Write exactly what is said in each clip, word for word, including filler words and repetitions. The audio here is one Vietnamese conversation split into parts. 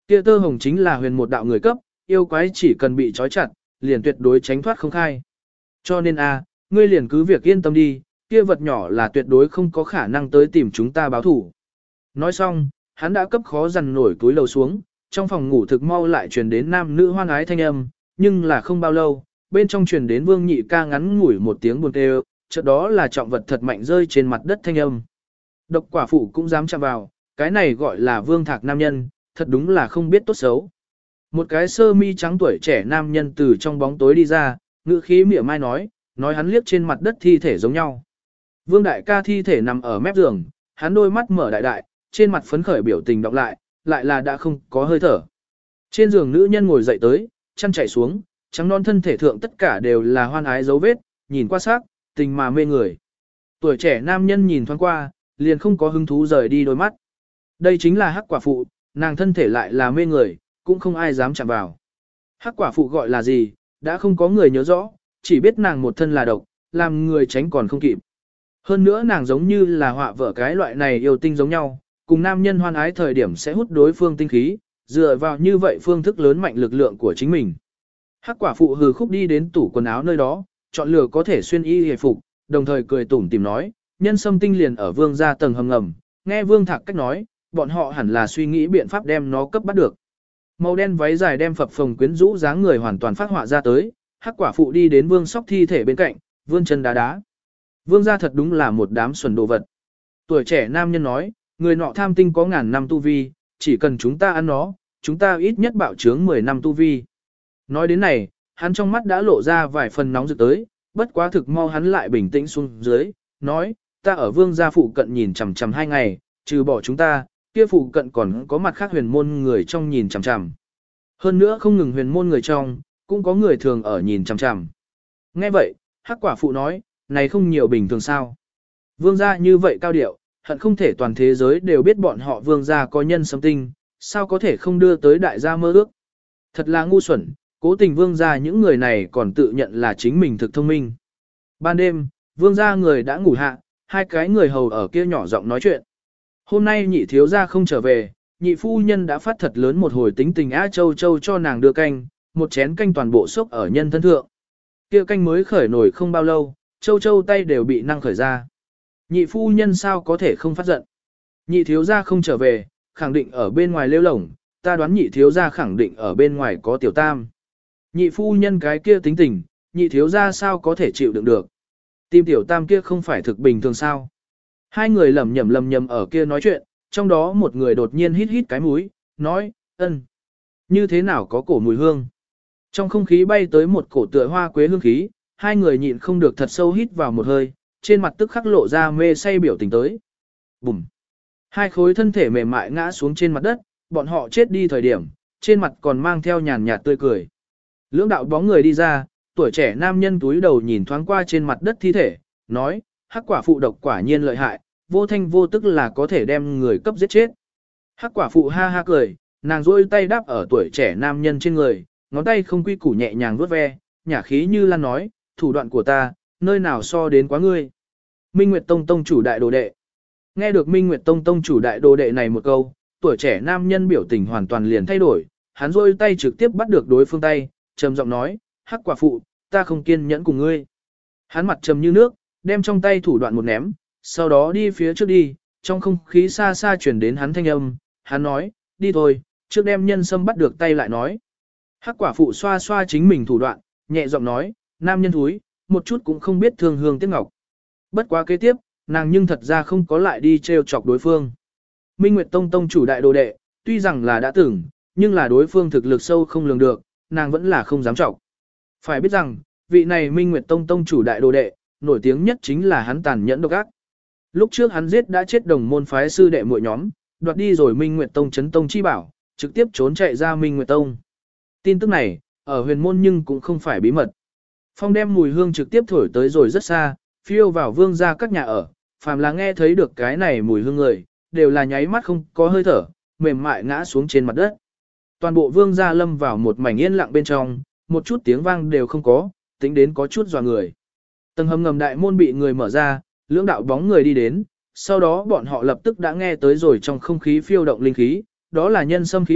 Kia tơ hồng chính là huyền một đạo người cấp, yêu quái chỉ cần bị trói chặt, liền tuyệt đối tránh thoát không khai. Cho nên a, ngươi liền cứ việc yên tâm đi, kia vật nhỏ là tuyệt đối không có khả năng tới tìm chúng ta báo thủ. Nói xong, hắn đã cấp khó dằn nổi túi lầu xuống, trong phòng ngủ thực mau lại truyền đến nam nữ hoan ái thanh âm, nhưng là không bao lâu, bên trong truyền đến Vương Nhị ca ngắn ngủi một tiếng buồn kêu, chợt đó là trọng vật thật mạnh rơi trên mặt đất thanh âm. Độc quả phụ cũng dám chạm vào, cái này gọi là Vương Thạc nam nhân, thật đúng là không biết tốt xấu. Một cái sơ mi trắng tuổi trẻ nam nhân từ trong bóng tối đi ra, ngữ khí mỉa mai nói, nói hắn liếc trên mặt đất thi thể giống nhau. Vương đại ca thi thể nằm ở mép giường, hắn đôi mắt mở đại đại, trên mặt phấn khởi biểu tình đọc lại, lại là đã không có hơi thở. Trên giường nữ nhân ngồi dậy tới, chăn chảy xuống, trắng non thân thể thượng tất cả đều là hoan ái dấu vết, nhìn qua sắc, tình mà mê người. Tuổi trẻ nam nhân nhìn thoáng qua, liền không có hứng thú rời đi đôi mắt. Đây chính là hắc quả phụ, nàng thân thể lại là mê người, cũng không ai dám chạm vào. Hắc quả phụ gọi là gì, đã không có người nhớ rõ, chỉ biết nàng một thân là độc, làm người tránh còn không kịp. Hơn nữa nàng giống như là họa vợ cái loại này yêu tinh giống nhau, cùng nam nhân hoan ái thời điểm sẽ hút đối phương tinh khí, dựa vào như vậy phương thức lớn mạnh lực lượng của chính mình. Hắc quả phụ hừ khúc đi đến tủ quần áo nơi đó, chọn lựa có thể xuyên y hề phục, đồng thời cười tủm tìm nói, nhân sâm tinh liền ở vương gia tầng hầm ngầm, nghe vương thạc cách nói, bọn họ hẳn là suy nghĩ biện pháp đem nó cấp bắt được. Màu đen váy dài đem phập phồng quyến rũ dáng người hoàn toàn phát họa ra tới, hắc quả phụ đi đến vương sóc thi thể bên cạnh, vươn chân đá đá. Vương gia thật đúng là một đám xuẩn đồ vật. Tuổi trẻ nam nhân nói, người nọ tham tinh có ngàn năm tu vi, chỉ cần chúng ta ăn nó, chúng ta ít nhất bạo trướng mười năm tu vi. Nói đến này, hắn trong mắt đã lộ ra vài phần nóng rực tới, bất quá thực mau hắn lại bình tĩnh xuống dưới, nói, ta ở vương gia phụ cận nhìn chằm chằm hai ngày, trừ bỏ chúng ta, kia phụ cận còn có mặt khác huyền môn người trong nhìn chằm chằm. Hơn nữa không ngừng huyền môn người trong, cũng có người thường ở nhìn chằm chằm. Nghe vậy, hắc quả phụ nói, này không nhiều bình thường sao. Vương gia như vậy cao điệu, hận không thể toàn thế giới đều biết bọn họ vương gia có nhân sâm tinh, sao có thể không đưa tới đại gia mơ ước. Thật là ngu xuẩn, cố tình vương gia những người này còn tự nhận là chính mình thực thông minh. Ban đêm, vương gia người đã ngủ hạ, hai cái người hầu ở kia nhỏ giọng nói chuyện. Hôm nay nhị thiếu gia không trở về, nhị phu nhân đã phát thật lớn một hồi tính tình á châu châu cho nàng đưa canh, một chén canh toàn bộ sốc ở nhân thân thượng. Kia canh mới khởi nổi không bao lâu, châu châu tay đều bị năng khởi ra. Nhị phu nhân sao có thể không phát giận. Nhị thiếu gia không trở về, khẳng định ở bên ngoài lêu lổng, ta đoán nhị thiếu gia khẳng định ở bên ngoài có tiểu tam. Nhị phu nhân cái kia tính tình, nhị thiếu gia sao có thể chịu đựng được. Tim tiểu tam kia không phải thực bình thường sao. Hai người lầm nhầm lầm nhầm ở kia nói chuyện, trong đó một người đột nhiên hít hít cái mũi, nói, ân, như thế nào có cổ mùi hương. Trong không khí bay tới một cổ tựa hoa quế hương khí, hai người nhịn không được thật sâu hít vào một hơi, trên mặt tức khắc lộ ra mê say biểu tình tới. Bùm! Hai khối thân thể mềm mại ngã xuống trên mặt đất, bọn họ chết đi thời điểm, trên mặt còn mang theo nhàn nhạt tươi cười. Lưỡng đạo bóng người đi ra, tuổi trẻ nam nhân túi đầu nhìn thoáng qua trên mặt đất thi thể, nói, hắc quả phụ độc quả nhiên lợi hại, vô thanh vô tức là có thể đem người cấp giết chết. Hắc quả phụ ha ha cười, nàng rôi tay đáp ở tuổi trẻ nam nhân trên người, ngón tay không quy củ nhẹ nhàng vuốt ve, nhả khí như lan nói, thủ đoạn của ta, nơi nào so đến quá ngươi. Minh Nguyệt Tông Tông chủ đại đồ đệ. Nghe được Minh Nguyệt Tông Tông chủ đại đồ đệ này một câu, tuổi trẻ nam nhân biểu tình hoàn toàn liền thay đổi, hắn rôi tay trực tiếp bắt được đối phương tay, trầm giọng nói, hắc quả phụ, ta không kiên nhẫn cùng ngươi. Hắn mặt trầm như nước, đem trong tay thủ đoạn một ném, sau đó đi phía trước đi, trong không khí xa xa chuyển đến hắn thanh âm, hắn nói, đi thôi, trước đem nhân sâm bắt được tay lại nói. Hắc quả phụ xoa xoa chính mình thủ đoạn, nhẹ giọng nói, nam nhân thúi, một chút cũng không biết thương hương tiếc ngọc. Bất quá kế tiếp, nàng nhưng thật ra không có lại đi trêu chọc đối phương. Minh Nguyệt Tông Tông chủ đại đồ đệ, tuy rằng là đã từng, nhưng là đối phương thực lực sâu không lường được, nàng vẫn là không dám chọc. Phải biết rằng, vị này Minh Nguyệt Tông Tông chủ đại đồ đệ, nổi tiếng nhất chính là hắn tàn nhẫn độc ác. Lúc trước hắn giết đã chết đồng môn phái sư đệ muội nhóm, đoạt đi rồi Minh Nguyệt Tông chấn tông chi bảo, trực tiếp trốn chạy ra Minh Nguyệt Tông. Tin tức này, ở huyền môn nhưng cũng không phải bí mật. Phong đem mùi hương trực tiếp thổi tới rồi rất xa, phiêu vào vương gia các nhà ở, phàm là nghe thấy được cái này mùi hương người, đều là nháy mắt không có hơi thở, mềm mại ngã xuống trên mặt đất. Toàn bộ vương gia lâm vào một mảnh yên lặng bên trong, một chút tiếng vang đều không có, tính đến có chút dọa người. Tầng hầm ngầm đại môn bị người mở ra, lưỡng đạo bóng người đi đến, sau đó bọn họ lập tức đã nghe tới rồi trong không khí phiêu động linh khí, đó là nhân sâm khí vị,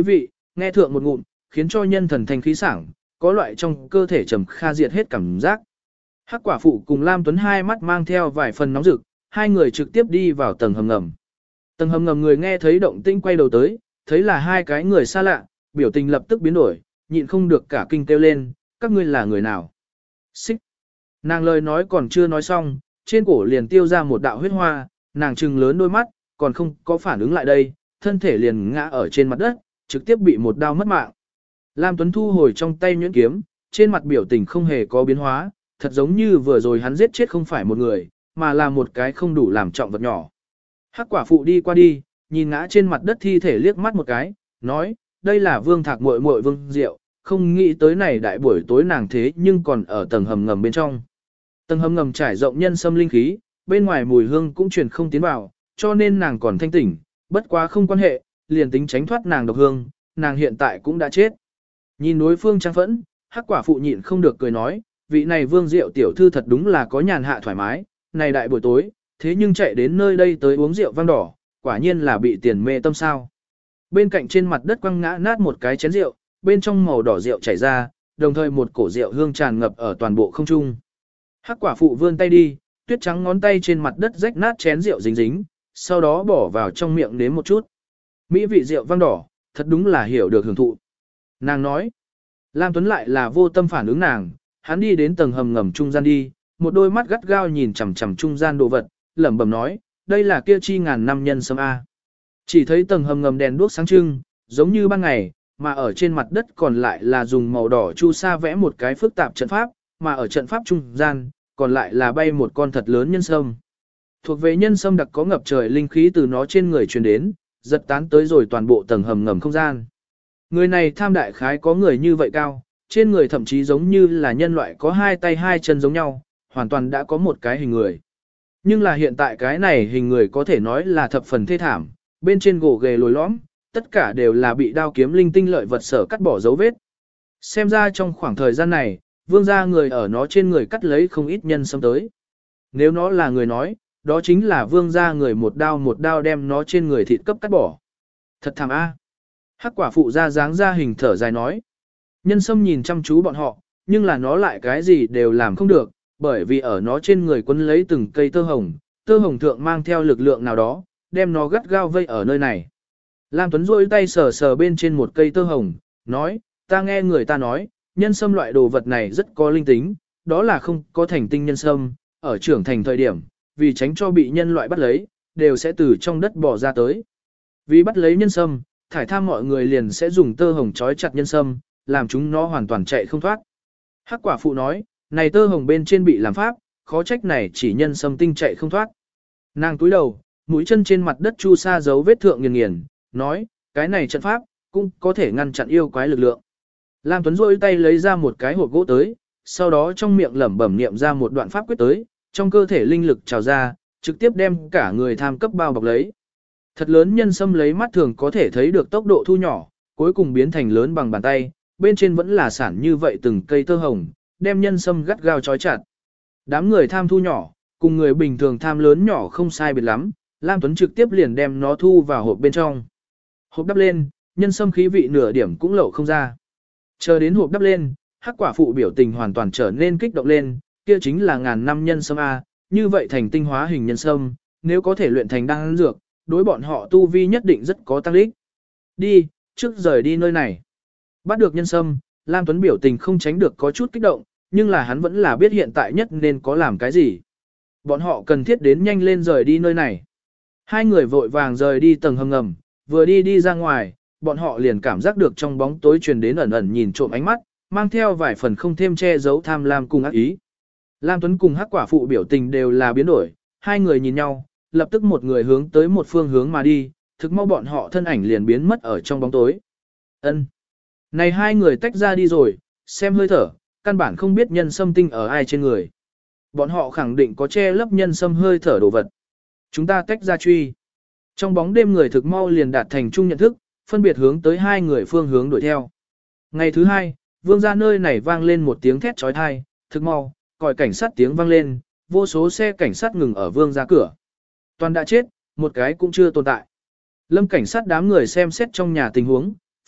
nghe thượng một ngụm, khiến cho nhân thần thanh khí sảng, có loại trong cơ thể trầm kha diệt hết cảm giác. Hắc quả phụ cùng Lam Tuấn hai mắt mang theo vài phần nóng rực, hai người trực tiếp đi vào tầng hầm ngầm. Tầng hầm ngầm người nghe thấy động tĩnh quay đầu tới, thấy là hai cái người xa lạ, biểu tình lập tức biến đổi, nhịn không được cả kinh kêu lên, các ngươi là người nào? Xích. Nàng lời nói còn chưa nói xong, trên cổ liền tiêu ra một đạo huyết hoa, nàng trừng lớn đôi mắt, còn không có phản ứng lại đây, thân thể liền ngã ở trên mặt đất, trực tiếp bị một đao mất mạng. Lam Tuấn thu hồi trong tay nhuyễn kiếm, trên mặt biểu tình không hề có biến hóa, thật giống như vừa rồi hắn giết chết không phải một người, mà là một cái không đủ làm trọng vật nhỏ. Hắc quả phụ đi qua đi, nhìn ngã trên mặt đất thi thể liếc mắt một cái, nói, đây là Vương Thạc muội muội Vương Diệu, không nghĩ tới này đại buổi tối nàng thế nhưng còn ở tầng hầm ngầm bên trong. Tầng hầm ngầm trải rộng nhân sâm linh khí, bên ngoài mùi hương cũng truyền không tiến vào, cho nên nàng còn thanh tỉnh, bất quá không quan hệ, liền tính tránh thoát nàng độc hương, nàng hiện tại cũng đã chết. Nhìn đối phương trang phẫn, Hắc quả phụ nhịn không được cười nói, vị này Vương Diệu tiểu thư thật đúng là có nhàn hạ thoải mái, này đại buổi tối, thế nhưng chạy đến nơi đây tới uống rượu vang đỏ, quả nhiên là bị tiền mê tâm sao. Bên cạnh trên mặt đất quăng ngã nát một cái chén rượu, bên trong màu đỏ rượu chảy ra, đồng thời một cổ rượu hương tràn ngập ở toàn bộ không trung. Hắc quả phụ vươn tay đi, tuyết trắng ngón tay trên mặt đất rách nát chén rượu dính dính, sau đó bỏ vào trong miệng nếm một chút. Mỹ vị rượu vang đỏ, thật đúng là hiểu được hưởng thụ. Nàng nói, Lam Tuấn lại là vô tâm phản ứng nàng, hắn đi đến tầng hầm ngầm trung gian đi, một đôi mắt gắt gao nhìn chằm chằm trung gian đồ vật, lẩm bẩm nói, đây là kia chi ngàn năm nhân sâm A. Chỉ thấy tầng hầm ngầm đèn đuốc sáng trưng, giống như ban ngày, mà ở trên mặt đất còn lại là dùng màu đỏ chu sa vẽ một cái phức tạp trận pháp, mà ở trận pháp trung gian, còn lại là bay một con thật lớn nhân sâm. Thuộc về nhân sâm đặc có ngập trời linh khí từ nó trên người truyền đến, giật tán tới rồi toàn bộ tầng hầm ngầm không gian. Người này tham đại khái có người như vậy cao, trên người thậm chí giống như là nhân loại có hai tay hai chân giống nhau, hoàn toàn đã có một cái hình người. Nhưng là hiện tại cái này hình người có thể nói là thập phần thê thảm, bên trên gỗ ghề lồi lõm, tất cả đều là bị đao kiếm linh tinh lợi vật sở cắt bỏ dấu vết. Xem ra trong khoảng thời gian này, vương gia người ở nó trên người cắt lấy không ít nhân sâm tới. Nếu nó là người nói, đó chính là vương gia người một đao một đao đem nó trên người thịt cấp cắt bỏ. Thật thảm a. Hắc quả phụ ra dáng ra hình thở dài nói. Nhân sâm nhìn chăm chú bọn họ, nhưng là nó lại cái gì đều làm không được, bởi vì ở nó trên người quấn lấy từng cây tơ hồng, tơ hồng thượng mang theo lực lượng nào đó, đem nó gắt gao vây ở nơi này. Lam Tuấn rôi tay sờ sờ bên trên một cây tơ hồng, nói, ta nghe người ta nói, nhân sâm loại đồ vật này rất có linh tính, đó là không có thành tinh nhân sâm, ở trưởng thành thời điểm, vì tránh cho bị nhân loại bắt lấy, đều sẽ từ trong đất bỏ ra tới. Vì bắt lấy nhân sâm, thải tham mọi người liền sẽ dùng tơ hồng trói chặt nhân sâm, làm chúng nó hoàn toàn chạy không thoát. Hắc quả phụ nói, này tơ hồng bên trên bị làm pháp, khó trách này chỉ nhân sâm tinh chạy không thoát. Nàng túi đầu, mũi chân trên mặt đất chu sa dấu vết thượng nghiền nghiền, nói, cái này trận pháp, cũng có thể ngăn chặn yêu quái lực lượng. Lam Tuấn rôi tay lấy ra một cái hộp gỗ tới, sau đó trong miệng lẩm bẩm niệm ra một đoạn pháp quyết tới, trong cơ thể linh lực trào ra, trực tiếp đem cả người tham cấp bao bọc lấy. Thật lớn nhân sâm lấy mắt thường có thể thấy được tốc độ thu nhỏ, cuối cùng biến thành lớn bằng bàn tay, bên trên vẫn là sản như vậy từng cây tơ hồng, đem nhân sâm gắt gao trói chặt. Đám người tham thu nhỏ, cùng người bình thường tham lớn nhỏ không sai biệt lắm, Lam Tuấn trực tiếp liền đem nó thu vào hộp bên trong. Hộp đắp lên, nhân sâm khí vị nửa điểm cũng lậu không ra. Chờ đến hộp đắp lên, Hắc quả phụ biểu tình hoàn toàn trở nên kích động lên, kia chính là ngàn năm nhân sâm A, như vậy thành tinh hóa hình nhân sâm, nếu có thể luyện thành đan dược, đối bọn họ tu vi nhất định rất có tăng lích. Đi, trước rời đi nơi này. Bắt được nhân sâm, Lam Tuấn biểu tình không tránh được có chút kích động, nhưng là hắn vẫn là biết hiện tại nhất nên có làm cái gì. Bọn họ cần thiết đến nhanh lên rời đi nơi này. Hai người vội vàng rời đi tầng hầm ngầm, vừa đi đi ra ngoài, bọn họ liền cảm giác được trong bóng tối truyền đến ẩn ẩn nhìn trộm ánh mắt, mang theo vài phần không thêm che giấu tham lam cùng ác ý. Lam Tuấn cùng Hắc quả phụ biểu tình đều là biến đổi, hai người nhìn nhau, lập tức một người hướng tới một phương hướng mà đi, thực mau bọn họ thân ảnh liền biến mất ở trong bóng tối. Ân. Này hai người tách ra đi rồi, xem hơi thở, căn bản không biết nhân sâm tinh ở ai trên người. Bọn họ khẳng định có che lấp nhân sâm hơi thở đồ vật. Chúng ta tách ra truy. Trong bóng đêm người thực mau liền đạt thành chung nhận thức, phân biệt hướng tới hai người phương hướng đuổi theo. Ngày thứ hai, vương gia nơi này vang lên một tiếng thét trói thai, thực mau, còi cảnh sát tiếng vang lên, vô số xe cảnh sát ngừng ở vương gia cửa. Toàn đã chết, một cái cũng chưa tồn tại. Lâm cảnh sát đám người xem xét trong nhà tình huống,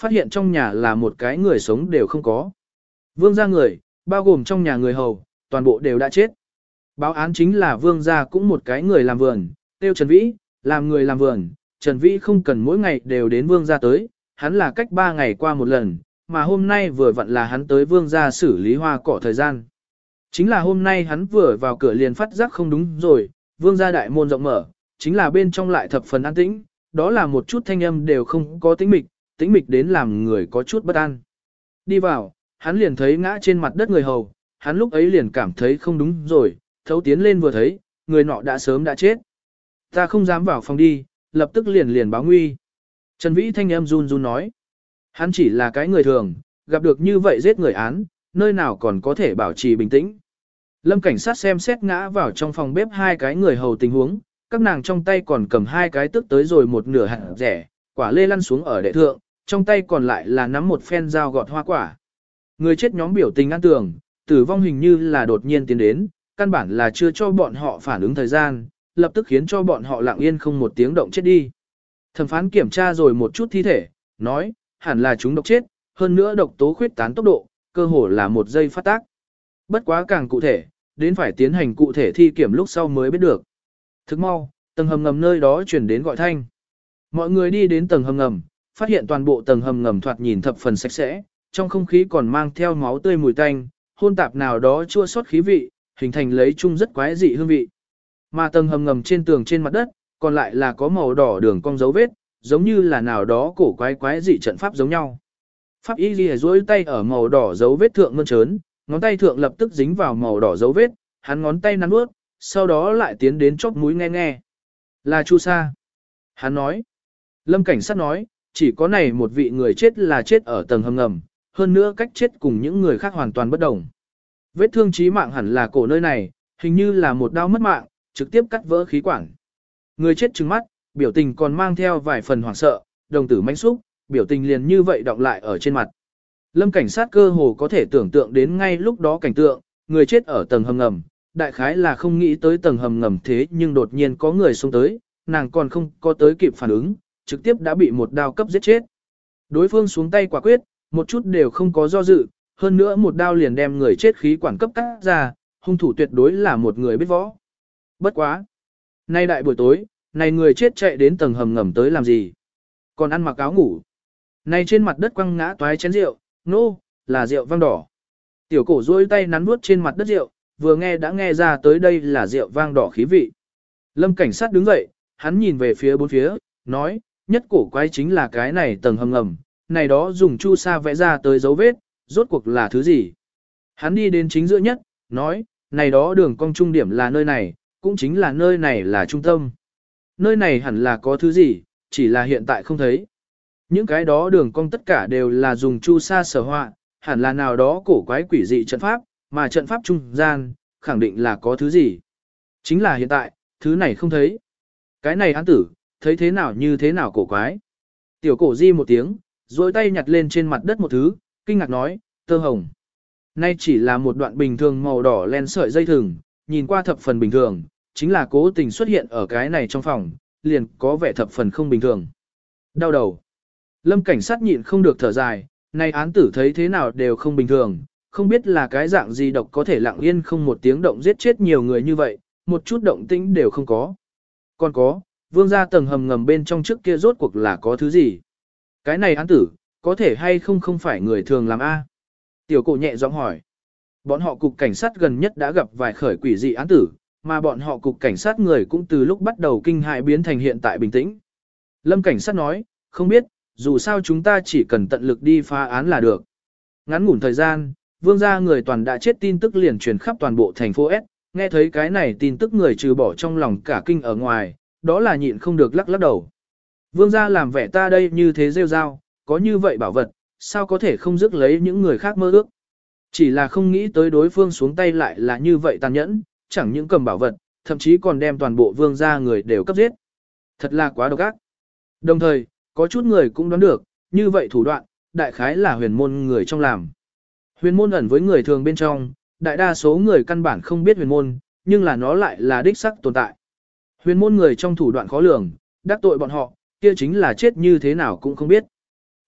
phát hiện trong nhà là một cái người sống đều không có. Vương gia người, bao gồm trong nhà người hầu, toàn bộ đều đã chết. Báo án chính là vương gia cũng một cái người làm vườn, tiêu Trần Vĩ, làm người làm vườn, Trần Vĩ không cần mỗi ngày đều đến vương gia tới, hắn là cách ba ngày qua một lần, mà hôm nay vừa vặn là hắn tới vương gia xử lý hoa cỏ thời gian. Chính là hôm nay hắn vừa vào cửa liền phát giác không đúng rồi, vương gia đại môn rộng mở, chính là bên trong lại thập phần an tĩnh, đó là một chút thanh âm đều không có tĩnh mịch, tĩnh mịch đến làm người có chút bất an. Đi vào, hắn liền thấy ngã trên mặt đất người hầu, hắn lúc ấy liền cảm thấy không đúng rồi, thấu tiến lên vừa thấy, người nọ đã sớm đã chết. Ta không dám vào phòng đi, lập tức liền liền báo nguy. Trần Vĩ thanh âm run run nói, hắn chỉ là cái người thường, gặp được như vậy giết người án, nơi nào còn có thể bảo trì bình tĩnh. Lâm cảnh sát xem xét ngã vào trong phòng bếp hai cái người hầu tình huống, các nàng trong tay còn cầm hai cái tức tới rồi một nửa hạt rẻ, quả lê lăn xuống ở đệ thượng, trong tay còn lại là nắm một phen dao gọt hoa quả. Người chết nhóm biểu tình an tường, tử vong hình như là đột nhiên tiến đến, căn bản là chưa cho bọn họ phản ứng thời gian, lập tức khiến cho bọn họ lặng yên không một tiếng động chết đi. Thẩm phán kiểm tra rồi một chút thi thể, nói, hẳn là chúng độc chết, hơn nữa độc tố khuyết tán tốc độ, cơ hồ là một giây phát tác. Bất quá càng cụ thể, đến phải tiến hành cụ thể thi kiểm lúc sau mới biết được. Thức mau, tầng hầm ngầm nơi đó chuyển đến gọi thanh. Mọi người đi đến tầng hầm ngầm, phát hiện toàn bộ tầng hầm ngầm thoạt nhìn thập phần sạch sẽ, trong không khí còn mang theo máu tươi mùi tanh, hôn tạp nào đó chua xót khí vị, hình thành lấy chung rất quái dị hương vị. Mà tầng hầm ngầm trên tường trên mặt đất, còn lại là có màu đỏ đường cong dấu vết, giống như là nào đó cổ quái quái dị trận pháp giống nhau. Pháp y ghi duỗi tay ở màu đỏ dấu vết thượng mơn trớn, ngón tay thượng lập tức dính vào màu đỏ dấu vết, hắn ngón tay nắn nuốt, sau đó lại tiến đến chóp mũi nghe nghe. Là Chu Sa. Hắn nói. Lâm cảnh sát nói, chỉ có này một vị người chết là chết ở tầng hầm ngầm, hơn nữa cách chết cùng những người khác hoàn toàn bất đồng. Vết thương chí mạng hẳn là cổ nơi này, hình như là một đau mất mạng, trực tiếp cắt vỡ khí quản. Người chết trừng mắt, biểu tình còn mang theo vài phần hoảng sợ, đồng tử manh xúc, biểu tình liền như vậy đọng lại ở trên mặt. Lâm cảnh sát cơ hồ có thể tưởng tượng đến ngay lúc đó cảnh tượng, người chết ở tầng hầm ngầm, đại khái là không nghĩ tới tầng hầm ngầm thế nhưng đột nhiên có người xông tới, nàng còn không có tới kịp phản ứng, trực tiếp đã bị một đao cấp giết chết. Đối phương xuống tay quả quyết, một chút đều không có do dự, hơn nữa một đao liền đem người chết khí quản cấp cắt ra, hung thủ tuyệt đối là một người biết võ. Bất quá. Nay đại buổi tối, này người chết chạy đến tầng hầm ngầm tới làm gì? Còn ăn mặc áo ngủ. Này trên mặt đất quăng ngã toái chén rượu, nô, no, là rượu vang đỏ. Tiểu cổ duỗi tay nắn nuốt trên mặt đất rượu, vừa nghe đã nghe ra tới đây là rượu vang đỏ khí vị. Lâm cảnh sát đứng dậy, hắn nhìn về phía bốn phía, nói, nhất cổ quái chính là cái này tầng hầm ngầm, này đó dùng chu sa vẽ ra tới dấu vết, rốt cuộc là thứ gì? Hắn đi đến chính giữa nhất, nói, này đó đường cong trung điểm là nơi này, cũng chính là nơi này là trung tâm. Nơi này hẳn là có thứ gì, chỉ là hiện tại không thấy. Những cái đó đường cong tất cả đều là dùng chu sa sở họa, hẳn là nào đó cổ quái quỷ dị trận pháp, mà trận pháp trung gian, khẳng định là có thứ gì. Chính là hiện tại, thứ này không thấy. Cái này án tử, thấy thế nào như thế nào cổ quái. Tiểu cổ di một tiếng, rồi tay nhặt lên trên mặt đất một thứ, kinh ngạc nói, tơ hồng. Nay chỉ là một đoạn bình thường màu đỏ len sợi dây thừng, nhìn qua thập phần bình thường, chính là cố tình xuất hiện ở cái này trong phòng, liền có vẻ thập phần không bình thường. Đau đầu. Lâm cảnh sát nhịn không được thở dài, nay án tử thấy thế nào đều không bình thường, không biết là cái dạng gì độc có thể lặng yên không một tiếng động giết chết nhiều người như vậy, một chút động tĩnh đều không có. Còn có, vương gia tầng hầm ngầm bên trong trước kia rốt cuộc là có thứ gì? Cái này án tử, có thể hay không không phải người thường làm A? Tiểu cổ nhẹ giọng hỏi. Bọn họ cục cảnh sát gần nhất đã gặp vài khởi quỷ dị án tử, mà bọn họ cục cảnh sát người cũng từ lúc bắt đầu kinh hại biến thành hiện tại bình tĩnh. Lâm cảnh sát nói, không biết, dù sao chúng ta chỉ cần tận lực đi phá án là được. Ngắn ngủn thời gian, vương gia người toàn đã chết tin tức liền truyền khắp toàn bộ thành phố S, nghe thấy cái này tin tức người trừ bỏ trong lòng cả kinh ở ngoài, đó là nhịn không được lắc lắc đầu. Vương gia làm vẻ ta đây như thế rêu rao, có như vậy bảo vật, sao có thể không rước lấy những người khác mơ ước. Chỉ là không nghĩ tới đối phương xuống tay lại là như vậy tàn nhẫn, chẳng những cầm bảo vật, thậm chí còn đem toàn bộ vương gia người đều cấp giết. Thật là quá độc ác. Đồng thời, có chút người cũng đoán được, như vậy thủ đoạn, đại khái là huyền môn người trong làm. Huyền môn ẩn với người thường bên trong, đại đa số người căn bản không biết huyền môn, nhưng là nó lại là đích sắc tồn tại. Huyền môn người trong thủ đoạn khó lường, đắc tội bọn họ, kia chính là chết như thế nào cũng không biết.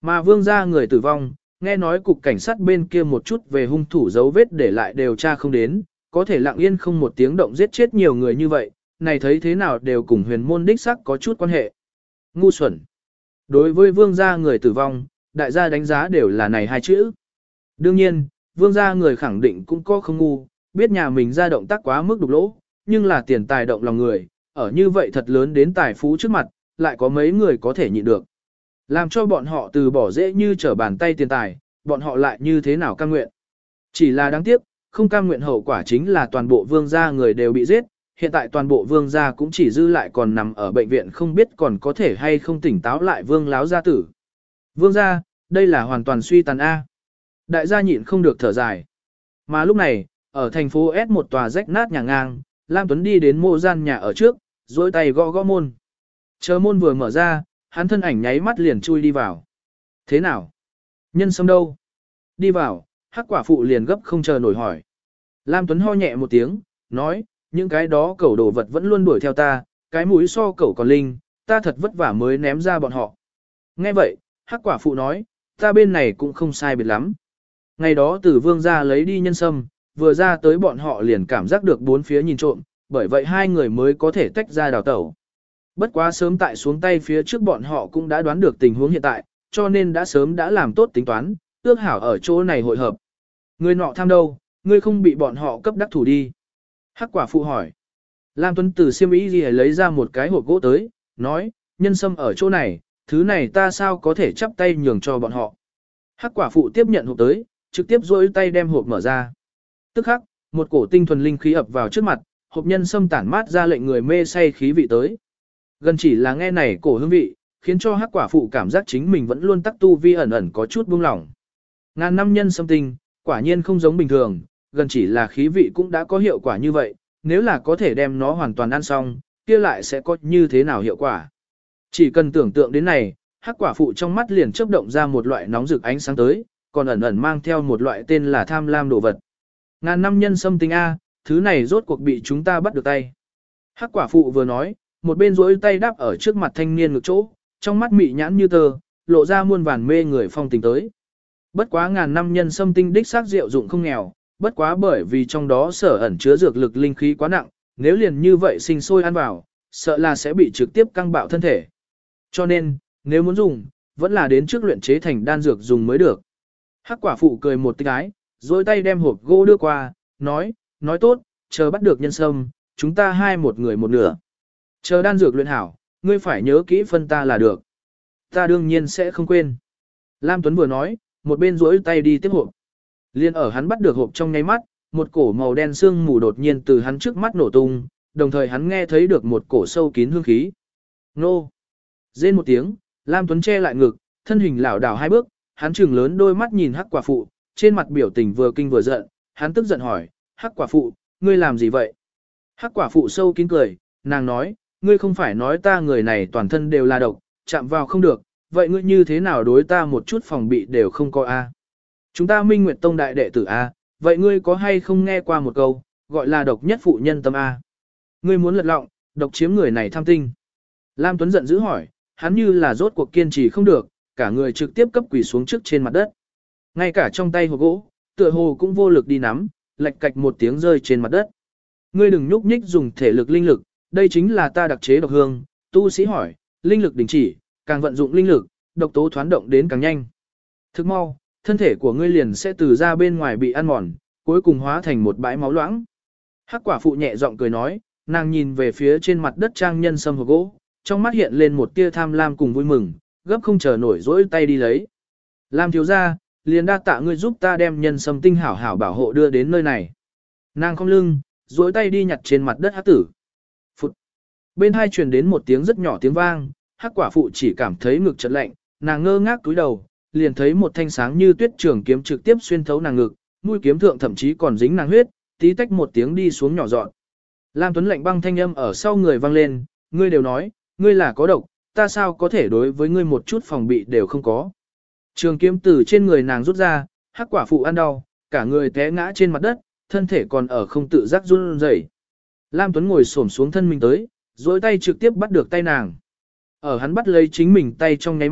Mà vương gia người tử vong, nghe nói cục cảnh sát bên kia một chút về hung thủ dấu vết để lại đều tra không đến, có thể lặng yên không một tiếng động giết chết nhiều người như vậy, này thấy thế nào đều cùng huyền môn đích sắc có chút quan hệ. Ngu xuẩn. Đối với vương gia người tử vong, đại gia đánh giá đều là này hai chữ. Đương nhiên, vương gia người khẳng định cũng có không ngu, biết nhà mình ra động tác quá mức đục lỗ, nhưng là tiền tài động lòng người, ở như vậy thật lớn đến tài phú trước mặt, lại có mấy người có thể nhịn được. Làm cho bọn họ từ bỏ dễ như trở bàn tay tiền tài, bọn họ lại như thế nào cam nguyện. Chỉ là đáng tiếc, không cam nguyện hậu quả chính là toàn bộ vương gia người đều bị giết, hiện tại toàn bộ vương gia cũng chỉ dư lại còn nằm ở bệnh viện không biết còn có thể hay không tỉnh táo lại vương láo gia tử. Vương gia, đây là hoàn toàn suy tàn A. Đại gia nhịn không được thở dài. Mà lúc này, ở thành phố S một tòa rách nát nhà ngang, Lam Tuấn đi đến mộ gian nhà ở trước, dối tay gõ gõ môn. Chờ môn vừa mở ra, hắn thân ảnh nháy mắt liền chui đi vào. Thế nào? Nhân sâm đâu? Đi vào, hắc quả phụ liền gấp không chờ nổi hỏi. Lam Tuấn ho nhẹ một tiếng, nói, những cái đó cẩu đồ vật vẫn luôn đuổi theo ta, cái mũi so cẩu còn linh, ta thật vất vả mới ném ra bọn họ. Nghe vậy, hắc quả phụ nói, ta bên này cũng không sai biệt lắm. Ngày đó tử vương ra lấy đi nhân sâm, vừa ra tới bọn họ liền cảm giác được bốn phía nhìn trộm, bởi vậy hai người mới có thể tách ra đào tẩu. Bất quá sớm tại xuống tay phía trước bọn họ cũng đã đoán được tình huống hiện tại, cho nên đã sớm đã làm tốt tính toán, ước hảo ở chỗ này hội hợp. Người nọ tham đâu, ngươi không bị bọn họ cấp đắc thủ đi. Hắc quả phụ hỏi. Lam Tuấn từ xiêm y gì lấy ra một cái hộp gỗ tới, nói, nhân sâm ở chỗ này, thứ này ta sao có thể chắp tay nhường cho bọn họ. Hắc quả phụ tiếp nhận hộp tới, trực tiếp duỗi tay đem hộp mở ra. Tức khắc, một cổ tinh thuần linh khí ập vào trước mặt, hộp nhân sâm tản mát ra lệnh người mê say khí vị tới. Gần chỉ là nghe này cổ hương vị, khiến cho hắc quả phụ cảm giác chính mình vẫn luôn tắc tu vi ẩn ẩn có chút buông lỏng. Ngàn năm nhân sâm tinh, quả nhiên không giống bình thường, gần chỉ là khí vị cũng đã có hiệu quả như vậy, nếu là có thể đem nó hoàn toàn ăn xong, kia lại sẽ có như thế nào hiệu quả. Chỉ cần tưởng tượng đến này, hắc quả phụ trong mắt liền chớp động ra một loại nóng rực ánh sáng tới, còn ẩn ẩn mang theo một loại tên là tham lam đồ vật. Ngàn năm nhân sâm tinh A, thứ này rốt cuộc bị chúng ta bắt được tay. Hắc quả phụ vừa nói, một bên rỗi tay đáp ở trước mặt thanh niên ngực chỗ, trong mắt mị nhãn như tơ, lộ ra muôn vàn mê người phong tình tới. Bất quá ngàn năm nhân sâm tinh đích xác diệu dụng không nghèo, bất quá bởi vì trong đó sở ẩn chứa dược lực linh khí quá nặng, nếu liền như vậy sinh sôi ăn vào, sợ là sẽ bị trực tiếp căng bạo thân thể. Cho nên, nếu muốn dùng, vẫn là đến trước luyện chế thành đan dược dùng mới được. Hắc quả phụ cười một cái, rồi tay đem hộp gỗ đưa qua, nói, nói tốt, chờ bắt được nhân sâm, chúng ta hai một người một nửa. Chờ đan dược luyện hảo, ngươi phải nhớ kỹ phân ta là được. Ta đương nhiên sẽ không quên. Lam Tuấn vừa nói, một bên duỗi tay đi tiếp hộp. Liên ở hắn bắt được hộp trong nháy mắt, một cổ màu đen sương mù đột nhiên từ hắn trước mắt nổ tung, đồng thời hắn nghe thấy được một cổ sâu kín hương khí. Nô! Rên một tiếng, Lam Tuấn che lại ngực, thân hình lảo đảo hai bước, hắn trừng lớn đôi mắt nhìn hắc quả phụ, trên mặt biểu tình vừa kinh vừa giận, hắn tức giận hỏi, hắc quả phụ, ngươi làm gì vậy? Hắc quả phụ sâu kín cười, nàng nói, ngươi không phải nói ta người này toàn thân đều là độc, chạm vào không được, vậy ngươi như thế nào đối ta một chút phòng bị đều không có a? Chúng ta Minh Nguyệt Tông đại đệ tử a, vậy ngươi có hay không nghe qua một câu, gọi là độc nhất phụ nhân tâm a? Ngươi muốn lật lọng, độc chiếm người này tham tinh. Lam Tuấn giận dữ hỏi, hắn như là rốt cuộc kiên trì không được, cả người trực tiếp cấp quỳ xuống trước trên mặt đất. Ngay cả trong tay hộp gỗ, tựa hồ cũng vô lực đi nắm, lạch cạch một tiếng rơi trên mặt đất. Ngươi đừng nhúc nhích dùng thể lực linh lực, đây chính là ta đặc chế độc hương, tu sĩ hỏi, linh lực đình chỉ, càng vận dụng linh lực, độc tố thoán động đến càng nhanh. Thức mau, thân thể của ngươi liền sẽ từ ra bên ngoài bị ăn mòn, cuối cùng hóa thành một bãi máu loãng. Hắc quả phụ nhẹ giọng cười nói, nàng nhìn về phía trên mặt đất trang nhân sâm hộp gỗ, trong mắt hiện lên một tia tham lam cùng vui mừng, gấp không chờ nổi dỗi tay đi lấy. Lam thiếu gia, liền đa tạ ngươi giúp ta đem nhân sâm tinh hảo hảo bảo hộ đưa đến nơi này. Nàng cong lưng, dỗi tay đi nhặt trên mặt đất hắc tử. Phụt. Bên hai truyền đến một tiếng rất nhỏ tiếng vang, hắc quả phụ chỉ cảm thấy ngực chợt lạnh, nàng ngơ ngác cúi đầu, liền thấy một thanh sáng như tuyết trường kiếm trực tiếp xuyên thấu nàng ngực, mũi kiếm thượng thậm chí còn dính nàng huyết, tí tách một tiếng đi xuống nhỏ dọn. Lam Tuấn lạnh băng thanh âm ở sau người vang lên, ngươi đều nói, ngươi là có độc, ta sao có thể đối với ngươi một chút phòng bị đều không có. Trường kiếm từ trên người nàng rút ra, hắc quả phụ ăn đau, cả người té ngã trên mặt đất, thân thể còn ở không tự giác run rẩy. Lam Tuấn ngồi xổm xuống thân mình tới, duỗi tay trực tiếp bắt được tay nàng. Ở hắn bắt lấy chính mình tay trong nháy mắt,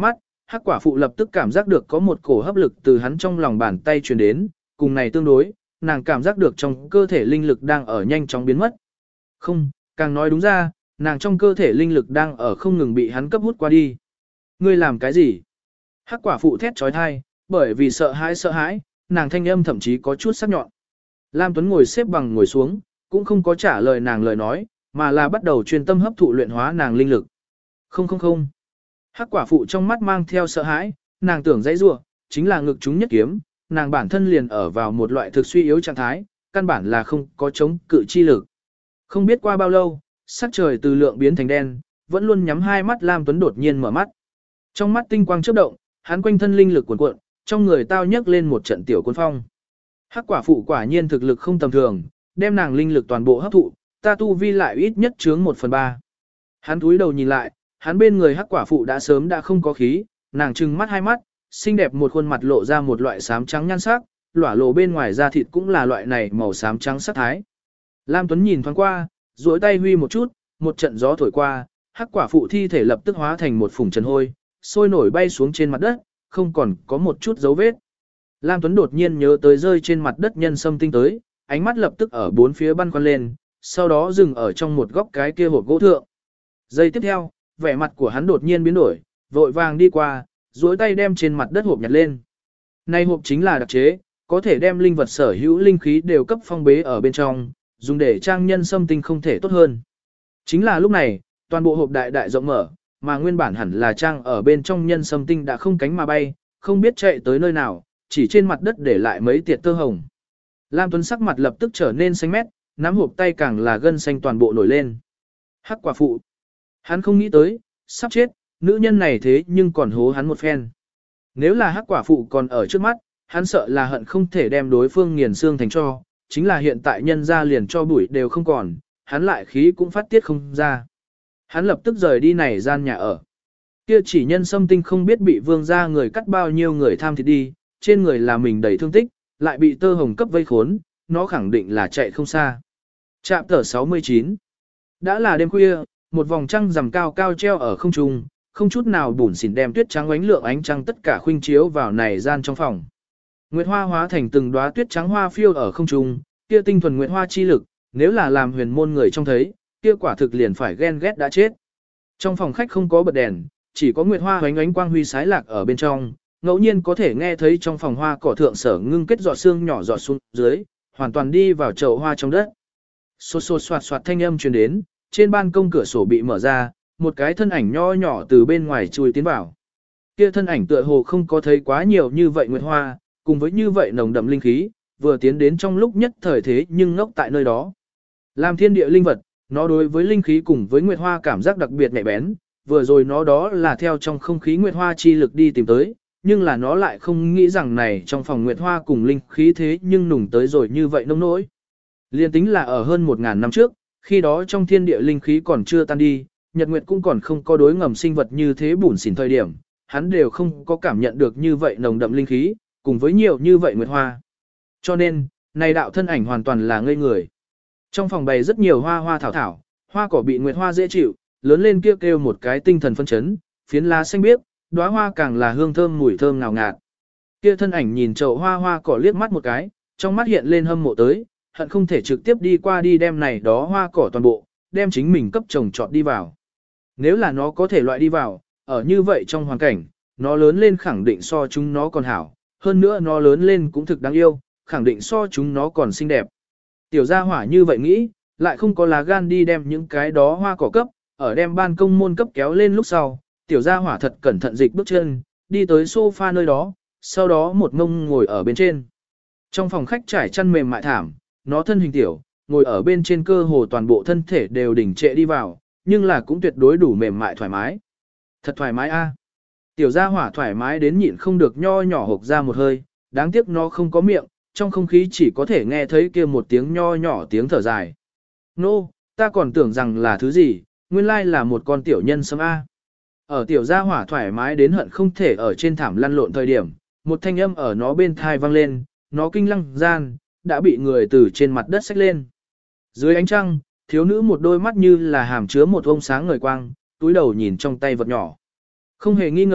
Hắc quả phụ lập tức cảm giác được có một cổ hấp lực từ hắn trong lòng bàn tay truyền đến, cùng này tương đối, nàng cảm giác được trong cơ thể linh lực đang ở nhanh chóng biến mất. Không, càng nói đúng ra, nàng trong cơ thể linh lực đang ở không ngừng bị hắn cấp hút qua đi. Ngươi làm cái gì? Hắc quả phụ thét trói thai, bởi vì sợ hãi sợ hãi, nàng thanh âm thậm chí có chút sắc nhọn. Lam Tuấn ngồi xếp bằng ngồi xuống, cũng không có trả lời nàng lời nói, mà là bắt đầu chuyên tâm hấp thụ luyện hóa nàng linh lực. Không không không. Hắc quả phụ trong mắt mang theo sợ hãi, nàng tưởng dãy rủa, chính là ngực chúng nhất kiếm, nàng bản thân liền ở vào một loại thực suy yếu trạng thái, căn bản là không có chống cự chi lực. Không biết qua bao lâu, sắc trời từ lượng biến thành đen, vẫn luôn nhắm hai mắt Lam Tuấn đột nhiên mở mắt. Trong mắt tinh quang chớp động, hắn quanh thân linh lực cuồn cuộn, trong người tao nhấc lên một trận tiểu cuốn phong. Hắc quả phụ quả nhiên thực lực không tầm thường, đem nàng linh lực toàn bộ hấp thụ, ta tu vi lại ít nhất chướng một phần ba. Hắn cúi đầu nhìn lại, hắn bên người hắc quả phụ đã sớm đã không có khí, nàng trừng mắt hai mắt, xinh đẹp một khuôn mặt lộ ra một loại xám trắng nhan sắc, lỏa lộ bên ngoài da thịt cũng là loại này màu xám trắng sắc thái. Lam Tuấn nhìn thoáng qua, duỗi tay huy một chút, một trận gió thổi qua, hắc quả phụ thi thể lập tức hóa thành một phùng trần hôi, sôi nổi bay xuống trên mặt đất, không còn có một chút dấu vết. Lam Tuấn đột nhiên nhớ tới rơi trên mặt đất nhân sâm tinh tới, ánh mắt lập tức ở bốn phía băn khoăn lên, sau đó dừng ở trong một góc cái kia hộp gỗ thượng. Giây tiếp theo, vẻ mặt của hắn đột nhiên biến đổi, vội vàng đi qua, duỗi tay đem trên mặt đất hộp nhặt lên. Này hộp chính là đặc chế, có thể đem linh vật sở hữu linh khí đều cấp phong bế ở bên trong, dùng để trang nhân sâm tinh không thể tốt hơn. Chính là lúc này, toàn bộ hộp đại đại rộng mở, mà nguyên bản hẳn là trang ở bên trong nhân sâm tinh đã không cánh mà bay, không biết chạy tới nơi nào, chỉ trên mặt đất để lại mấy tiệt tơ hồng. Lam Tuấn sắc mặt lập tức trở nên xanh mét, nắm hộp tay càng là gân xanh toàn bộ nổi lên. Hắc quả phụ. Hắn không nghĩ tới, sắp chết, nữ nhân này thế nhưng còn hố hắn một phen. Nếu là hắc quả phụ còn ở trước mắt, hắn sợ là hận không thể đem đối phương nghiền xương thành cho, chính là hiện tại nhân ra liền cho bụi đều không còn, hắn lại khí cũng phát tiết không ra. Hắn lập tức rời đi này gian nhà ở. Kia chỉ nhân sâm tinh không biết bị vương gia người cắt bao nhiêu người tham thịt đi, trên người là mình đầy thương tích, lại bị tơ hồng cấp vây khốn, nó khẳng định là chạy không xa. Trạm tờ sáu mươi chín. Đã là đêm khuya, một vòng trăng rằm cao cao treo ở không trung, không chút nào bủn xỉn đem tuyết trắng ánh lượng ánh trăng tất cả khuynh chiếu vào này gian trong phòng. Nguyệt hoa hóa thành từng đóa tuyết trắng hoa phiêu ở không trung, kia tinh thuần nguyệt hoa chi lực, nếu là làm huyền môn người trông thấy, kia quả thực liền phải ghen ghét đã chết. Trong phòng khách không có bật đèn, chỉ có nguyệt hoa ánh ánh quang huy sái lạc ở bên trong, ngẫu nhiên có thể nghe thấy trong phòng hoa cỏ thượng sở ngưng kết giọt sương nhỏ giọt xuống dưới, hoàn toàn đi vào chậu hoa trong đất. Xôn xôn xoạt xoạt thanh âm truyền đến, trên ban công cửa sổ bị mở ra, một cái thân ảnh nho nhỏ từ bên ngoài chui tiến vào. Kia thân ảnh tựa hồ không có thấy quá nhiều như vậy nguyệt hoa, cùng với như vậy nồng đậm linh khí, vừa tiến đến trong lúc nhất thời thế nhưng ngốc tại nơi đó. Làm thiên địa linh vật, nó đối với linh khí cùng với nguyệt hoa cảm giác đặc biệt nhạy bén, vừa rồi nó đó là theo trong không khí nguyệt hoa chi lực đi tìm tới, nhưng là nó lại không nghĩ rằng này trong phòng nguyệt hoa cùng linh khí thế nhưng nùng tới rồi như vậy nông nỗi. Liên tính là ở hơn một ngàn năm trước, khi đó trong thiên địa linh khí còn chưa tan đi, nhật nguyệt cũng còn không có đối ngầm sinh vật như thế bủn xỉn thời điểm, hắn đều không có cảm nhận được như vậy nồng đậm linh khí, cùng với nhiều như vậy nguyệt hoa. Cho nên, này đạo thân ảnh hoàn toàn là ngây người. Trong phòng bày rất nhiều hoa hoa thảo thảo, hoa cỏ bị nguyệt hoa dễ chịu, lớn lên kêu kêu một cái tinh thần phân chấn, phiến lá xanh biếc, đóa hoa càng là hương thơm mùi thơm ngào ngạt. Kia thân ảnh nhìn chậu hoa hoa cỏ liếc mắt một cái, trong mắt hiện lên hâm mộ tới, hận không thể trực tiếp đi qua đi đem này đó hoa cỏ toàn bộ, đem chính mình cấp trồng trọt đi vào. Nếu là nó có thể loại đi vào, ở như vậy trong hoàn cảnh, nó lớn lên khẳng định so chúng nó còn hảo, hơn nữa nó lớn lên cũng thực đáng yêu, khẳng định so chúng nó còn xinh đẹp. Tiểu gia hỏa như vậy nghĩ, lại không có lá gan đi đem những cái đó hoa cỏ cấp, ở đem ban công môn cấp kéo lên lúc sau, tiểu gia hỏa thật cẩn thận dịch bước chân, đi tới sofa nơi đó, sau đó một ngông ngồi ở bên trên. Trong phòng khách trải chăn mềm mại thảm, nó thân hình tiểu, ngồi ở bên trên cơ hồ toàn bộ thân thể đều đỉnh trệ đi vào, nhưng là cũng tuyệt đối đủ mềm mại thoải mái. Thật thoải mái a. Tiểu gia hỏa thoải mái đến nhịn không được nho nhỏ hộc ra một hơi, đáng tiếc nó không có miệng, trong không khí chỉ có thể nghe thấy kia một tiếng nho nhỏ tiếng thở dài. Nô, ta còn tưởng rằng là thứ gì, nguyên lai là một con tiểu nhân sâm A. Ở tiểu gia hỏa thoải mái đến hận không thể ở trên thảm lăn lộn thời điểm, một thanh âm ở nó bên thai vang lên, nó kinh lăng gian, đã bị người từ trên mặt đất xách lên. Dưới ánh trăng, thiếu nữ một đôi mắt như là hàm chứa một ông sáng ngời quang, túi đầu nhìn trong tay vật nhỏ. Không hề nghi ngờ,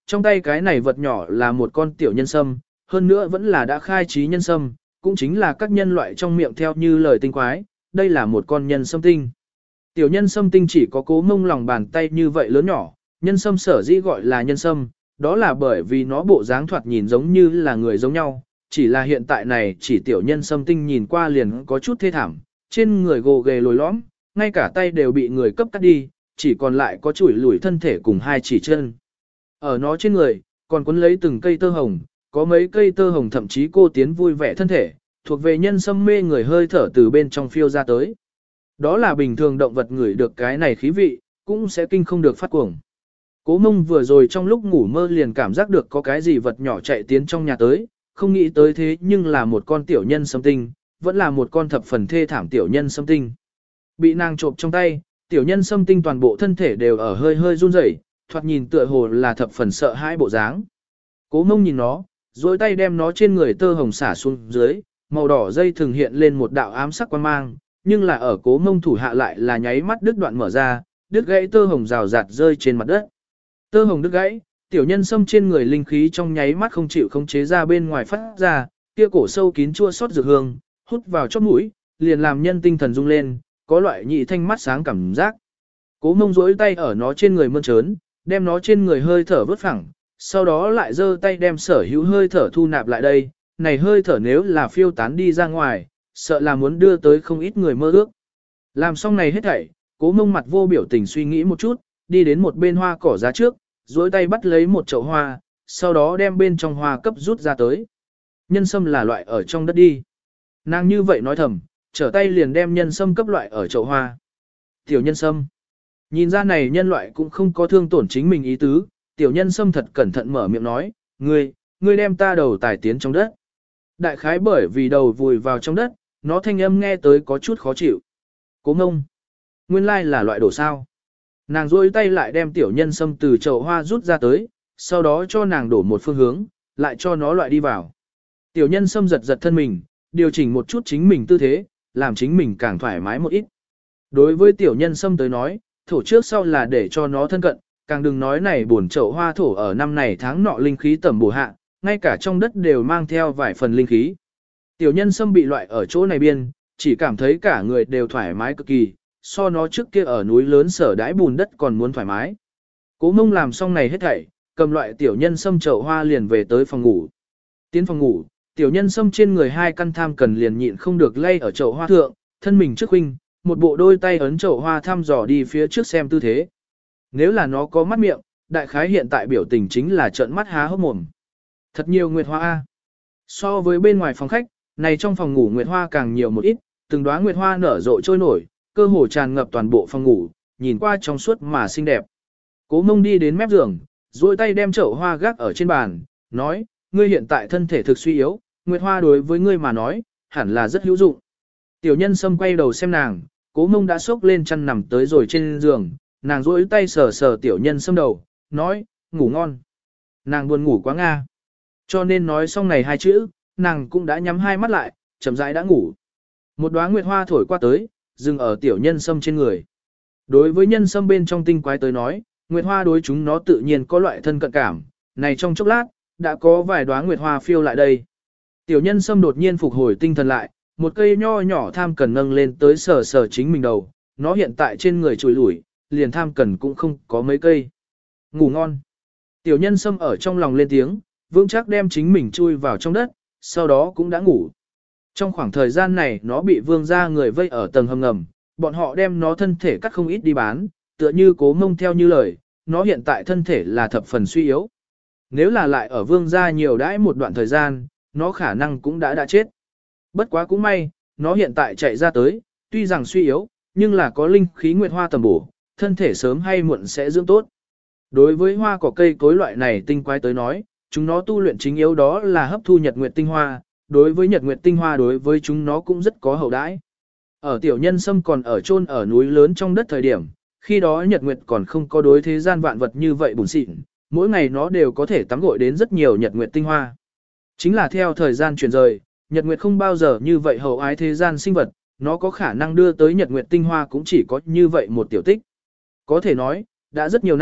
trong tay cái này vật nhỏ là một con tiểu nhân sâm, hơn nữa vẫn là đã khai trí nhân sâm, cũng chính là các nhân loại trong miệng theo như lời tinh quái, đây là một con nhân sâm tinh. Tiểu nhân sâm tinh chỉ có Cố Mông lòng bàn tay như vậy lớn nhỏ, nhân sâm sở dĩ gọi là nhân sâm, đó là bởi vì nó bộ dáng thoạt nhìn giống như là người giống nhau, chỉ là hiện tại này chỉ tiểu nhân sâm tinh nhìn qua liền có chút thê thảm, trên người gồ ghề lồi lõm, ngay cả tay đều bị người cấp cắt đi, chỉ còn lại có chuỗi lủi thân thể cùng hai chỉ chân. Ở nó trên người, còn quấn lấy từng cây tơ hồng, có mấy cây tơ hồng thậm chí cô tiến vui vẻ thân thể, thuộc về nhân sâm mê người hơi thở từ bên trong phiêu ra tới. Đó là bình thường động vật ngửi được cái này khí vị, cũng sẽ kinh không được phát cuồng. Cố Mông vừa rồi trong lúc ngủ mơ liền cảm giác được có cái gì vật nhỏ chạy tiến trong nhà tới, không nghĩ tới thế nhưng là một con tiểu nhân sâm tinh, vẫn là một con thập phần thê thảm tiểu nhân sâm tinh. Bị nàng trộm trong tay, tiểu nhân sâm tinh toàn bộ thân thể đều ở hơi hơi run rẩy, thoạt nhìn tựa hồ là thập phần sợ hãi bộ dáng. Cố Mông nhìn nó, duỗi tay đem nó trên người tơ hồng xả xuống dưới, màu đỏ dây thường hiện lên một đạo ám sắc quan mang, nhưng là ở Cố Mông thủ hạ lại là nháy mắt đứt đoạn mở ra, đứt gãy tơ hồng rào rạt rơi trên mặt đất. Tơ hồng đứt gãy, tiểu nhân sâm trên người linh khí trong nháy mắt không chịu khống chế ra bên ngoài phát ra, kia cổ sâu kín chua xót dược hương, hút vào chóp mũi, liền làm nhân tinh thần rung lên, có loại nhị thanh mắt sáng cảm giác. Cố Mông duỗi tay ở nó trên người mơn trớn, đem nó trên người hơi thở vứt phẳng, sau đó lại giơ tay đem sở hữu hơi thở thu nạp lại đây, này hơi thở nếu là phiêu tán đi ra ngoài, sợ là muốn đưa tới không ít người mơ ước. Làm xong này hết thảy, Cố Mông mặt vô biểu tình suy nghĩ một chút, đi đến một bên hoa cỏ giá trước, duỗi tay bắt lấy một chậu hoa, sau đó đem bên trong hoa cấp rút ra tới. Nhân sâm là loại ở trong đất đi. Nàng như vậy nói thầm, trở tay liền đem nhân sâm cấp loại ở chậu hoa. Tiểu nhân sâm. Nhìn ra này nhân loại cũng không có thương tổn chính mình ý tứ, tiểu nhân sâm thật cẩn thận mở miệng nói, ngươi, ngươi đem ta đầu tải tiến trong đất. Đại khái bởi vì đầu vùi vào trong đất, nó thanh âm nghe tới có chút khó chịu. Cố Mông. Nguyên lai là loại đổ sao. Nàng duỗi tay lại đem tiểu nhân sâm từ chậu hoa rút ra tới, sau đó cho nàng đổ một phương hướng, lại cho nó loại đi vào. Tiểu nhân sâm giật giật thân mình, điều chỉnh một chút chính mình tư thế, làm chính mình càng thoải mái một ít. Đối với tiểu nhân sâm tới nói, thổ trước sau là để cho nó thân cận, càng đừng nói này buồn chậu hoa thổ ở năm này tháng nọ linh khí tầm bổ hạ, ngay cả trong đất đều mang theo vài phần linh khí. Tiểu nhân sâm bị loại ở chỗ này biên, chỉ cảm thấy cả người đều thoải mái cực kỳ, so nó trước kia ở núi lớn sở đãi bùn đất còn muốn thoải mái. Cố Mông làm xong này hết thảy, cầm loại tiểu nhân sâm chậu hoa liền về tới phòng ngủ. Tiến phòng ngủ, tiểu nhân sâm trên người hai căn tham cần liền nhịn không được lay ở chậu hoa thượng, thân mình trước huynh, một bộ đôi tay ấn chậu hoa thăm dò đi phía trước xem tư thế. Nếu là nó có mắt miệng, đại khái hiện tại biểu tình chính là trợn mắt há hốc mồm. Thật nhiều nguyệt hoa a. So với bên ngoài phòng khách, này trong phòng ngủ nguyệt hoa càng nhiều một ít, từng đóa nguyệt hoa nở rộ trôi nổi, cơ hồ tràn ngập toàn bộ phòng ngủ, nhìn qua trong suốt mà xinh đẹp. Cố Mông đi đến mép giường, duỗi tay đem chậu hoa gác ở trên bàn, nói, ngươi hiện tại thân thể thực suy yếu, nguyệt hoa đối với ngươi mà nói, hẳn là rất hữu dụng. Tiểu nhân sâm quay đầu xem nàng, Cố Mông đã sốc lên chăn nằm tới rồi trên giường, nàng duỗi tay sờ sờ tiểu nhân sâm đầu, nói, ngủ ngon. Nàng buồn ngủ quá nga. Cho nên nói xong này hai chữ, nàng cũng đã nhắm hai mắt lại, chậm rãi đã ngủ. Một đóa nguyệt hoa thổi qua tới, dừng ở tiểu nhân sâm trên người. Đối với nhân sâm bên trong tinh quái tới nói, nguyệt hoa đối chúng nó tự nhiên có loại thân cận cảm, này trong chốc lát, đã có vài đóa nguyệt hoa phiêu lại đây. Tiểu nhân sâm đột nhiên phục hồi tinh thần lại, một cây nho nhỏ tham cần nâng lên tới sờ sờ chính mình đầu, nó hiện tại trên người trùi lủi, liền tham cần cũng không có mấy cây. Ngủ ngon. Tiểu nhân sâm ở trong lòng lên tiếng, vững chắc đem chính mình chui vào trong đất, sau đó cũng đã ngủ. Trong khoảng thời gian này nó bị vương gia người vây ở tầng hầm ngầm, bọn họ đem nó thân thể cắt không ít đi bán, tựa như Cố Mông theo như lời, nó hiện tại thân thể là thập phần suy yếu. Nếu là lại ở vương gia nhiều đãi một đoạn thời gian, nó khả năng cũng đã đã chết. Bất quá cũng may, nó hiện tại chạy ra tới, tuy rằng suy yếu, nhưng là có linh khí nguyệt hoa tầm bổ, thân thể sớm hay muộn sẽ dưỡng tốt. Đối với hoa cỏ cây cối loại này tinh quái tới nói, chúng nó tu luyện chính yếu đó là hấp thu nhật nguyệt tinh hoa, đối với nhật nguyệt tinh hoa đối với chúng nó cũng rất có hậu đãi. Ở tiểu nhân sâm còn ở chôn ở núi lớn trong đất thời điểm, khi đó nhật nguyệt còn không có đối thế gian vạn vật như vậy bùn xịn, mỗi ngày nó đều có thể tắm gội đến rất nhiều nhật nguyệt tinh hoa. Chính là theo thời gian chuyển rời, nhật nguyệt không bao giờ như vậy hậu ái thế gian sinh vật, nó có khả năng đưa tới nhật nguyệt tinh hoa cũng chỉ có như vậy một tiểu tích. Có thể nói, đã rất nhiều năm,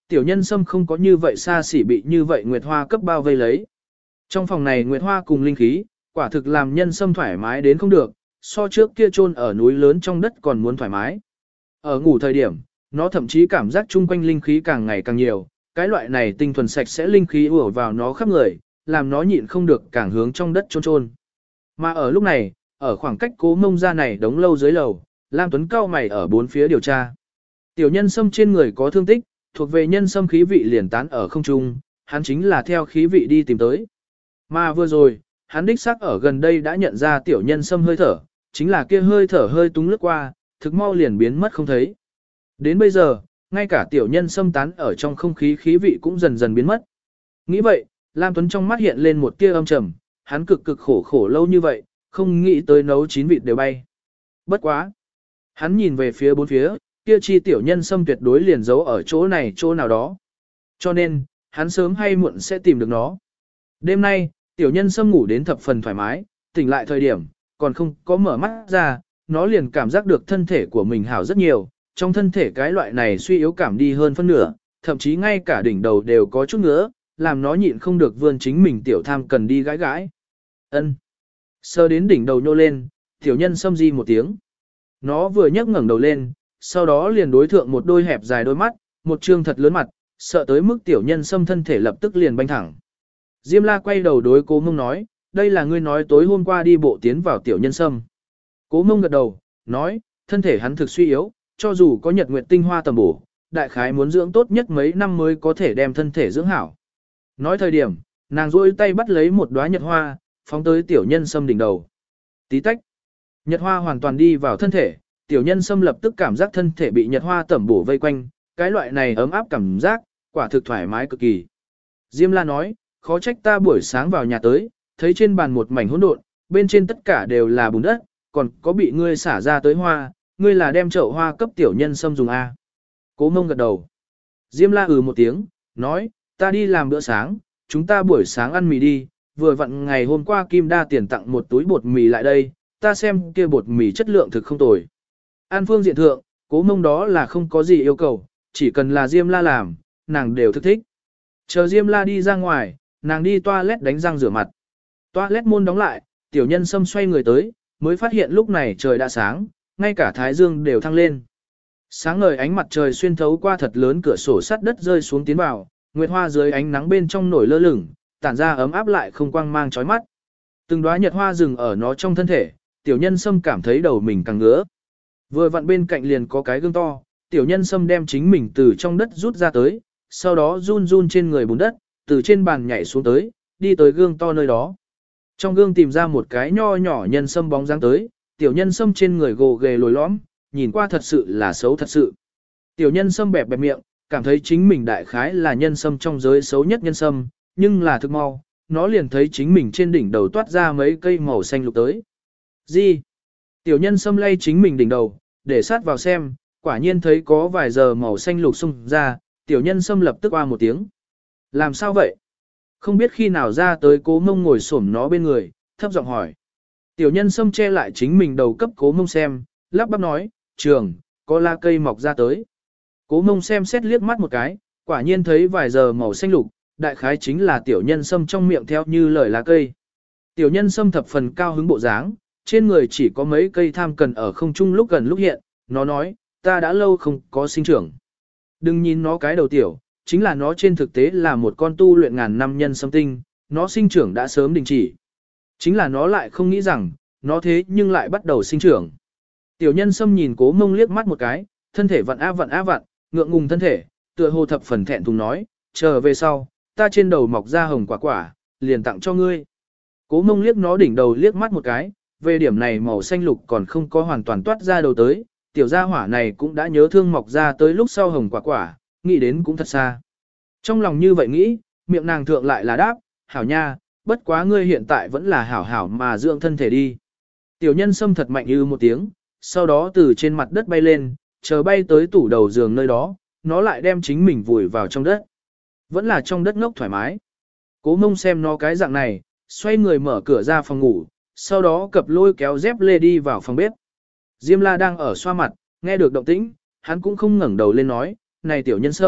tiểu nhân sâm không có như vậy xa xỉ bị như vậy Nguyệt Hoa cấp bao vây lấy. Trong phòng này Nguyệt Hoa cùng linh khí, quả thực làm nhân sâm thoải mái đến không được, so trước kia chôn ở núi lớn trong đất còn muốn thoải mái. Ở ngủ thời điểm, nó thậm chí cảm giác chung quanh linh khí càng ngày càng nhiều, cái loại này tinh thuần sạch sẽ linh khí ùa vào nó khắp người, làm nó nhịn không được càng hướng trong đất chôn chôn. Mà ở lúc này, ở khoảng cách Cố Mông ra này đống lâu dưới lầu, Lam Tuấn cao mày ở bốn phía điều tra. Tiểu nhân sâm trên người có thương tích, thuộc về nhân sâm khí vị liền tán ở không trung, hắn chính là theo khí vị đi tìm tới. Mà vừa rồi, hắn đích xác ở gần đây đã nhận ra tiểu nhân sâm hơi thở, chính là kia hơi thở hơi túng lướt qua, thực mau liền biến mất không thấy. Đến bây giờ, ngay cả tiểu nhân sâm tán ở trong không khí khí vị cũng dần dần biến mất. Nghĩ vậy, Lam Tuấn trong mắt hiện lên một tia âm trầm, hắn cực cực khổ khổ lâu như vậy, không nghĩ tới nấu chín vịt đều bay. Bất quá. Hắn nhìn về phía bốn phía, kia chi tiểu nhân sâm tuyệt đối liền giấu ở chỗ này chỗ nào đó. Cho nên, hắn sớm hay muộn sẽ tìm được nó. Đêm nay, tiểu nhân sâm ngủ đến thập phần thoải mái, tỉnh lại thời điểm, còn không có mở mắt ra, nó liền cảm giác được thân thể của mình hảo rất nhiều, trong thân thể cái loại này suy yếu cảm đi hơn phân nửa, thậm chí ngay cả đỉnh đầu đều có chút ngứa, làm nó nhịn không được vươn chính mình tiểu tham cần đi gãi gãi. Ân. Sơ đến đỉnh đầu nhô lên, tiểu nhân sâm di một tiếng. Nó vừa nhấc ngẩng đầu lên, sau đó liền đối thượng một đôi hẹp dài đôi mắt, một trương thật lớn mặt, sợ tới mức tiểu nhân sâm thân thể lập tức liền banh thẳng. Diêm La quay đầu đối Cố Mông nói, đây là ngươi nói tối hôm qua đi bộ tiến vào tiểu nhân sâm. Cố Mông gật đầu, nói, thân thể hắn thực suy yếu, cho dù có nhật nguyệt tinh hoa tầm bổ, đại khái muốn dưỡng tốt nhất mấy năm mới có thể đem thân thể dưỡng hảo. Nói thời điểm, nàng duỗi tay bắt lấy một đóa nhật hoa, phóng tới tiểu nhân sâm đỉnh đầu. Tí tách. Nhật hoa hoàn toàn đi vào thân thể, tiểu nhân sâm lập tức cảm giác thân thể bị nhật hoa tẩm bổ vây quanh, cái loại này ấm áp cảm giác, quả thực thoải mái cực kỳ. Diêm La nói, khó trách ta buổi sáng vào nhà tới, thấy trên bàn một mảnh hỗn độn, bên trên tất cả đều là bùn đất, còn có bị ngươi xả ra tới hoa, ngươi là đem chậu hoa cấp tiểu nhân sâm dùng a? Cố Mông gật đầu. Diêm La ừ một tiếng, nói, ta đi làm bữa sáng, chúng ta buổi sáng ăn mì đi, vừa vặn ngày hôm qua Kim Đa tiền tặng một túi bột mì lại đây, ta xem kia bột mì chất lượng thực không tồi. An phương diện thượng, Cố Mông đó là không có gì yêu cầu, chỉ cần là Diêm La làm, nàng đều thức thích. Chờ Diêm La đi ra ngoài, nàng đi toilet đánh răng rửa mặt. Toilet môn đóng lại, tiểu nhân sâm xoay người tới, mới phát hiện lúc này trời đã sáng, ngay cả thái dương đều thăng lên. Sáng ngời ánh mặt trời xuyên thấu qua thật lớn cửa sổ sắt đất rơi xuống tiến vào, nguyệt hoa dưới ánh nắng bên trong nổi lơ lửng, tản ra ấm áp lại không quang mang chói mắt. Từng đóa nhật hoa dừng ở nó trong thân thể, tiểu nhân sâm cảm thấy đầu mình càng ngứa. Vừa vặn bên cạnh liền có cái gương to, tiểu nhân sâm đem chính mình từ trong đất rút ra tới, sau đó run run trên người bùn đất, từ trên bàn nhảy xuống tới, đi tới gương to nơi đó. Trong gương tìm ra một cái nho nhỏ nhân sâm bóng dáng tới, tiểu nhân sâm trên người gồ ghề lồi lõm, nhìn qua thật sự là xấu thật sự. Tiểu nhân sâm bẹp bẹp miệng, cảm thấy chính mình đại khái là nhân sâm trong giới xấu nhất nhân sâm, nhưng là thực mau, nó liền thấy chính mình trên đỉnh đầu toát ra mấy cây màu xanh lục tới. Gì? Tiểu nhân sâm lay chính mình đỉnh đầu, để sát vào xem, quả nhiên thấy có vài giờ màu xanh lục xung ra, tiểu nhân sâm lập tức oa một tiếng. Làm sao vậy? Không biết khi nào ra tới Cố Mông ngồi xổm nó bên người, thấp giọng hỏi. Tiểu nhân sâm che lại chính mình đầu cấp Cố Mông xem, lắp bắp nói, trường, có la cây mọc ra tới. Cố Mông xem xét liếc mắt một cái, quả nhiên thấy vài giờ màu xanh lục, đại khái chính là tiểu nhân sâm trong miệng theo như lời lá cây. Tiểu nhân sâm thập phần cao hứng bộ dáng, trên người chỉ có mấy cây tham cần ở không trung lúc gần lúc hiện, nó nói, ta đã lâu không có sinh trưởng. Đừng nhìn nó cái đầu tiểu, chính là nó trên thực tế là một con tu luyện ngàn năm nhân sâm tinh, nó sinh trưởng đã sớm đình chỉ. Chính là nó lại không nghĩ rằng, nó thế nhưng lại bắt đầu sinh trưởng. Tiểu nhân sâm nhìn Cố Mông liếc mắt một cái, thân thể vặn á vặn á vặn, ngượng ngùng thân thể, tựa hồ thập phần thẹn thùng nói, chờ về sau, ta trên đầu mọc ra hồng quả quả, liền tặng cho ngươi. Cố Mông liếc nó đỉnh đầu liếc mắt một cái, về điểm này màu xanh lục còn không có hoàn toàn toát ra đầu tới, tiểu gia hỏa này cũng đã nhớ thương mọc ra tới lúc sau hồng quả quả, nghĩ đến cũng thật xa. Trong lòng như vậy nghĩ, miệng nàng thượng lại là đáp, hảo nha, bất quá ngươi hiện tại vẫn là hảo hảo mà dưỡng thân thể đi. Tiểu nhân sâm thật mạnh như một tiếng, sau đó từ trên mặt đất bay lên, chờ bay tới tủ đầu giường nơi đó, nó lại đem chính mình vùi vào trong đất. Vẫn là trong đất ngốc thoải mái. Cố Mông xem nó cái dạng này, xoay người mở cửa ra phòng ngủ, sau đó cặp lôi kéo dép lê đi vào phòng bếp. Diêm La đang ở xoa mặt, nghe được động tĩnh, hắn cũng không ngẩng đầu lên nói, này tiểu nhân sâm,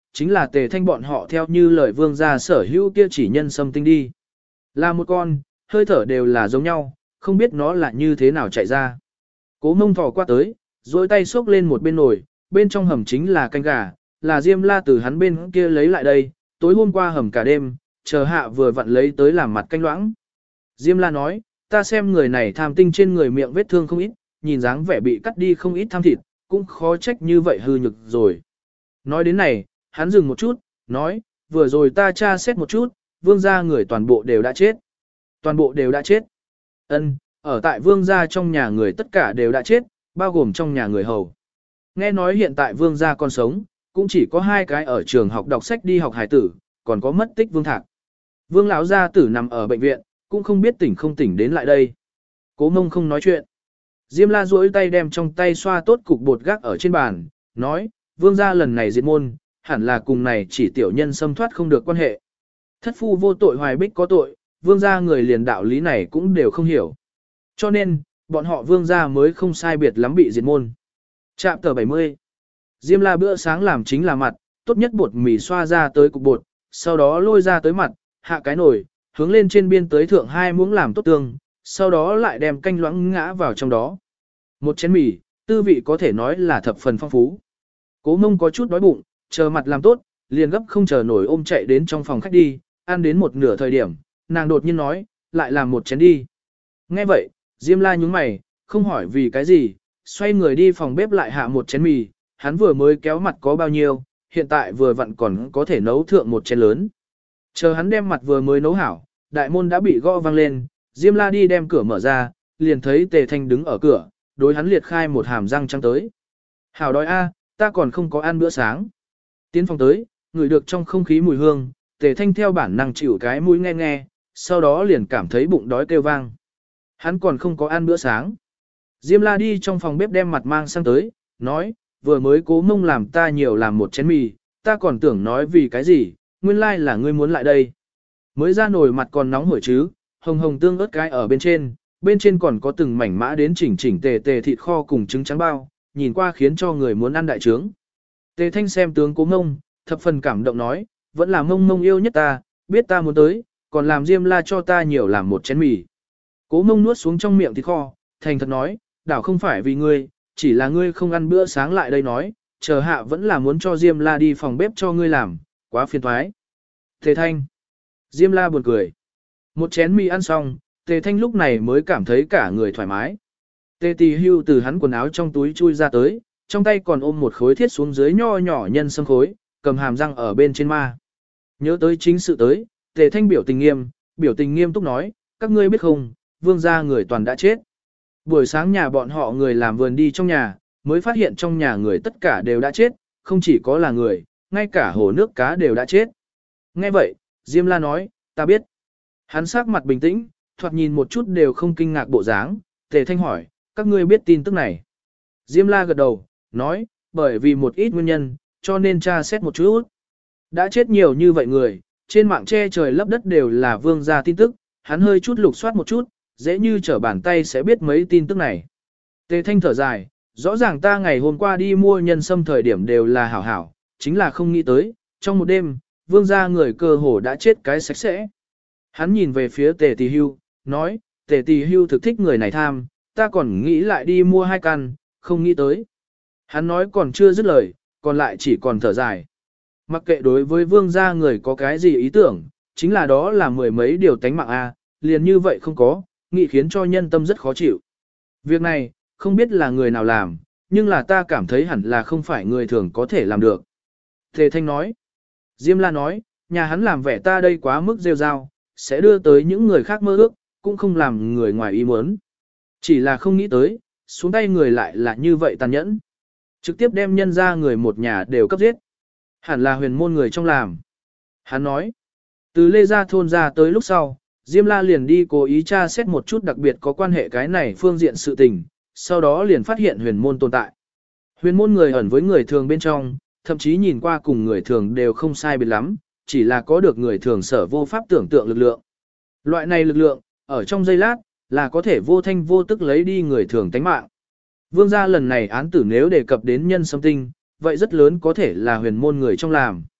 chính là tề thanh bọn họ theo như lời vương gia sở hữu kia chỉ nhân sâm tinh đi. Là một con, hơi thở đều là giống nhau, không biết nó là như thế nào chạy ra. Cố mông thò qua tới, rồi tay xốc lên một bên nồi, bên trong hầm chính là canh gà, là Diêm La từ hắn bên kia lấy lại đây, tối hôm qua hầm cả đêm, chờ hạ vừa vặn lấy tới làm mặt canh loãng. Diêm La nói, ta xem người này tham tinh trên người miệng vết thương không ít, nhìn dáng vẻ bị cắt đi không ít tham thịt, cũng khó trách như vậy hư nhực rồi. Nói đến này, hắn dừng một chút, nói, vừa rồi ta tra xét một chút, vương gia người toàn bộ đều đã chết. Toàn bộ đều đã chết. Ân, ở tại vương gia trong nhà người tất cả đều đã chết, bao gồm trong nhà người hầu. Nghe nói hiện tại vương gia còn sống, cũng chỉ có hai cái ở trường học đọc sách đi học hải tử, còn có mất tích vương thạc. Vương lão gia tử nằm ở bệnh viện, cũng không biết tỉnh không tỉnh đến lại đây. Cố mông không nói chuyện. Diêm la duỗi tay đem trong tay xoa tốt cục bột gác ở trên bàn, nói, vương gia lần này diệt môn, hẳn là cùng này chỉ tiểu nhân xâm thoát không được quan hệ. Thất phu vô tội hoài bích có tội, vương gia người liền đạo lý này cũng đều không hiểu. Cho nên, bọn họ vương gia mới không sai biệt lắm bị diệt môn. Trạm tờ bảy mươi. Diêm la bữa sáng làm chính là mặt, tốt nhất bột mì xoa ra tới cục bột, sau đó lôi ra tới mặt, hạ cái nồi, hướng lên trên biên tới thượng hai muỗng làm tốt tương, sau đó lại đem canh loãng ngã vào trong đó. Một chén mì, tư vị có thể nói là thập phần phong phú. Cố mông có chút đói bụng, chờ mặt làm tốt, liền gấp không chờ nổi ôm chạy đến trong phòng khách đi, ăn đến một nửa thời điểm, nàng đột nhiên nói, lại làm một chén đi. Nghe vậy, Diêm la nhúng mày, không hỏi vì cái gì, xoay người đi phòng bếp lại hạ một chén mì, hắn vừa mới kéo mặt có bao nhiêu, hiện tại vừa vặn còn có thể nấu thượng một chén lớn. Chờ hắn đem mặt vừa mới nấu hảo, đại môn đã bị gõ vang lên, Diêm la đi đem cửa mở ra, liền thấy Tề Thanh đứng ở cửa, đối hắn liệt khai một hàm răng trắng tới. Hảo đói a, ta còn không có ăn bữa sáng. Tiến phòng tới, ngửi được trong không khí mùi hương, Tề Thanh theo bản năng chịu cái mũi nghe nghe, sau đó liền cảm thấy bụng đói kêu vang. Hắn còn không có ăn bữa sáng. Diêm la đi trong phòng bếp đem mặt mang sang tới, nói, vừa mới cố mông làm ta nhiều làm một chén mì, ta còn tưởng nói vì cái gì, nguyên lai là ngươi muốn lại đây. Mới ra nồi mặt còn nóng hổi chứ, hồng hồng tương ớt cái ở bên trên, bên trên còn có từng mảnh mã đến chỉnh chỉnh tề tề thịt kho cùng trứng trắng bao, nhìn qua khiến cho người muốn ăn đại trướng. Tề Thanh xem tướng cố mông, thập phần cảm động nói, vẫn là mông mông yêu nhất ta, biết ta muốn tới, còn làm Diêm la cho ta nhiều làm một chén mì. Cố mông nuốt xuống trong miệng thịt kho, thành thật nói, đảo không phải vì ngươi, chỉ là ngươi không ăn bữa sáng lại đây nói, chờ hạ vẫn là muốn cho Diêm la đi phòng bếp cho ngươi làm, quá phiền toái. Tề Thanh. Diêm la buồn cười. Một chén mì ăn xong, Tề Thanh lúc này mới cảm thấy cả người thoải mái. Tề Tì Hưu từ hắn quần áo trong túi chui ra tới, trong tay còn ôm một khối thiết xuống dưới nho nhỏ nhân sâm khối, cầm hàm răng ở bên trên ma. Nhớ tới chính sự tới, Tề Thanh biểu tình nghiêm, biểu tình nghiêm túc nói, các ngươi biết không, vương gia người toàn đã chết. Buổi sáng nhà bọn họ người làm vườn đi trong nhà, mới phát hiện trong nhà người tất cả đều đã chết, không chỉ có là người, ngay cả hồ nước cá đều đã chết. Nghe vậy, Diêm la nói, ta biết. Hắn sắc mặt bình tĩnh, thoạt nhìn một chút đều không kinh ngạc bộ dáng, Tề Thanh hỏi, các ngươi biết tin tức này. Diêm la gật đầu, nói, bởi vì một ít nguyên nhân, cho nên tra xét một chút. Đã chết nhiều như vậy người, trên mạng che trời lấp đất đều là vương gia tin tức, hắn hơi chút lục soát một chút, dễ như trở bàn tay sẽ biết mấy tin tức này. Tề Thanh thở dài, rõ ràng ta ngày hôm qua đi mua nhân sâm thời điểm đều là hảo hảo, chính là không nghĩ tới, trong một đêm, vương gia người cơ hồ đã chết cái sạch sẽ. Hắn nhìn về phía Tề Tì Hưu, nói, Tề Tì Hưu thực thích người này tham, ta còn nghĩ lại đi mua hai căn, không nghĩ tới. Hắn nói còn chưa dứt lời, còn lại chỉ còn thở dài. Mặc kệ đối với vương gia người có cái gì ý tưởng, chính là đó là mười mấy điều tánh mạng a, liền như vậy không có, nghĩ khiến cho nhân tâm rất khó chịu. Việc này, không biết là người nào làm, nhưng là ta cảm thấy hẳn là không phải người thường có thể làm được. Tề Thanh nói, Diêm la nói, nhà hắn làm vẻ ta đây quá mức rêu rao, sẽ đưa tới những người khác mơ ước, cũng không làm người ngoài ý muốn. Chỉ là không nghĩ tới, xuống tay người lại là như vậy tàn nhẫn. Trực tiếp đem nhân ra người một nhà đều cấp giết. Hẳn là huyền môn người trong làm. Hắn nói, từ Lê Gia thôn ra tới lúc sau, Diêm La liền đi cố ý tra xét một chút đặc biệt có quan hệ cái này phương diện sự tình, sau đó liền phát hiện huyền môn tồn tại. Huyền môn người ẩn với người thường bên trong, thậm chí nhìn qua cùng người thường đều không sai biệt lắm, chỉ là có được người thường sở vô pháp tưởng tượng lực lượng. Loại này lực lượng, ở trong giây lát, là có thể vô thanh vô tức lấy đi người thường tánh mạng. Vương gia lần này án tử nếu đề cập đến nhân sâm tinh, vậy rất lớn có thể là huyền môn người trong làm.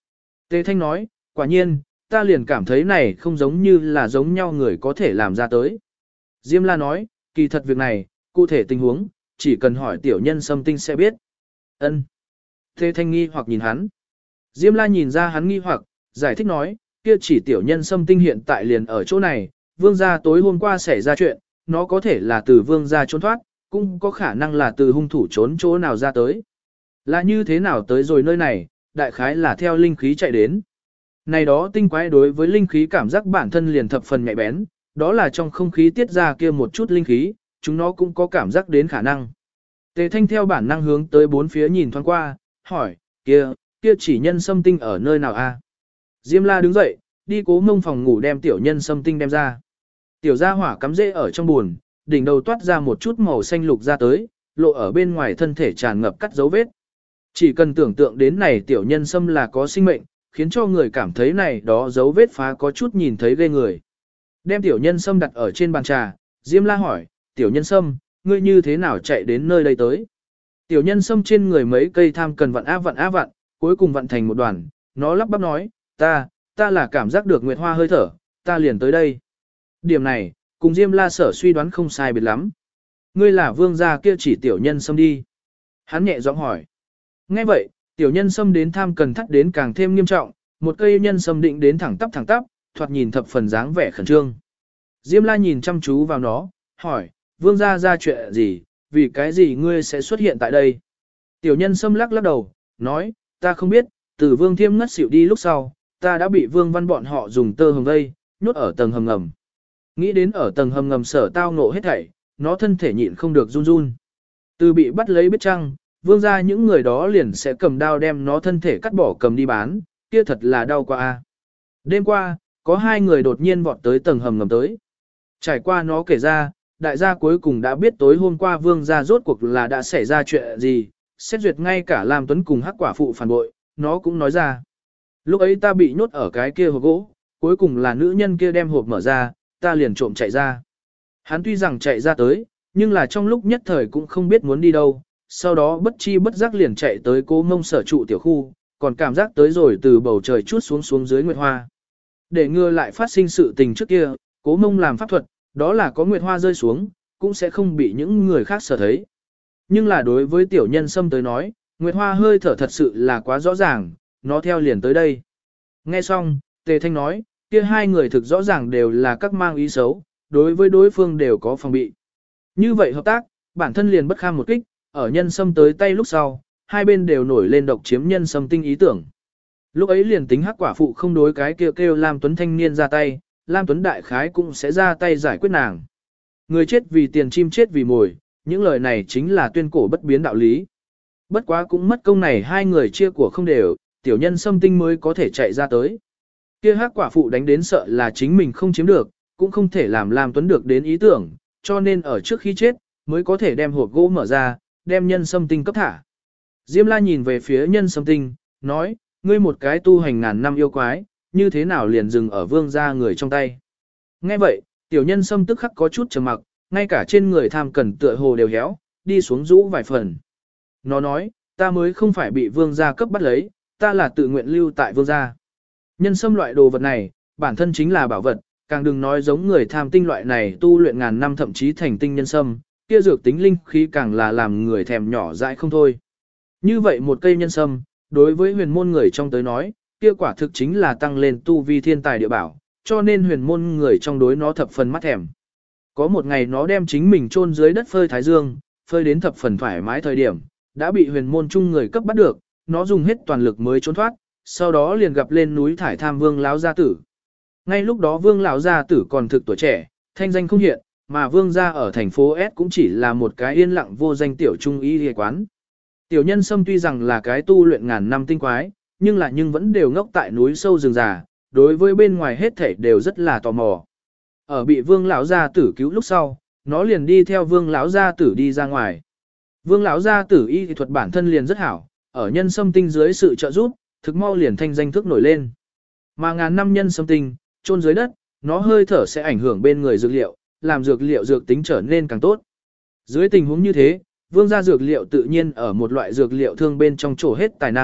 Tề Thanh nói, quả nhiên, ta liền cảm thấy này không giống như là giống nhau người có thể làm ra tới. Diêm La nói, kỳ thật việc này, cụ thể tình huống, chỉ cần hỏi tiểu nhân xâm tinh sẽ biết. Ân. Tề Thanh nghi hoặc nhìn hắn. Diêm La nhìn ra hắn nghi hoặc, giải thích nói, kia chỉ tiểu nhân xâm tinh hiện tại liền ở chỗ này, vương gia tối hôm qua xảy ra chuyện, nó có thể là từ vương gia trốn thoát, cũng có khả năng là từ hung thủ trốn chỗ nào ra tới. Là như thế nào tới rồi nơi này, đại khái là theo linh khí chạy đến. Này đó tinh quái đối với linh khí cảm giác bản thân liền thập phần nhạy bén, đó là trong không khí tiết ra kia một chút linh khí, chúng nó cũng có cảm giác đến khả năng. Tề Thanh theo bản năng hướng tới bốn phía nhìn thoáng qua, hỏi, kia, kia chỉ nhân xâm tinh ở nơi nào a? Diêm La đứng dậy, đi Cố Mông phòng ngủ đem tiểu nhân xâm tinh đem ra. Tiểu gia hỏa cắm rễ ở trong buồn, đỉnh đầu toát ra một chút màu xanh lục ra tới, lộ ở bên ngoài thân thể tràn ngập cắt dấu vết. Chỉ cần tưởng tượng đến này tiểu nhân xâm là có sinh mệnh, khiến cho người cảm thấy này đó dấu vết phá có chút nhìn thấy ghê người. Đem tiểu nhân xâm đặt ở trên bàn trà, Diêm La hỏi, tiểu nhân xâm, ngươi như thế nào chạy đến nơi đây tới? Tiểu nhân xâm trên người mấy cây tham cần vặn á vặn á vặn, cuối cùng vặn thành một đoàn, nó lắp bắp nói, ta, ta là cảm giác được Nguyệt Hoa hơi thở, ta liền tới đây. Điểm này, cùng Diêm La sở suy đoán không sai biệt lắm. Ngươi là vương gia kia chỉ tiểu nhân xâm đi. Hắn nhẹ giọng hỏi. Nghe vậy, tiểu nhân xâm đến tham cần thắt đến càng thêm nghiêm trọng, một cây nhân xâm định đến thẳng tắp thẳng tắp, thoạt nhìn thập phần dáng vẻ khẩn trương. Diêm La nhìn chăm chú vào nó, hỏi, vương gia ra chuyện gì, vì cái gì ngươi sẽ xuất hiện tại đây? Tiểu nhân xâm lắc lắc đầu, nói, ta không biết, từ vương thiêm ngất xỉu đi lúc sau, ta đã bị vương văn bọn họ dùng tơ hồng vây, nhốt ở tầng hầm ngầm. Nghĩ đến ở tầng hầm ngầm sở tao ngộ hết thảy, nó thân thể nhịn không được run run. Từ bị bắt lấy biết chăng, vương ra những người đó liền sẽ cầm đao đem nó thân thể cắt bỏ cầm đi bán, kia thật là đau quá a. Đêm qua, có hai người đột nhiên vọt tới tầng hầm ngầm tới. Trải qua nó kể ra, đại gia cuối cùng đã biết tối hôm qua vương gia rốt cuộc là đã xảy ra chuyện gì, xét duyệt ngay cả Lam Tuấn cùng hắc quả phụ phản bội, nó cũng nói ra. Lúc ấy ta bị nhốt ở cái kia hộp gỗ, cuối cùng là nữ nhân kia đem hộp mở ra, ta liền trộm chạy ra. Hắn tuy rằng chạy ra tới, nhưng là trong lúc nhất thời cũng không biết muốn đi đâu, sau đó bất chi bất giác liền chạy tới Cố Mông sở trụ tiểu khu, còn cảm giác tới rồi từ bầu trời chút xuống xuống dưới Nguyệt Hoa. Để ngừa lại phát sinh sự tình trước kia, Cố Mông làm pháp thuật, đó là có Nguyệt Hoa rơi xuống, cũng sẽ không bị những người khác sở thấy. Nhưng là đối với tiểu nhân xâm tới nói, Nguyệt Hoa hơi thở thật sự là quá rõ ràng, nó theo liền tới đây. Nghe xong, Tề Thanh nói, kia hai người thực rõ ràng đều là các mang ý xấu, đối với đối phương đều có phòng bị. Như vậy hợp tác, bản thân liền bất kham một kích, ở nhân xâm tới tay lúc sau, hai bên đều nổi lên độc chiếm nhân xâm tinh ý tưởng. Lúc ấy liền tính hắc quả phụ không đối cái kêu kêu Lam Tuấn thanh niên ra tay, Lam Tuấn đại khái cũng sẽ ra tay giải quyết nàng. Người chết vì tiền chim chết vì mồi, những lời này chính là tuyên cổ bất biến đạo lý. Bất quá cũng mất công này hai người chia của không đều, tiểu nhân xâm tinh mới có thể chạy ra tới. Kia hắc quả phụ đánh đến sợ là chính mình không chiếm được, cũng không thể làm Lam Tuấn được đến ý tưởng, cho nên ở trước khi chết, mới có thể đem hộp gỗ mở ra, đem nhân xâm tinh cấp thả. Diêm La nhìn về phía nhân xâm tinh, nói, ngươi một cái tu hành ngàn năm yêu quái, như thế nào liền dừng ở vương gia người trong tay. Nghe vậy, tiểu nhân xâm tức khắc có chút trầm mặc, ngay cả trên người tham cần tựa hồ đều héo, đi xuống rũ vài phần. Nó nói, ta mới không phải bị vương gia cấp bắt lấy, ta là tự nguyện lưu tại vương gia. Nhân xâm loại đồ vật này, bản thân chính là bảo vật, càng đừng nói giống người tham tinh loại này tu luyện ngàn năm thậm chí thành tinh nhân xâm, kia dược tính linh khí càng là làm người thèm nhỏ dại không thôi. Như vậy một cây nhân sâm, đối với huyền môn người trong tới nói, kia quả thực chính là tăng lên tu vi thiên tài địa bảo, cho nên huyền môn người trong đối nó thập phần mắt thèm. Có một ngày nó đem chính mình chôn dưới đất phơi thái dương, phơi đến thập phần thoải mái thời điểm, đã bị huyền môn chung người cấp bắt được, nó dùng hết toàn lực mới trốn thoát, sau đó liền gặp lên núi thải tham vương lão gia tử. Ngay lúc đó vương lão gia tử còn thực tuổi trẻ, thanh danh không hiện, mà vương gia ở thành phố S cũng chỉ là một cái yên lặng vô danh tiểu trung y y quán. Tiểu nhân sâm tuy rằng là cái tu luyện ngàn năm tinh quái, nhưng là nhưng vẫn đều ngốc tại núi sâu rừng già, đối với bên ngoài hết thảy đều rất là tò mò. Ở bị vương lão gia tử cứu lúc sau, nó liền đi theo vương lão gia tử đi ra ngoài. Vương lão gia tử y thuật bản thân liền rất hảo, ở nhân sâm tinh dưới sự trợ giúp, thực mau liền thanh danh thức nổi lên. Mà ngàn năm nhân sâm tinh, chôn dưới đất, nó hơi thở sẽ ảnh hưởng bên người dược liệu, làm dược liệu dược tính trở nên càng tốt. Dưới tình huống như thế, vương gia dược liệu tự nhiên ở một loại dược liệu thương bên trong chỗ hết tài năng,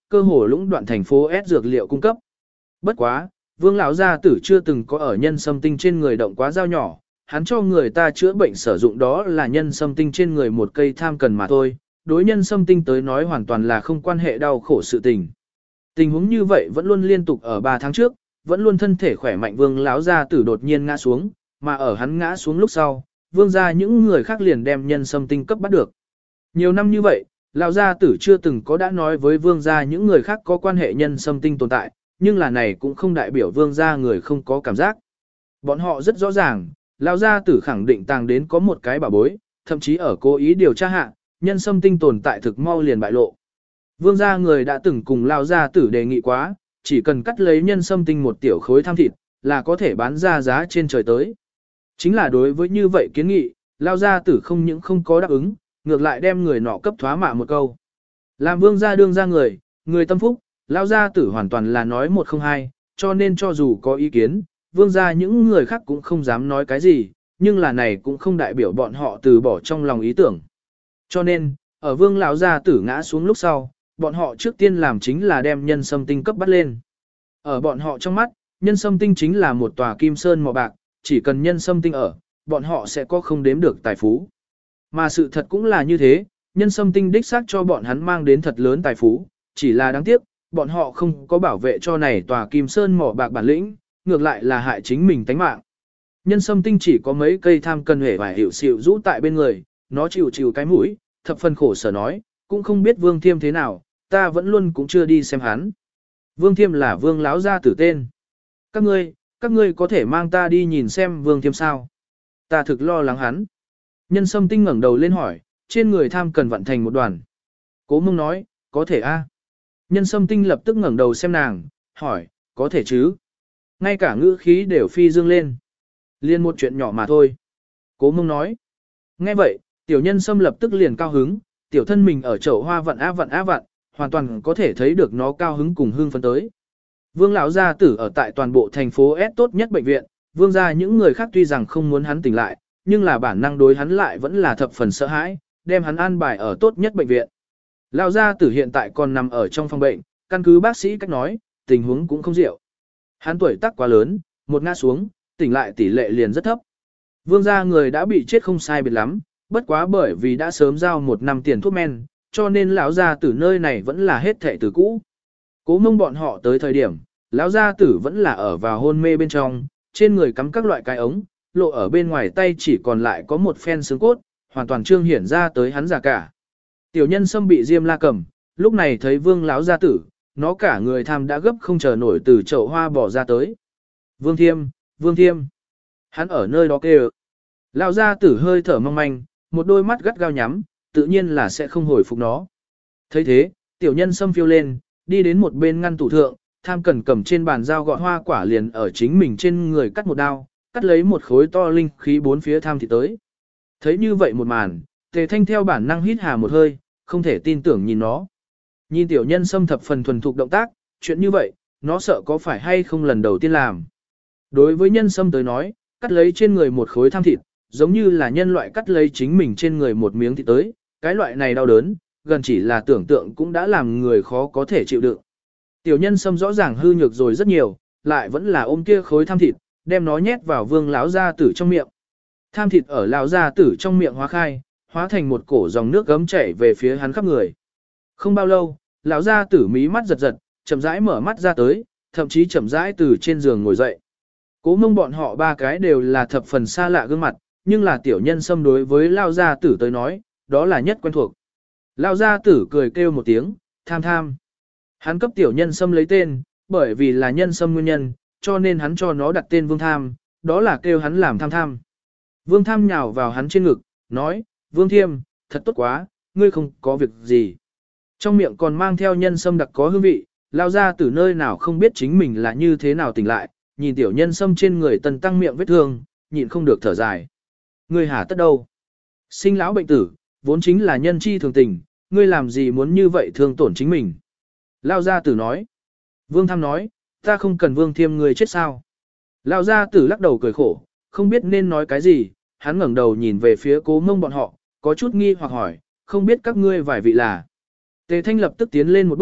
cơ hồ lũng đoạn thành phố S dược liệu cung cấp. Bất quá, Vương lão gia tử chưa từng có ở nhân sâm tinh trên người động quá dao nhỏ, hắn cho người ta chữa bệnh sử dụng đó là nhân sâm tinh trên người một cây tham cần mà thôi, đối nhân sâm tinh tới nói hoàn toàn là không quan hệ đau khổ sự tình. Tình huống như vậy vẫn luôn liên tục ở ba tháng trước, vẫn luôn thân thể khỏe mạnh Vương lão gia tử đột nhiên ngã xuống, mà ở hắn ngã xuống lúc sau, Vương gia những người khác liền đem nhân sâm tinh cấp bắt được. Nhiều năm như vậy, lão gia tử chưa từng có đã nói với Vương gia những người khác có quan hệ nhân sâm tinh tồn tại, nhưng là này cũng không đại biểu Vương gia người không có cảm giác. Bọn họ rất rõ ràng, lão gia tử khẳng định tàng đến có một cái bảo bối, thậm chí ở cố ý điều tra hạ, nhân sâm tinh tồn tại thực mau liền bại lộ. Vương gia người đã từng cùng lão gia tử đề nghị quá, chỉ cần cắt lấy nhân sâm tinh một tiểu khối tham thịt, là có thể bán ra giá trên trời tới. Chính là đối với như vậy kiến nghị, lão gia tử không những không có đáp ứng, ngược lại đem người nọ cấp thoá mạ một câu. Làm vương gia đương ra người, người tâm phúc, lão gia tử hoàn toàn là nói một không hai, cho nên cho dù có ý kiến, vương gia những người khác cũng không dám nói cái gì, nhưng là này cũng không đại biểu bọn họ từ bỏ trong lòng ý tưởng. Cho nên, ở vương lão gia tử ngã xuống lúc sau, bọn họ trước tiên làm chính là đem nhân sâm tinh cấp bắt lên. Ở bọn họ trong mắt, nhân sâm tinh chính là một tòa kim sơn mỏ bạc, chỉ cần nhân sâm tinh ở, bọn họ sẽ có không đếm được tài phú. Mà sự thật cũng là như thế, nhân sâm tinh đích xác cho bọn hắn mang đến thật lớn tài phú, chỉ là đáng tiếc, bọn họ không có bảo vệ cho này tòa kim sơn mỏ bạc bản lĩnh, ngược lại là hại chính mình tánh mạng. Nhân sâm tinh chỉ có mấy cây tham cần hề và hiệu xịu rũ tại bên người, nó chịu chịu cái mũi, thập phần khổ sở nói, cũng không biết Vương Thiêm thế nào, ta vẫn luôn cũng chưa đi xem hắn. Vương Thiêm là Vương lão gia tử tên. Các ngươi, các ngươi có thể mang ta đi nhìn xem Vương Thiêm sao? Ta thực lo lắng hắn. Nhân sâm tinh ngẩng đầu lên hỏi, trên người tham cần vận thành một đoàn. Cố Mông nói, có thể a. Nhân sâm tinh lập tức ngẩng đầu xem nàng, hỏi, có thể chứ? Ngay cả ngữ khí đều phi dương lên. Liên một chuyện nhỏ mà thôi. Cố Mông nói. Nghe vậy, tiểu nhân sâm lập tức liền cao hứng, tiểu thân mình ở chậu hoa vặn á vặn á vặn, hoàn toàn có thể thấy được nó cao hứng cùng hương phấn tới. Vương lão gia tử ở tại toàn bộ thành phố S tốt nhất bệnh viện, vương gia những người khác tuy rằng không muốn hắn tỉnh lại, nhưng là bản năng đối hắn lại vẫn là thập phần sợ hãi, đem hắn an bài ở tốt nhất bệnh viện. Lão gia tử hiện tại còn nằm ở trong phòng bệnh, căn cứ bác sĩ cách nói, tình huống cũng không diệu. Hắn tuổi tác quá lớn, một ngã xuống, tỉnh lại tỷ lệ liền rất thấp. Vương gia người đã bị chết không sai biệt lắm, bất quá bởi vì đã sớm giao một năm tiền thuốc men, cho nên lão gia tử nơi này vẫn là hết thệ từ cũ. Cố Mông bọn họ tới thời điểm, lão gia tử vẫn là ở vào hôn mê bên trong, trên người cắm các loại cái ống, lộ ở bên ngoài tay chỉ còn lại có một phen xương cốt, hoàn toàn trương hiển ra tới hắn già cả. Tiểu nhân sâm bị Diêm La cầm, lúc này thấy Vương lão gia tử, nó cả người tham đã gấp không chờ nổi từ chậu hoa bỏ ra tới. Vương Thiêm, Vương Thiêm. Hắn ở nơi đó kêu. Lão gia tử hơi thở mong manh, một đôi mắt gắt gao nhắm, tự nhiên là sẽ không hồi phục nó. Thấy thế, tiểu nhân sâm phiêu lên, đi đến một bên ngăn tủ thượng, tham cần cầm trên bàn dao gọt hoa quả liền ở chính mình trên người cắt một đao, cắt lấy một khối to linh khí bốn phía tham thì tới. Thấy như vậy một màn, Tề Thanh theo bản năng hít hà một hơi, không thể tin tưởng nhìn nó. Nhìn tiểu nhân sâm thập phần thuần thục động tác, chuyện như vậy, nó sợ có phải hay không lần đầu tiên làm. Đối với nhân sâm tới nói, cắt lấy trên người một khối tham thịt, giống như là nhân loại cắt lấy chính mình trên người một miếng thịt tới, cái loại này đau đớn, gần chỉ là tưởng tượng cũng đã làm người khó có thể chịu đựng. Tiểu nhân sâm rõ ràng hư nhược rồi rất nhiều, lại vẫn là ôm kia khối tham thịt, đem nó nhét vào vương lão gia tử trong miệng. Tham thịt ở lão gia tử trong miệng hóa khai, hóa thành một cổ dòng nước gấm chảy về phía hắn khắp người. Không bao lâu, lão gia tử mí mắt giật giật, chậm rãi mở mắt ra tới, thậm chí chậm rãi từ trên giường ngồi dậy. Cố Mông bọn họ ba cái đều là thập phần xa lạ gương mặt, nhưng là tiểu nhân sâm đối với lão gia tử tới nói, đó là nhất quen thuộc. Lão gia tử cười kêu một tiếng, tham tham. Hắn cấp tiểu nhân sâm lấy tên, bởi vì là nhân sâm nguyên nhân, cho nên hắn cho nó đặt tên Vương Tham, đó là kêu hắn làm tham tham. Vương Tham nhào vào hắn trên ngực, nói, Vương Thiêm, thật tốt quá, ngươi không có việc gì. Trong miệng còn mang theo nhân sâm đặc có hương vị, lao ra từ nơi nào không biết chính mình là như thế nào tỉnh lại, nhìn tiểu nhân sâm trên người tần tăng miệng vết thương, nhịn không được thở dài. Ngươi hả tất đâu? Sinh lão bệnh tử, vốn chính là nhân chi thường tình, ngươi làm gì muốn như vậy thương tổn chính mình? Lao gia tử nói. Vương Tham nói, ta không cần Vương Thiêm ngươi chết sao? Lao gia tử lắc đầu cười khổ, không biết nên nói cái gì, hắn ngẩng đầu nhìn về phía Cố Mông bọn họ, có chút nghi hoặc hỏi, không biết các ngươi vài vị là. Tề Thanh lập tức tiến lên một bước,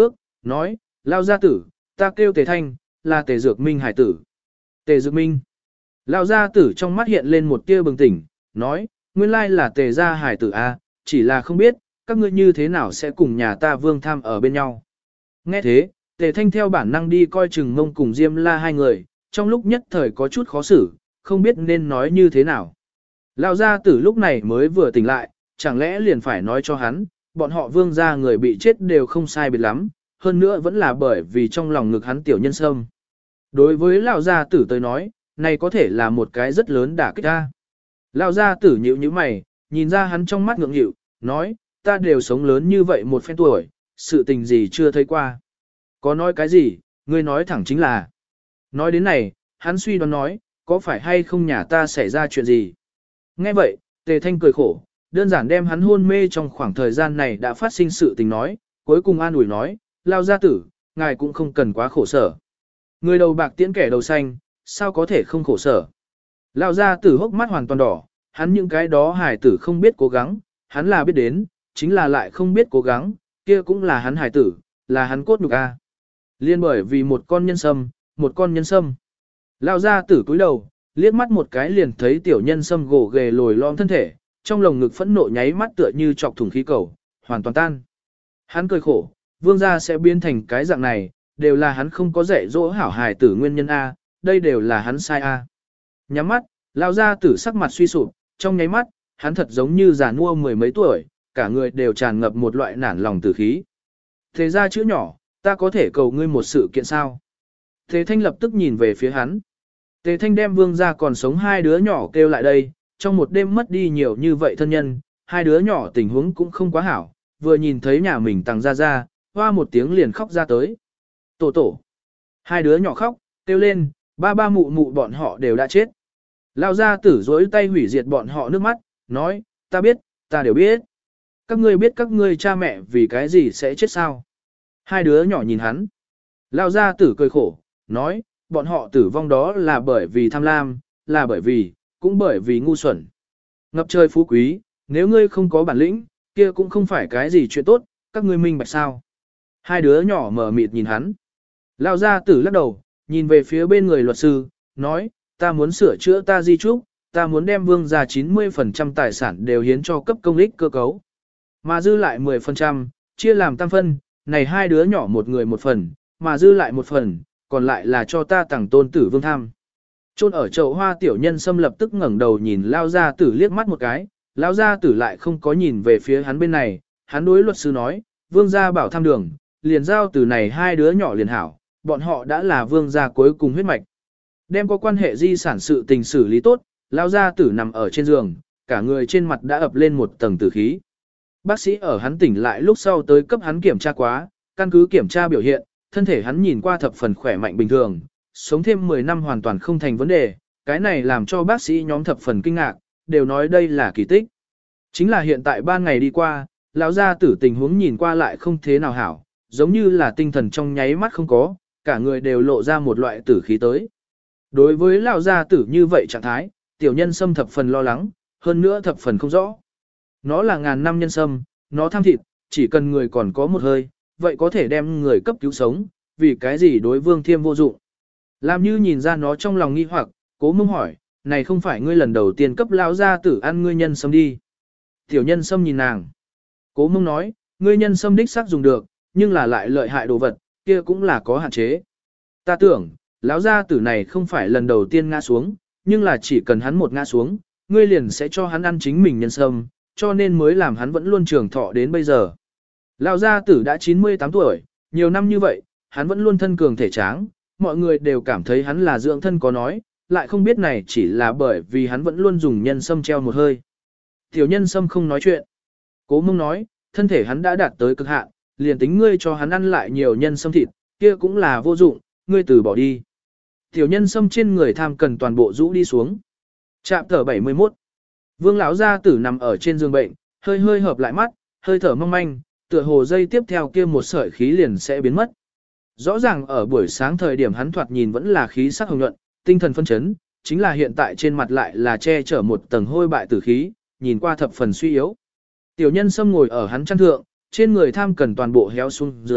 nói, lao gia tử, ta kêu Tề Thanh, là Tề Dược Minh hải tử. Tề Dược Minh. Lao gia tử trong mắt hiện lên một tia bừng tỉnh, nói, nguyên lai là Tề gia hải tử a, chỉ là không biết, các ngươi như thế nào sẽ cùng nhà ta Vương Tham ở bên nhau. Nghe thế, Tề Thanh theo bản năng đi coi chừng Mông cùng Diêm La hai người, trong lúc nhất thời có chút khó xử, không biết nên nói như thế nào. Lão gia tử lúc này mới vừa tỉnh lại, chẳng lẽ liền phải nói cho hắn, bọn họ Vương gia người bị chết đều không sai biệt lắm, hơn nữa vẫn là bởi vì trong lòng ngực hắn tiểu nhân sâm. Đối với lão gia tử tới nói, này có thể là một cái rất lớn đả kích ta. Lão gia tử nhíu nhíu mày, nhìn ra hắn trong mắt ngượng nghịu, nói, ta đều sống lớn như vậy một phen tuổi, sự tình gì chưa thấy qua. Có nói cái gì, ngươi nói thẳng chính là. Nói đến này, hắn suy đoán nói, có phải hay không nhà ta xảy ra chuyện gì. Nghe vậy, Tề Thanh cười khổ, đơn giản đem hắn hôn mê trong khoảng thời gian này đã phát sinh sự tình nói, cuối cùng an ủi nói, lao gia tử, ngài cũng không cần quá khổ sở. Người đầu bạc tiễn kẻ đầu xanh, sao có thể không khổ sở. Lao gia tử hốc mắt hoàn toàn đỏ, hắn những cái đó hải tử không biết cố gắng, hắn là biết đến, chính là lại không biết cố gắng, kia cũng là hắn hải tử, là hắn cốt nhục a. Liên bởi vì một con nhân sâm, một con nhân sâm. Lao gia tử cúi đầu, liếc mắt một cái liền thấy tiểu nhân sâm gồ ghề lồi lõm thân thể, trong lồng ngực phẫn nộ nháy mắt tựa như chọc thủng khí cầu, hoàn toàn tan. Hắn cười khổ, vương gia sẽ biến thành cái dạng này, đều là hắn không có dạy dỗ hảo hài tử nguyên nhân A, đây đều là hắn sai A. Nhắm mắt, lao gia tử sắc mặt suy sụp, trong nháy mắt, hắn thật giống như già nua mười mấy tuổi, cả người đều tràn ngập một loại nản lòng tử khí. Thế ra chữ nhỏ, ta có thể cầu ngươi một sự kiện sao? Thế Thanh lập tức nhìn về phía hắn. Tề Thanh đem vương gia còn sống hai đứa nhỏ kêu lại đây, trong một đêm mất đi nhiều như vậy thân nhân, hai đứa nhỏ tình huống cũng không quá hảo, vừa nhìn thấy nhà mình tàng ra ra, hoa một tiếng liền khóc ra tới. Tổ tổ. Hai đứa nhỏ khóc, kêu lên, ba ba mụ mụ bọn họ đều đã chết. Lao gia tử dối tay hủy diệt bọn họ nước mắt, nói, ta biết, ta đều biết. Các ngươi biết các ngươi cha mẹ vì cái gì sẽ chết sao? Hai đứa nhỏ nhìn hắn. Lao gia tử cười khổ, nói, bọn họ tử vong đó là bởi vì tham lam, là bởi vì, cũng bởi vì ngu xuẩn. Ngập trời phú quý, nếu ngươi không có bản lĩnh, kia cũng không phải cái gì chuyện tốt, các ngươi minh bạch sao. Hai đứa nhỏ mở mịt nhìn hắn. Lao gia tử lắc đầu, nhìn về phía bên người luật sư, nói, ta muốn sửa chữa ta di trúc, ta muốn đem vương gia chín mươi phần trăm tài sản đều hiến cho cấp công ích cơ cấu. Mà dư lại mười phần trăm, chia làm tam phân, này hai đứa nhỏ một người một phần, mà dư lại một phần, còn lại là cho ta tặng tôn tử Vương Tham. Chôn ở chậu hoa tiểu nhân xâm lập tức ngẩng đầu nhìn Lao gia tử liếc mắt một cái, Lao gia tử lại không có nhìn về phía hắn bên này, hắn đối luật sư nói, Vương gia bảo tham đường, liền giao từ này hai đứa nhỏ liền hảo, bọn họ đã là Vương gia cuối cùng huyết mạch. Đem có quan hệ di sản sự tình xử lý tốt, Lao gia tử nằm ở trên giường, cả người trên mặt đã ập lên một tầng tử khí. Bác sĩ ở hắn tỉnh lại lúc sau tới cấp hắn kiểm tra quá, căn cứ kiểm tra biểu hiện, thân thể hắn nhìn qua thập phần khỏe mạnh bình thường, sống thêm mười năm hoàn toàn không thành vấn đề, cái này làm cho bác sĩ nhóm thập phần kinh ngạc, đều nói đây là kỳ tích. Chính là hiện tại ban ngày đi qua, lão gia tử tình huống nhìn qua lại không thế nào hảo, giống như là tinh thần trong nháy mắt không có, cả người đều lộ ra một loại tử khí tới. Đối với lão gia tử như vậy trạng thái, tiểu nhân sâm thập phần lo lắng, hơn nữa thập phần không rõ. Nó là ngàn năm nhân sâm, nó tham thịt, chỉ cần người còn có một hơi, vậy có thể đem người cấp cứu sống, vì cái gì đối Vương Thiêm vô dụng. Làm như nhìn ra nó trong lòng nghi hoặc, Cố Mông hỏi, này không phải ngươi lần đầu tiên cấp lão gia tử ăn ngươi nhân sâm đi. Tiểu nhân sâm nhìn nàng. Cố Mông nói, ngươi nhân sâm đích xác dùng được, nhưng là lại lợi hại đồ vật, kia cũng là có hạn chế. Ta tưởng, lão gia tử này không phải lần đầu tiên ngã xuống, nhưng là chỉ cần hắn một ngã xuống, ngươi liền sẽ cho hắn ăn chính mình nhân sâm, cho nên mới làm hắn vẫn luôn trường thọ đến bây giờ. Lão gia tử đã chín mươi tám tuổi, nhiều năm như vậy, hắn vẫn luôn thân cường thể tráng, mọi người đều cảm thấy hắn là dưỡng thân có nói, lại không biết này chỉ là bởi vì hắn vẫn luôn dùng nhân sâm treo một hơi. Tiểu nhân sâm không nói chuyện. Cố Mông nói, thân thể hắn đã đạt tới cực hạn, liền tính ngươi cho hắn ăn lại nhiều nhân sâm thịt, kia cũng là vô dụng, ngươi từ bỏ đi. Tiểu nhân sâm trên người tham cần toàn bộ rũ đi xuống. Chạm thở bảy mươi mốt. Vương lão gia tử nằm ở trên giường bệnh, hơi hơi hợp lại mắt, hơi thở mong manh, tựa hồ dây tiếp theo kia một sợi khí liền sẽ biến mất. Rõ ràng ở buổi sáng thời điểm hắn thoạt nhìn vẫn là khí sắc hồng nhuận, tinh thần phân chấn, chính là hiện tại trên mặt lại là che chở một tầng hôi bại tử khí, nhìn qua thập phần suy yếu. Tiểu nhân sâm ngồi ở hắn chăn thượng, trên người tham cần toàn bộ héo xuống dưới,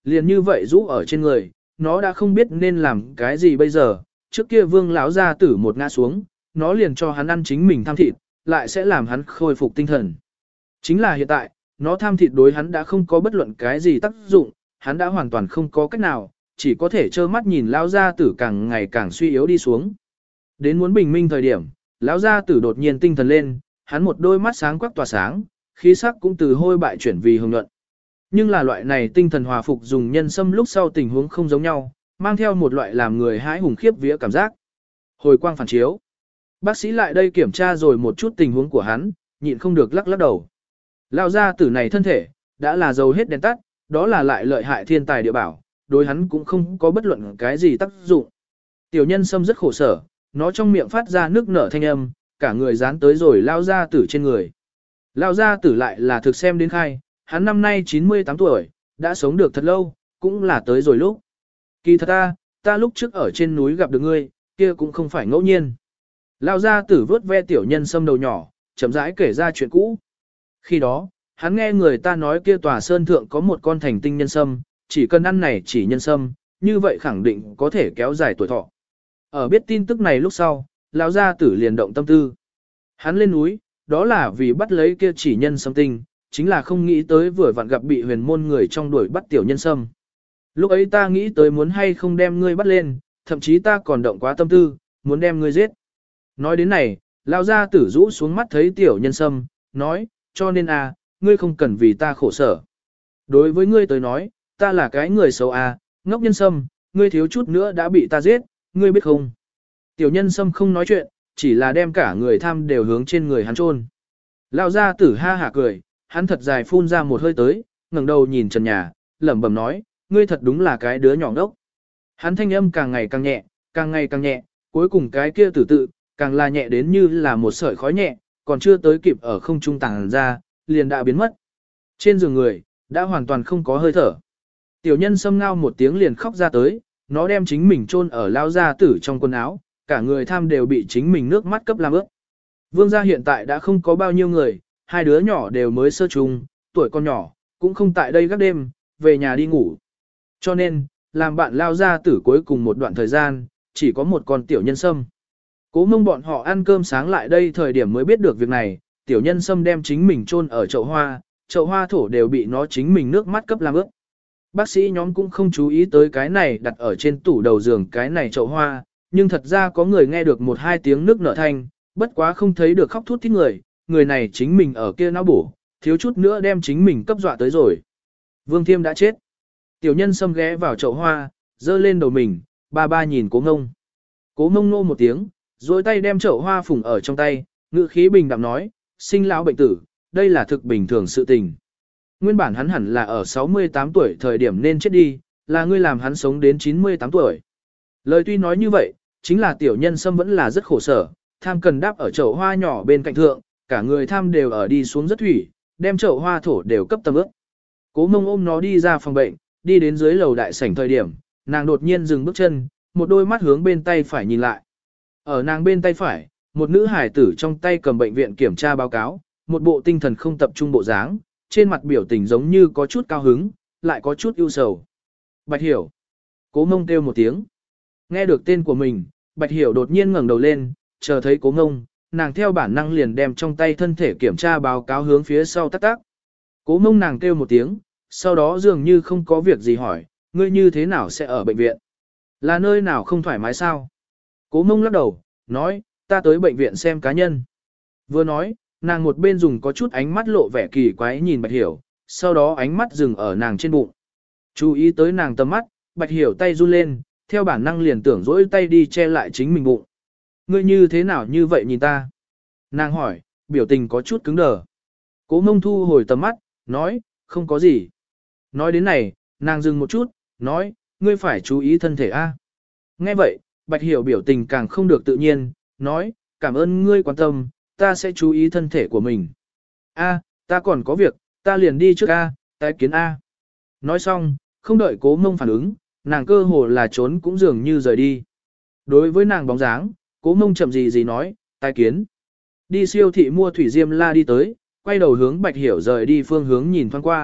liền như vậy rũ ở trên người, nó đã không biết nên làm cái gì bây giờ. Trước kia Vương lão gia tử một ngã xuống, nó liền cho hắn ăn chính mình tham thịt, lại sẽ làm hắn khôi phục tinh thần. Chính là hiện tại, nó tham thịt đối hắn đã không có bất luận cái gì tác dụng, hắn đã hoàn toàn không có cách nào, chỉ có thể trơ mắt nhìn lão gia tử càng ngày càng suy yếu đi xuống. Đến muốn bình minh thời điểm, lão gia tử đột nhiên tinh thần lên, hắn một đôi mắt sáng quắc tỏa sáng, khí sắc cũng từ hôi bại chuyển vì hồng nhuận. Nhưng là loại này tinh thần hòa phục dùng nhân sâm lúc sau tình huống không giống nhau, mang theo một loại làm người hãi hùng khiếp vía cảm giác. Hồi quang phản chiếu. Bác sĩ lại đây kiểm tra rồi một chút tình huống của hắn, nhịn không được lắc lắc đầu. Lão gia tử này thân thể, đã là dầu hết đèn tắt, đó là lại lợi hại thiên tài địa bảo, đối hắn cũng không có bất luận cái gì tác dụng. Tiểu nhân sâm rất khổ sở, nó trong miệng phát ra nước nở thanh âm, cả người dán tới rồi lao gia tử trên người. Lao gia tử lại là thực xem đến khai, hắn năm nay chín mươi tám tuổi, đã sống được thật lâu, cũng là tới rồi lúc. Kỳ thật ta, ta lúc trước ở trên núi gặp được ngươi, kia cũng không phải ngẫu nhiên. Lao gia tử vớt ve tiểu nhân sâm đầu nhỏ, chậm rãi kể ra chuyện cũ. Khi đó, hắn nghe người ta nói kia tòa sơn thượng có một con thành tinh nhân sâm, chỉ cần ăn này chỉ nhân sâm, như vậy khẳng định có thể kéo dài tuổi thọ. Ở biết tin tức này lúc sau, lão gia tử liền động tâm tư. Hắn lên núi, đó là vì bắt lấy kia chỉ nhân sâm tinh, chính là không nghĩ tới vừa vặn gặp bị huyền môn người trong đuổi bắt tiểu nhân sâm. Lúc ấy ta nghĩ tới muốn hay không đem ngươi bắt lên, thậm chí ta còn động quá tâm tư, muốn đem ngươi giết. Nói đến này, lão gia tử rũ xuống mắt thấy tiểu nhân sâm, nói, cho nên à, ngươi không cần vì ta khổ sở. Đối với ngươi tới nói, ta là cái người xấu à, ngốc nhân sâm, ngươi thiếu chút nữa đã bị ta giết, ngươi biết không? Tiểu nhân sâm không nói chuyện, chỉ là đem cả người tham đều hướng trên người hắn chôn. Lão gia tử ha hả cười, hắn thật dài phun ra một hơi tới, ngẩng đầu nhìn trần nhà, lẩm bẩm nói, ngươi thật đúng là cái đứa nhỏ ngốc. Hắn thanh âm càng ngày càng nhẹ, càng ngày càng nhẹ, cuối cùng cái kia tử tự, càng là nhẹ đến như là một sợi khói nhẹ, còn chưa tới kịp ở không trung tàng ra, liền đã biến mất. Trên giường người, đã hoàn toàn không có hơi thở. Tiểu nhân sâm ngao một tiếng liền khóc ra tới, nó đem chính mình chôn ở lao gia tử trong quần áo, cả người tham đều bị chính mình nước mắt cấp làm ướt. Vương gia hiện tại đã không có bao nhiêu người, hai đứa nhỏ đều mới sơ trung, tuổi con nhỏ, cũng không tại đây gác đêm, về nhà đi ngủ. Cho nên, làm bạn lao gia tử cuối cùng một đoạn thời gian, chỉ có một con tiểu nhân sâm. Cố mông bọn họ ăn cơm sáng lại đây thời điểm mới biết được việc này, tiểu nhân sâm đem chính mình chôn ở chậu hoa, chậu hoa thổ đều bị nó chính mình nước mắt cấp làm ướt. Bác sĩ nhóm cũng không chú ý tới cái này đặt ở trên tủ đầu giường cái này chậu hoa, nhưng thật ra có người nghe được một hai tiếng nước nở thanh, bất quá không thấy được khóc thút thít người, người này chính mình ở kia não bổ, thiếu chút nữa đem chính mình cấp dọa tới rồi. Vương Thiêm đã chết. Tiểu nhân sâm ghé vào chậu hoa, dơ lên đầu mình, ba ba nhìn cố ngông. Cố ngông nô một tiếng, rồi tay đem chậu hoa phủng ở trong tay, ngữ khí bình đạm nói, sinh lão bệnh tử, đây là thực bình thường sự tình. Nguyên bản hắn hẳn là ở sáu mươi tám tuổi thời điểm nên chết đi, là ngươi làm hắn sống đến chín mươi tám tuổi. Lời tuy nói như vậy, chính là tiểu nhân sâm vẫn là rất khổ sở, tham cần đáp ở chậu hoa nhỏ bên cạnh thượng, cả người tham đều ở đi xuống rất thủy, đem chậu hoa thổ đều cấp tầm ướt. Cố mông ôm nó đi ra phòng bệnh, đi đến dưới lầu đại sảnh thời điểm, nàng đột nhiên dừng bước chân, một đôi mắt hướng bên tay phải nhìn lại. Ở nàng bên tay phải, một nữ hải tử trong tay cầm bệnh viện kiểm tra báo cáo, một bộ tinh thần không tập trung bộ dáng, trên mặt biểu tình giống như có chút cao hứng, lại có chút ưu sầu. Bạch Hiểu. Cố mông kêu một tiếng. Nghe được tên của mình, Bạch Hiểu đột nhiên ngẩng đầu lên, chờ thấy cố mông, nàng theo bản năng liền đem trong tay thân thể kiểm tra báo cáo hướng phía sau tắc tắc. Cố mông nàng kêu một tiếng, sau đó dường như không có việc gì hỏi, ngươi như thế nào sẽ ở bệnh viện? Là nơi nào không thoải mái sao? Cố mông lắc đầu, nói, ta tới bệnh viện xem cá nhân. Vừa nói, nàng một bên dùng có chút ánh mắt lộ vẻ kỳ quái nhìn Bạch Hiểu, sau đó ánh mắt dừng ở nàng trên bụng. Chú ý tới nàng tầm mắt, Bạch Hiểu tay run lên, theo bản năng liền tưởng dỗi tay đi che lại chính mình bụng. Ngươi như thế nào như vậy nhìn ta? Nàng hỏi, biểu tình có chút cứng đờ. Cố mông thu hồi tầm mắt, nói, không có gì. Nói đến này, nàng dừng một chút, nói, ngươi phải chú ý thân thể a. Nghe vậy, Bạch Hiểu biểu tình càng không được tự nhiên, nói, cảm ơn ngươi quan tâm, ta sẽ chú ý thân thể của mình. A, ta còn có việc, ta liền đi trước A, tái kiến A. Nói xong, không đợi cố mông phản ứng, nàng cơ hồ là trốn cũng dường như rời đi. Đối với nàng bóng dáng, cố mông chậm gì gì nói, tái kiến. Đi siêu thị mua thủy diêm la đi tới, quay đầu hướng Bạch Hiểu rời đi phương hướng nhìn thoáng qua,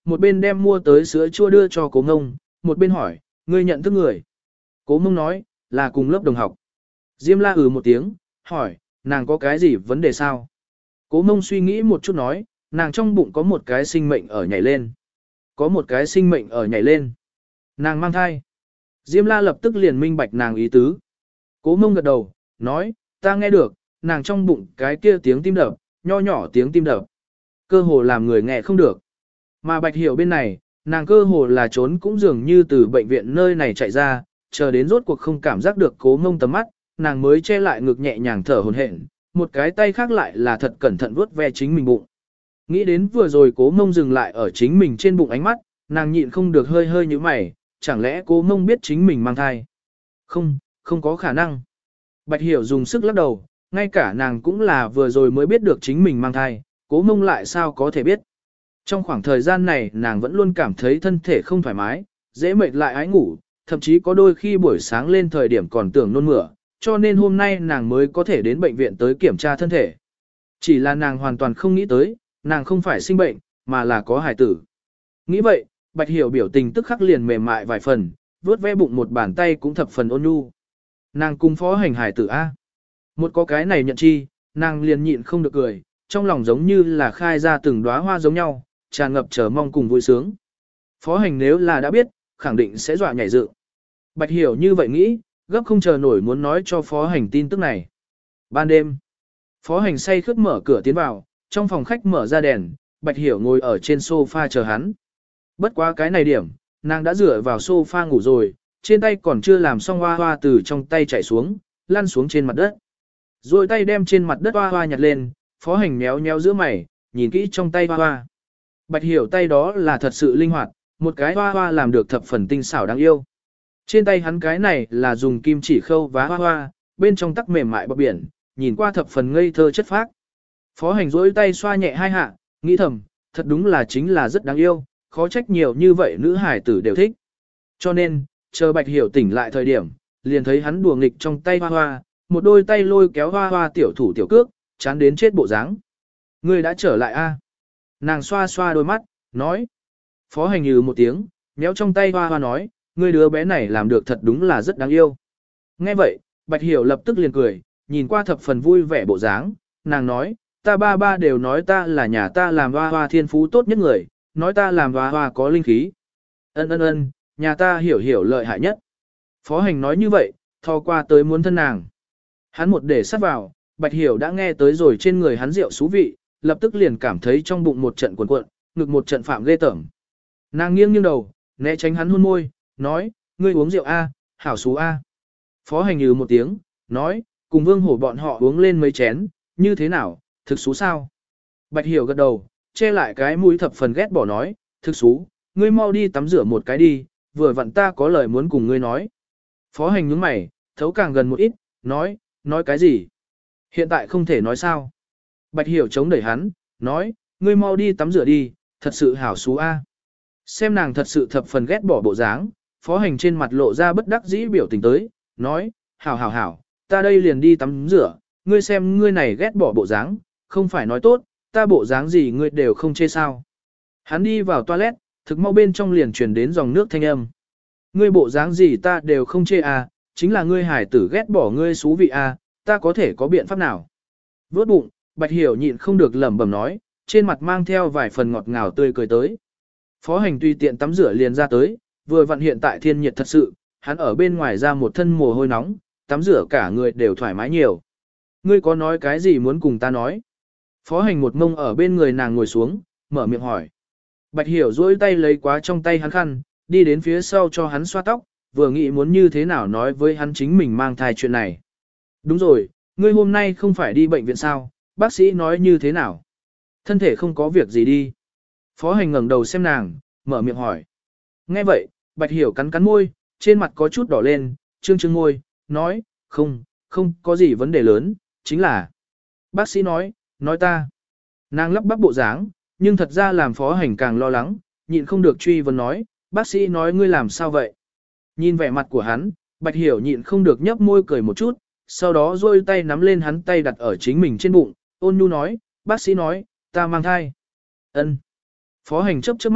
một bên đem mua tới sữa chua đưa cho cố ngông, một bên hỏi, ngươi nhận thức người. Cố mông nói, là cùng lớp đồng học. Diêm la ừ một tiếng, hỏi, nàng có cái gì vấn đề sao? Cố mông suy nghĩ một chút nói, nàng trong bụng có một cái sinh mệnh ở nhảy lên. Có một cái sinh mệnh ở nhảy lên. Nàng mang thai. Diêm la lập tức liền minh bạch nàng ý tứ. Cố mông gật đầu, nói, ta nghe được, nàng trong bụng cái kia tiếng tim đập, nho nhỏ tiếng tim đập. Cơ hồ làm người nghe không được. Mà Bạch Hiểu bên này, nàng cơ hồ là trốn cũng dường như từ bệnh viện nơi này chạy ra, chờ đến rốt cuộc không cảm giác được cố mông tầm mắt, nàng mới che lại ngực nhẹ nhàng thở hổn hển, một cái tay khác lại là thật cẩn thận vuốt ve chính mình bụng. Nghĩ đến vừa rồi cố mông dừng lại ở chính mình trên bụng ánh mắt, nàng nhịn không được hơi hơi như mày, chẳng lẽ cố mông biết chính mình mang thai? Không, không có khả năng. Bạch Hiểu dùng sức lắc đầu, ngay cả nàng cũng là vừa rồi mới biết được chính mình mang thai, cố mông lại sao có thể biết. Trong khoảng thời gian này nàng vẫn luôn cảm thấy thân thể không thoải mái, dễ mệt lại ái ngủ, thậm chí có đôi khi buổi sáng lên thời điểm còn tưởng nôn mửa, cho nên hôm nay nàng mới có thể đến bệnh viện tới kiểm tra thân thể. Chỉ là nàng hoàn toàn không nghĩ tới, nàng không phải sinh bệnh, mà là có hài tử. Nghĩ vậy, Bạch Hiểu biểu tình tức khắc liền mềm mại vài phần, vuốt ve bụng một bàn tay cũng thập phần ôn nhu. Nàng cùng phó hành hài tử A. Một có cái này nhận chi, nàng liền nhịn không được cười, trong lòng giống như là khai ra từng đóa hoa giống nhau, tràn ngập chờ mong cùng vui sướng. Phó hành nếu là đã biết, khẳng định sẽ dọa nhảy dựng. Bạch Hiểu như vậy nghĩ, gấp không chờ nổi muốn nói cho phó hành tin tức này. Ban đêm, phó hành say khướt mở cửa tiến vào, trong phòng khách mở ra đèn, Bạch Hiểu ngồi ở trên sofa chờ hắn. Bất quá cái này điểm, nàng đã dựa vào sofa ngủ rồi, trên tay còn chưa làm xong hoa hoa từ trong tay chảy xuống, lăn xuống trên mặt đất. Rồi tay đem trên mặt đất hoa hoa nhặt lên, phó hành méo méo giữa mày, nhìn kỹ trong tay hoa hoa. Bạch Hiểu tay đó là thật sự linh hoạt, một cái hoa hoa làm được thập phần tinh xảo đáng yêu. Trên tay hắn cái này là dùng kim chỉ khâu vá hoa hoa, bên trong tắc mềm mại bọc biển, nhìn qua thập phần ngây thơ chất phác. Phó hành rỗi tay xoa nhẹ hai hạ, nghĩ thầm, thật đúng là chính là rất đáng yêu, khó trách nhiều như vậy nữ hải tử đều thích. Cho nên, chờ Bạch Hiểu tỉnh lại thời điểm, liền thấy hắn đùa nghịch trong tay hoa hoa, một đôi tay lôi kéo hoa hoa tiểu thủ tiểu cước, chán đến chết bộ dáng. Ngươi đã trở lại a? Nàng xoa xoa đôi mắt, nói. Phó hành như một tiếng, méo trong tay hoa hoa nói, ngươi đứa bé này làm được thật đúng là rất đáng yêu. Nghe vậy, Bạch Hiểu lập tức liền cười, nhìn qua thập phần vui vẻ bộ dáng, nàng nói, ta ba ba đều nói ta là nhà ta làm hoa hoa thiên phú tốt nhất người, nói ta làm hoa hoa có linh khí. Ân ân ân, nhà ta hiểu hiểu lợi hại nhất. Phó hành nói như vậy, thò qua tới muốn thân nàng. Hắn một để sát vào, Bạch Hiểu đã nghe tới rồi trên người hắn rượu xú vị, lập tức liền cảm thấy trong bụng một trận cuộn cuộn, ngực một trận phạm ghê tởm. Nàng nghiêng nghiêng đầu, né tránh hắn hôn môi, nói, ngươi uống rượu A, hảo xú A. Phó hành như một tiếng, nói, cùng Vương Hổ bọn họ uống lên mấy chén, như thế nào, thực xú sao? Bạch Hiểu gật đầu, che lại cái mũi thập phần ghét bỏ nói, thực xú, ngươi mau đi tắm rửa một cái đi, vừa vặn ta có lời muốn cùng ngươi nói. Phó hành nhướng mày, thấu càng gần một ít, nói, nói cái gì? Hiện tại không thể nói sao? Bạch Hiểu chống đẩy hắn, nói, ngươi mau đi tắm rửa đi, thật sự hảo xú A. Xem nàng thật sự thập phần ghét bỏ bộ dáng, phó hành trên mặt lộ ra bất đắc dĩ biểu tình tới, nói, hảo hảo hảo, ta đây liền đi tắm rửa, ngươi xem ngươi này ghét bỏ bộ dáng, không phải nói tốt, ta bộ dáng gì ngươi đều không chê sao. Hắn đi vào toilet, thực mau bên trong liền truyền đến dòng nước thanh âm. Ngươi bộ dáng gì ta đều không chê à, chính là ngươi hải tử ghét bỏ ngươi xú vị à, ta có thể có biện pháp nào. Vốt bụng, Bạch Hiểu nhịn không được lẩm bẩm nói, trên mặt mang theo vài phần ngọt ngào tươi cười tới. Phó hành tùy tiện tắm rửa liền ra tới, vừa vặn hiện tại thiên nhiệt thật sự, hắn ở bên ngoài ra một thân mồ hôi nóng, tắm rửa cả người đều thoải mái nhiều. Ngươi có nói cái gì muốn cùng ta nói? Phó hành một mông ở bên người nàng ngồi xuống, mở miệng hỏi. Bạch Hiểu duỗi tay lấy quá trong tay hắn khăn, đi đến phía sau cho hắn xoa tóc, vừa nghĩ muốn như thế nào nói với hắn chính mình mang thai chuyện này. Đúng rồi, ngươi hôm nay không phải đi bệnh viện sao, bác sĩ nói như thế nào? Thân thể không có việc gì đi. Phó hành ngẩng đầu xem nàng, mở miệng hỏi. Nghe vậy, Bạch Hiểu cắn cắn môi, trên mặt có chút đỏ lên, trương trương môi, nói, không, không có gì vấn đề lớn, chính là. Bác sĩ nói, nói ta. Nàng lắp bắp bộ dáng, nhưng thật ra làm phó hành càng lo lắng, nhịn không được truy vấn nói, bác sĩ nói ngươi làm sao vậy? Nhìn vẻ mặt của hắn, Bạch Hiểu nhịn không được nhấp môi cười một chút, sau đó duỗi tay nắm lên hắn tay đặt ở chính mình trên bụng, ôn nhu nói, bác sĩ nói, ta mang thai. Ân. Phó hành chớp chớp mắt,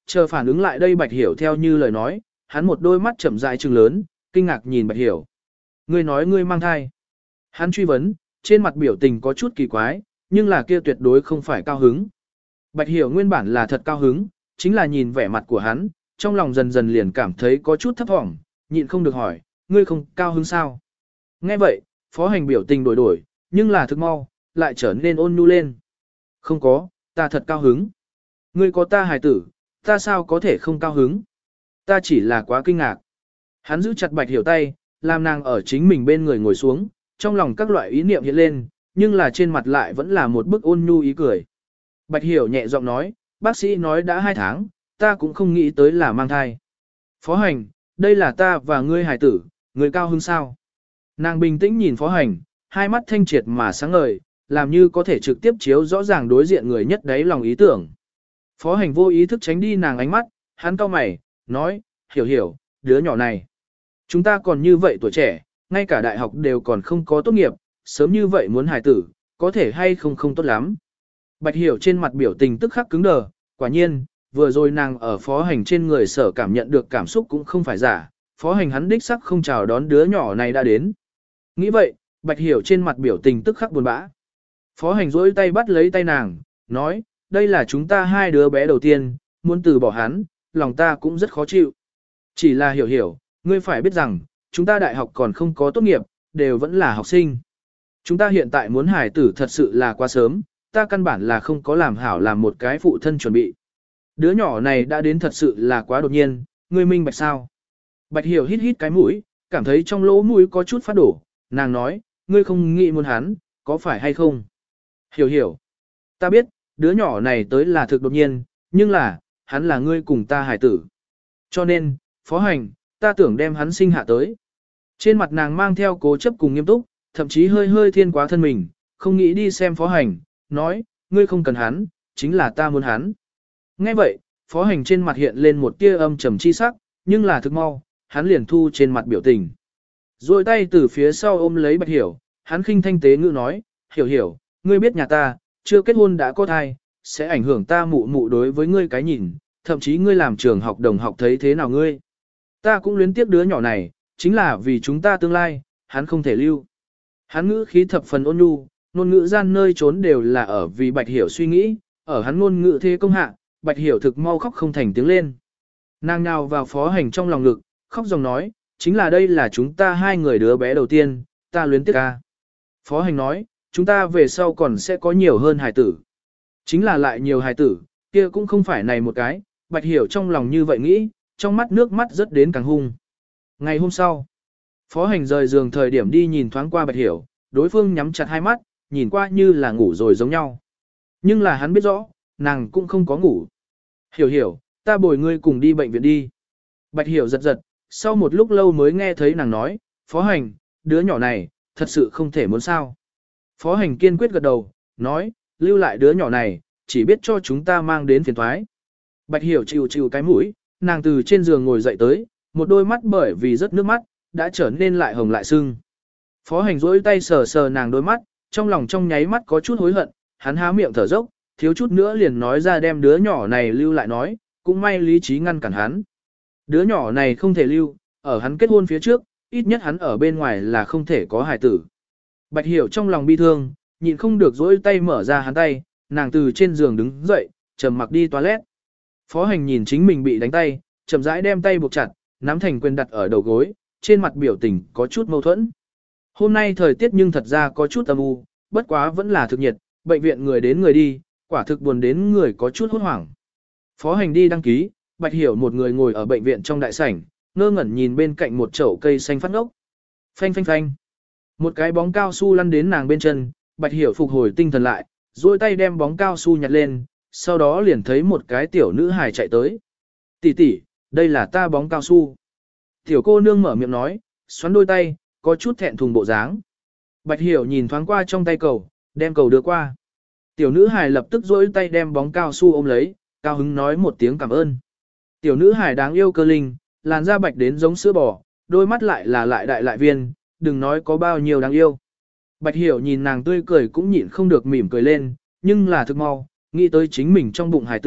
chờ phản ứng lại đây Bạch Hiểu theo như lời nói, hắn một đôi mắt chậm rãi trừng lớn, kinh ngạc nhìn Bạch Hiểu. Ngươi nói ngươi mang thai. Hắn truy vấn, trên mặt biểu tình có chút kỳ quái, nhưng là kia tuyệt đối không phải cao hứng. Bạch Hiểu nguyên bản là thật cao hứng, chính là nhìn vẻ mặt của hắn, trong lòng dần dần liền cảm thấy có chút thấp thỏm, nhịn không được hỏi, ngươi không cao hứng sao? Nghe vậy, phó hành biểu tình đổi đổi, nhưng là thực mau, lại trở nên ôn nhu lên. Không có, ta thật cao hứng. Ngươi có ta hài tử, ta sao có thể không cao hứng? Ta chỉ là quá kinh ngạc. Hắn giữ chặt Bạch Hiểu tay, làm nàng ở chính mình bên người ngồi xuống, trong lòng các loại ý niệm hiện lên, nhưng là trên mặt lại vẫn là một bức ôn nhu ý cười. Bạch Hiểu nhẹ giọng nói, bác sĩ nói đã hai tháng, ta cũng không nghĩ tới là mang thai. Phó hành, đây là ta và ngươi hài tử, ngươi cao hứng sao? Nàng bình tĩnh nhìn phó hành, hai mắt thanh triệt mà sáng ngời, làm như có thể trực tiếp chiếu rõ ràng đối diện người nhất đấy lòng ý tưởng. Phó hành vô ý thức tránh đi nàng ánh mắt, hắn cau mày, nói, hiểu hiểu, đứa nhỏ này. Chúng ta còn như vậy tuổi trẻ, ngay cả đại học đều còn không có tốt nghiệp, sớm như vậy muốn hài tử, có thể hay không không tốt lắm. Bạch Hiểu trên mặt biểu tình tức khắc cứng đờ, quả nhiên, vừa rồi nàng ở phó hành trên người sở cảm nhận được cảm xúc cũng không phải giả, phó hành hắn đích sắc không chào đón đứa nhỏ này đã đến. Nghĩ vậy, Bạch Hiểu trên mặt biểu tình tức khắc buồn bã. Phó hành rỗi tay bắt lấy tay nàng, nói, đây là chúng ta hai đứa bé đầu tiên, muốn từ bỏ hắn, lòng ta cũng rất khó chịu. Chỉ là hiểu hiểu, ngươi phải biết rằng, chúng ta đại học còn không có tốt nghiệp, đều vẫn là học sinh. Chúng ta hiện tại muốn hài tử thật sự là quá sớm, ta căn bản là không có làm hảo làm một cái phụ thân chuẩn bị. Đứa nhỏ này đã đến thật sự là quá đột nhiên, ngươi minh bạch sao? Bạch Hiểu hít hít cái mũi, cảm thấy trong lỗ mũi có chút phát đổ, nàng nói, ngươi không nghĩ muốn hắn, có phải hay không? Hiểu hiểu. Ta biết, đứa nhỏ này tới là thực đột nhiên, nhưng là, hắn là ngươi cùng ta hài tử. Cho nên, phó hành, ta tưởng đem hắn sinh hạ tới. Trên mặt nàng mang theo cố chấp cùng nghiêm túc, thậm chí hơi hơi thiên quá thân mình, không nghĩ đi xem phó hành, nói, ngươi không cần hắn, chính là ta muốn hắn. Nghe vậy, phó hành trên mặt hiện lên một tia âm trầm chi sắc, nhưng là thực mau, hắn liền thu trên mặt biểu tình. Rồi tay từ phía sau ôm lấy Bạch Hiểu, hắn khinh thanh tế ngữ nói, hiểu hiểu, ngươi biết nhà ta, chưa kết hôn đã có thai, sẽ ảnh hưởng ta mụ mụ đối với ngươi cái nhìn, thậm chí ngươi làm trường học đồng học thấy thế nào ngươi. Ta cũng luyến tiếc đứa nhỏ này, chính là vì chúng ta tương lai, hắn không thể lưu. Hắn ngữ khí thập phần ôn nhu, ngôn ngữ gian nơi trốn đều là ở vì Bạch Hiểu suy nghĩ, ở hắn ngôn ngữ thế công hạ, Bạch Hiểu thực mau khóc không thành tiếng lên. Nàng nhào vào phó hành trong lòng ngực, khóc dòng nói, chính là đây là chúng ta hai người đứa bé đầu tiên, ta luyến tiếc ca. Phó hành nói, chúng ta về sau còn sẽ có nhiều hơn hài tử. Chính là lại nhiều hài tử, kia cũng không phải này một cái, Bạch Hiểu trong lòng như vậy nghĩ, trong mắt nước mắt rất đến càng hung. Ngày hôm sau, phó hành rời giường thời điểm đi nhìn thoáng qua Bạch Hiểu, đối phương nhắm chặt hai mắt, nhìn qua như là ngủ rồi giống nhau. Nhưng là hắn biết rõ, nàng cũng không có ngủ. Hiểu hiểu, ta bồi ngươi cùng đi bệnh viện đi. Bạch Hiểu giật giật, sau một lúc lâu mới nghe thấy nàng nói, phó hành, đứa nhỏ này, thật sự không thể muốn sao. Phó hành kiên quyết gật đầu, nói, lưu lại đứa nhỏ này, chỉ biết cho chúng ta mang đến phiền thoái. Bạch Hiểu chịu chịu cái mũi, nàng từ trên giường ngồi dậy tới, một đôi mắt bởi vì rất nước mắt, đã trở nên lại hồng lại sưng. Phó hành rỗi tay sờ sờ nàng đôi mắt, trong lòng trong nháy mắt có chút hối hận, hắn há miệng thở dốc, thiếu chút nữa liền nói ra đem đứa nhỏ này lưu lại nói, cũng may lý trí ngăn cản hắn. Đứa nhỏ này không thể lưu, ở hắn kết hôn phía trước, ít nhất hắn ở bên ngoài là không thể có hài tử. Bạch Hiểu trong lòng bi thương, nhịn không được dỗi tay mở ra hắn tay, nàng từ trên giường đứng dậy, trầm mặc đi toilet. Phó hành nhìn chính mình bị đánh tay, chậm rãi đem tay buộc chặt, nắm thành quyền đặt ở đầu gối, trên mặt biểu tình có chút mâu thuẫn. Hôm nay thời tiết nhưng thật ra có chút âm u, bất quá vẫn là thực nhiệt, bệnh viện người đến người đi, quả thực buồn đến người có chút hốt hoảng. Phó hành đi đăng ký, Bạch Hiểu một người ngồi ở bệnh viện trong đại sảnh, ngơ ngẩn nhìn bên cạnh một chậu cây xanh phát ngốc. Phanh phanh phanh. Một cái bóng cao su lăn đến nàng bên chân, Bạch Hiểu phục hồi tinh thần lại, duỗi tay đem bóng cao su nhặt lên, sau đó liền thấy một cái tiểu nữ hài chạy tới. Tỷ tỷ, đây là ta bóng cao su. Tiểu cô nương mở miệng nói, xoắn đôi tay, có chút thẹn thùng bộ dáng. Bạch Hiểu nhìn thoáng qua trong tay cầu, đem cầu đưa qua. Tiểu nữ hài lập tức duỗi tay đem bóng cao su ôm lấy, cao hứng nói một tiếng cảm ơn. Tiểu nữ hài đáng yêu cơ linh, làn da bạch đến giống sữa bò, đôi mắt lại là lại đại lại viên, đừng nói có bao nhiêu đáng yêu. Bạch Hiểu nhìn nàng tươi cười cũng nhịn không được mỉm cười lên, nhưng là thực mau, nghĩ tới chính mình trong bụng hài tử,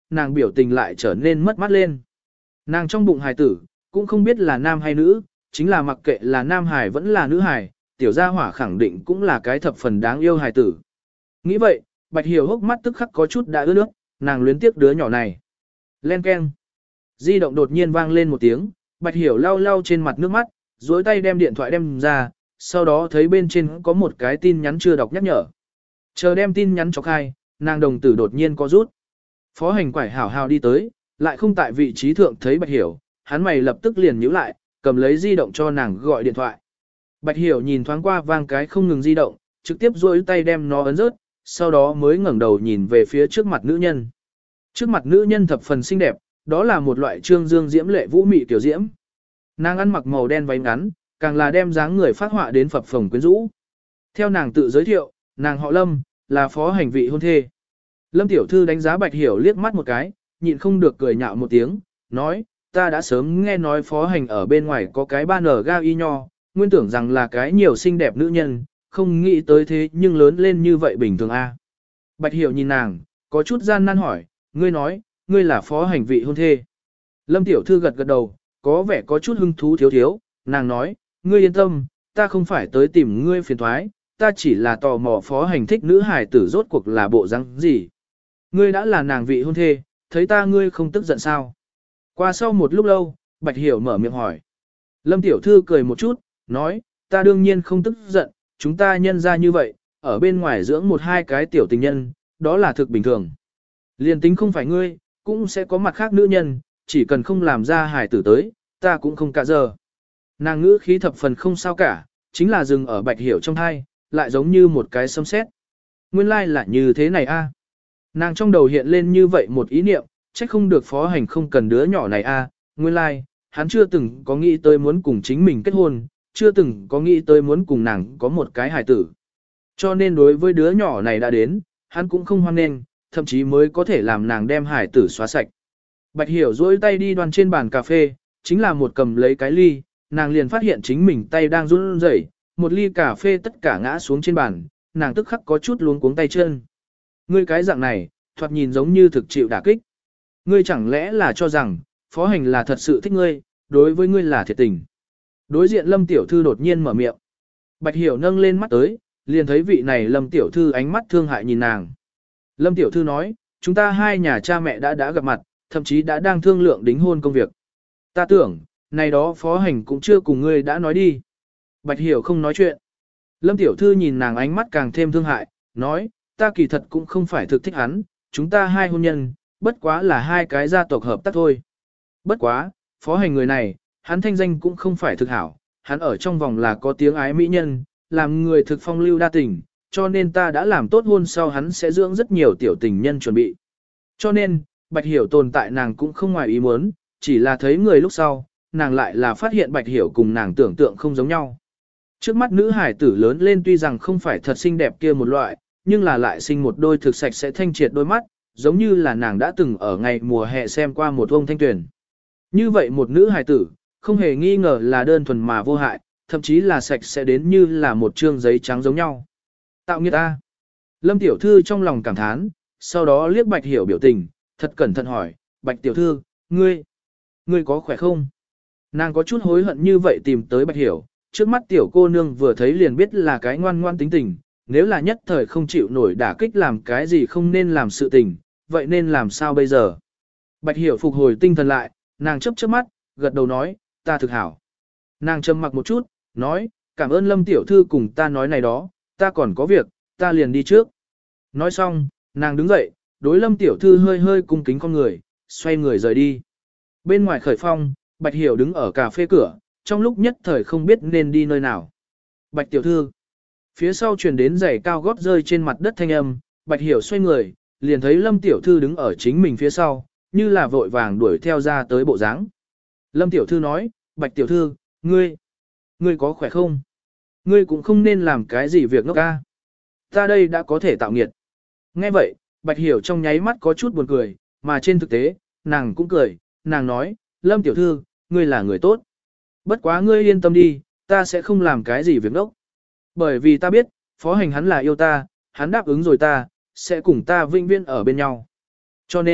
nàng biểu tình lại trở nên mất mát lên. Nàng trong bụng hài tử, cũng không biết là nam hay nữ, chính là mặc kệ là nam hài vẫn là nữ hài, tiểu gia hỏa khẳng định cũng là cái thập phần đáng yêu hài tử. Nghĩ vậy, Bạch Hiểu hốc mắt tức khắc có chút đã ướt nước, nàng luyến tiếc đứa nhỏ này. Len keng. Di động đột nhiên vang lên một tiếng, Bạch Hiểu lau lau trên mặt nước mắt, duỗi tay đem điện thoại đem ra, sau đó thấy bên trên có một cái tin nhắn chưa đọc nhắc nhở. Chờ đem tin nhắn cho khai, nàng đồng tử đột nhiên có rút. Phó hành quải hảo hảo đi tới, lại không tại vị trí thượng thấy Bạch Hiểu, hắn mày lập tức liền nhíu lại, cầm lấy di động cho nàng gọi điện thoại. Bạch Hiểu nhìn thoáng qua vang cái không ngừng di động, trực tiếp duỗi tay đem nó ấn rớt, sau đó mới ngẩng đầu nhìn về phía trước mặt nữ nhân. Trước mặt nữ nhân thập phần xinh đẹp, đó là một loại trương dương diễm lệ vũ mị tiểu diễm. Nàng ăn mặc màu đen váy ngắn, càng là đem dáng người phát họa đến phập phồng quyến rũ. Theo nàng tự giới thiệu, nàng họ Lâm, là phó hành vị hôn thê. Lâm tiểu thư đánh giá Bạch Hiểu liếc mắt một cái, nhịn không được cười nhạo một tiếng, nói, ta đã sớm nghe nói phó hành ở bên ngoài có cái ba nở ga y nho, nguyên tưởng rằng là cái nhiều xinh đẹp nữ nhân, không nghĩ tới thế nhưng lớn lên như vậy bình thường a. Bạch Hiểu nhìn nàng, có chút gian nan hỏi, ngươi nói, ngươi là phó hành vị hôn thê. Lâm tiểu thư gật gật đầu, có vẻ có chút hứng thú thiếu thiếu, nàng nói, ngươi yên tâm, ta không phải tới tìm ngươi phiền thoái, ta chỉ là tò mò phó hành thích nữ hài tử rốt cuộc là bộ răng gì. Ngươi đã là nàng vị hôn thê, thấy ta ngươi không tức giận sao? Qua sau một lúc lâu, Bạch Hiểu mở miệng hỏi. Lâm tiểu thư cười một chút, nói, ta đương nhiên không tức giận, chúng ta nhân ra như vậy, ở bên ngoài dưỡng một hai cái tiểu tình nhân, đó là thực bình thường. Liên tính không phải ngươi, cũng sẽ có mặt khác nữ nhân, chỉ cần không làm ra hài tử tới, ta cũng không cả giờ. Nàng ngữ khí thập phần không sao cả, chính là dừng ở Bạch Hiểu trong thai, lại giống như một cái sấm sét. Nguyên lai like là như thế này a. Nàng trong đầu hiện lên như vậy một ý niệm, chắc không được phó hành không cần đứa nhỏ này a. Nguyên lai, like, hắn chưa từng có nghĩ tới muốn cùng chính mình kết hôn, chưa từng có nghĩ tới muốn cùng nàng có một cái hài tử. Cho nên đối với đứa nhỏ này đã đến, hắn cũng không hoan nghênh, thậm chí mới có thể làm nàng đem hài tử xóa sạch. Bạch Hiểu duỗi tay đi đoan trên bàn cà phê, chính là một cầm lấy cái ly, nàng liền phát hiện chính mình tay đang run rẩy, một ly cà phê tất cả ngã xuống trên bàn, nàng tức khắc có chút luống cuống tay chân. Ngươi cái dạng này, thoạt nhìn giống như thực chịu đả kích. Ngươi chẳng lẽ là cho rằng, phó hành là thật sự thích ngươi, đối với ngươi là thiệt tình. Đối diện Lâm tiểu thư đột nhiên mở miệng. Bạch Hiểu nâng lên mắt tới, liền thấy vị này Lâm tiểu thư ánh mắt thương hại nhìn nàng. Lâm tiểu thư nói, chúng ta hai nhà cha mẹ đã đã gặp mặt, thậm chí đã đang thương lượng đính hôn công việc. Ta tưởng, này đó phó hành cũng chưa cùng ngươi đã nói đi. Bạch Hiểu không nói chuyện. Lâm tiểu thư nhìn nàng ánh mắt càng thêm thương hại, nói, ta kỳ thật cũng không phải thực thích hắn, chúng ta hai hôn nhân, bất quá là hai cái gia tộc hợp tác thôi. Bất quá, phó hành người này, hắn thanh danh cũng không phải thực hảo, hắn ở trong vòng là có tiếng ái mỹ nhân, làm người thực phong lưu đa tình, cho nên ta đã làm tốt hôn sau hắn sẽ dưỡng rất nhiều tiểu tình nhân chuẩn bị. Cho nên, Bạch Hiểu tồn tại nàng cũng không ngoài ý muốn, chỉ là thấy người lúc sau, nàng lại là phát hiện Bạch Hiểu cùng nàng tưởng tượng không giống nhau. Trước mắt nữ hải tử lớn lên tuy rằng không phải thật xinh đẹp kia một loại, nhưng là lại sinh một đôi thực sạch sẽ thanh triệt đôi mắt, giống như là nàng đã từng ở ngày mùa hè xem qua một ông thanh tuyển. Như vậy một nữ hải tử, không hề nghi ngờ là đơn thuần mà vô hại, thậm chí là sạch sẽ đến như là một trương giấy trắng giống nhau. Tạo nghiệt ta. Lâm tiểu thư trong lòng cảm thán, sau đó liếc Bạch Hiểu biểu tình, thật cẩn thận hỏi, Bạch tiểu thư, ngươi, ngươi có khỏe không? Nàng có chút hối hận như vậy tìm tới Bạch Hiểu, trước mắt tiểu cô nương vừa thấy liền biết là cái ngoan ngoan tính tình, nếu là nhất thời không chịu nổi đả kích làm cái gì không nên làm sự tình, vậy nên làm sao bây giờ? Bạch Hiểu phục hồi tinh thần lại, nàng chớp chớp mắt, gật đầu nói, ta thực hảo. Nàng trầm mặc một chút, nói, cảm ơn Lâm tiểu thư cùng ta nói này đó, ta còn có việc, ta liền đi trước. Nói xong, nàng đứng dậy, đối Lâm tiểu thư hơi hơi cung kính con người, xoay người rời đi. Bên ngoài khởi phong, Bạch Hiểu đứng ở cà phê cửa, trong lúc nhất thời không biết nên đi nơi nào. Bạch tiểu thư. Phía sau truyền đến giày cao gót rơi trên mặt đất thanh âm, Bạch Hiểu xoay người, liền thấy Lâm tiểu thư đứng ở chính mình phía sau, như là vội vàng đuổi theo ra tới bộ dáng. Lâm tiểu thư nói, Bạch tiểu thư, ngươi, ngươi có khỏe không? Ngươi cũng không nên làm cái gì việc ngốc ca. Ta đây đã có thể tạo nghiệt. Nghe vậy, Bạch Hiểu trong nháy mắt có chút buồn cười, mà trên thực tế, nàng cũng cười, nàng nói, Lâm tiểu thư, ngươi là người tốt. Bất quá ngươi yên tâm đi, ta sẽ không làm cái gì việc ngốc. Bởi vì ta biết, phó hành hắn là yêu ta, hắn đáp ứng rồi ta, sẽ cùng ta vĩnh viễn ở bên nhau. Cho nên,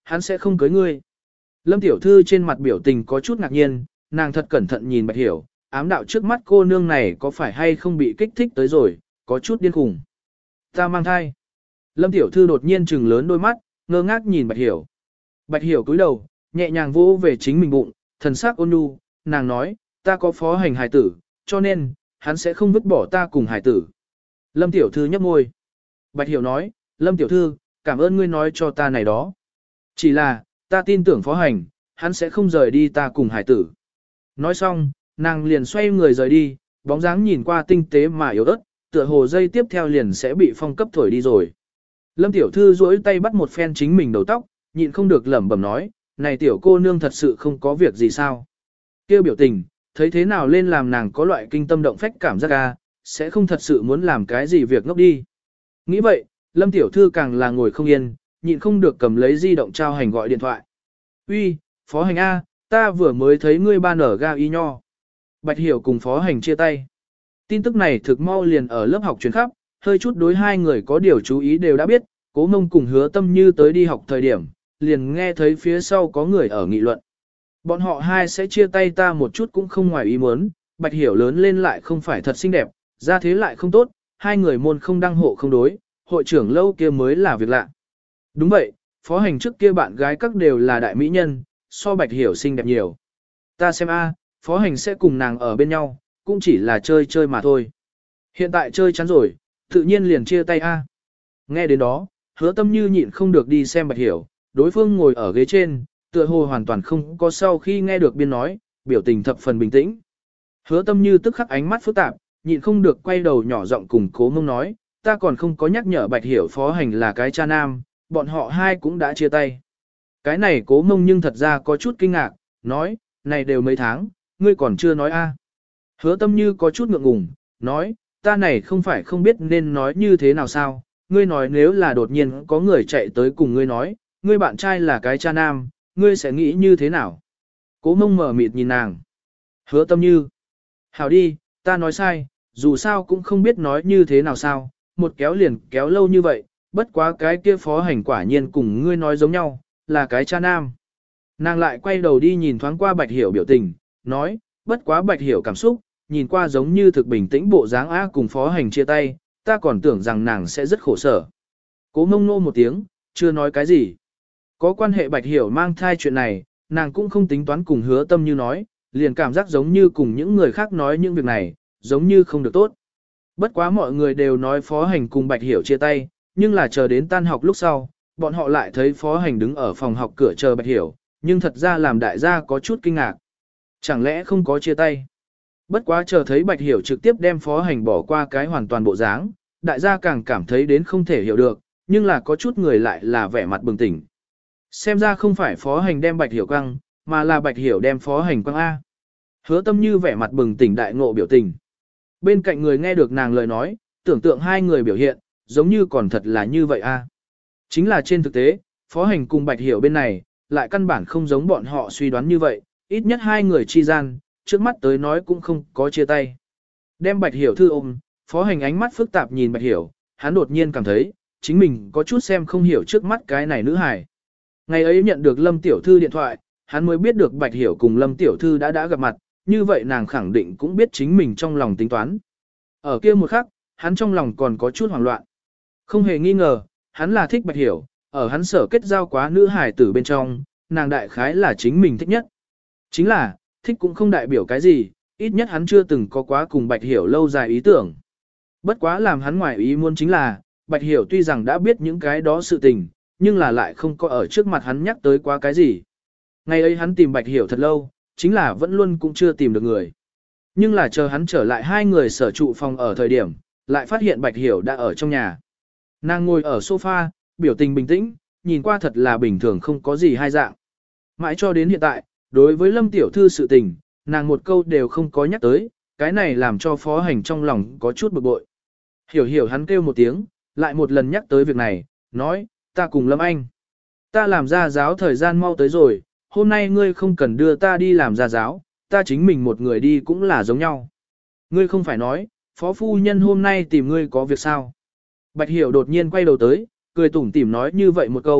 hắn sẽ không cưới ngươi. Lâm tiểu thư trên mặt biểu tình có chút ngạc nhiên, nàng thật cẩn thận nhìn Bạch Hiểu, ám đạo trước mắt cô nương này có phải hay không bị kích thích tới rồi, có chút điên khùng. Ta mang thai. Lâm tiểu thư đột nhiên trừng lớn đôi mắt, ngơ ngác nhìn Bạch Hiểu. Bạch Hiểu cúi đầu, nhẹ nhàng vỗ về chính mình bụng, thần sắc ôn nhu, nàng nói, ta có phó hành hài tử, cho nên, hắn sẽ không vứt bỏ ta cùng hài tử. Lâm tiểu thư nhấp môi. Bạch Hiểu nói, Lâm tiểu thư, cảm ơn ngươi nói cho ta này đó. Chỉ là, ta tin tưởng phó hành, hắn sẽ không rời đi ta cùng hài tử. Nói xong, nàng liền xoay người rời đi, bóng dáng nhìn qua tinh tế mà yếu ớt, tựa hồ dây tiếp theo liền sẽ bị phong cấp thổi đi rồi. Lâm tiểu thư duỗi tay bắt một phen chính mình đầu tóc, nhịn không được lẩm bẩm nói, này tiểu cô nương thật sự không có việc gì sao. Kêu biểu tình, thấy thế nào lên làm nàng có loại kinh tâm động phách cảm giác ga, sẽ không thật sự muốn làm cái gì việc ngốc đi. Nghĩ vậy, Lâm tiểu thư càng là ngồi không yên, nhịn không được cầm lấy di động trao hành gọi điện thoại. Uy, phó hành A, ta vừa mới thấy ngươi ban ở ga y nho. Bạch Hiểu cùng phó hành chia tay. Tin tức này thực mau liền ở lớp học truyền khắp, hơi chút đối hai người có điều chú ý đều đã biết, Cố Mông cùng Hứa Tâm Như tới đi học thời điểm, liền nghe thấy phía sau có người ở nghị luận. Bọn họ hai sẽ chia tay ta một chút cũng không ngoài ý muốn, Bạch Hiểu lớn lên lại không phải thật xinh đẹp, ra thế lại không tốt, hai người môn không đăng hộ không đối, hội trưởng lâu kia mới là việc lạ. Đúng vậy, phó hành trước kia bạn gái các đều là đại mỹ nhân, so Bạch Hiểu xinh đẹp nhiều. Ta xem a, phó hành sẽ cùng nàng ở bên nhau, cũng chỉ là chơi chơi mà thôi. Hiện tại chơi chán rồi, tự nhiên liền chia tay a. Nghe đến đó, Hứa Tâm Như nhịn không được đi xem Bạch Hiểu, đối phương ngồi ở ghế trên, tựa hồ hoàn toàn không có sau khi nghe được biên nói, biểu tình thập phần bình tĩnh. Hứa Tâm Như tức khắc ánh mắt phức tạp, nhịn không được quay đầu nhỏ giọng cùng Cố Mông nói, ta còn không có nhắc nhở Bạch Hiểu phó hành là cái cha nam, bọn họ hai cũng đã chia tay. Cái này Cố Mông nhưng thật ra có chút kinh ngạc, nói, này đều mấy tháng, ngươi còn chưa nói a. Hứa Tâm Như có chút ngượng ngùng, nói, ta này không phải không biết nên nói như thế nào sao, ngươi nói nếu là đột nhiên có người chạy tới cùng ngươi nói, ngươi bạn trai là cái cha nam, ngươi sẽ nghĩ như thế nào? Cố Mông mở mịt nhìn nàng. Hứa Tâm Như. Hảo đi, ta nói sai, dù sao cũng không biết nói như thế nào sao, một kéo liền kéo lâu như vậy, bất quá cái kia phó hành quả nhiên cùng ngươi nói giống nhau, là cái cha nam. Nàng lại quay đầu đi nhìn thoáng qua Bạch Hiểu biểu tình, nói, bất quá Bạch Hiểu cảm xúc, nhìn qua giống như thực bình tĩnh bộ dáng á cùng phó hành chia tay, ta còn tưởng rằng nàng sẽ rất khổ sở. Cố Mông nô một tiếng, chưa nói cái gì. Có quan hệ Bạch Hiểu mang thai chuyện này, nàng cũng không tính toán cùng Hứa Tâm Như nói, liền cảm giác giống như cùng những người khác nói những việc này, giống như không được tốt. Bất quá mọi người đều nói phó hành cùng Bạch Hiểu chia tay, nhưng là chờ đến tan học lúc sau, bọn họ lại thấy phó hành đứng ở phòng học cửa chờ Bạch Hiểu, nhưng thật ra làm đại gia có chút kinh ngạc. Chẳng lẽ không có chia tay? Bất quá chờ thấy Bạch Hiểu trực tiếp đem phó hành bỏ qua cái hoàn toàn bộ dáng, đại gia càng cảm thấy đến không thể hiểu được, nhưng là có chút người lại là vẻ mặt bừng tỉnh. Xem ra không phải phó hành đem Bạch Hiểu căng, mà là Bạch Hiểu đem phó hành quăng A. Hứa Tâm Như vẻ mặt bừng tỉnh đại ngộ biểu tình. Bên cạnh người nghe được nàng lời nói, tưởng tượng hai người biểu hiện, giống như còn thật là như vậy A. Chính là trên thực tế, phó hành cùng Bạch Hiểu bên này, lại căn bản không giống bọn họ suy đoán như vậy, ít nhất hai người chi gian, trước mắt tới nói cũng không có chia tay. Đem Bạch Hiểu thư ôm, phó hành ánh mắt phức tạp nhìn Bạch Hiểu, hắn đột nhiên cảm thấy, chính mình có chút xem không hiểu trước mắt cái này nữ hài. Ngày ấy nhận được Lâm Tiểu Thư điện thoại, hắn mới biết được Bạch Hiểu cùng Lâm Tiểu Thư đã đã gặp mặt, như vậy nàng khẳng định cũng biết chính mình trong lòng tính toán. Ở kia một khắc, hắn trong lòng còn có chút hoảng loạn. Không hề nghi ngờ, hắn là thích Bạch Hiểu, ở hắn sở kết giao quá nữ hài tử bên trong, nàng đại khái là chính mình thích nhất. Chính là, thích cũng không đại biểu cái gì, ít nhất hắn chưa từng có quá cùng Bạch Hiểu lâu dài ý tưởng. Bất quá làm hắn ngoài ý muốn chính là, Bạch Hiểu tuy rằng đã biết những cái đó sự tình, nhưng là lại không có ở trước mặt hắn nhắc tới quá cái gì. Ngày ấy hắn tìm Bạch Hiểu thật lâu, chính là vẫn luôn cũng chưa tìm được người. Nhưng là chờ hắn trở lại hai người sở trụ phòng ở thời điểm, lại phát hiện Bạch Hiểu đã ở trong nhà. Nàng ngồi ở sofa, biểu tình bình tĩnh, nhìn qua thật là bình thường không có gì hai dạng. Mãi cho đến hiện tại, đối với Lâm Tiểu Thư sự tình, nàng một câu đều không có nhắc tới, cái này làm cho phó hành trong lòng có chút bực bội. Hiểu hiểu hắn kêu một tiếng, lại một lần nhắc tới việc này, nói, ta cùng Lâm Anh. Ta làm gia giáo thời gian mau tới rồi, hôm nay ngươi không cần đưa ta đi làm gia giáo, ta chính mình một người đi cũng là giống nhau. Ngươi không phải nói, phó phu nhân hôm nay tìm ngươi có việc sao. Bạch Hiểu đột nhiên quay đầu tới, cười tủm tỉm nói như vậy một câu,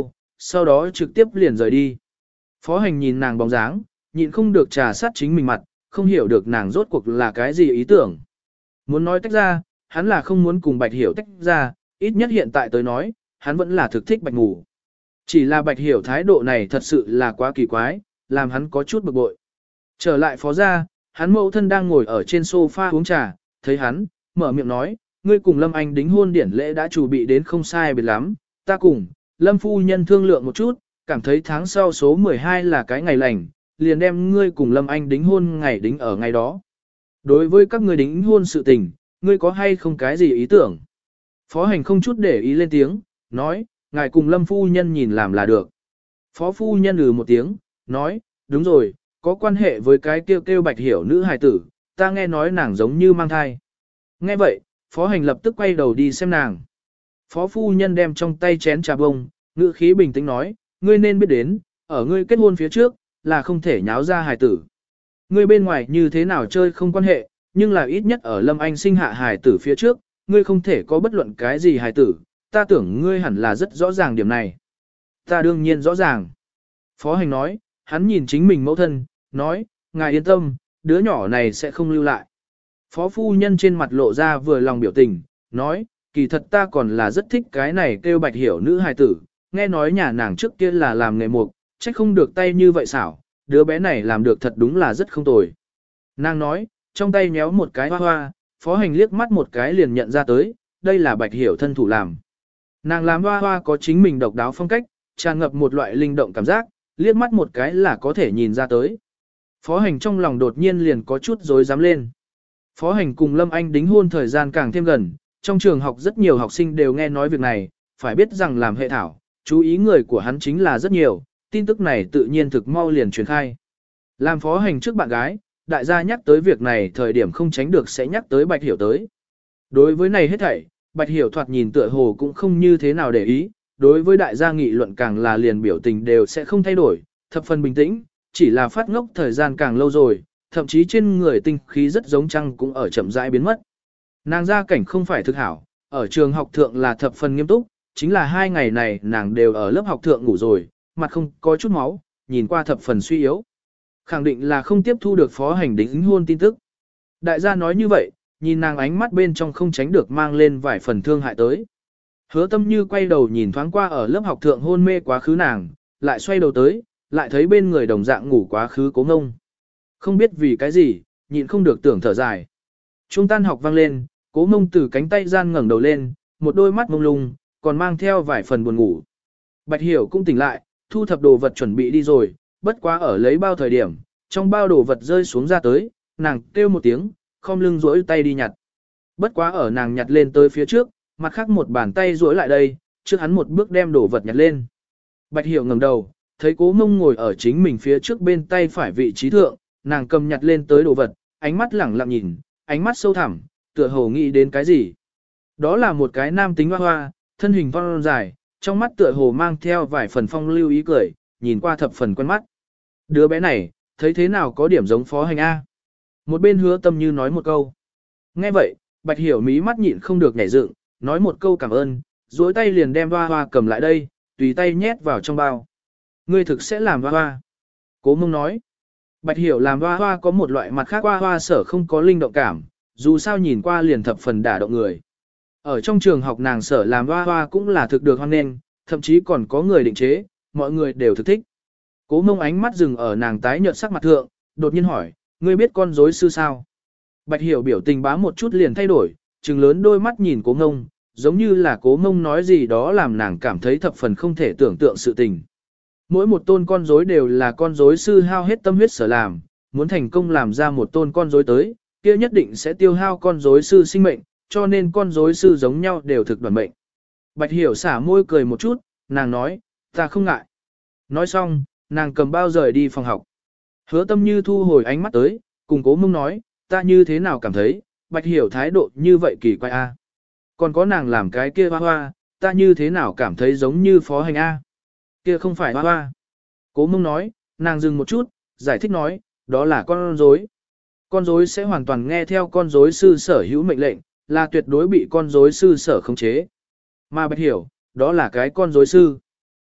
sau đó trực tiếp liền rời đi. Phó Hành nhìn nàng bóng dáng, nhịn không được trà sát chính mình mặt, không hiểu được nàng rốt cuộc là cái gì ý tưởng. Muốn nói tách ra, hắn là không muốn cùng Bạch Hiểu tách ra, ít nhất hiện tại tới nói, hắn vẫn là thực thích Bạch Ngủ. Chỉ là Bạch Hiểu thái độ này thật sự là quá kỳ quái, làm hắn có chút bực bội. Trở lại phó gia, hắn mẫu thân đang ngồi ở trên sofa uống trà, thấy hắn, mở miệng nói, ngươi cùng Lâm Anh đính hôn điển lễ đã chuẩn bị đến không sai biệt lắm, ta cùng, Lâm phu nhân thương lượng một chút, cảm thấy tháng sau số mười hai là cái ngày lành, liền đem ngươi cùng Lâm Anh đính hôn ngày đính ở ngày đó. Đối với các ngươi đính hôn sự tình, ngươi có hay không cái gì ý tưởng? Phó Hành không chút để ý lên tiếng, nói, ngài cùng Lâm phu nhân nhìn làm là được. Phó phu nhân ừ một tiếng, nói, đúng rồi, có quan hệ với cái kêu kêu Bạch Hiểu nữ hài tử, ta nghe nói nàng giống như mang thai. Nghe vậy, Phó Hành lập tức quay đầu đi xem nàng. Phó phu nhân đem trong tay chén trà bông, ngữ khí bình tĩnh nói, ngươi nên biết đến, ở ngươi kết hôn phía trước, là không thể nháo ra hài tử. Ngươi bên ngoài như thế nào chơi không quan hệ, nhưng là ít nhất ở Lâm Anh sinh hạ hài tử phía trước, ngươi không thể có bất luận cái gì hài tử, ta tưởng ngươi hẳn là rất rõ ràng điểm này. Ta đương nhiên rõ ràng. Phó Hành nói, hắn nhìn chính mình mẫu thân, nói, ngài yên tâm, đứa nhỏ này sẽ không lưu lại. Phó phu nhân trên mặt lộ ra vừa lòng biểu tình, nói, kỳ thật ta còn là rất thích cái này kêu Bạch Hiểu nữ hài tử, nghe nói nhà nàng trước kia là làm nghề mục, trách không được tay như vậy xảo, đứa bé này làm được thật đúng là rất không tồi. Nàng nói, trong tay méo một cái hoa hoa, Phó Hành liếc mắt một cái liền nhận ra tới, đây là Bạch Hiểu thân thủ làm. Nàng làm hoa hoa có chính mình độc đáo phong cách, tràn ngập một loại linh động cảm giác, liếc mắt một cái là có thể nhìn ra tới. Phó Hành trong lòng đột nhiên liền có chút rối dám lên. Phó Hành cùng Lâm Anh đính hôn thời gian càng thêm gần, trong trường học rất nhiều học sinh đều nghe nói việc này, phải biết rằng làm hệ thảo, chú ý người của hắn chính là rất nhiều, tin tức này tự nhiên thực mau liền truyền khai. Làm Phó Hành trước bạn gái, đại gia nhắc tới việc này thời điểm không tránh được sẽ nhắc tới Bạch Hiểu tới. Đối với này hết thảy, Bạch Hiểu thoạt nhìn tựa hồ cũng không như thế nào để ý, đối với đại gia nghị luận càng là liền biểu tình đều sẽ không thay đổi, thập phần bình tĩnh, chỉ là phát ngốc thời gian càng lâu rồi, thậm chí trên người tinh khí rất giống trăng cũng ở chậm rãi biến mất. Nàng gia cảnh không phải thực hảo, ở trường học thượng là thập phần nghiêm túc, chính là hai ngày này nàng đều ở lớp học thượng ngủ rồi, mặt không có chút máu, nhìn qua thập phần suy yếu. Khẳng định là không tiếp thu được Phó Hành đính hôn tin tức. Đại gia nói như vậy, nhìn nàng ánh mắt bên trong không tránh được mang lên vài phần thương hại tới. Hứa Tâm Như quay đầu nhìn thoáng qua ở lớp học thượng hôn mê quá khứ nàng, lại xoay đầu tới, lại thấy bên người đồng dạng ngủ quá khứ Cố Ngông. Không biết vì cái gì, nhịn không được tưởng thở dài. Trung tan học vang lên, Cố Ngông từ cánh tay gian ngẩng đầu lên, một đôi mắt mông lung, còn mang theo vài phần buồn ngủ. Bạch Hiểu cũng tỉnh lại, thu thập đồ vật chuẩn bị đi rồi, bất quá ở lấy bao thời điểm, trong bao đồ vật rơi xuống ra tới, nàng kêu một tiếng, khom lưng duỗi tay đi nhặt. Bất quá ở nàng nhặt lên tới phía trước, mặt khác một bàn tay duỗi lại đây, trước hắn một bước đem đồ vật nhặt lên. Bạch Hiểu ngẩng đầu, thấy Cố Ngông ngồi ở chính mình phía trước bên tay phải vị trí thượng, nàng cầm nhặt lên tới đồ vật, ánh mắt lẳng lặng nhìn, ánh mắt sâu thẳm, tựa hồ nghĩ đến cái gì. Đó là một cái nam tính hoa hoa, thân hình thon dài, trong mắt tựa hồ mang theo vài phần phong lưu ý cười, nhìn qua thập phần quen mắt. Đứa bé này, thấy thế nào có điểm giống Phó Hành A. Một bên Hứa Tâm Như nói một câu. Nghe vậy, Bạch Hiểu mí mắt nhịn không được nhảy dựng, nói một câu cảm ơn, duỗi tay liền đem hoa hoa cầm lại đây, tùy tay nhét vào trong bao. Ngươi thực sẽ làm hoa hoa. Cố Mông nói. Bạch Hiểu làm hoa hoa có một loại mặt khác hoa hoa sở không có linh động cảm, dù sao nhìn qua liền thập phần đả động người. Ở trong trường học nàng sở làm hoa hoa cũng là thực được hoan nghênh, thậm chí còn có người định chế, mọi người đều thực thích. Cố Mông ánh mắt dừng ở nàng tái nhợt sắc mặt thượng, đột nhiên hỏi, ngươi biết con rối sư sao? Bạch Hiểu biểu tình bá một chút liền thay đổi, trừng lớn đôi mắt nhìn Cố Mông, giống như là Cố Mông nói gì đó làm nàng cảm thấy thập phần không thể tưởng tượng sự tình. Mỗi một tôn con rối đều là con rối sư hao hết tâm huyết sở làm, muốn thành công làm ra một tôn con rối tới, kia nhất định sẽ tiêu hao con rối sư sinh mệnh, cho nên con rối sư giống nhau đều thực đoàn mệnh. Bạch Hiểu xả môi cười một chút, nàng nói, ta không ngại. Nói xong, nàng cầm bao rời đi phòng học. Hứa Tâm Như thu hồi ánh mắt tới, cùng Cố Mông nói, ta như thế nào cảm thấy, Bạch Hiểu thái độ như vậy kỳ quái a. Còn có nàng làm cái kia hoa hoa, ta như thế nào cảm thấy giống như Phó Hành a. Kia không phải hoa hoa. Cố Mông nói, nàng dừng một chút, giải thích nói, đó là con rối. Con rối sẽ hoàn toàn nghe theo con rối sư sở hữu mệnh lệnh, là tuyệt đối bị con rối sư sở khống chế. Mà Bạch Hiểu, đó là cái con rối sư.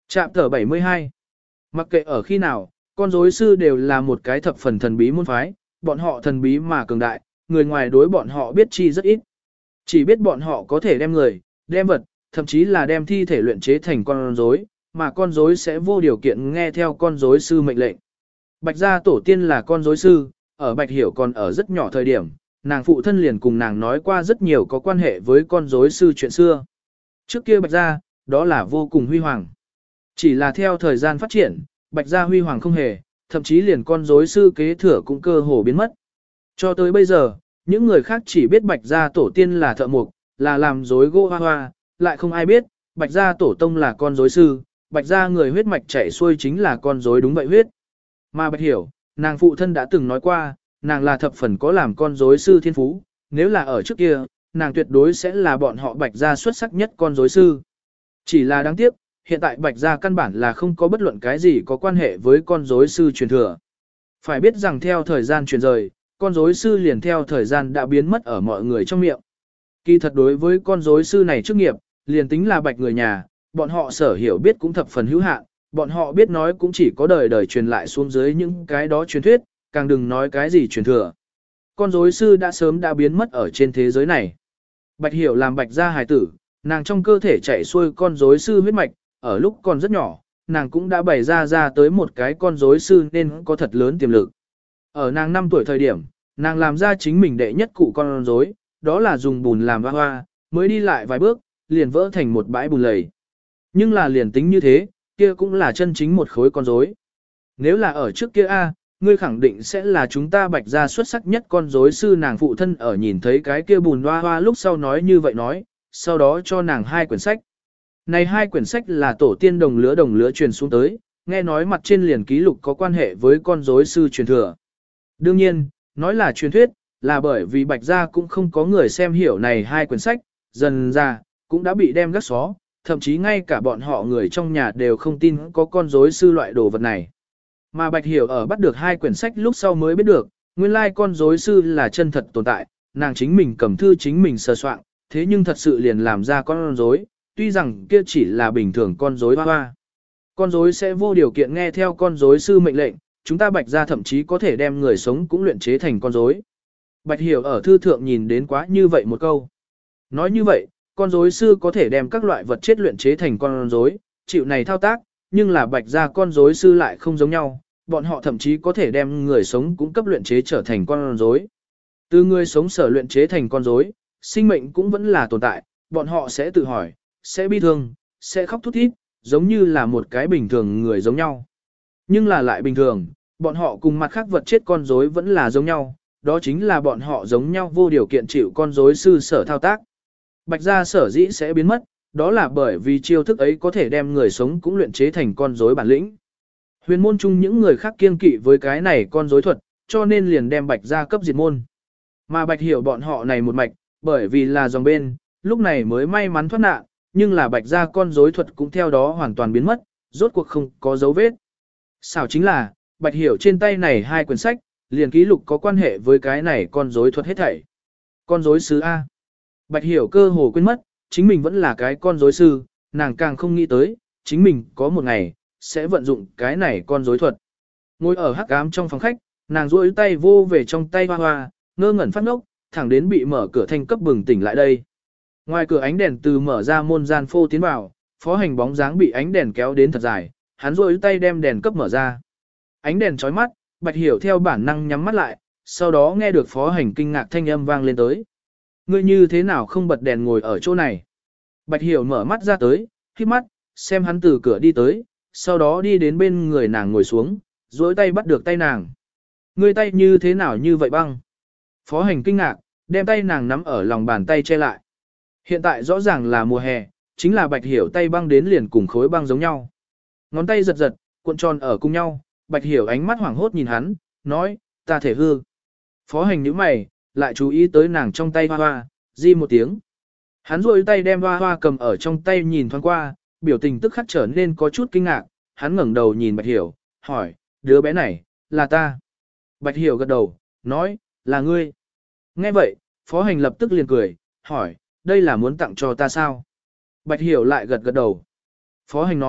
Chapter tờ bảy mươi hai. Mặc kệ ở khi nào, con rối sư đều là một cái thập phần thần bí môn phái, bọn họ thần bí mà cường đại, người ngoài đối bọn họ biết chi rất ít. Chỉ biết bọn họ có thể đem người, đem vật, thậm chí là đem thi thể luyện chế thành con rối, mà con rối sẽ vô điều kiện nghe theo con rối sư mệnh lệnh. Bạch gia tổ tiên là con rối sư, ở Bạch Hiểu còn ở rất nhỏ thời điểm, nàng phụ thân liền cùng nàng nói qua rất nhiều có quan hệ với con rối sư chuyện xưa. Trước kia Bạch gia, đó là vô cùng huy hoàng. Chỉ là theo thời gian phát triển, Bạch gia huy hoàng không hề, thậm chí liền con rối sư kế thừa cũng cơ hồ biến mất. Cho tới bây giờ, những người khác chỉ biết Bạch gia tổ tiên là thợ mộc, là làm rối gỗ hoa hoa, lại không ai biết, Bạch gia tổ tông là con rối sư, Bạch gia người huyết mạch chảy xuôi chính là con rối đúng vậy huyết. Mà Bạch Hiểu, nàng phụ thân đã từng nói qua, nàng là thập phần có làm con rối sư thiên phú, nếu là ở trước kia, nàng tuyệt đối sẽ là bọn họ Bạch gia xuất sắc nhất con rối sư. Chỉ là đáng tiếc, hiện tại Bạch gia căn bản là không có bất luận cái gì có quan hệ với con rối sư truyền thừa. Phải biết rằng theo thời gian truyền rời, con rối sư liền theo thời gian đã biến mất ở mọi người trong miệng. Kỳ thật đối với con rối sư này chức nghiệp, liền tính là Bạch người nhà, bọn họ sở hiểu biết cũng thập phần hữu hạn, bọn họ biết nói cũng chỉ có đời đời truyền lại xuống dưới những cái đó truyền thuyết, càng đừng nói cái gì truyền thừa. Con rối sư đã sớm đã biến mất ở trên thế giới này. Bạch Hiểu làm Bạch gia hài tử, nàng trong cơ thể chảy xuôi con rối sư huyết mạch, ở lúc còn rất nhỏ, nàng cũng đã bày ra ra tới một cái con rối sư nên có thật lớn tiềm lực. Ở nàng năm tuổi thời điểm, nàng làm ra chính mình đệ nhất cụ con rối, đó là dùng bùn làm hoa hoa, mới đi lại vài bước, liền vỡ thành một bãi bùn lầy. Nhưng là liền tính như thế, kia cũng là chân chính một khối con rối. Nếu là ở trước kia a, ngươi khẳng định sẽ là chúng ta Bạch gia xuất sắc nhất con rối sư. Nàng phụ thân ở nhìn thấy cái kia bùn hoa hoa lúc sau nói như vậy nói, sau đó cho nàng hai quyển sách. Này hai quyển sách là tổ tiên đồng lứa đồng lứa truyền xuống tới, nghe nói mặt trên liền ký lục có quan hệ với con rối sư truyền thừa. Đương nhiên, nói là truyền thuyết, là bởi vì Bạch gia cũng không có người xem hiểu này hai quyển sách, dần ra, cũng đã bị đem gác xó, thậm chí ngay cả bọn họ người trong nhà đều không tin có con rối sư loại đồ vật này. Mà Bạch Hiểu ở bắt được hai quyển sách lúc sau mới biết được, nguyên lai con rối sư là chân thật tồn tại, nàng chính mình cầm thư chính mình sơ soạn, thế nhưng thật sự liền làm ra con rối, tuy rằng kia chỉ là bình thường con rối hoa hoa. Con rối sẽ vô điều kiện nghe theo con rối sư mệnh lệnh, chúng ta Bạch gia thậm chí có thể đem người sống cũng luyện chế thành con rối. Bạch Hiểu ở thư thượng nhìn đến quá như vậy một câu. Nói như vậy, con rối sư có thể đem các loại vật chết luyện chế thành con rối, chịu này thao tác, nhưng là Bạch gia con rối sư lại không giống nhau, bọn họ thậm chí có thể đem người sống cũng cấp luyện chế trở thành con rối. Từ người sống sở luyện chế thành con rối, sinh mệnh cũng vẫn là tồn tại, bọn họ sẽ tự hỏi, sẽ bi thương, sẽ khóc thút thít, giống như là một cái bình thường người giống nhau. Nhưng là lại bình thường, bọn họ cùng mặt khác vật chết con rối vẫn là giống nhau, đó chính là bọn họ giống nhau vô điều kiện chịu con rối sư sở thao tác. Bạch gia sở dĩ sẽ biến mất, đó là bởi vì chiêu thức ấy có thể đem người sống cũng luyện chế thành con rối bản lĩnh. Huyền môn chung những người khác kiêng kỵ với cái này con rối thuật, cho nên liền đem Bạch gia cấp diệt môn. Mà Bạch Hiểu bọn họ này một mạch, bởi vì là dòng bên, lúc này mới may mắn thoát nạn, nhưng là Bạch gia con rối thuật cũng theo đó hoàn toàn biến mất, rốt cuộc không có dấu vết. Xảo chính là, Bạch Hiểu trên tay này hai quyển sách, liền ký lục có quan hệ với cái này con rối thuật hết thảy. Con rối sư A. Bạch Hiểu cơ hồ quên mất, chính mình vẫn là cái con rối sư, nàng càng không nghĩ tới, chính mình có một ngày, sẽ vận dụng cái này con rối thuật. Ngồi ở hắc ám trong phòng khách, nàng duỗi tay vô về trong tay hoa hoa, ngơ ngẩn phát ngốc, thẳng đến bị mở cửa thanh cấp bừng tỉnh lại đây. Ngoài cửa ánh đèn từ mở ra môn gian phô tiến vào, phó hành bóng dáng bị ánh đèn kéo đến thật dài, hắn duỗi tay đem đèn cấp mở ra. Ánh đèn chói mắt, Bạch Hiểu theo bản năng nhắm mắt lại, sau đó nghe được phó hành kinh ngạc thanh âm vang lên tới. Ngươi như thế nào không bật đèn ngồi ở chỗ này? Bạch Hiểu mở mắt ra tới, khép mắt, xem hắn từ cửa đi tới, sau đó đi đến bên người nàng ngồi xuống, duỗi tay bắt được tay nàng. Ngươi tay như thế nào như vậy băng? Phó hành kinh ngạc, đem tay nàng nắm ở lòng bàn tay che lại. Hiện tại rõ ràng là mùa hè, chính là Bạch Hiểu tay băng đến liền cùng khối băng giống nhau. Ngón tay giật giật, cuộn tròn ở cùng nhau, Bạch Hiểu ánh mắt hoảng hốt nhìn hắn, nói, ta thể hư. Phó hành nhíu mày, lại chú ý tới nàng trong tay hoa hoa, di một tiếng. Hắn rôi tay đem hoa hoa cầm ở trong tay nhìn thoáng qua, biểu tình tức khắc trở nên có chút kinh ngạc, hắn ngẩng đầu nhìn Bạch Hiểu, hỏi, đứa bé này, là ta. Bạch Hiểu gật đầu, nói, là ngươi. Nghe vậy, phó hành lập tức liền cười, hỏi, đây là muốn tặng cho ta sao? Bạch Hiểu lại gật gật đầu. Phó hành nói,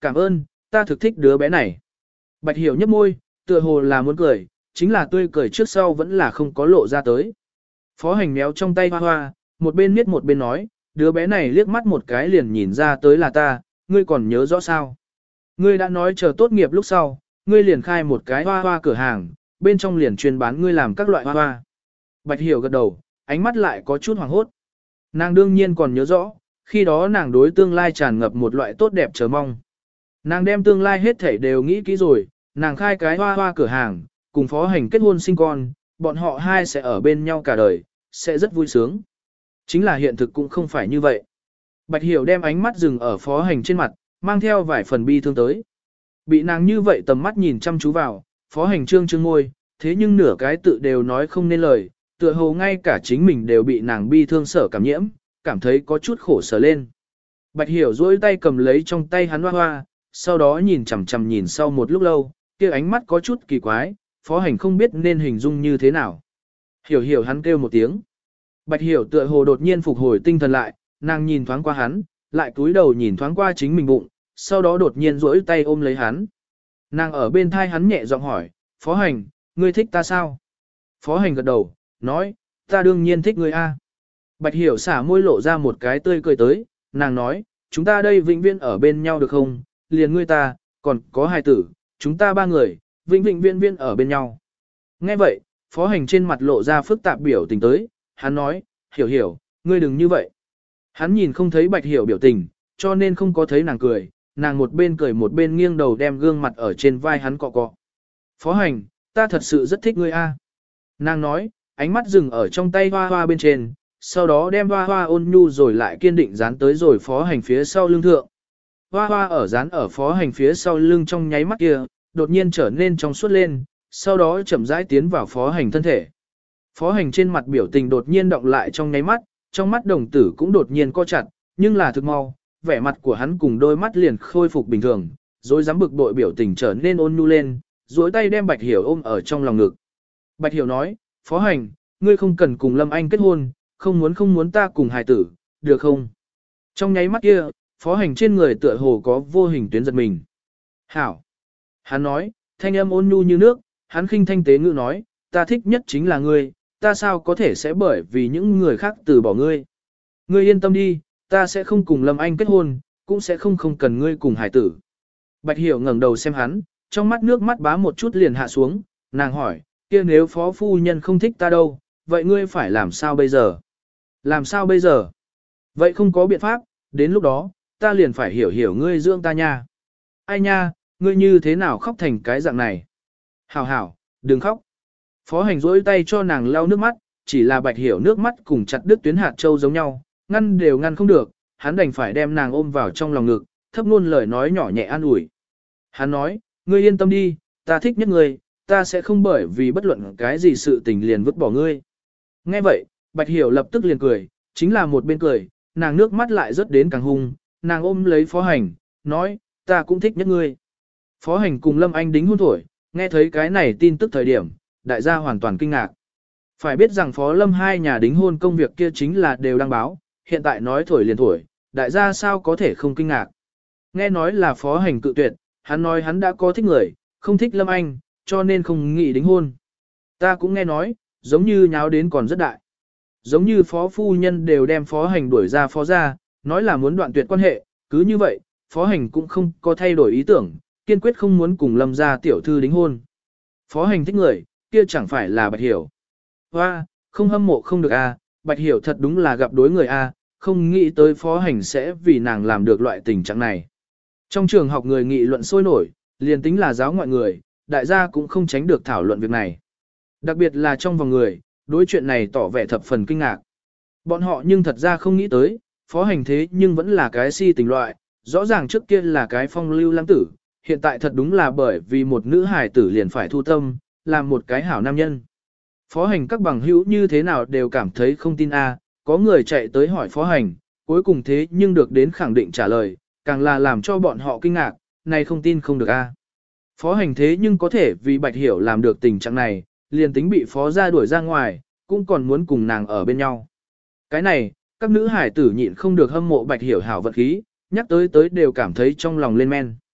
cảm ơn, ta thực thích đứa bé này. Bạch Hiểu nhấp môi, tựa hồ là muốn cười, chính là tươi cười trước sau vẫn là không có lộ ra tới. Phó hành méo trong tay hoa hoa, một bên miết một bên nói, đứa bé này liếc mắt một cái liền nhìn ra tới là ta, ngươi còn nhớ rõ sao. Ngươi đã nói chờ tốt nghiệp lúc sau, ngươi liền khai một cái hoa hoa cửa hàng, bên trong liền chuyên bán ngươi làm các loại hoa hoa. Bạch Hiểu gật đầu, ánh mắt lại có chút hoảng hốt. Nàng đương nhiên còn nhớ rõ, khi đó nàng đối tương lai tràn ngập một loại tốt đẹp chờ mong. Nàng đem tương lai hết thảy đều nghĩ kỹ rồi, nàng khai cái hoa hoa cửa hàng, cùng phó hành kết hôn sinh con, bọn họ hai sẽ ở bên nhau cả đời, sẽ rất vui sướng. Chính là hiện thực cũng không phải như vậy. Bạch Hiểu đem ánh mắt dừng ở phó hành trên mặt, mang theo vài phần bi thương tới. Bị nàng như vậy tầm mắt nhìn chăm chú vào, phó hành trương trương ngôi, thế nhưng nửa cái tự đều nói không nên lời, tựa hồ ngay cả chính mình đều bị nàng bi thương sở cảm nhiễm, cảm thấy có chút khổ sở lên. Bạch Hiểu duỗi tay cầm lấy trong tay hắn hoa hoa, sau đó nhìn chằm chằm nhìn sau một lúc lâu, kia ánh mắt có chút kỳ quái, phó hành không biết nên hình dung như thế nào. Hiểu hiểu hắn kêu một tiếng. Bạch Hiểu tựa hồ đột nhiên phục hồi tinh thần lại, nàng nhìn thoáng qua hắn, lại cúi đầu nhìn thoáng qua chính mình bụng, sau đó đột nhiên duỗi tay ôm lấy hắn. Nàng ở bên thai hắn nhẹ giọng hỏi, phó hành, ngươi thích ta sao? Phó hành gật đầu, nói, ta đương nhiên thích ngươi a. Bạch Hiểu xả môi lộ ra một cái tươi cười tới, nàng nói, chúng ta đây vĩnh viễn ở bên nhau được không? Liền ngươi ta, còn có hai tử, chúng ta ba người, vĩnh vĩnh viễn viễn ở bên nhau. Nghe vậy, phó hành trên mặt lộ ra phức tạp biểu tình tới, hắn nói, hiểu hiểu, ngươi đừng như vậy. Hắn nhìn không thấy Bạch Hiểu biểu tình, cho nên không có thấy nàng cười, nàng một bên cười một bên nghiêng đầu đem gương mặt ở trên vai hắn cọ cọ. Phó hành, ta thật sự rất thích ngươi a. Nàng nói, ánh mắt dừng ở trong tay hoa hoa bên trên, sau đó đem hoa hoa ôn nhu rồi lại kiên định dán tới rồi phó hành phía sau lưng thượng. Hoa hoa ở dán ở phó hành phía sau lưng trong nháy mắt kia, đột nhiên trở nên trong suốt lên, sau đó chậm rãi tiến vào phó hành thân thể. Phó hành trên mặt biểu tình đột nhiên động lại trong nháy mắt, trong mắt đồng tử cũng đột nhiên co chặt, nhưng là thực mau, vẻ mặt của hắn cùng đôi mắt liền khôi phục bình thường, rồi dám bực bội biểu tình trở nên ôn nhu lên, duỗi tay đem Bạch Hiểu ôm ở trong lòng ngực. Bạch Hiểu nói, phó hành, ngươi không cần cùng Lâm Anh kết hôn, không muốn không muốn ta cùng hài tử, được không? Trong nháy mắt kia, phó hành trên người tựa hồ có vô hình tuyến giật mình. Hảo! Hắn nói, thanh âm ôn nhu như nước, hắn khinh thanh tế ngữ nói, ta thích nhất chính là ngươi, ta sao có thể sẽ bởi vì những người khác từ bỏ ngươi. Ngươi yên tâm đi, ta sẽ không cùng Lâm Anh kết hôn, cũng sẽ không không cần ngươi cùng hải tử. Bạch Hiểu ngẩng đầu xem hắn, trong mắt nước mắt bá một chút liền hạ xuống, nàng hỏi, kia nếu phó phu nhân không thích ta đâu, vậy ngươi phải làm sao bây giờ? Làm sao bây giờ? Vậy không có biện pháp, đến lúc đó, ta liền phải hiểu hiểu ngươi dưỡng ta nha. Ai nha, ngươi như thế nào khóc thành cái dạng này? Hảo hảo, đừng khóc. Phó hành rỗi tay cho nàng lau nước mắt, chỉ là Bạch Hiểu nước mắt cùng chặt đứt tuyến hạt châu giống nhau, ngăn đều ngăn không được, hắn đành phải đem nàng ôm vào trong lòng ngực, thấp luôn lời nói nhỏ nhẹ an ủi. Hắn nói, ngươi yên tâm đi, ta thích nhất ngươi, ta sẽ không bởi vì bất luận cái gì sự tình liền vứt bỏ ngươi. Nghe vậy, Bạch Hiểu lập tức liền cười, chính là một bên cười, nàng nước mắt lại rớt đến càng hung, nàng ôm lấy phó hành, nói, ta cũng thích nhất ngươi. Phó hành cùng Lâm Anh đính hôn thổi, nghe thấy cái này tin tức thời điểm, đại gia hoàn toàn kinh ngạc. Phải biết rằng phó Lâm hai nhà đính hôn công việc kia chính là đều đăng báo, hiện tại nói thổi liền thổi, đại gia sao có thể không kinh ngạc. Nghe nói là phó hành cự tuyệt, hắn nói hắn đã có thích người, không thích Lâm Anh, cho nên không nghĩ đính hôn. Ta cũng nghe nói, giống như nháo đến còn rất đại. Giống như phó phu nhân đều đem phó hành đuổi ra phó ra, nói là muốn đoạn tuyệt quan hệ, cứ như vậy, phó hành cũng không có thay đổi ý tưởng, kiên quyết không muốn cùng Lâm gia tiểu thư đính hôn. Phó hành thích người, kia chẳng phải là Bạch Hiểu. Hoa, không hâm mộ không được a, Bạch Hiểu thật đúng là gặp đối người a, không nghĩ tới phó hành sẽ vì nàng làm được loại tình trạng này. Trong trường học người nghị luận sôi nổi, liền tính là giáo ngoại người, đại gia cũng không tránh được thảo luận việc này. Đặc biệt là trong vòng người, đối chuyện này tỏ vẻ thập phần kinh ngạc. Bọn họ nhưng thật ra không nghĩ tới, phó hành thế nhưng vẫn là cái si tình loại, rõ ràng trước kia là cái phong lưu lãng tử, hiện tại thật đúng là bởi vì một nữ hài tử liền phải thu tâm, làm một cái hảo nam nhân. Phó hành các bằng hữu như thế nào đều cảm thấy không tin a, có người chạy tới hỏi phó hành, cuối cùng thế nhưng được đến khẳng định trả lời, càng là làm cho bọn họ kinh ngạc, này không tin không được a. Phó hành thế nhưng có thể vì Bạch Hiểu làm được tình trạng này, liền tính bị phó gia đuổi ra ngoài, cũng còn muốn cùng nàng ở bên nhau. Cái này, các nữ hải tử nhịn không được hâm mộ Bạch Hiểu hảo vật khí, nhắc tới tới đều cảm thấy trong lòng lên men.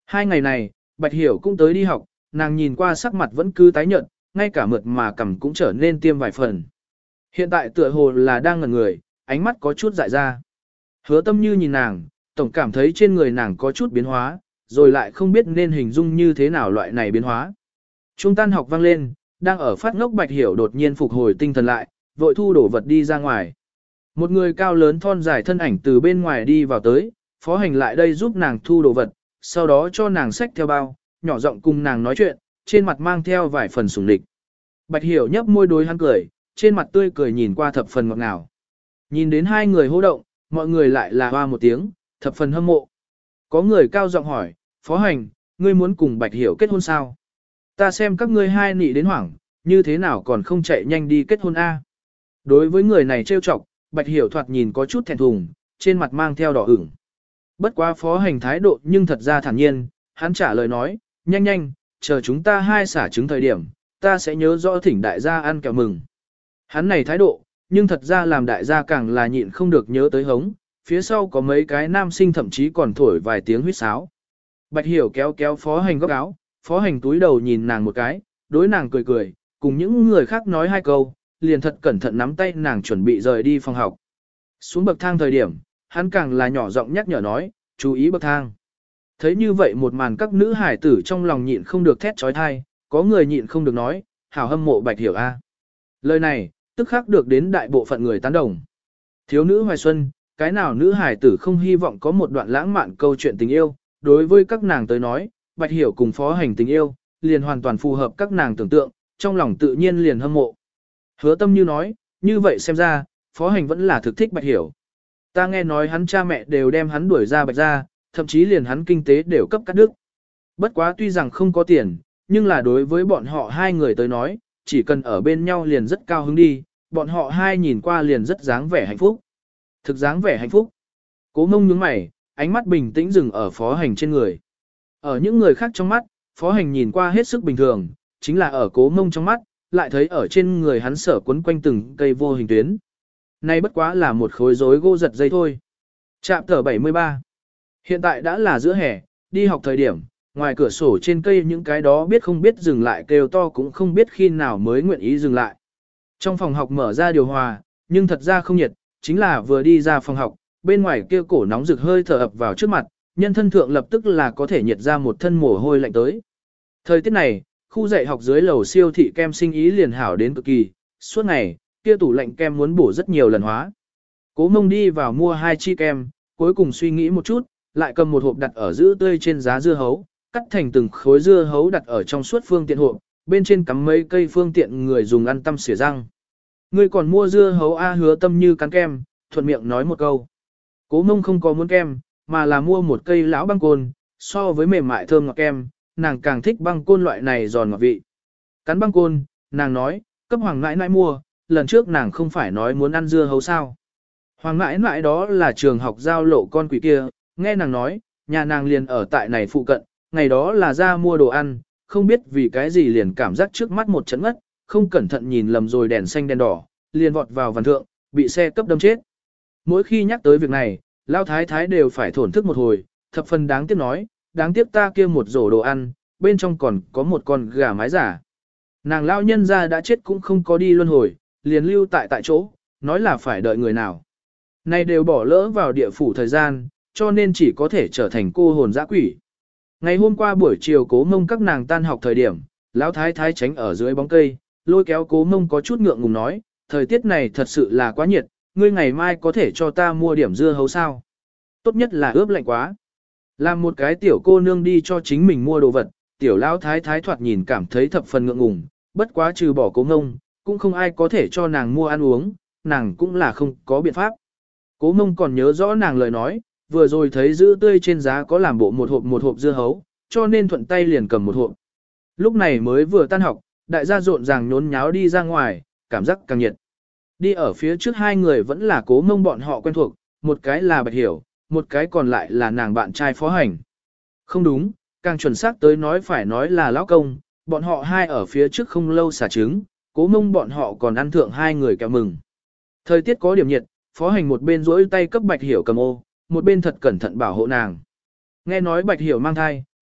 Hai ngày này, Bạch Hiểu cũng tới đi học, nàng nhìn qua sắc mặt vẫn cứ tái nhợt, ngay cả mượt mà cằm cũng trở nên tiêm vài phần. Hiện tại tựa hồ là đang ngẩn người, ánh mắt có chút dại ra. Hứa Tâm Như nhìn nàng, tổng cảm thấy trên người nàng có chút biến hóa, rồi lại không biết nên hình dung như thế nào loại này biến hóa. Trung tan học vang lên, đang ở phát ngốc Bạch Hiểu đột nhiên phục hồi tinh thần lại, vội thu đổ vật đi ra ngoài. Một người cao lớn thon dài thân ảnh từ bên ngoài đi vào tới, phó hành lại đây giúp nàng thu đồ vật, sau đó cho nàng xách theo bao, nhỏ giọng cùng nàng nói chuyện, trên mặt mang theo vài phần sủng địch. Bạch Hiểu nhấp môi đối hắn cười, trên mặt tươi cười nhìn qua thập phần ngọt ngào. Nhìn đến hai người hô động, mọi người lại là hoa một tiếng, thập phần hâm mộ. Có người cao giọng hỏi, phó hành, ngươi muốn cùng Bạch Hiểu kết hôn sao? Ta xem các ngươi hai nị đến hoảng, như thế nào còn không chạy nhanh đi kết hôn a? Đối với người này trêu chọc, Bạch Hiểu thoạt nhìn có chút thẹn thùng, trên mặt mang theo đỏ ửng. Bất quá phó hành thái độ nhưng thật ra thản nhiên, hắn trả lời nói, nhanh nhanh, chờ chúng ta hai xả trứng thời điểm, ta sẽ nhớ rõ thỉnh đại gia ăn kẹo mừng. Hắn này thái độ, nhưng thật ra làm đại gia càng là nhịn không được nhớ tới hống, phía sau có mấy cái nam sinh thậm chí còn thổi vài tiếng huýt sáo. Bạch Hiểu kéo kéo phó hành góc áo, phó hành túi đầu nhìn nàng một cái, đối nàng cười cười, cùng những người khác nói hai câu, liền thật cẩn thận nắm tay nàng chuẩn bị rời đi phòng học. Xuống bậc thang thời điểm, hắn càng là nhỏ giọng nhắc nhở nói, chú ý bậc thang. Thấy như vậy một màn các nữ hải tử trong lòng nhịn không được thét trói thai, có người nhịn không được nói, hảo hâm mộ Bạch Hiểu a. Lời này, tức khắc được đến đại bộ phận người tán đồng. Thiếu nữ hoài xuân, cái nào nữ hải tử không hy vọng có một đoạn lãng mạn câu chuyện tình yêu, đối với các nàng tới nói, Bạch Hiểu cùng phó hành tình yêu, liền hoàn toàn phù hợp các nàng tưởng tượng, trong lòng tự nhiên liền hâm mộ. Hứa Tâm Như nói, như vậy xem ra, phó hành vẫn là thực thích Bạch Hiểu. Ta nghe nói hắn cha mẹ đều đem hắn đuổi ra Bạch gia, thậm chí liền hắn kinh tế đều cấp cắt đứt. Bất quá tuy rằng không có tiền, nhưng là đối với bọn họ hai người tới nói, chỉ cần ở bên nhau liền rất cao hứng đi, bọn họ hai nhìn qua liền rất dáng vẻ hạnh phúc. Thực dáng vẻ hạnh phúc. Cố Mông nhướng mày, ánh mắt bình tĩnh dừng ở phó hành trên người. Ở những người khác trong mắt, phó hành nhìn qua hết sức bình thường, chính là ở Cố Mông trong mắt, lại thấy ở trên người hắn sở quấn quanh từng cây vô hình tuyến. Nay bất quá là một khối rối gỗ giật dây thôi. Trạm tờ bảy mươi ba. Hiện tại đã là giữa hè, đi học thời điểm, ngoài cửa sổ trên cây những cái đó biết không biết dừng lại kêu to cũng không biết khi nào mới nguyện ý dừng lại. Trong phòng học mở ra điều hòa, nhưng thật ra không nhiệt, chính là vừa đi ra phòng học, bên ngoài kia cổ nóng rực hơi thở ập vào trước mặt, nhân thân thượng lập tức là có thể nhiệt ra một thân mồ hôi lạnh tới. Thời tiết này, khu dạy học dưới lầu siêu thị kem sinh ý liền hảo đến cực kỳ, suốt ngày, kia tủ lạnh kem muốn bổ rất nhiều lần hóa. Cố Mông đi vào mua hai chi kem, cuối cùng suy nghĩ một chút, lại cầm một hộp đặt ở giữ tươi trên giá dưa hấu, cắt thành từng khối dưa hấu đặt ở trong suốt phương tiện hộp, bên trên cắm mấy cây phương tiện người dùng ăn tăm xỉa răng. Ngươi còn mua dưa hấu a? Hứa Tâm Như cắn kem, thuận miệng nói một câu. Cố Mông không có muốn kem, mà là mua một cây lão băng côn, so với mềm mại thơm ngọt kem, nàng càng thích băng côn loại này giòn ngọt vị. Cắn băng côn, nàng nói, cấp hoàng ngãi nãi mua, lần trước nàng không phải nói muốn ăn dưa hấu sao. Hoàng ngãi nãi đó là trường học giao lộ con quỷ kia, nghe nàng nói, nhà nàng liền ở tại này phụ cận, ngày đó là ra mua đồ ăn, không biết vì cái gì liền cảm giác trước mắt một trận ngất, không cẩn thận nhìn lầm rồi đèn xanh đèn đỏ, liền vọt vào vằn thượng, bị xe cấp đâm chết. Mỗi khi nhắc tới việc này, Lao Thái Thái đều phải thổn thức một hồi, thập phần đáng tiếc nói, đáng tiếc ta kia một rổ đồ ăn, bên trong còn có một con gà mái giả. Nàng Lao nhân ra đã chết cũng không có đi luân hồi, liền lưu tại tại chỗ, nói là phải đợi người nào. Này đều bỏ lỡ vào địa phủ thời gian, cho nên chỉ có thể trở thành cô hồn dã quỷ. Ngày hôm qua buổi chiều Cố Mông các nàng tan học thời điểm, Lão Thái Thái tránh ở dưới bóng cây, lôi kéo Cố Mông có chút ngượng ngùng nói, thời tiết này thật sự là quá nhiệt, ngươi ngày mai có thể cho ta mua điểm dưa hấu sao? Tốt nhất là ướp lạnh quá. Làm một cái tiểu cô nương đi cho chính mình mua đồ vật, tiểu Lão Thái Thái thoạt nhìn cảm thấy thập phần ngượng ngùng, bất quá trừ bỏ Cố Mông, cũng không ai có thể cho nàng mua ăn uống, nàng cũng là không có biện pháp. Cố Mông còn nhớ rõ nàng lời nói, vừa rồi thấy giữ tươi trên giá có làm bộ một hộp một hộp dưa hấu, cho nên thuận tay liền cầm một hộp. Lúc này mới vừa tan học, đại gia rộn ràng nhốn nháo đi ra ngoài, cảm giác càng nhiệt. Đi ở phía trước hai người vẫn là Cố Mông bọn họ quen thuộc, một cái là Bạch Hiểu, một cái còn lại là nàng bạn trai Phó Hành. Không đúng, càng chuẩn xác tới nói phải nói là lão công, bọn họ hai ở phía trước không lâu xả trứng, Cố Mông bọn họ còn ăn thượng hai người kẹo mừng. Thời tiết có điểm nhiệt, Phó Hành một bên duỗi tay cấp Bạch Hiểu cầm ô, một bên thật cẩn thận bảo hộ nàng. Nghe nói Bạch Hiểu mang thai,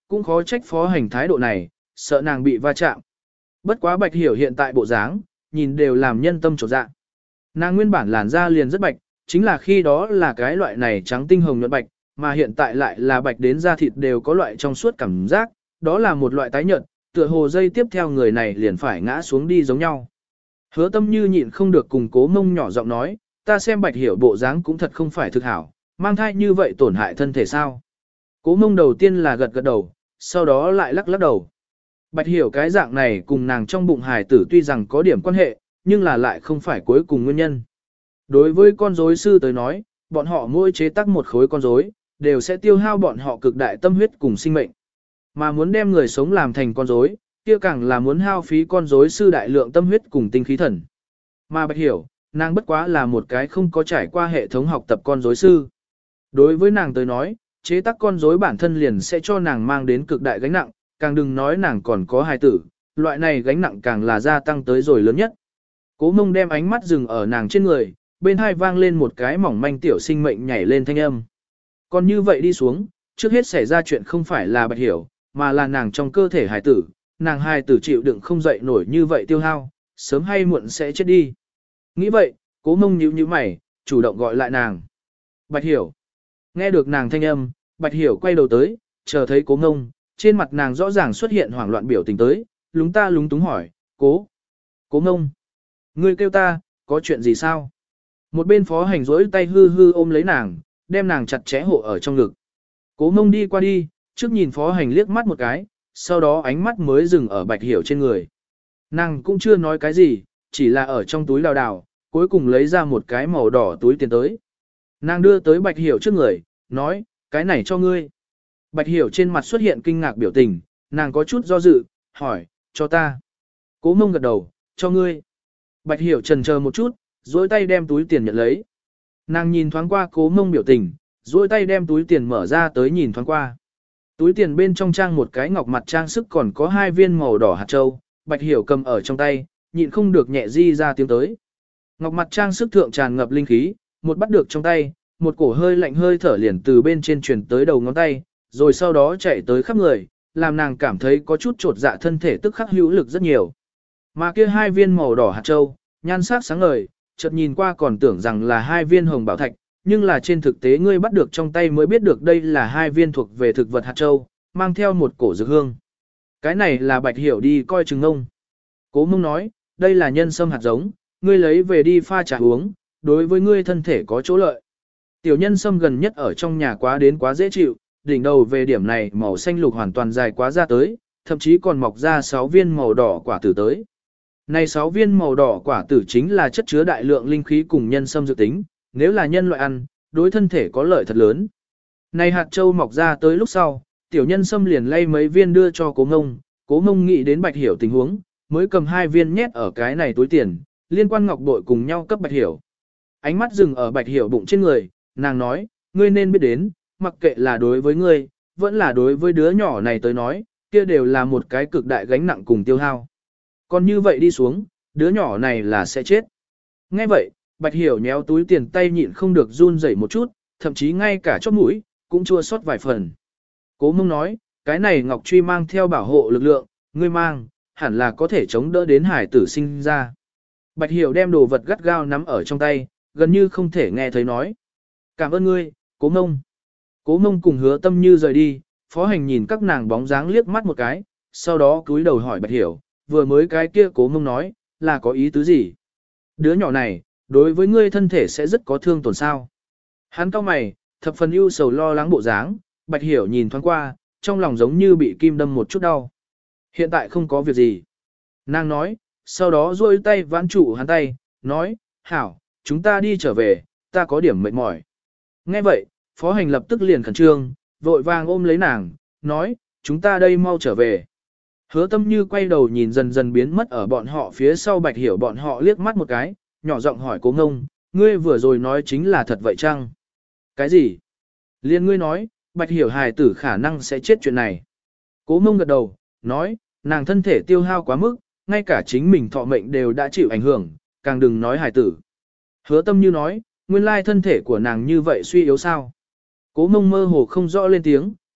cũng khó trách phó hành thái độ này, sợ nàng bị va chạm. Bất quá Bạch Hiểu hiện tại bộ dáng, nhìn đều làm nhân tâm chột dạ. Nàng nguyên bản làn da liền rất bạch, chính là khi đó là cái loại này trắng tinh hồng nhuận bạch, mà hiện tại lại là bạch đến da thịt đều có loại trong suốt cảm giác, đó là một loại tái nhợt, tựa hồ dây tiếp theo người này liền phải ngã xuống đi giống nhau. Hứa Tâm Như nhịn không được cùng Cố Mông nhỏ giọng nói, ta xem Bạch Hiểu bộ dáng cũng thật không phải thực hảo, mang thai như vậy tổn hại thân thể sao? Cố Mông đầu tiên là gật gật đầu, sau đó lại lắc lắc đầu. Bạch Hiểu cái dạng này cùng nàng trong bụng hài tử tuy rằng có điểm quan hệ, nhưng là lại không phải cuối cùng nguyên nhân. Đối với con rối sư tới nói, bọn họ mỗi chế tác một khối con rối, đều sẽ tiêu hao bọn họ cực đại tâm huyết cùng sinh mệnh. Mà muốn đem người sống làm thành con rối, kia càng là muốn hao phí con rối sư đại lượng tâm huyết cùng tinh khí thần. Mà Bạch Hiểu, nàng bất quá là một cái không có trải qua hệ thống học tập con rối sư. Đối với nàng tới nói, chế tác con rối bản thân liền sẽ cho nàng mang đến cực đại gánh nặng, càng đừng nói nàng còn có hài tử, loại này gánh nặng càng là gia tăng tới rồi lớn nhất. Cố Mông đem ánh mắt dừng ở nàng trên người, bên hai vang lên một cái mỏng manh tiểu sinh mệnh nhảy lên thanh âm. Còn như vậy đi xuống, trước hết xảy ra chuyện không phải là Bạch Hiểu, mà là nàng trong cơ thể hài tử, nàng hài tử chịu đựng không dậy nổi như vậy tiêu hao, sớm hay muộn sẽ chết đi. Nghĩ vậy, Cố Mông nhíu nhíu mày, chủ động gọi lại nàng. Bạch Hiểu. Nghe được nàng thanh âm, Bạch Hiểu quay đầu tới, chờ thấy Cố Mông, trên mặt nàng rõ ràng xuất hiện hoảng loạn biểu tình tới, lúng ta lúng túng hỏi, Cố. Cố Mông. Ngươi kêu ta, có chuyện gì sao? Một bên phó hành rỗi tay hư hư ôm lấy nàng, đem nàng chặt chẽ hộ ở trong ngực. Cố Mông đi qua đi, trước nhìn phó hành liếc mắt một cái, sau đó ánh mắt mới dừng ở Bạch Hiểu trên người. Nàng cũng chưa nói cái gì, chỉ là ở trong túi đào đào, cuối cùng lấy ra một cái màu đỏ túi tiền tới. Nàng đưa tới Bạch Hiểu trước người, nói, cái này cho ngươi. Bạch Hiểu trên mặt xuất hiện kinh ngạc biểu tình, nàng có chút do dự, hỏi, cho ta. Cố Mông gật đầu, cho ngươi. Bạch Hiểu chần chờ một chút, duỗi tay đem túi tiền nhận lấy. Nàng nhìn thoáng qua Cố Mông biểu tình, duỗi tay đem túi tiền mở ra tới nhìn thoáng qua. Túi tiền bên trong trang một cái ngọc mặt trang sức còn có hai viên màu đỏ hạt châu, Bạch Hiểu cầm ở trong tay, nhịn không được nhẹ di ra tiếng tới. Ngọc mặt trang sức thượng tràn ngập linh khí, một bắt được trong tay, một cổ hơi lạnh hơi thở liền từ bên trên truyền tới đầu ngón tay, rồi sau đó chạy tới khắp người, làm nàng cảm thấy có chút trột dạ thân thể tức khắc hữu lực rất nhiều. Mà kia hai viên màu đỏ hạt châu, nhan sắc sáng ngời, chợt nhìn qua còn tưởng rằng là hai viên hồng bảo thạch, nhưng là trên thực tế ngươi bắt được trong tay mới biết được đây là hai viên thuộc về thực vật hạt châu, mang theo một cổ dược hương. Cái này là Bạch Hiểu đi coi chừng ngông. Cố Mông nói, đây là nhân sâm hạt giống, ngươi lấy về đi pha trà uống, đối với ngươi thân thể có chỗ lợi. Tiểu nhân sâm gần nhất ở trong nhà quá đến quá dễ chịu, đỉnh đầu về điểm này màu xanh lục hoàn toàn dài quá ra tới, thậm chí còn mọc ra sáu viên màu đỏ quả tử tới. Này sáu viên màu đỏ quả tử chính là chất chứa đại lượng linh khí cùng nhân sâm dự tính, nếu là nhân loại ăn, đối thân thể có lợi thật lớn. Này hạt châu mọc ra tới lúc sau, tiểu nhân sâm liền lay mấy viên đưa cho Cố Mông, Cố Mông nghĩ đến Bạch Hiểu tình huống, mới cầm hai viên nhét ở cái này túi tiền, liên quan ngọc bội cùng nhau cấp Bạch Hiểu. Ánh mắt dừng ở Bạch Hiểu bụng trên người, nàng nói, ngươi nên biết đến, mặc kệ là đối với ngươi, vẫn là đối với đứa nhỏ này tới nói, kia đều là một cái cực đại gánh nặng cùng tiêu hao. Còn như vậy đi xuống, đứa nhỏ này là sẽ chết. Nghe vậy, Bạch Hiểu nhéo túi tiền tay nhịn không được run rẩy một chút, thậm chí ngay cả chóp mũi, cũng chua xót vài phần. Cố Mông nói, cái này ngọc truy mang theo bảo hộ lực lượng, ngươi mang, hẳn là có thể chống đỡ đến hải tử sinh ra. Bạch Hiểu đem đồ vật gắt gao nắm ở trong tay, gần như không thể nghe thấy nói. Cảm ơn ngươi, Cố Mông. Cố Mông cùng Hứa Tâm Như rời đi, phó hành nhìn các nàng bóng dáng liếc mắt một cái, sau đó cúi đầu hỏi Bạch Hiểu, vừa mới cái kia Cố Mông nói, là có ý tứ gì? Đứa nhỏ này, đối với ngươi thân thể sẽ rất có thương tổn sao. Hắn cau mày, thập phần ưu sầu lo lắng bộ dáng, Bạch Hiểu nhìn thoáng qua, trong lòng giống như bị kim đâm một chút đau. Hiện tại không có việc gì. Nàng nói, sau đó duỗi tay vãn trụ hắn tay, nói, hảo, chúng ta đi trở về, ta có điểm mệt mỏi. Nghe vậy, phó hành lập tức liền khẩn trương, vội vàng ôm lấy nàng, nói, chúng ta đây mau trở về. Hứa Tâm Như quay đầu nhìn dần dần biến mất ở bọn họ phía sau Bạch Hiểu bọn họ liếc mắt một cái, nhỏ giọng hỏi Cố Ngông, ngươi vừa rồi nói chính là thật vậy chăng? Cái gì? Liên ngươi nói, Bạch Hiểu hài tử khả năng sẽ chết chuyện này. Cố Ngông gật đầu, nói, nàng thân thể tiêu hao quá mức, ngay cả chính mình thọ mệnh đều đã chịu ảnh hưởng, càng đừng nói hài tử. Hứa Tâm Như nói, nguyên lai thân thể của nàng như vậy suy yếu sao? Cố Ngông mơ hồ không rõ lên tiếng,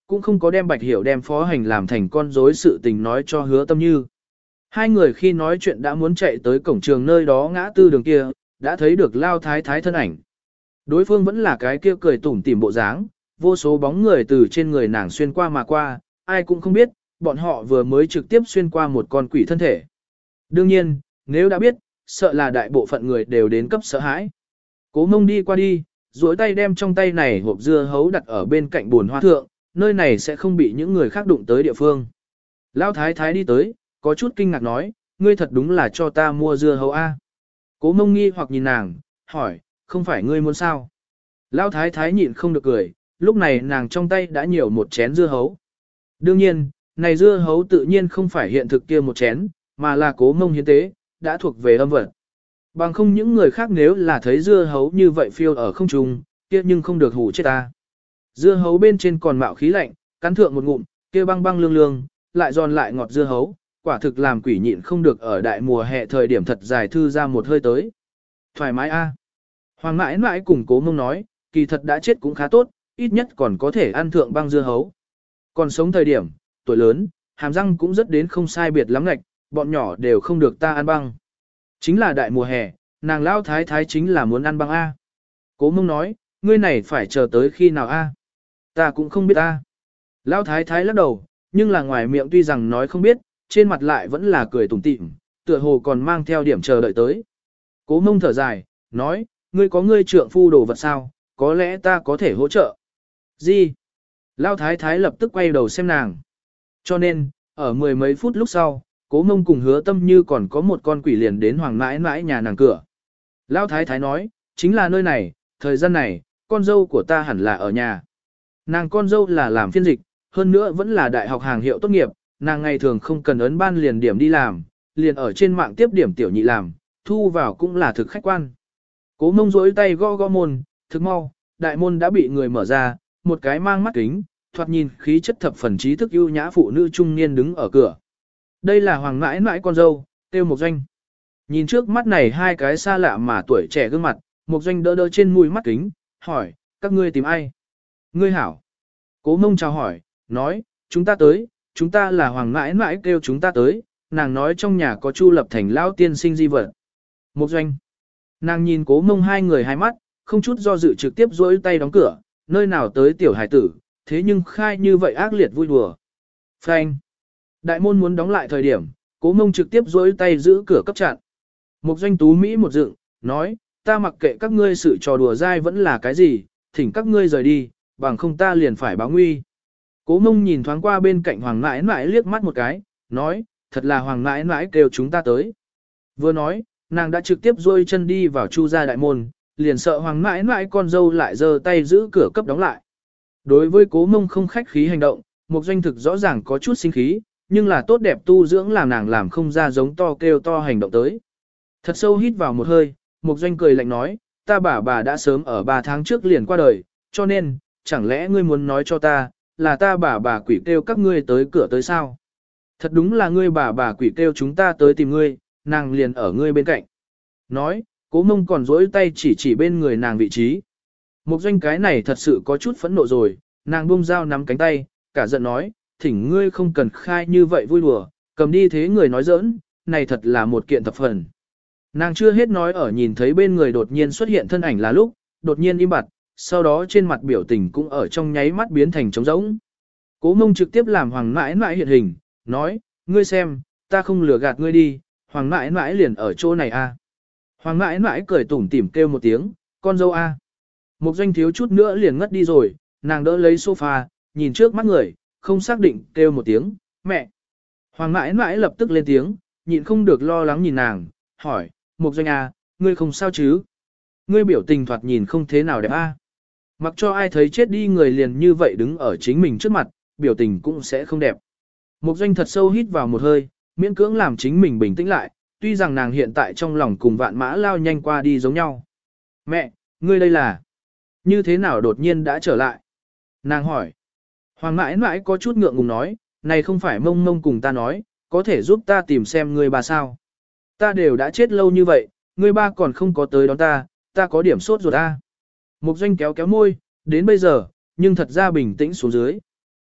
cũng không có đem Bạch Hiểu đem phó hành làm thành con rối sự tình nói cho Hứa Tâm Như. Hai người khi nói chuyện đã muốn chạy tới cổng trường nơi đó ngã tư đường kia, đã thấy được Lao Thái Thái thân ảnh. Đối phương vẫn là cái kia cười tủm tỉm bộ dáng, vô số bóng người từ trên người nàng xuyên qua mà qua, ai cũng không biết, bọn họ vừa mới trực tiếp xuyên qua một con quỷ thân thể. Đương nhiên, nếu đã biết, sợ là đại bộ phận người đều đến cấp sợ hãi. Cố Mông đi qua đi, duỗi tay đem trong tay này hộp dưa hấu đặt ở bên cạnh buồn hoa thượng, nơi này sẽ không bị những người khác đụng tới địa phương. Lão Thái Thái đi tới, có chút kinh ngạc nói, ngươi thật đúng là cho ta mua dưa hấu A. Cố Mông nghi hoặc nhìn nàng, hỏi, không phải ngươi muốn sao? Lão Thái Thái nhịn không được cười, lúc này nàng trong tay đã nhiều một chén dưa hấu. Đương nhiên, này dưa hấu tự nhiên không phải hiện thực kia một chén, mà là Cố Mông hiến tế, đã thuộc về âm vật. Bằng không những người khác nếu là thấy dưa hấu như vậy phiêu ở không trung, kia nhưng không được hủ chết ta. Dưa hấu bên trên còn mạo khí lạnh, cắn thượng một ngụm, kia băng băng lương lương, lại giòn lại ngọt dưa hấu, quả thực làm quỷ nhịn không được ở đại mùa hè thời điểm thật dài thư ra một hơi tới. Thoải mái a. Hoàng mãi mãi cùng Cố Mông nói, kỳ thật đã chết cũng khá tốt, ít nhất còn có thể ăn thượng băng dưa hấu. Còn sống thời điểm, tuổi lớn, hàm răng cũng rất đến không sai biệt lắm ngạch, bọn nhỏ đều không được ta ăn băng. Chính là đại mùa hè, nàng Lão Thái Thái chính là muốn ăn băng A. Cố Mông nói, ngươi này phải chờ tới khi nào A? Ta cũng không biết A. Lão Thái Thái lắc đầu, nhưng là ngoài miệng tuy rằng nói không biết, trên mặt lại vẫn là cười tủm tỉm, tựa hồ còn mang theo điểm chờ đợi tới. Cố Mông thở dài, nói, ngươi có ngươi trượng phu đồ vật sao, có lẽ ta có thể hỗ trợ. Gì? Lão Thái Thái lập tức quay đầu xem nàng. Cho nên, ở mười mấy phút lúc sau, Cố Mông cùng Hứa Tâm Như còn có một con quỷ liền đến hoàng mãi mãi nhà nàng cửa. Lão Thái Thái nói, chính là nơi này, thời gian này, con dâu của ta hẳn là ở nhà. Nàng con dâu là làm phiên dịch, hơn nữa vẫn là đại học hàng hiệu tốt nghiệp, nàng ngày thường không cần ấn ban liền điểm đi làm, liền ở trên mạng tiếp điểm tiểu nhị làm, thu vào cũng là thực khách quan. Cố Mông rỗi tay gõ gõ môn, thực mau, đại môn đã bị người mở ra, một cái mang mắt kính, thoạt nhìn khí chất thập phần trí thức ưu nhã phụ nữ trung niên đứng ở cửa. Đây là hoàng mãi mãi con dâu, Tiêu Mộc Doanh. Nhìn trước mắt này hai cái xa lạ mà tuổi trẻ gương mặt, Mộc Doanh đỡ đỡ trên mũi mắt kính, hỏi, các ngươi tìm ai? Ngươi hảo. Cố Mông chào hỏi, nói, chúng ta tới, chúng ta là hoàng mãi mãi kêu chúng ta tới, nàng nói trong nhà có Chu Lập Thành lão tiên sinh di vật. Mộc Doanh. Nàng nhìn Cố Mông hai người hai mắt, không chút do dự trực tiếp duỗi tay đóng cửa, nơi nào tới tiểu hải tử, thế nhưng khai như vậy ác liệt vui đùa. Phanh. Đại môn muốn đóng lại thời điểm, Cố Mông trực tiếp duỗi tay giữ cửa cấp chặn. Mục Doanh tú Mỹ một dựng, nói, ta mặc kệ các ngươi sự trò đùa dai vẫn là cái gì, thỉnh các ngươi rời đi, bằng không ta liền phải báo nguy. Cố Mông nhìn thoáng qua bên cạnh Hoàng Mãi Mãi liếc mắt một cái, nói, thật là Hoàng Mãi Mãi kêu chúng ta tới. Vừa nói, nàng đã trực tiếp duỗi chân đi vào Chu gia đại môn, liền sợ Hoàng Mãi Mãi con dâu lại giơ tay giữ cửa cấp đóng lại. Đối với Cố Mông không khách khí hành động, Mục Doanh thực rõ ràng có chút sinh khí, nhưng là tốt đẹp tu dưỡng làm nàng làm không ra giống to kêu to hành động tới. Thật sâu hít vào một hơi, Mục Doanh cười lạnh nói, ta bà bà đã sớm ở ba tháng trước liền qua đời, cho nên, chẳng lẽ ngươi muốn nói cho ta, là ta bà bà quỷ kêu các ngươi tới cửa tới sao? Thật đúng là ngươi bà bà quỷ kêu chúng ta tới tìm ngươi, nàng liền ở ngươi bên cạnh. Nói, Cố Mông còn dỗi tay chỉ chỉ bên người nàng vị trí. Mục Doanh cái này thật sự có chút phẫn nộ rồi, nàng buông dao nắm cánh tay, cả giận nói, thỉnh ngươi không cần khai như vậy vui đùa, cầm đi thế người nói giỡn, này thật là một kiện thập phần. Nàng chưa hết nói ở nhìn thấy bên người đột nhiên xuất hiện thân ảnh là lúc, đột nhiên im bặt, sau đó trên mặt biểu tình cũng ở trong nháy mắt biến thành trống rỗng. Cố Mông trực tiếp làm Hoàng Mãi Mãi hiện hình, nói, ngươi xem, ta không lừa gạt ngươi đi, Hoàng Mãi Mãi liền ở chỗ này a. À. Hoàng Mãi Mãi cười tủm tỉm kêu một tiếng, con dâu a. À. Mục Doanh thiếu chút nữa liền ngất đi rồi, nàng đỡ lấy sofa, nhìn trước mắt người, không xác định kêu một tiếng, mẹ. Hoàng Mãi Mãi lập tức lên tiếng, nhịn không được lo lắng nhìn nàng, hỏi, Mục Doanh à, ngươi không sao chứ? Ngươi biểu tình thoạt nhìn không thế nào đẹp a. À? Mặc cho ai thấy chết đi người liền như vậy đứng ở chính mình trước mặt, biểu tình cũng sẽ không đẹp. Mục Doanh thật sâu hít vào một hơi, miễn cưỡng làm chính mình bình tĩnh lại, tuy rằng nàng hiện tại trong lòng cùng vạn mã lao nhanh qua đi giống nhau. Mẹ, ngươi đây là, như thế nào đột nhiên đã trở lại? Nàng hỏi. Hoàng Mãi Mãi có chút ngượng ngùng nói, này không phải Mông Mông cùng ta nói, có thể giúp ta tìm xem ngươi bà sao. Ta đều đã chết lâu như vậy, ngươi ba còn không có tới đón ta, ta có điểm sốt ruột ta. Mục Doanh kéo kéo môi, đến bây giờ, nhưng thật ra bình tĩnh xuống dưới.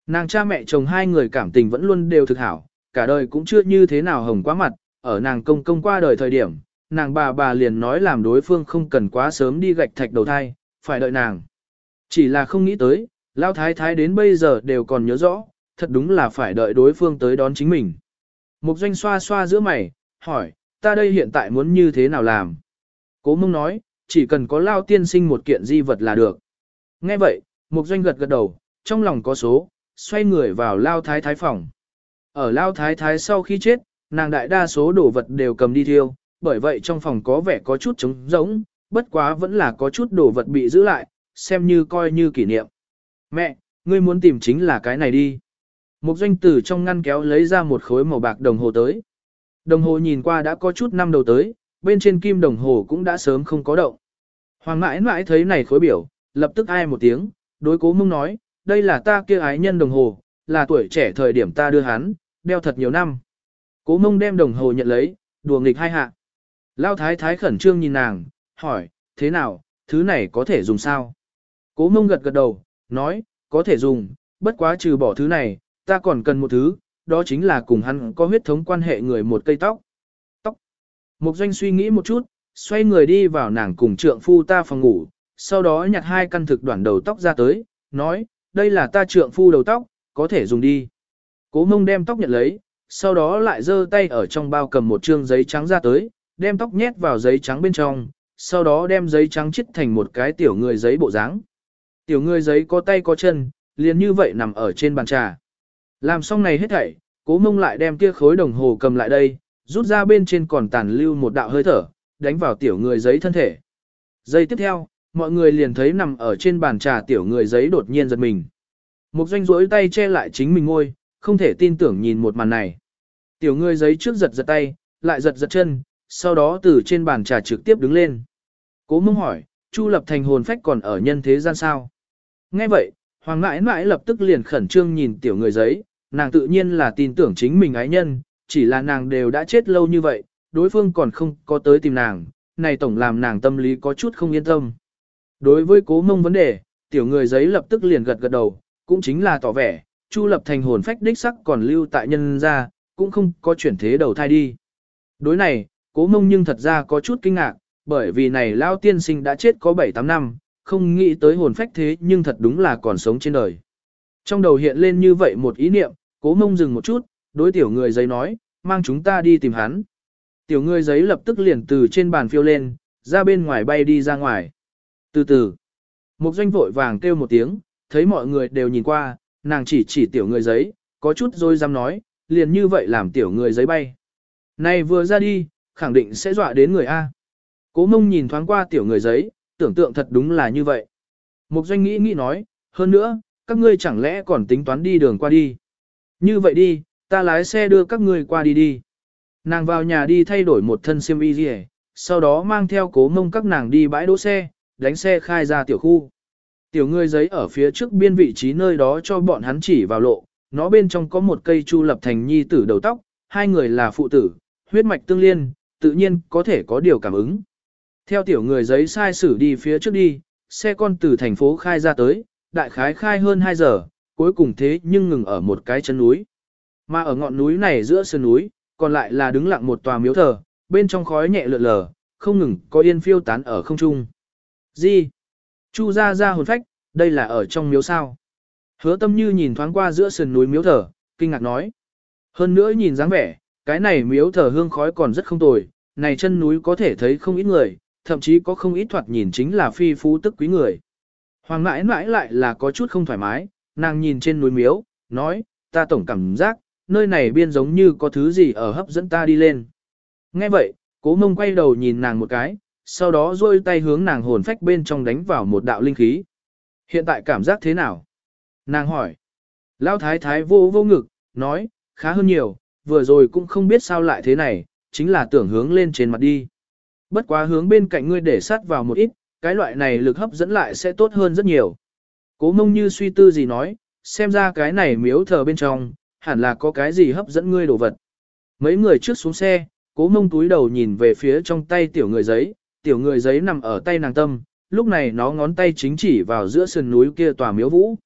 Nàng cha mẹ chồng hai người cảm tình vẫn luôn đều thực hảo, cả đời cũng chưa như thế nào hồng quá mặt, ở nàng công công qua đời thời điểm, nàng bà bà liền nói làm đối phương không cần quá sớm đi gạch thạch đầu thai, phải đợi nàng. Chỉ là không nghĩ tới, Lão thái thái đến bây giờ đều còn nhớ rõ, thật đúng là phải đợi đối phương tới đón chính mình. Mục Doanh xoa xoa giữa mày, hỏi, ta đây hiện tại muốn như thế nào làm? Cố Mông nói, chỉ cần có Lao tiên sinh một kiện di vật là được. Nghe vậy, Mục Doanh gật gật đầu, trong lòng có số, xoay người vào Lao thái thái phòng. Ở Lao thái thái sau khi chết, nàng đại đa số đồ vật đều cầm đi thiêu, bởi vậy trong phòng có vẻ có chút trống rỗng, bất quá vẫn là có chút đồ vật bị giữ lại, xem như coi như kỷ niệm. Mẹ, ngươi muốn tìm chính là cái này đi. Mục Doanh từ trong ngăn kéo lấy ra một khối màu bạc đồng hồ tới. Đồng hồ nhìn qua đã có chút năm đầu tới, bên trên kim đồng hồ cũng đã sớm không có động. Hoàng mãi mãi thấy này khối biểu, lập tức ai một tiếng, đối Cố Mông nói, đây là ta kia ái nhân đồng hồ, là tuổi trẻ thời điểm ta đưa hắn, đeo thật nhiều năm. Cố Mông đem đồng hồ nhận lấy, đùa nghịch hai hạ. Lao thái thái khẩn trương nhìn nàng, hỏi, thế nào, thứ này có thể dùng sao? Cố Mông gật gật đầu, nói, có thể dùng, bất quá trừ bỏ thứ này, ta còn cần một thứ, đó chính là cùng hắn có huyết thống quan hệ người một cây tóc. Tóc. Mục Doanh suy nghĩ một chút, xoay người đi vào nàng cùng trượng phu ta phòng ngủ, sau đó nhặt hai căn thực đoạn đầu tóc ra tới, nói, đây là ta trượng phu đầu tóc, có thể dùng đi. Cố Mông đem tóc nhận lấy, sau đó lại giơ tay ở trong bao cầm một trương giấy trắng ra tới, đem tóc nhét vào giấy trắng bên trong, sau đó đem giấy trắng chít thành một cái tiểu người giấy bộ dáng. Tiểu người giấy có tay có chân, liền như vậy nằm ở trên bàn trà. Làm xong này hết thảy, Cố Mông lại đem kia khối đồng hồ cầm lại đây, rút ra bên trên còn tàn lưu một đạo hơi thở, đánh vào tiểu người giấy thân thể. Giây tiếp theo, mọi người liền thấy nằm ở trên bàn trà tiểu người giấy đột nhiên giật mình. Mục Doanh rỗi tay che lại chính mình ngôi, không thể tin tưởng nhìn một màn này. Tiểu người giấy trước giật giật tay, lại giật giật chân, sau đó từ trên bàn trà trực tiếp đứng lên. Cố Mông hỏi, Chu Lập Thành hồn phách còn ở nhân thế gian sao? Nghe vậy, Hoàng mãi mãi lập tức liền khẩn trương nhìn tiểu người giấy, nàng tự nhiên là tin tưởng chính mình ái nhân, chỉ là nàng đều đã chết lâu như vậy, đối phương còn không có tới tìm nàng, này tổng làm nàng tâm lý có chút không yên tâm. Đối với Cố Mông vấn đề, tiểu người giấy lập tức liền gật gật đầu, cũng chính là tỏ vẻ, Chu Lập Thành hồn phách đích sắc còn lưu tại nhân gia, cũng không có chuyển thế đầu thai đi. Đối này, Cố Mông nhưng thật ra có chút kinh ngạc, bởi vì này Lao tiên sinh đã chết có bảy tám năm, không nghĩ tới hồn phách thế nhưng thật đúng là còn sống trên đời. Trong đầu hiện lên như vậy một ý niệm, Cố Mông dừng một chút, đối tiểu người giấy nói, mang chúng ta đi tìm hắn. Tiểu người giấy lập tức liền từ trên bàn phiêu lên, ra bên ngoài bay đi ra ngoài. Từ từ, Mục Doanh vội vàng kêu một tiếng, thấy mọi người đều nhìn qua, nàng chỉ chỉ tiểu người giấy, có chút rồi dám nói, liền như vậy làm tiểu người giấy bay. Này vừa ra đi, khẳng định sẽ dọa đến người A. Cố Mông nhìn thoáng qua tiểu người giấy, tưởng tượng thật đúng là như vậy. Mục Doanh nghĩ nghĩ nói, hơn nữa, các ngươi chẳng lẽ còn tính toán đi đường qua đi. Như vậy đi, ta lái xe đưa các ngươi qua đi đi. Nàng vào nhà đi thay đổi một thân xiêm y gì, sau đó mang theo Cố Mông các nàng đi bãi đỗ xe, đánh xe khai ra tiểu khu. Tiểu người giấy ở phía trước biên vị trí nơi đó cho bọn hắn chỉ vào lộ, nó bên trong có một cây Chu Lập Thành nhi tử đầu tóc, hai người là phụ tử, huyết mạch tương liên, tự nhiên có thể có điều cảm ứng. Theo tiểu người giấy sai sử đi phía trước đi, xe con từ thành phố khai ra tới, đại khái khai hơn hai giờ, cuối cùng thế nhưng ngừng ở một cái chân núi. Mà ở ngọn núi này giữa sườn núi, còn lại là đứng lặng một tòa miếu thờ, bên trong khói nhẹ lượn lờ, không ngừng có yên phiêu tán ở không trung. Gì? Chu ra ra hồn phách, đây là ở trong miếu sao? Hứa Tâm Như nhìn thoáng qua giữa sườn núi miếu thờ, kinh ngạc nói. Hơn nữa nhìn dáng vẻ, cái này miếu thờ hương khói còn rất không tồi, này chân núi có thể thấy không ít người, thậm chí có không ít thoạt nhìn chính là phi phú tức quý người. Hoàng mãi mãi lại là có chút không thoải mái, nàng nhìn trên núi miếu, nói, ta tổng cảm giác, nơi này biên giống như có thứ gì ở hấp dẫn ta đi lên. Nghe vậy, Cố Mông quay đầu nhìn nàng một cái, sau đó duỗi tay hướng nàng hồn phách bên trong đánh vào một đạo linh khí. Hiện tại cảm giác thế nào? Nàng hỏi. Lão thái thái vô vô ngực, nói, khá hơn nhiều, vừa rồi cũng không biết sao lại thế này, chính là tưởng hướng lên trên mặt đi. Bất quá hướng bên cạnh ngươi để sát vào một ít, cái loại này lực hấp dẫn lại sẽ tốt hơn rất nhiều. Cố Mông như suy tư gì nói, xem ra cái này miếu thờ bên trong, hẳn là có cái gì hấp dẫn ngươi đồ vật. Mấy người trước xuống xe, Cố Mông túi đầu nhìn về phía trong tay tiểu người giấy, tiểu người giấy nằm ở tay nàng tâm, lúc này nó ngón tay chính chỉ vào giữa sườn núi kia tòa miếu vũ.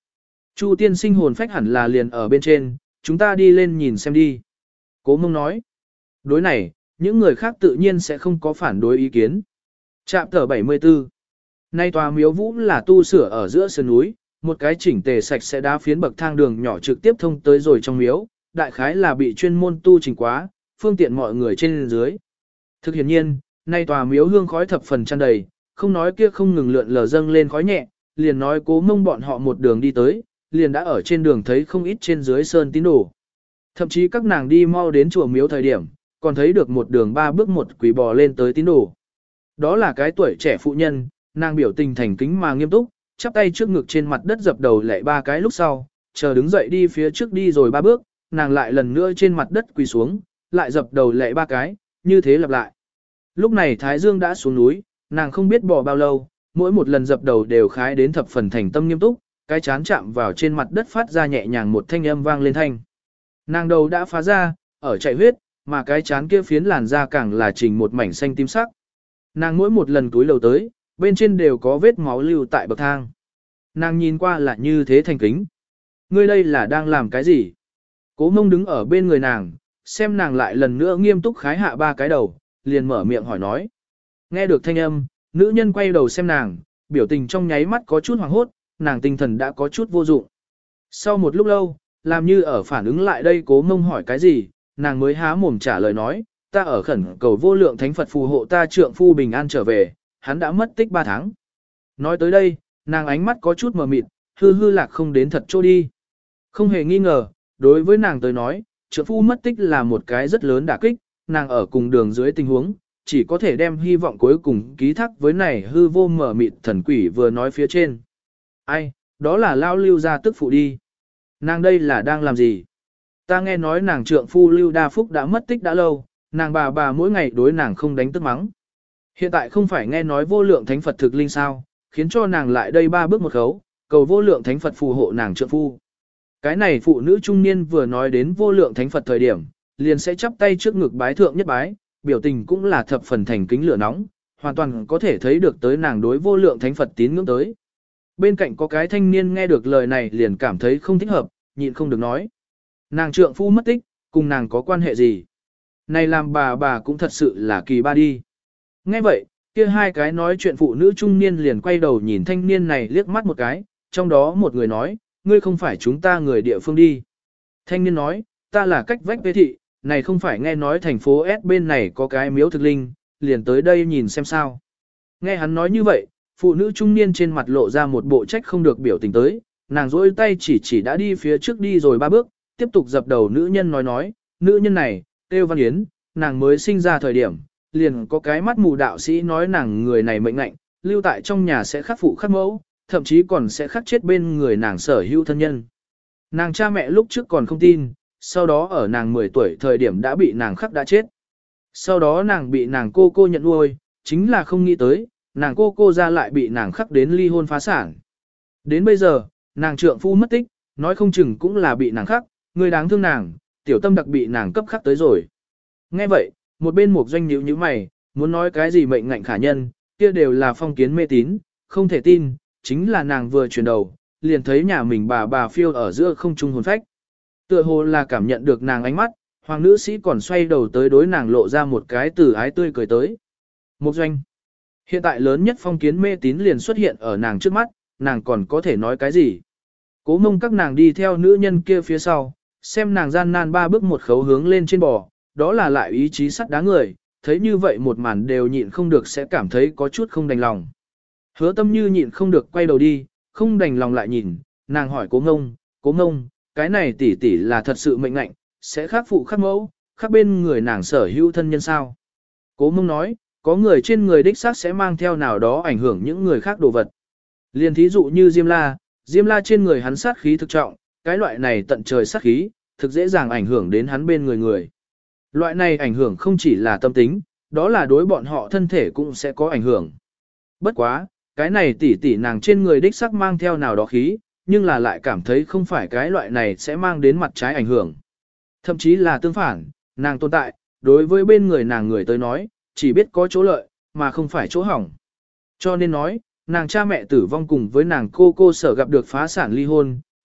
Chu tiên sinh hồn phách hẳn là liền ở bên trên, chúng ta đi lên nhìn xem đi. Cố Mông nói. Đối này, những người khác tự nhiên sẽ không có phản đối ý kiến. Trạm tờ bảy mươi tư. Nay tòa miếu vũ là tu sửa ở giữa sườn núi, một cái chỉnh tề sạch sẽ đá phiến bậc thang đường nhỏ trực tiếp thông tới rồi trong miếu, đại khái là bị chuyên môn tu chỉnh quá, phương tiện mọi người trên dưới. Thực hiện nhiên, nay tòa miếu hương khói thập phần tràn đầy, không nói kia không ngừng lượn lờ dâng lên khói nhẹ, liền nói Cố Mông bọn họ một đường đi tới, liền đã ở trên đường thấy không ít trên dưới sơn tín đồ. Thậm chí các nàng đi mau đến chùa miếu thời điểm, còn thấy được một đường ba bước một quỷ bò lên tới tín đồ. Đó là cái tuổi trẻ phụ nhân, nàng biểu tình thành kính mà nghiêm túc, chắp tay trước ngực trên mặt đất dập đầu lạy ba cái lúc sau, chờ đứng dậy đi phía trước đi rồi ba bước, nàng lại lần nữa trên mặt đất quỳ xuống, lại dập đầu lạy ba cái, như thế lặp lại. Lúc này Thái Dương đã xuống núi, nàng không biết bò bao lâu, mỗi một lần dập đầu đều khái đến thập phần thành tâm nghiêm túc, cái chán chạm vào trên mặt đất phát ra nhẹ nhàng một thanh âm vang lên thanh. Nàng đầu đã phá ra, ở chạy huyết, mà cái chán kia phiến làn da càng là trình một mảnh xanh tím sắc. Nàng mỗi một lần túi lầu tới, bên trên đều có vết máu lưu tại bậc thang. Nàng nhìn qua là như thế thành kính. Ngươi đây là đang làm cái gì? Cố Mông đứng ở bên người nàng, xem nàng lại lần nữa nghiêm túc khái hạ ba cái đầu, liền mở miệng hỏi nói. Nghe được thanh âm, nữ nhân quay đầu xem nàng, biểu tình trong nháy mắt có chút hoảng hốt, nàng tinh thần đã có chút vô dụng. Sau một lúc lâu, làm như ở phản ứng lại đây Cố Mông hỏi cái gì, nàng mới há mồm trả lời nói, ta ở khẩn cầu vô lượng thánh Phật phù hộ ta trượng phu bình an trở về, hắn đã mất tích ba tháng. Nói tới đây, nàng ánh mắt có chút mờ mịt, hư hư lạc không đến thật chỗ đi. Không hề nghi ngờ, đối với nàng tới nói, trượng phu mất tích là một cái rất lớn đả kích, nàng ở cùng đường dưới tình huống, chỉ có thể đem hy vọng cuối cùng ký thác với này hư vô mờ mịt thần quỷ vừa nói phía trên. Ai, đó là lao lưu ra tức phụ đi. Nàng đây là đang làm gì? Ta nghe nói nàng trượng phu Lưu Đa Phúc đã mất tích đã lâu, nàng bà bà mỗi ngày đối nàng không đánh tức mắng. Hiện tại không phải nghe nói vô lượng thánh Phật thực linh sao, khiến cho nàng lại đây ba bước một khấu, cầu vô lượng thánh Phật phù hộ nàng trượng phu. Cái này phụ nữ trung niên vừa nói đến vô lượng thánh Phật thời điểm, liền sẽ chắp tay trước ngực bái thượng nhất bái, biểu tình cũng là thập phần thành kính lửa nóng, hoàn toàn có thể thấy được tới nàng đối vô lượng thánh Phật tín ngưỡng tới. Bên cạnh có cái thanh niên nghe được lời này liền cảm thấy không thích hợp, nhịn không được nói. Nàng trượng phu mất tích, cùng nàng có quan hệ gì? Này làm bà bà cũng thật sự là kỳ ba đi. Nghe vậy, kia hai cái nói chuyện phụ nữ trung niên liền quay đầu nhìn thanh niên này liếc mắt một cái, trong đó một người nói, ngươi không phải chúng ta người địa phương đi. Thanh niên nói, ta là cách vách vê thị, này không phải nghe nói thành phố S bên này có cái miếu thực linh, liền tới đây nhìn xem sao. Nghe hắn nói như vậy, phụ nữ trung niên trên mặt lộ ra một bộ trách không được biểu tình tới, nàng rỗi tay chỉ chỉ đã đi phía trước đi rồi ba bước, tiếp tục dập đầu nữ nhân nói nói, nữ nhân này, Têu Văn Yến, nàng mới sinh ra thời điểm, liền có cái mắt mù đạo sĩ nói nàng người này mệnh lạnh, lưu tại trong nhà sẽ khắc phụ khắc mẫu, thậm chí còn sẽ khắc chết bên người nàng sở hữu thân nhân. Nàng cha mẹ lúc trước còn không tin, sau đó ở nàng mười tuổi thời điểm đã bị nàng khắc đã chết. Sau đó nàng bị nàng cô cô nhận nuôi, chính là không nghĩ tới, nàng cô cô ra lại bị nàng khắc đến ly hôn phá sản. Đến bây giờ, nàng trượng phu mất tích, nói không chừng cũng là bị nàng khắc, người đáng thương nàng, tiểu tâm đặc bị nàng cấp khắc tới rồi. Nghe vậy, một bên một doanh nhíu như mày, muốn nói cái gì mệnh ngạnh khả nhân, kia đều là phong kiến mê tín, không thể tin, chính là nàng vừa chuyển đầu, liền thấy nhà mình bà bà phiêu ở giữa không trung hồn phách. Tựa hồ là cảm nhận được nàng ánh mắt, hoàng nữ sĩ còn xoay đầu tới đối nàng lộ ra một cái từ ái tươi cười tới. Một doanh. Hiện tại lớn nhất phong kiến mê tín liền xuất hiện ở nàng trước mắt, nàng còn có thể nói cái gì. Cố Mông các nàng đi theo nữ nhân kia phía sau, xem nàng gian nan ba bước một khấu hướng lên trên bò, đó là lại ý chí sắt đá người, thấy như vậy một màn đều nhịn không được sẽ cảm thấy có chút không đành lòng. Hứa Tâm Như nhịn không được quay đầu đi, không đành lòng lại nhìn, nàng hỏi Cố Mông, Cố Mông, cái này tỷ tỷ là thật sự mệnh lạnh, sẽ khắc phụ khắc mẫu, khắc bên người nàng sở hữu thân nhân sao. Cố Mông nói, có người trên người đích xác sẽ mang theo nào đó ảnh hưởng những người khác đồ vật. Liên thí dụ như Diêm La, Diêm La trên người hắn sát khí thực trọng, cái loại này tận trời sát khí, thực dễ dàng ảnh hưởng đến hắn bên người người. Loại này ảnh hưởng không chỉ là tâm tính, đó là đối bọn họ thân thể cũng sẽ có ảnh hưởng. Bất quá, cái này tỷ tỷ nàng trên người đích sắc mang theo nào đó khí, nhưng là lại cảm thấy không phải cái loại này sẽ mang đến mặt trái ảnh hưởng. Thậm chí là tương phản, nàng tồn tại, đối với bên người nàng người tới nói, chỉ biết có chỗ lợi, mà không phải chỗ hỏng. Cho nên nói, nàng cha mẹ tử vong cùng với nàng cô cô sở gặp được phá sản ly hôn,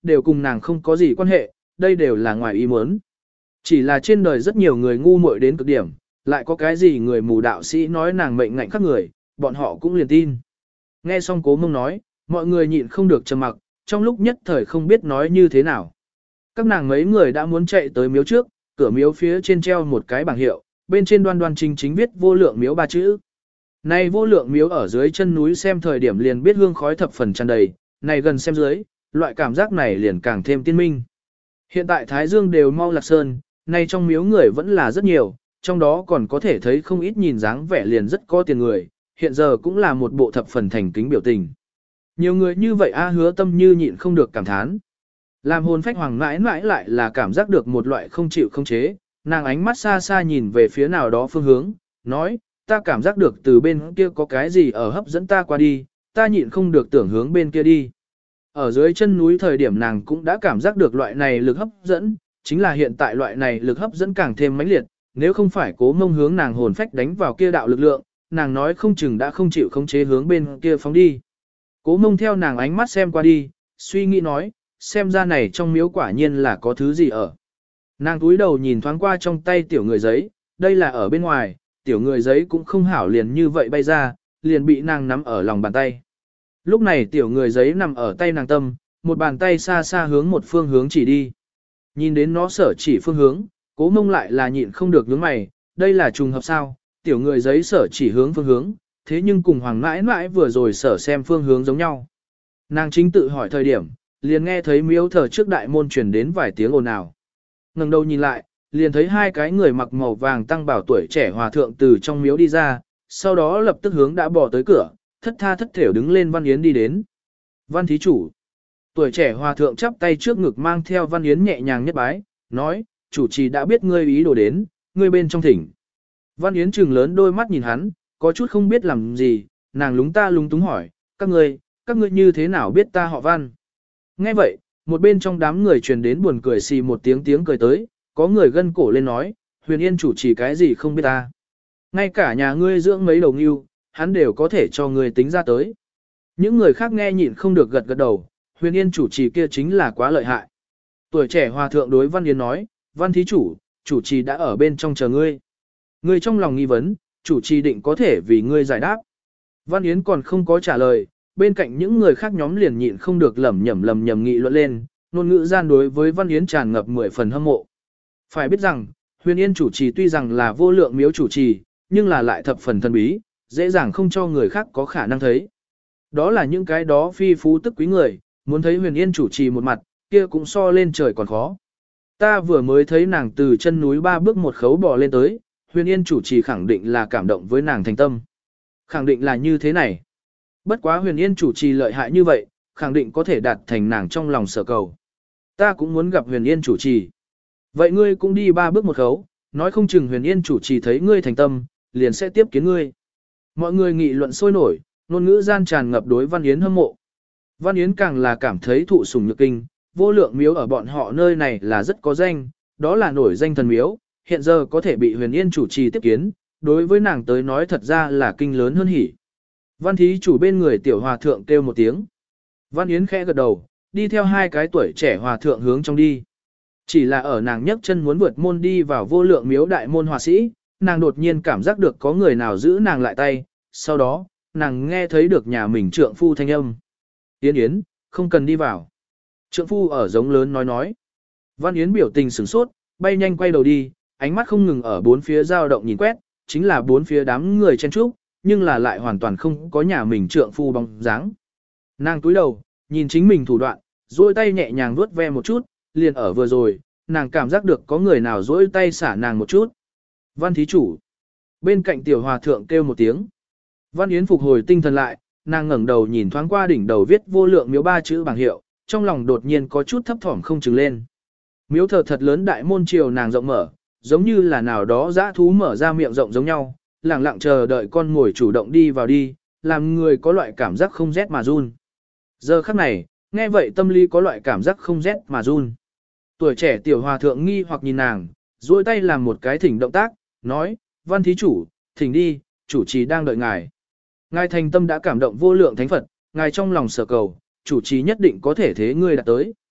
đều cùng nàng không có gì quan hệ, đây đều là ngoài ý muốn. Chỉ là trên đời rất nhiều người ngu muội đến cực điểm, lại có cái gì người mù đạo sĩ nói nàng mệnh ngạnh các người, bọn họ cũng liền tin. Nghe xong Cố Mông nói, mọi người nhịn không được trầm mặc, trong lúc nhất thời không biết nói như thế nào. Các nàng mấy người đã muốn chạy tới miếu trước, cửa miếu phía trên treo một cái bảng hiệu, bên trên đoan đoan chính chính viết vô lượng miếu ba chữ. Này vô lượng miếu ở dưới chân núi xem thời điểm liền biết hương khói thập phần tràn đầy, này gần xem dưới, loại cảm giác này liền càng thêm tiên minh. Hiện tại Thái Dương đều mau lạc sơn, này trong miếu người vẫn là rất nhiều, trong đó còn có thể thấy không ít nhìn dáng vẻ liền rất có tiền người, hiện giờ cũng là một bộ thập phần thành kính biểu tình. Nhiều người như vậy A Hứa Tâm như nhịn không được cảm thán. Làm hồn phách hoàng mãi mãi lại là cảm giác được một loại không chịu không chế, nàng ánh mắt xa xa nhìn về phía nào đó phương hướng, nói, ta cảm giác được từ bên kia có cái gì ở hấp dẫn ta qua đi, ta nhịn không được tưởng hướng bên kia đi. Ở dưới chân núi thời điểm nàng cũng đã cảm giác được loại này lực hấp dẫn, chính là hiện tại loại này lực hấp dẫn càng thêm mãnh liệt, nếu không phải Cố Mông hướng nàng hồn phách đánh vào kia đạo lực lượng, nàng nói không chừng đã không chịu khống chế hướng bên kia phóng đi. Cố Mông theo nàng ánh mắt xem qua đi, suy nghĩ nói, xem ra này trong miếu quả nhiên là có thứ gì ở. Nàng túi đầu nhìn thoáng qua trong tay tiểu người giấy, đây là ở bên ngoài, tiểu người giấy cũng không hảo liền như vậy bay ra, liền bị nàng nắm ở lòng bàn tay. Lúc này tiểu người giấy nằm ở tay nàng tâm, một bàn tay xa xa hướng một phương hướng chỉ đi. Nhìn đến nó sở chỉ phương hướng, Cố Mông lại là nhịn không được nhướng mày, đây là trùng hợp sao, tiểu người giấy sở chỉ hướng phương hướng, thế nhưng cùng hoàng mãi mãi vừa rồi sở xem phương hướng giống nhau. Nàng chính tự hỏi thời điểm, liền nghe thấy miếu thờ trước đại môn truyền đến vài tiếng ồn ào. Ngẩng đầu nhìn lại, liền thấy hai cái người mặc màu vàng tăng bảo tuổi trẻ hòa thượng từ trong miếu đi ra, sau đó lập tức hướng đã bỏ tới cửa, thất tha thất thểu đứng lên Văn Yến đi đến. Văn thí chủ. Tuổi trẻ hòa thượng chắp tay trước ngực mang theo Văn Yến nhẹ nhàng nhất bái, nói, chủ trì đã biết ngươi ý đồ đến, ngươi bên trong thỉnh. Văn Yến trừng lớn đôi mắt nhìn hắn, có chút không biết làm gì, nàng lúng ta lúng túng hỏi, các ngươi, các ngươi như thế nào biết ta họ Văn? Nghe vậy, một bên trong đám người truyền đến buồn cười xì một tiếng tiếng cười tới, có người gân cổ lên nói, Huyền Yên chủ trì cái gì không biết ta. Ngay cả nhà ngươi dưỡng mấy đầu ngưu, hắn đều có thể cho ngươi tính ra tới. Những người khác nghe nhịn không được gật gật đầu, Huyền Yên chủ trì kia chính là quá lợi hại. Tuổi trẻ hòa thượng đối Văn Yến nói, Văn thí chủ, chủ trì đã ở bên trong chờ ngươi. Ngươi trong lòng nghi vấn, chủ trì định có thể vì ngươi giải đáp. Văn Yến còn không có trả lời, bên cạnh những người khác nhóm liền nhịn không được lẩm nhẩm lẩm nhẩm nghị luận lên, ngôn ngữ gian đối với Văn Yến tràn ngập mười phần hâm mộ. Phải biết rằng, Huyền Yên chủ trì tuy rằng là vô lượng miếu chủ trì, nhưng là lại thập phần thần bí, dễ dàng không cho người khác có khả năng thấy. Đó là những cái đó phi phú tức quý người, muốn thấy Huyền Yên chủ trì một mặt, kia cũng so lên trời còn khó. Ta vừa mới thấy nàng từ chân núi ba bước một khấu bò lên tới, Huyền Yên chủ trì khẳng định là cảm động với nàng thành tâm. Khẳng định là như thế này. Bất quá Huyền Yên chủ trì lợi hại như vậy, khẳng định có thể đạt thành nàng trong lòng sở cầu. Ta cũng muốn gặp Huyền Yên chủ trì. Vậy ngươi cũng đi ba bước một khấu, nói không chừng Huyền Yên chủ trì thấy ngươi thành tâm, liền sẽ tiếp kiến ngươi. Mọi người nghị luận sôi nổi, ngôn ngữ gian tràn ngập đối Văn Yến hâm mộ. Văn Yến càng là cảm thấy thụ sủng nhược kinh, vô lượng miếu ở bọn họ nơi này là rất có danh, đó là nổi danh thần miếu, hiện giờ có thể bị Huyền Yên chủ trì tiếp kiến, đối với nàng tới nói thật ra là kinh lớn hơn hỉ. Văn thí chủ bên người tiểu hòa thượng kêu một tiếng. Văn Yến khẽ gật đầu, đi theo hai cái tuổi trẻ hòa thượng hướng trong đi. Chỉ là ở nàng nhấc chân muốn vượt môn đi vào vô lượng miếu đại môn hòa sĩ, nàng đột nhiên cảm giác được có người nào giữ nàng lại tay, sau đó, nàng nghe thấy được nhà mình trượng phu thanh âm. Yến Yến, không cần đi vào. Trượng phu ở giống lớn nói nói. Văn Yến biểu tình sửng sốt, bay nhanh quay đầu đi, ánh mắt không ngừng ở bốn phía dao động nhìn quét, chính là bốn phía đám người chen trúc, nhưng là lại hoàn toàn không có nhà mình trượng phu bóng dáng. Nàng túi đầu, nhìn chính mình thủ đoạn, duỗi tay nhẹ nhàng vuốt ve một chút, liền ở vừa rồi, nàng cảm giác được có người nào duỗi tay xả nàng một chút. Văn thí chủ. Bên cạnh tiểu hòa thượng kêu một tiếng. Văn Yến phục hồi tinh thần lại, nàng ngẩng đầu nhìn thoáng qua đỉnh đầu viết vô lượng miếu ba chữ bảng hiệu, trong lòng đột nhiên có chút thấp thỏm không chừng lên. Miếu thờ thật lớn đại môn chiều nàng rộng mở, giống như là nào đó dã thú mở ra miệng rộng giống nhau, lặng lặng chờ đợi con ngồi chủ động đi vào đi, làm người có loại cảm giác không rét mà run. Giờ khắc này, nghe vậy tâm lý có loại cảm giác không rét mà run. Tuổi trẻ tiểu hòa thượng nghi hoặc nhìn nàng, duỗi tay làm một cái thỉnh động tác, nói, Văn thí chủ, thỉnh đi, chủ trì đang đợi ngài. Ngài thành tâm đã cảm động vô lượng thánh Phật, ngài trong lòng sở cầu, chủ trì nhất định có thể thế ngươi đạt tới.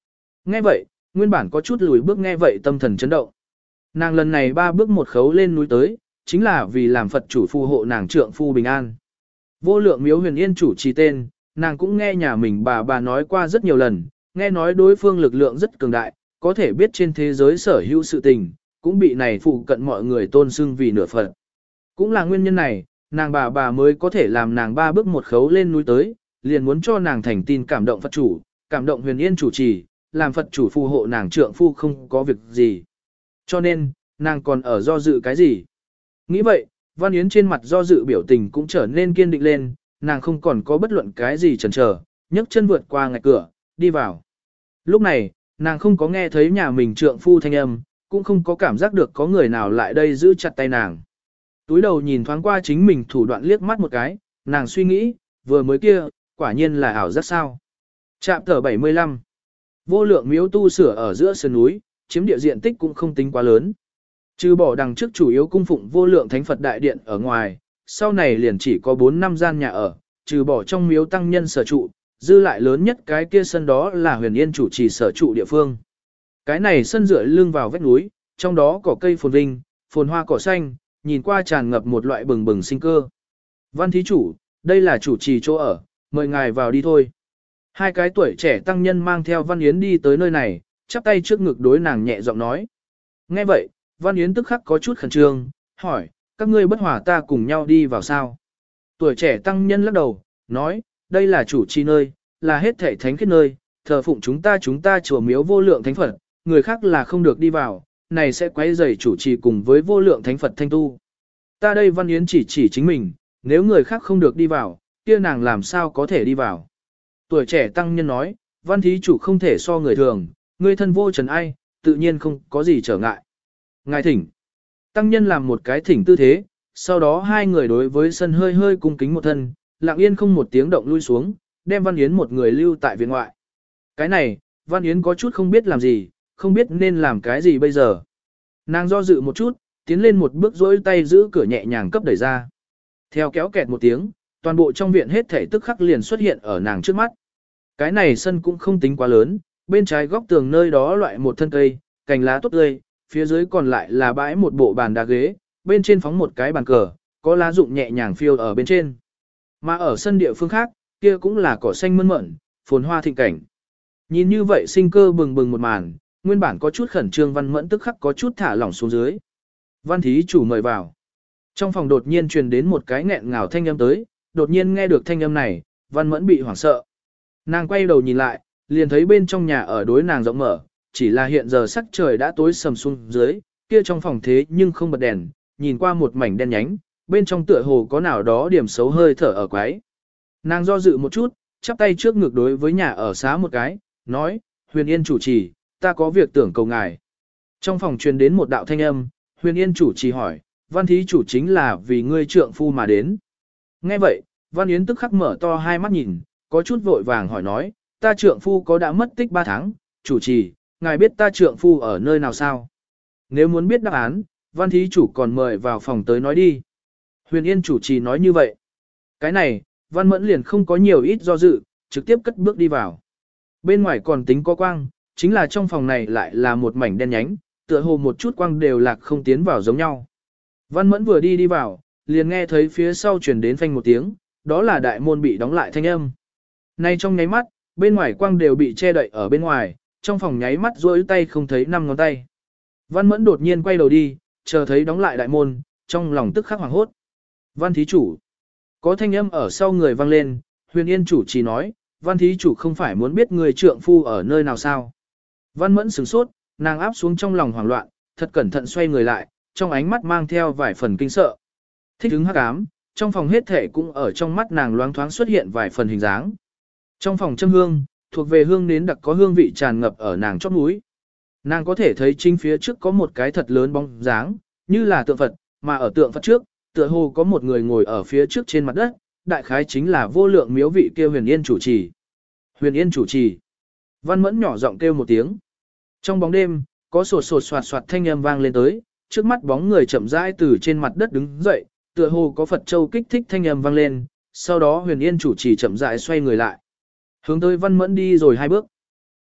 Nghe vậy, nguyên bản có chút lùi bước nghe vậy tâm thần chấn động. Nàng lần này ba bước một khấu lên núi tới, chính là vì làm Phật chủ phù hộ nàng trượng phu bình an. Vô lượng miếu huyền yên chủ trì tên, nàng cũng nghe nhà mình bà bà nói qua rất nhiều lần, nghe nói đối phương lực lượng rất cường đại, có thể biết trên thế giới sở hữu sự tình, cũng bị này phụ cận mọi người tôn xưng vì nửa Phật. Cũng là nguyên nhân này, nàng bà bà mới có thể làm nàng ba bước một khấu lên núi tới, liền muốn cho nàng thành tin cảm động Phật chủ, cảm động huyền yên chủ trì, làm Phật chủ phù hộ nàng trượng phu không có việc gì. Cho nên, nàng còn ở do dự cái gì? Nghĩ vậy, Văn Yến trên mặt do dự biểu tình cũng trở nên kiên định lên, nàng không còn có bất luận cái gì chần chờ, nhấc chân vượt qua ngạch cửa, đi vào. Lúc này, nàng không có nghe thấy nhà mình trượng phu thanh âm, cũng không có cảm giác được có người nào lại đây giữ chặt tay nàng. Túi đầu nhìn thoáng qua chính mình thủ đoạn liếc mắt một cái, nàng suy nghĩ, vừa mới kia, quả nhiên là ảo giác sao. Trạm tờ bảy mươi lăm. Vô lượng miếu tu sửa ở giữa sườn núi, chiếm địa diện tích cũng không tính quá lớn. Trừ bỏ đằng trước chủ yếu cung phụng vô lượng thánh Phật đại điện ở ngoài, sau này liền chỉ có bốn năm gian nhà ở, trừ bỏ trong miếu tăng nhân sở trụ, dư lại lớn nhất cái kia sân đó là huyền yên chủ trì sở trụ địa phương. Cái này sân dựa lưng vào vách núi, trong đó có cây phồn vinh, phồn hoa cỏ xanh, nhìn qua tràn ngập một loại bừng bừng sinh cơ. Văn thí chủ, đây là chủ trì chỗ ở, mời ngài vào đi thôi. Hai cái tuổi trẻ tăng nhân mang theo Văn Yến đi tới nơi này, chắp tay trước ngực đối nàng nhẹ giọng nói. Nghe vậy, Văn Yến tức khắc có chút khẩn trương, hỏi, các ngươi bất hòa ta cùng nhau đi vào sao? Tuổi trẻ tăng nhân lắc đầu, nói, đây là chủ trì nơi, là hết thể thánh khiết nơi, thờ phụng chúng ta chúng ta chùa miếu vô lượng thánh Phật, người khác là không được đi vào, này sẽ quấy rầy chủ trì cùng với vô lượng thánh Phật thanh tu. Ta đây Văn Yến chỉ chỉ chính mình, nếu người khác không được đi vào, kia nàng làm sao có thể đi vào. Tuổi trẻ tăng nhân nói, Văn thí chủ không thể so người thường, người thân vô trần ai, tự nhiên không có gì trở ngại. Ngài thỉnh. Tăng nhân làm một cái thỉnh tư thế, sau đó hai người đối với sân hơi hơi cung kính một thân, lặng yên không một tiếng động lui xuống, đem Văn Yến một người lưu tại viện ngoại. Cái này, Văn Yến có chút không biết làm gì, không biết nên làm cái gì bây giờ. Nàng do dự một chút, tiến lên một bước dối tay giữ cửa nhẹ nhàng cấp đẩy ra. Theo kéo kẹt một tiếng, toàn bộ trong viện hết thảy tức khắc liền xuất hiện ở nàng trước mắt. Cái này sân cũng không tính quá lớn, bên trái góc tường nơi đó loại một thân cây, cành lá tốt tươi, phía dưới còn lại là bãi một bộ bàn đá ghế, bên trên phóng một cái bàn cờ, có lá rụng nhẹ nhàng phiêu ở bên trên. Mà ở sân địa phương khác, kia cũng là cỏ xanh mơn mởn, phồn hoa thịnh cảnh. Nhìn như vậy sinh cơ bừng bừng một màn, nguyên bản có chút khẩn trương Văn Mẫn tức khắc có chút thả lỏng xuống dưới. Văn thí chủ mời vào. Trong phòng đột nhiên truyền đến một cái nghẹn ngào thanh âm tới, đột nhiên nghe được thanh âm này, Văn Mẫn bị hoảng sợ. Nàng quay đầu nhìn lại, liền thấy bên trong nhà ở đối nàng rộng mở, chỉ là hiện giờ sắc trời đã tối sầm xuống dưới, kia trong phòng thế nhưng không bật đèn, nhìn qua một mảnh đen nhánh, bên trong tựa hồ có nào đó điểm xấu hơi thở ở quái. Nàng do dự một chút, chắp tay trước ngực đối với nhà ở xá một cái, nói, Huyền Yên chủ trì, ta có việc tưởng cầu ngài. Trong phòng truyền đến một đạo thanh âm, Huyền Yên chủ trì hỏi, Văn thí chủ chính là vì ngươi trượng phu mà đến. Nghe vậy, Văn Yến tức khắc mở to hai mắt nhìn, có chút vội vàng hỏi nói, ta trượng phu có đã mất tích ba tháng, chủ trì, ngài biết ta trượng phu ở nơi nào sao? Nếu muốn biết đáp án, Văn thí chủ còn mời vào phòng tới nói đi. Huyền Yên chủ trì nói như vậy. Cái này, Văn Mẫn liền không có nhiều ít do dự, trực tiếp cất bước đi vào. Bên ngoài còn tính có quang, chính là trong phòng này lại là một mảnh đen nhánh, tựa hồ một chút quang đều lạc không tiến vào giống nhau. Văn Mẫn vừa đi đi vào, liền nghe thấy phía sau truyền đến phanh một tiếng, đó là đại môn bị đóng lại thanh âm. Nay trong nháy mắt, bên ngoài quang đều bị che đậy ở bên ngoài, trong phòng nháy mắt duỗi tay không thấy năm ngón tay. Văn Mẫn đột nhiên quay đầu đi, chờ thấy đóng lại đại môn, trong lòng tức khắc hoảng hốt. Văn thí chủ. Có thanh âm ở sau người vang lên, Huyền Yên chủ chỉ nói, Văn thí chủ không phải muốn biết người trượng phu ở nơi nào sao. Văn Mẫn sửng sốt, nàng áp xuống trong lòng hoảng loạn, thật cẩn thận xoay người lại, trong ánh mắt mang theo vài phần kinh sợ. Thích ứng hắc ám, trong phòng hết thể cũng ở trong mắt nàng loáng thoáng xuất hiện vài phần hình dáng. Trong phòng châm hương, thuộc về hương nến đặc có hương vị tràn ngập ở nàng chóp mũi. Nàng có thể thấy chính phía trước có một cái thật lớn bóng dáng, như là tượng Phật, mà ở tượng Phật trước, tựa hồ có một người ngồi ở phía trước trên mặt đất, đại khái chính là vô lượng miếu vị kia Huyền Yên chủ trì. Huyền Yên chủ trì. Văn Mẫn nhỏ giọng kêu một tiếng. Trong bóng đêm, có sột sột soạt soạt thanh âm vang lên tới, trước mắt bóng người chậm rãi từ trên mặt đất đứng dậy, tựa hồ có Phật châu kích thích thanh âm vang lên, sau đó Huyền Yên chủ trì chậm rãi xoay người lại. Hướng tới Văn Mẫn đi rồi hai bước.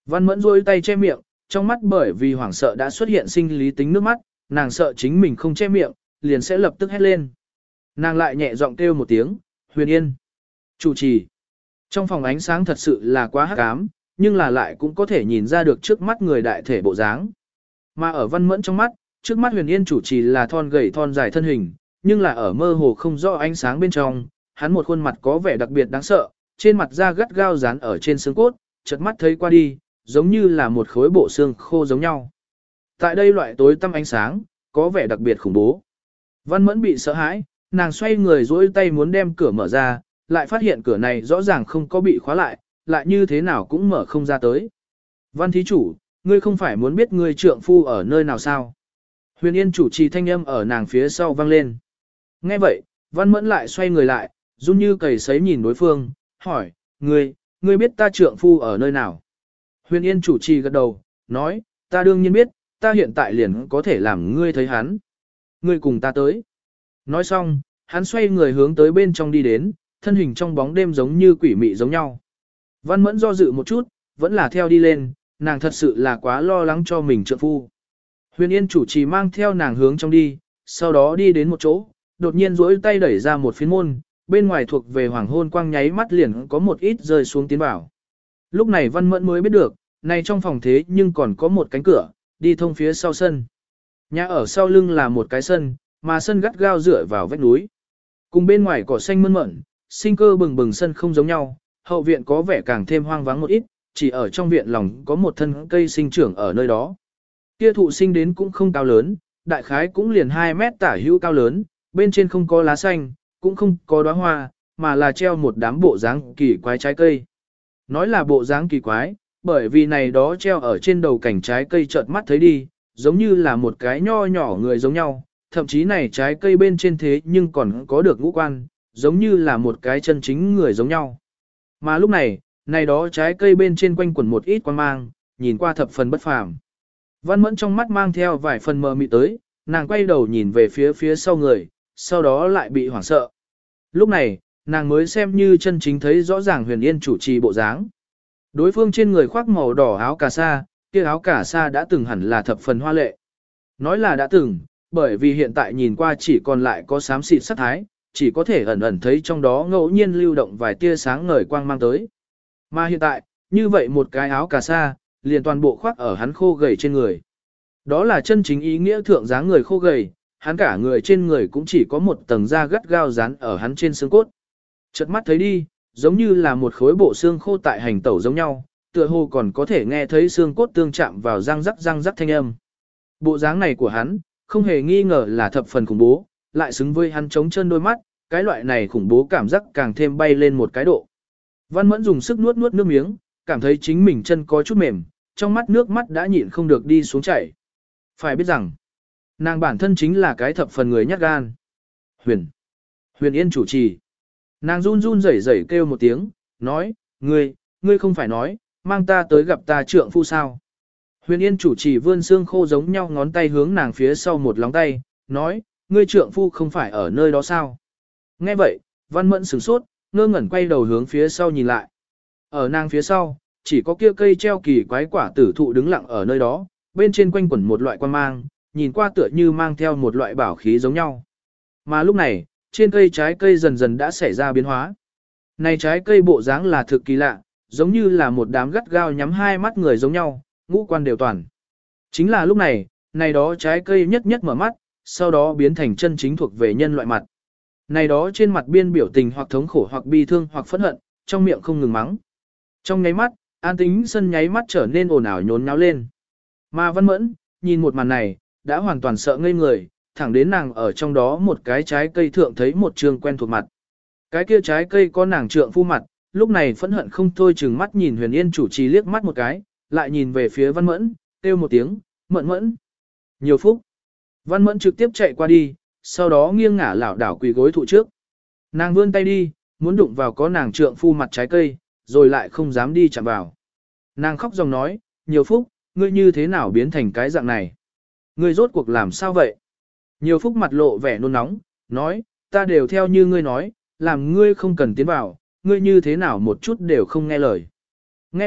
Văn Mẫn rôi tay che miệng, trong mắt bởi vì hoảng sợ đã xuất hiện sinh lý tính nước mắt, nàng sợ chính mình không che miệng, liền sẽ lập tức hét lên. Nàng lại nhẹ giọng kêu một tiếng, Huyền Yên. Chủ trì. Trong phòng ánh sáng thật sự là quá hắc ám, nhưng là lại cũng có thể nhìn ra được trước mắt người đại thể bộ dáng. Mà ở Văn Mẫn trong mắt, trước mắt Huyền Yên chủ trì là thon gầy thon dài thân hình, nhưng là ở mơ hồ không rõ ánh sáng bên trong, hắn một khuôn mặt có vẻ đặc biệt đáng sợ, trên mặt da gắt gao dán ở trên xương cốt, chợt mắt thấy qua đi, giống như là một khối bộ xương khô giống nhau. Tại đây loại tối tăm ánh sáng, có vẻ đặc biệt khủng bố. Văn Mẫn bị sợ hãi, nàng xoay người duỗi tay muốn đem cửa mở ra, lại phát hiện cửa này rõ ràng không có bị khóa lại, lại như thế nào cũng mở không ra tới. Văn thí chủ, ngươi không phải muốn biết ngươi trượng phu ở nơi nào sao? Huyền Yên chủ trì thanh âm ở nàng phía sau vang lên. Nghe vậy, Văn Mẫn lại xoay người lại, run như cầy sấy nhìn đối phương, hỏi, ngươi, ngươi biết ta trượng phu ở nơi nào? Huyền Yên chủ trì gật đầu, nói, ta đương nhiên biết, ta hiện tại liền có thể làm ngươi thấy hắn. Ngươi cùng ta tới. Nói xong, hắn xoay người hướng tới bên trong đi đến, thân hình trong bóng đêm giống như quỷ mị giống nhau. Văn Mẫn do dự một chút, vẫn là theo đi lên, nàng thật sự là quá lo lắng cho mình trượng phu. Huyền Yên chủ trì mang theo nàng hướng trong đi, sau đó đi đến một chỗ, đột nhiên duỗi tay đẩy ra một phiến môn, bên ngoài thuộc về hoàng hôn quang nháy mắt liền có một ít rơi xuống tiến vào. Lúc này Văn Mẫn mới biết được, này trong phòng thế nhưng còn có một cánh cửa, đi thông phía sau sân. Nhà ở sau lưng là một cái sân, mà sân gắt gao dựa vào vách núi. Cùng bên ngoài cỏ xanh mơn mởn, sinh cơ bừng bừng sân không giống nhau, hậu viện có vẻ càng thêm hoang vắng một ít, chỉ ở trong viện lòng có một thân cây sinh trưởng ở nơi đó. Kia thụ sinh đến cũng không cao lớn, đại khái cũng liền hai mét tả hữu cao lớn, bên trên không có lá xanh, cũng không có đóa hoa, mà là treo một đám bộ dáng kỳ quái trái cây. Nói là bộ dáng kỳ quái, bởi vì này đó treo ở trên đầu cảnh trái cây chợt mắt thấy đi, giống như là một cái nho nhỏ người giống nhau, thậm chí này trái cây bên trên thế nhưng còn có được ngũ quan, giống như là một cái chân chính người giống nhau. Mà lúc này, này đó trái cây bên trên quanh quẩn một ít quan mang, nhìn qua thập phần bất phàm. Văn Mẫn trong mắt mang theo vài phần mờ mịt tới, nàng quay đầu nhìn về phía phía sau người, sau đó lại bị hoảng sợ. Lúc này, nàng mới xem như chân chính thấy rõ ràng Huyền Yên chủ trì bộ dáng. Đối phương trên người khoác màu đỏ áo cà sa, kia áo cà sa đã từng hẳn là thập phần hoa lệ. Nói là đã từng, bởi vì hiện tại nhìn qua chỉ còn lại có xám xịt sắc thái, chỉ có thể ẩn ẩn thấy trong đó ngẫu nhiên lưu động vài tia sáng ngời quang mang tới. Mà hiện tại, như vậy một cái áo cà sa, liền toàn bộ khoác ở hắn khô gầy trên người. Đó là chân chính ý nghĩa thượng dáng người khô gầy, hắn cả người trên người cũng chỉ có một tầng da gắt gao dán ở hắn trên xương cốt. Chợt mắt thấy đi, giống như là một khối bộ xương khô tại hành tẩu giống nhau, tựa hồ còn có thể nghe thấy xương cốt tương chạm vào răng rắc răng rắc thanh âm. Bộ dáng này của hắn, không hề nghi ngờ là thập phần khủng bố, lại xứng với hắn trống chân đôi mắt, cái loại này khủng bố cảm giác càng thêm bay lên một cái độ. Văn Mẫn dùng sức nuốt nuốt nước miếng, cảm thấy chính mình chân có chút mềm, trong mắt nước mắt đã nhịn không được đi xuống chảy. Phải biết rằng, nàng bản thân chính là cái thập phần người nhát gan. Huyền. Huyền Yên chủ trì. Nàng run run rẩy rẩy kêu một tiếng, nói, ngươi, ngươi không phải nói, mang ta tới gặp ta trượng phu sao. Huyền Yên chủ trì vươn xương khô giống nhau ngón tay hướng nàng phía sau một lóng tay, nói, ngươi trượng phu không phải ở nơi đó sao. Nghe vậy, Văn Mẫn sửng sốt, ngơ ngẩn quay đầu hướng phía sau nhìn lại. Ở nàng phía sau, chỉ có kia cây treo kỳ quái quả tử thụ đứng lặng ở nơi đó, bên trên quanh quẩn một loại quan mang, nhìn qua tựa như mang theo một loại bảo khí giống nhau. Mà lúc này, trên cây trái cây dần dần đã xảy ra biến hóa. Này trái cây bộ dáng là thực kỳ lạ, giống như là một đám gắt gao nhắm hai mắt người giống nhau, ngũ quan đều toàn. Chính là lúc này, này đó trái cây nhất nhất mở mắt, sau đó biến thành chân chính thuộc về nhân loại mặt. Này đó trên mặt biên biểu tình hoặc thống khổ hoặc bi thương hoặc phẫn hận, trong miệng không ngừng mắng. Trong nháy mắt, an tính sân nháy mắt trở nên ồn ào nhốn nháo lên. Mà Văn Mẫn, nhìn một màn này, đã hoàn toàn sợ ngây người, thẳng đến nàng ở trong đó một cái trái cây thượng thấy một trường quen thuộc mặt. Cái kia trái cây có nàng trượng phu mặt, lúc này phẫn hận không thôi chừng mắt nhìn Huyền Yên chủ trì liếc mắt một cái, lại nhìn về phía Văn Mẫn, kêu một tiếng, Mẫn Mẫn. Nhiều phúc. Văn Mẫn trực tiếp chạy qua đi, sau đó nghiêng ngả lảo đảo quỳ gối thụ trước. Nàng vươn tay đi, muốn đụng vào có nàng trượng phu mặt trái cây, rồi lại không dám đi chạm vào. Nàng khóc dòng nói, nhiều phúc, ngươi như thế nào biến thành cái dạng này? Ngươi rốt cuộc làm sao vậy? Nhiều phúc mặt lộ vẻ nôn nóng, nói, ta đều theo như ngươi nói, làm ngươi không cần tiến vào, ngươi như thế nào một chút đều không nghe lời. Nghe vậy,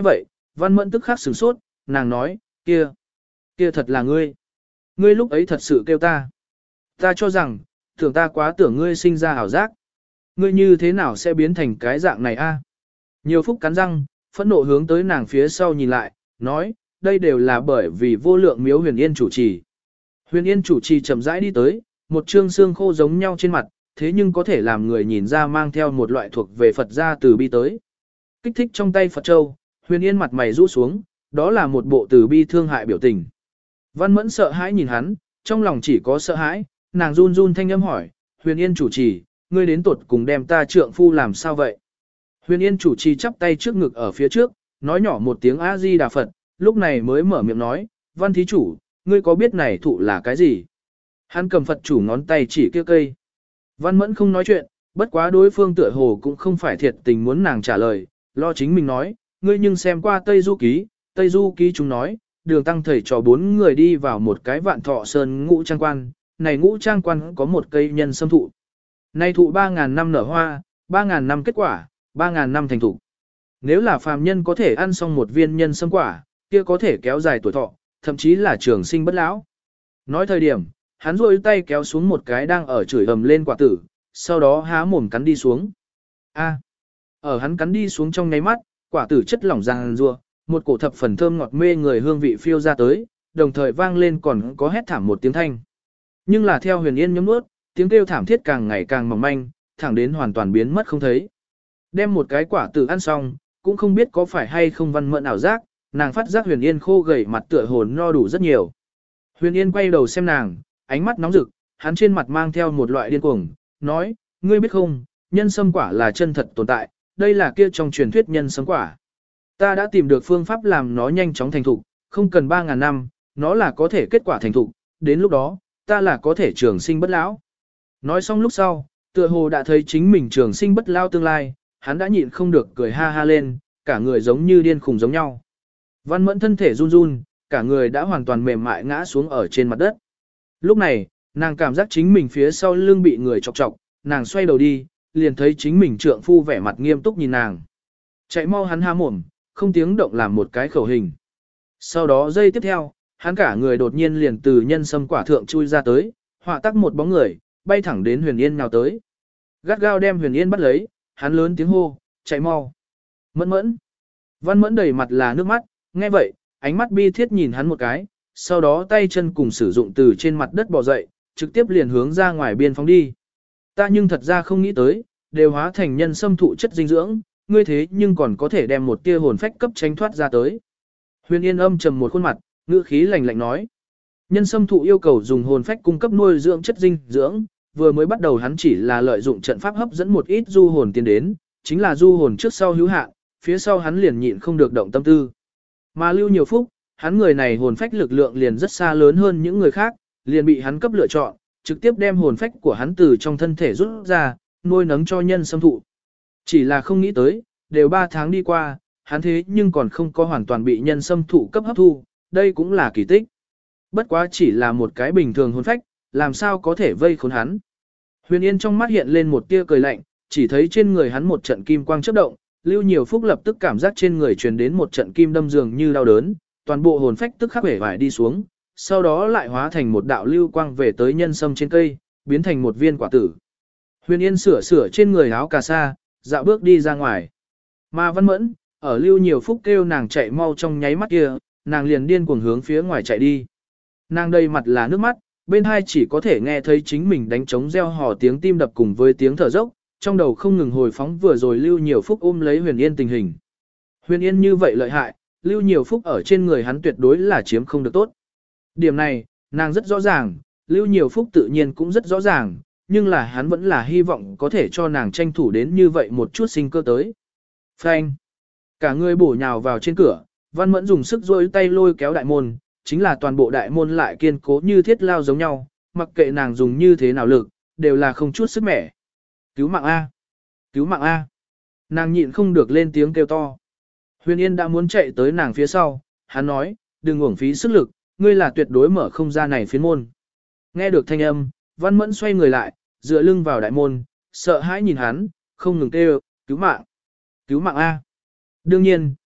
Văn Mẫn tức khắc sửng sốt, nàng nói, kia, kia thật là ngươi. Ngươi lúc ấy thật sự kêu ta. Ta cho rằng, tưởng ta quá tưởng ngươi sinh ra ảo giác. Ngươi như thế nào sẽ biến thành cái dạng này a? Nhiều phúc cắn răng, phẫn nộ hướng tới nàng phía sau nhìn lại, nói, đây đều là bởi vì vô lượng miếu huyền yên chủ trì. Huyền yên chủ trì chậm rãi đi tới, một trương xương khô giống nhau trên mặt, thế nhưng có thể làm người nhìn ra mang theo một loại thuộc về Phật gia từ bi tới. Kích thích trong tay Phật Châu, huyền yên mặt mày rũ xuống, đó là một bộ từ bi thương hại biểu tình. Văn Mẫn sợ hãi nhìn hắn, trong lòng chỉ có sợ hãi, nàng run run thanh âm hỏi, huyền yên chủ trì, ngươi đến tuột cùng đem ta trượng phu làm sao vậy? Huyền yên chủ trì chắp tay trước ngực ở phía trước, nói nhỏ một tiếng A-di-đà Phật, lúc này mới mở miệng nói, văn thí chủ, ngươi có biết này thụ là cái gì? Hắn cầm Phật chủ ngón tay chỉ kia cây. Văn Mẫn không nói chuyện, bất quá đối phương tựa hồ cũng không phải thiệt tình muốn nàng trả lời, lo chính mình nói, ngươi nhưng xem qua Tây Du Ký, Tây Du Ký chúng nói, đường tăng thầy trò bốn người đi vào một cái vạn thọ sơn ngũ trang quan, này ngũ trang quan có một cây nhân sâm thụ. Này thụ ba ngàn năm nở hoa, ba ngàn năm kết quả, ba ngàn năm thành thụ. Nếu là phàm nhân có thể ăn xong một viên nhân sâm quả, kia có thể kéo dài tuổi thọ, thậm chí là trường sinh bất lão. Nói thời điểm, hắn rôi tay kéo xuống một cái đang ở chửi ầm lên quả tử, sau đó há mồm cắn đi xuống. A. Ở hắn cắn đi xuống trong nháy mắt, quả tử chất lỏng ràng rùa, một cổ thập phần thơm ngọt mê người hương vị phiêu ra tới, đồng thời vang lên còn có hét thảm một tiếng thanh. Nhưng là theo Huyền Yên nhấm nuốt, tiếng kêu thảm thiết càng ngày càng mỏng manh, thẳng đến hoàn toàn biến mất không thấy. Đem một cái quả tử ăn xong, cũng không biết có phải hay không Văn Mẫn ảo giác, nàng phát giác Huyền Yên khô gầy mặt tựa hồn no đủ rất nhiều. Huyền Yên quay đầu xem nàng, ánh mắt nóng rực, hắn trên mặt mang theo một loại điên cuồng, nói, ngươi biết không, nhân sâm quả là chân thật tồn tại, đây là kia trong truyền thuyết nhân sâm quả. Ta đã tìm được phương pháp làm nó nhanh chóng thành thục, không cần ba ngàn năm, nó là có thể kết quả thành thục, đến lúc đó, ta là có thể trường sinh bất lão. Nói xong lúc sau, tựa hồ đã thấy chính mình trường sinh bất lão tương lai, hắn đã nhịn không được cười ha ha lên, cả người giống như điên khùng giống nhau. Văn Mẫn thân thể run run, cả người đã hoàn toàn mềm mại ngã xuống ở trên mặt đất. Lúc này, nàng cảm giác chính mình phía sau lưng bị người chọc chọc, nàng xoay đầu đi, liền thấy chính mình trượng phu vẻ mặt nghiêm túc nhìn nàng. Chạy mau hắn há mồm, không tiếng động làm một cái khẩu hình. Sau đó giây tiếp theo, hắn cả người đột nhiên liền từ nhân sâm quả thượng chui ra tới, họa tắc một bóng người, bay thẳng đến Huyền Yên nhào tới. Gắt gao đem Huyền Yên bắt lấy, hắn lớn tiếng hô, chạy mau. Mẫn Mẫn. Văn Mẫn đầy mặt là nước mắt, nghe vậy, ánh mắt bi thiết nhìn hắn một cái, sau đó tay chân cùng sử dụng từ trên mặt đất bò dậy, trực tiếp liền hướng ra ngoài biên phóng đi. Ta nhưng thật ra không nghĩ tới, đều hóa thành nhân sâm thụ chất dinh dưỡng, ngươi thế nhưng còn có thể đem một tia hồn phách cấp tránh thoát ra tới. Huyền Yên âm trầm một khuôn mặt, ngữ khí lạnh lạnh nói. Nhân sâm thụ yêu cầu dùng hồn phách cung cấp nuôi dưỡng chất dinh dưỡng, vừa mới bắt đầu hắn chỉ là lợi dụng trận pháp hấp dẫn một ít du hồn tiến đến, chính là du hồn trước sau hữu hạn, phía sau hắn liền nhịn không được động tâm tư. Mà Lưu Nhiều Phúc, hắn người này hồn phách lực lượng liền rất xa lớn hơn những người khác, liền bị hắn cấp lựa chọn, trực tiếp đem hồn phách của hắn từ trong thân thể rút ra, nuôi nấng cho nhân sâm thụ. Chỉ là không nghĩ tới, đều ba tháng đi qua, hắn thế nhưng còn không có hoàn toàn bị nhân sâm thụ cấp hấp thu, đây cũng là kỳ tích. Bất quá chỉ là một cái bình thường hồn phách, làm sao có thể vây khốn hắn. Huyền Yên trong mắt hiện lên một tia cười lạnh, chỉ thấy trên người hắn một trận kim quang chớp động, Lưu Nhiều Phúc lập tức cảm giác trên người truyền đến một trận kim đâm dường như đau đớn, toàn bộ hồn phách tức khắc hể vải đi xuống, sau đó lại hóa thành một đạo lưu quang về tới nhân sâm trên cây, biến thành một viên quả tử. Huyền Yên sửa sửa trên người áo cà sa, dạo bước đi ra ngoài. Mà Văn Mẫn, ở Lưu Nhiều Phúc kêu nàng chạy mau trong nháy mắt kia, nàng liền điên cuồng hướng phía ngoài chạy đi. Nàng đầy mặt là nước mắt, bên hai chỉ có thể nghe thấy chính mình đánh trống reo hò tiếng tim đập cùng với tiếng thở dốc, trong đầu không ngừng hồi phóng vừa rồi Lưu Nhiều Phúc ôm lấy Huyền Yên tình hình. Huyền Yên như vậy lợi hại, Lưu Nhiều Phúc ở trên người hắn tuyệt đối là chiếm không được tốt. Điểm này, nàng rất rõ ràng, Lưu Nhiều Phúc tự nhiên cũng rất rõ ràng, nhưng là hắn vẫn là hy vọng có thể cho nàng tranh thủ đến như vậy một chút sinh cơ tới. Phanh! Cả người bổ nhào vào trên cửa, Văn Mẫn dùng sức duỗi tay lôi kéo đại môn, chính là toàn bộ đại môn lại kiên cố như thiết lao giống nhau, mặc kệ nàng dùng như thế nào lực, đều là không chút sức mẻ. Cứu mạng A! Cứu mạng A! Nàng nhịn không được lên tiếng kêu to. Huyền Yên đã muốn chạy tới nàng phía sau, hắn nói, đừng uổng phí sức lực, ngươi là tuyệt đối mở không ra này phiến môn. Nghe được thanh âm, Văn Mẫn xoay người lại, dựa lưng vào đại môn, sợ hãi nhìn hắn, không ngừng kêu, cứu mạng, cứu mạng A. Đương nhiên,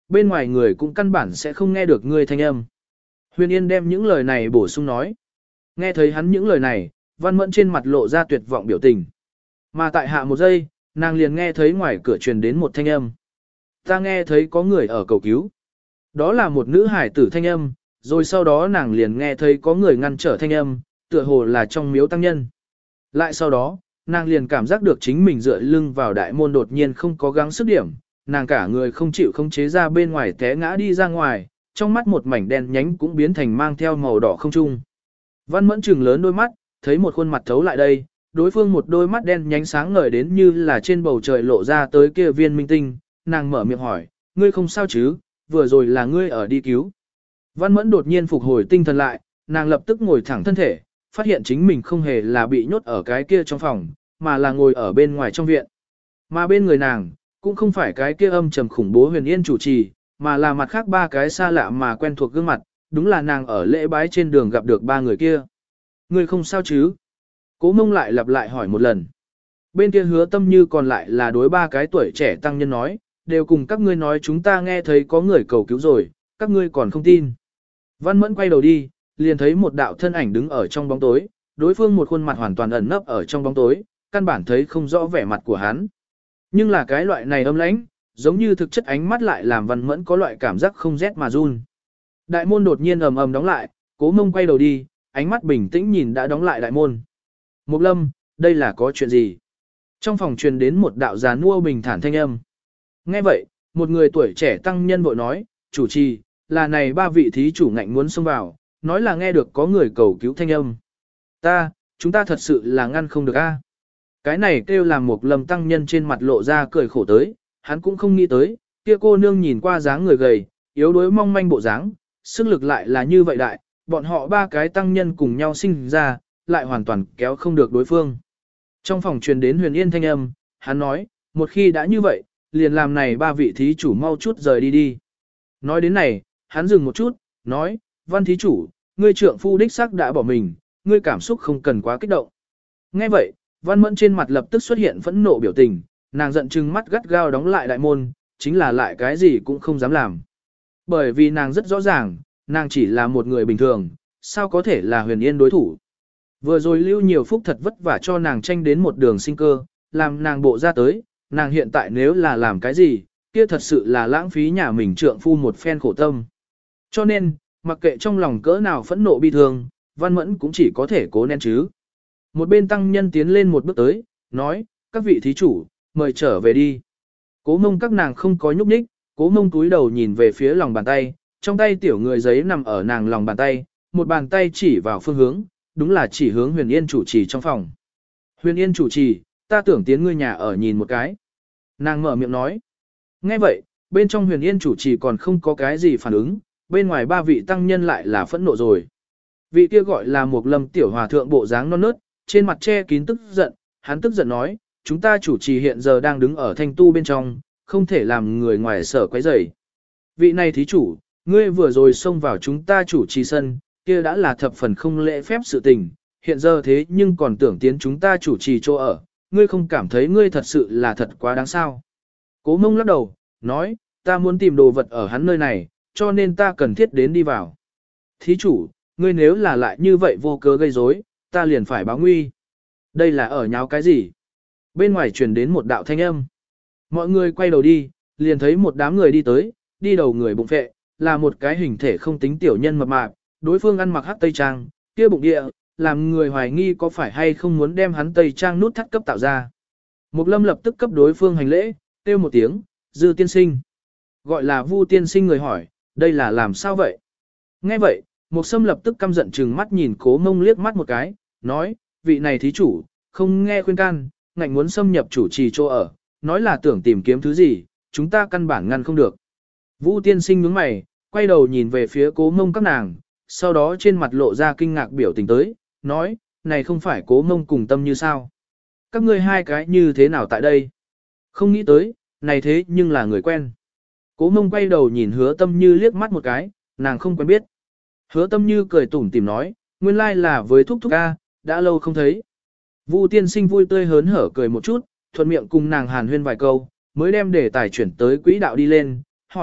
bên ngoài người cũng căn bản sẽ không nghe được ngươi thanh âm. Huyền Yên đem những lời này bổ sung nói. Nghe thấy hắn những lời này, Văn Mẫn trên mặt lộ ra tuyệt vọng biểu tình. Mà tại hạ một giây, nàng liền nghe thấy ngoài cửa truyền đến một thanh âm. Ta nghe thấy có người ở cầu cứu. Đó là một nữ hải tử thanh âm, rồi sau đó nàng liền nghe thấy có người ngăn trở thanh âm, tựa hồ là trong miếu tăng nhân. Lại sau đó, nàng liền cảm giác được chính mình dựa lưng vào đại môn đột nhiên không có gắng sức điểm, nàng cả người không chịu không chế ra bên ngoài té ngã đi ra ngoài, trong mắt một mảnh đen nhánh cũng biến thành mang theo màu đỏ không trung. Văn Mẫn trừng lớn đôi mắt, thấy một khuôn mặt thấu lại đây, đối phương một đôi mắt đen nhánh sáng ngời đến như là trên bầu trời lộ ra tới kia viên minh tinh, nàng mở miệng hỏi, ngươi không sao chứ, vừa rồi là ngươi ở đi cứu. Văn Mẫn đột nhiên phục hồi tinh thần lại, nàng lập tức ngồi thẳng thân thể, phát hiện chính mình không hề là bị nhốt ở cái kia trong phòng, mà là ngồi ở bên ngoài trong viện. Mà bên người nàng, cũng không phải cái kia âm trầm khủng bố Huyền Yên chủ trì, mà là mặt khác ba cái xa lạ mà quen thuộc gương mặt, đúng là nàng ở lễ bái trên đường gặp được ba người kia. Ngươi không sao chứ? Cố Mông lại lặp lại hỏi một lần. Bên kia Hứa Tâm Như còn lại là đối ba cái tuổi trẻ tăng nhân nói, đều cùng các ngươi nói chúng ta nghe thấy có người cầu cứu rồi, các ngươi còn không tin. Văn Mẫn quay đầu đi, liền thấy một đạo thân ảnh đứng ở trong bóng tối, đối phương một khuôn mặt hoàn toàn ẩn nấp ở trong bóng tối, căn bản thấy không rõ vẻ mặt của hắn. Nhưng là cái loại này âm lãnh, giống như thực chất ánh mắt lại làm Văn Mẫn có loại cảm giác không rét mà run. Đại môn đột nhiên ầm ầm đóng lại, Cố Mông quay đầu đi, ánh mắt bình tĩnh nhìn đã đóng lại đại môn. Mục Lâm, đây là có chuyện gì? Trong phòng truyền đến một đạo già nua bình thản thanh âm. Nghe vậy, một người tuổi trẻ tăng nhân vội nói, chủ trì, là này ba vị thí chủ ngạnh muốn xông vào, nói là nghe được có người cầu cứu thanh âm. Ta, chúng ta thật sự là ngăn không được a. Cái này kêu làm Mục Lâm tăng nhân trên mặt lộ ra cười khổ tới, hắn cũng không nghĩ tới, kia cô nương nhìn qua dáng người gầy, yếu đuối mong manh bộ dáng, sức lực lại là như vậy đại, bọn họ ba cái tăng nhân cùng nhau sinh ra, lại hoàn toàn kéo không được đối phương. Trong phòng truyền đến Huyền Yên thanh âm, hắn nói, một khi đã như vậy, liền làm này ba vị thí chủ mau chút rời đi đi. Nói đến này, hắn dừng một chút, nói, Văn thí chủ, ngươi trượng phu đích xác đã bỏ mình, ngươi cảm xúc không cần quá kích động. Nghe vậy, Văn Mẫn trên mặt lập tức xuất hiện phẫn nộ biểu tình, nàng giận chừng mắt gắt gao đóng lại đại môn, chính là lại cái gì cũng không dám làm. Bởi vì nàng rất rõ ràng, nàng chỉ là một người bình thường, sao có thể là Huyền Yên đối thủ. Vừa rồi Lưu Nhiều Phúc thật vất vả cho nàng tranh đến một đường sinh cơ, làm nàng bộ ra tới, nàng hiện tại nếu là làm cái gì, kia thật sự là lãng phí nhà mình trượng phu một phen khổ tâm. Cho nên, mặc kệ trong lòng cỡ nào phẫn nộ bi thương, Văn Mẫn cũng chỉ có thể cố nén chứ. Một bên tăng nhân tiến lên một bước tới, nói, các vị thí chủ, mời trở về đi. Cố Mông các nàng không có nhúc nhích, Cố Mông túi đầu nhìn về phía lòng bàn tay, trong tay tiểu người giấy nằm ở nàng lòng bàn tay, một bàn tay chỉ vào phương hướng, đúng là chỉ hướng Huyền Yên chủ trì trong phòng. Huyền Yên chủ trì, ta tưởng tiến ngươi nhà ở nhìn một cái. Nàng mở miệng nói. Nghe vậy, bên trong Huyền Yên chủ trì còn không có cái gì phản ứng, bên ngoài ba vị tăng nhân lại là phẫn nộ rồi. Vị kia gọi là Mục Lâm tiểu hòa thượng bộ dáng non nớt, trên mặt che kín tức giận, hắn tức giận nói, chúng ta chủ trì hiện giờ đang đứng ở thanh tu bên trong, không thể làm người ngoài sở quấy rầy. Vị này thí chủ, ngươi vừa rồi xông vào chúng ta chủ trì sân, kia đã là thập phần không lễ phép sự tình, hiện giờ thế nhưng còn tưởng tiến chúng ta chủ trì chỗ ở, ngươi không cảm thấy ngươi thật sự là thật quá đáng sao. Cố Mông lắc đầu, nói, ta muốn tìm đồ vật ở hắn nơi này, cho nên ta cần thiết đến đi vào. Thí chủ, ngươi nếu là lại như vậy vô cớ gây rối, ta liền phải báo nguy. Đây là ở nháo cái gì? Bên ngoài truyền đến một đạo thanh âm. Mọi người quay đầu đi, liền thấy một đám người đi tới, đi đầu người bụng phệ, là một cái hình thể không tính tiểu nhân mập mạp, đối phương ăn mặc hắc tây trang, kia bụng địa, làm người hoài nghi có phải hay không muốn đem hắn tây trang nút thắt cấp tạo ra. Mục Lâm lập tức cấp đối phương hành lễ, kêu một tiếng, Dư tiên sinh. Gọi là Vu tiên sinh người hỏi, đây là làm sao vậy? Nghe vậy, Mục Sâm lập tức căm giận trừng mắt nhìn Cố Mông liếc mắt một cái, nói, vị này thí chủ, không nghe khuyên can, ngạnh muốn xâm nhập chủ trì chỗ ở, nói là tưởng tìm kiếm thứ gì, chúng ta căn bản ngăn không được. Vu tiên sinh nhướng mày, quay đầu nhìn về phía Cố Mông các nàng, sau đó trên mặt lộ ra kinh ngạc biểu tình tới, nói, này không phải Cố Mông cùng Tâm Như sao? Các ngươi hai cái như thế nào tại đây? Không nghĩ tới, này thế nhưng là người quen. Cố Mông quay đầu nhìn Hứa Tâm Như liếc mắt một cái, nàng không quen biết. Hứa Tâm Như cười tủm tỉm nói, nguyên lai là với thúc thúc ca, đã lâu không thấy. Vu tiên sinh vui tươi hớn hở cười một chút, thuận miệng cùng nàng hàn huyên vài câu, mới đem đề tài chuyển tới quỹ đạo đi lên, hỏi,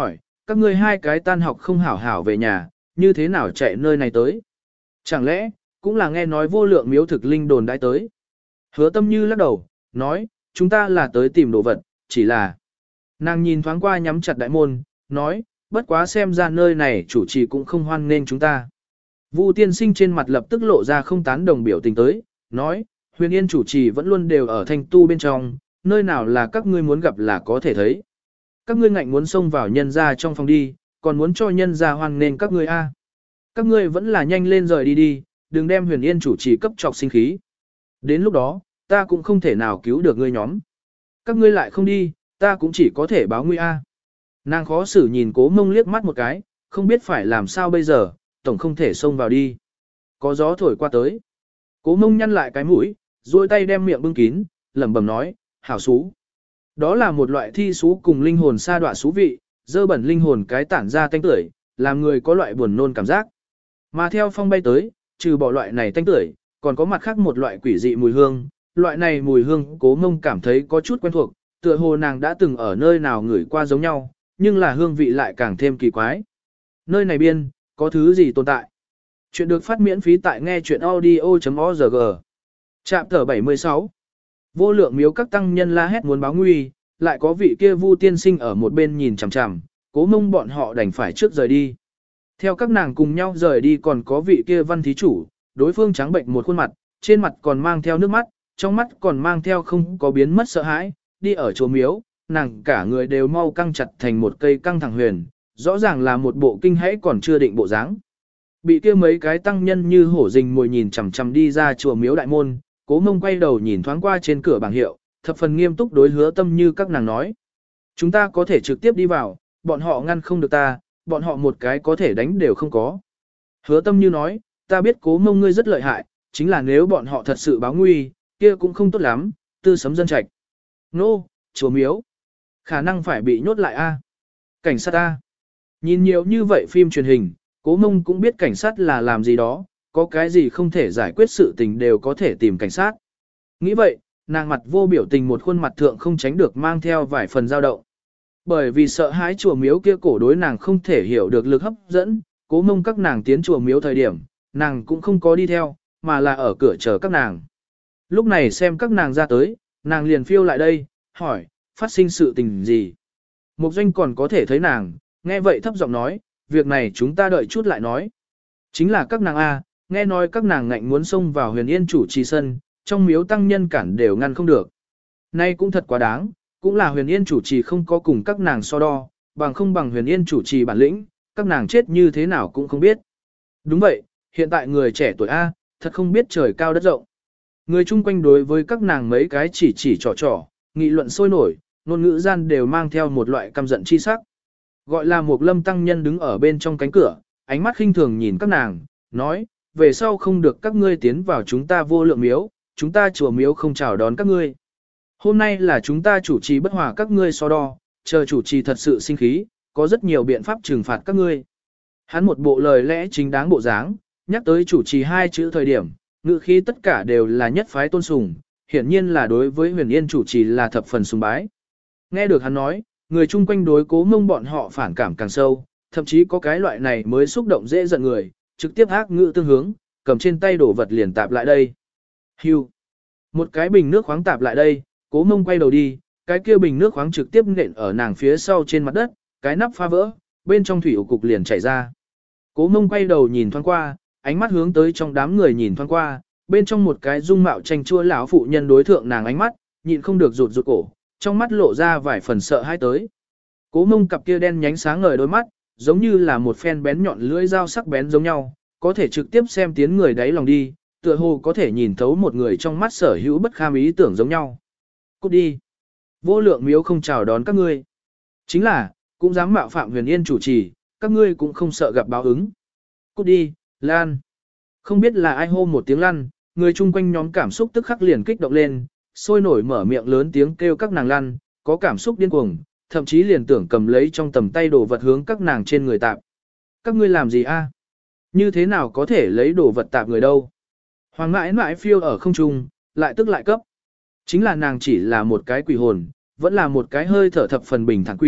các ngươi hai cái tan học không hảo hảo về nhà, như thế nào chạy nơi này tới. Chẳng lẽ, cũng là nghe nói vô lượng miếu thực linh đồn đãi tới. Hứa tâm như lắc đầu, nói, chúng ta là tới tìm đồ vật, chỉ là... Nàng nhìn thoáng qua nhắm chặt đại môn, nói, bất quá xem ra nơi này chủ trì cũng không hoan nên chúng ta. Vu tiên sinh trên mặt lập tức lộ ra không tán đồng biểu tình tới, nói, huyền yên chủ trì vẫn luôn đều ở thanh tu bên trong, nơi nào là các ngươi muốn gặp là có thể thấy. Các ngươi ngạnh muốn xông vào nhân ra trong phòng đi, còn muốn cho nhân ra hoan nên các ngươi a. Các ngươi vẫn là nhanh lên rời đi đi, đừng đem huyền yên chủ trì cấp trọc sinh khí. Đến lúc đó, ta cũng không thể nào cứu được ngươi nhóm. Các ngươi lại không đi, ta cũng chỉ có thể báo nguy a. Nàng khó xử nhìn Cố Mông liếc mắt một cái, không biết phải làm sao bây giờ, tổng không thể xông vào đi. Có gió thổi qua tới. Cố Mông nhăn lại cái mũi, duỗi tay đem miệng bưng kín, lẩm bẩm nói, hảo xú. Đó là một loại thi xú cùng linh hồn sa đọa xú vị, dơ bẩn linh hồn cái tản ra tanh tưởi, làm người có loại buồn nôn cảm giác. Mà theo phong bay tới, trừ bỏ loại này tanh tưởi, còn có mặt khác một loại quỷ dị mùi hương. Loại này mùi hương Cố Mông cảm thấy có chút quen thuộc, tựa hồ nàng đã từng ở nơi nào ngửi qua giống nhau, nhưng là hương vị lại càng thêm kỳ quái. Nơi này biên, có thứ gì tồn tại? Chuyện được phát miễn phí tại nghe chuyện audio.org. Trạm tờ bảy mươi sáu. Vô lượng miếu các tăng nhân la hét muốn báo nguy, lại có vị kia Vu tiên sinh ở một bên nhìn chằm chằm, Cố Mông bọn họ đành phải trước rời đi. Theo các nàng cùng nhau rời đi còn có vị kia văn thí chủ, đối phương trắng bệnh một khuôn mặt, trên mặt còn mang theo nước mắt, trong mắt còn mang theo không có biến mất sợ hãi, đi ở chùa miếu, nàng cả người đều mau căng chặt thành một cây căng thẳng huyền, rõ ràng là một bộ kinh hãi còn chưa định bộ dáng. Bị kia mấy cái tăng nhân như hổ rình mồi nhìn chằm chằm đi ra chùa miếu đại môn, Cố Mông quay đầu nhìn thoáng qua trên cửa bảng hiệu, thập phần nghiêm túc đối Hứa Tâm Như các nàng nói. Chúng ta có thể trực tiếp đi vào, bọn họ ngăn không được ta, bọn họ một cái có thể đánh đều không có. Hứa Tâm Như nói, ta biết Cố Mông ngươi rất lợi hại, chính là nếu bọn họ thật sự báo nguy, kia cũng không tốt lắm, tư sấm dân trạch. Nô, no, chùa miếu. Khả năng phải bị nhốt lại a. Cảnh sát a. Nhìn nhiều như vậy phim truyền hình, Cố Mông cũng biết cảnh sát là làm gì đó, có cái gì không thể giải quyết sự tình đều có thể tìm cảnh sát. Nghĩ vậy, nàng mặt vô biểu tình một khuôn mặt thượng không tránh được mang theo vài phần dao động. Bởi vì sợ hãi chùa miếu kia cổ đối nàng không thể hiểu được lực hấp dẫn, Cố Mông các nàng tiến chùa miếu thời điểm, nàng cũng không có đi theo, mà là ở cửa chờ các nàng. Lúc này xem các nàng ra tới, nàng liền phiêu lại đây, hỏi, phát sinh sự tình gì? Mục Doanh còn có thể thấy nàng, nghe vậy thấp giọng nói, việc này chúng ta đợi chút lại nói. Chính là các nàng A, nghe nói các nàng ngạnh muốn xông vào huyền yên chủ trì sân, trong miếu tăng nhân cản đều ngăn không được. Nay cũng thật quá đáng, cũng là huyền yên chủ trì không có cùng các nàng so đo, bằng không bằng huyền yên chủ trì bản lĩnh, các nàng chết như thế nào cũng không biết. Đúng vậy, hiện tại người trẻ tuổi A, thật không biết trời cao đất rộng. Người chung quanh đối với các nàng mấy cái chỉ chỉ trò trò, nghị luận sôi nổi, ngôn ngữ gian đều mang theo một loại căm giận chi sắc. Gọi là một lâm tăng nhân đứng ở bên trong cánh cửa, ánh mắt khinh thường nhìn các nàng, nói, về sau không được các ngươi tiến vào chúng ta vô lượng miếu, chúng ta chùa miếu không chào đón các ngươi. Hôm nay là chúng ta chủ trì bất hòa các ngươi so đo, chờ chủ trì thật sự sinh khí, có rất nhiều biện pháp trừng phạt các ngươi. Hắn một bộ lời lẽ chính đáng bộ dáng, nhắc tới chủ trì hai chữ thời điểm, ngữ khí tất cả đều là nhất phái tôn sùng, hiển nhiên là đối với huyền yên chủ trì là thập phần sùng bái. Nghe được hắn nói, người chung quanh đối Cố Mông bọn họ phản cảm càng sâu, thậm chí có cái loại này mới xúc động dễ giận người, trực tiếp ác ngữ tương hướng, cầm trên tay đổ vật liền tạp lại đây. Hưu. Một cái bình nước khoáng tạp lại đây, Cố Mông quay đầu đi, cái kia bình nước khoáng trực tiếp nện ở nàng phía sau trên mặt đất, cái nắp phá vỡ, bên trong thủy ủ cục liền chảy ra. Cố Mông quay đầu nhìn thoáng qua, ánh mắt hướng tới trong đám người nhìn thoáng qua, bên trong một cái dung mạo tranh chua lão phụ nhân đối thượng nàng ánh mắt, nhịn không được rụt rụt cổ, trong mắt lộ ra vài phần sợ hãi tới. Cố Mông cặp kia đen nhánh sáng ngời đôi mắt, giống như là một phen bén nhọn lưỡi dao sắc bén giống nhau, có thể trực tiếp xem tiến người đáy lòng đi, tựa hồ có thể nhìn thấu một người trong mắt sở hữu bất kham ý tưởng giống nhau. Cút đi. Vô lượng miếu không chào đón các ngươi. Chính là, cũng dám mạo phạm huyền yên chủ trì, các ngươi cũng không sợ gặp báo ứng. Cút đi, Lan. Không biết là ai hô một tiếng lăn, người chung quanh nhóm cảm xúc tức khắc liền kích động lên, sôi nổi mở miệng lớn tiếng kêu các nàng lăn, có cảm xúc điên cuồng, thậm chí liền tưởng cầm lấy trong tầm tay đồ vật hướng các nàng trên người tạp. Các ngươi làm gì a? Như thế nào có thể lấy đồ vật tạp người đâu? Hoàng mãi mãi phiêu ở không trung, lại tức lại cấp. Chính là nàng chỉ là một cái quỷ hồn, vẫn là một cái hơi thở thập phần bình thản quỷ,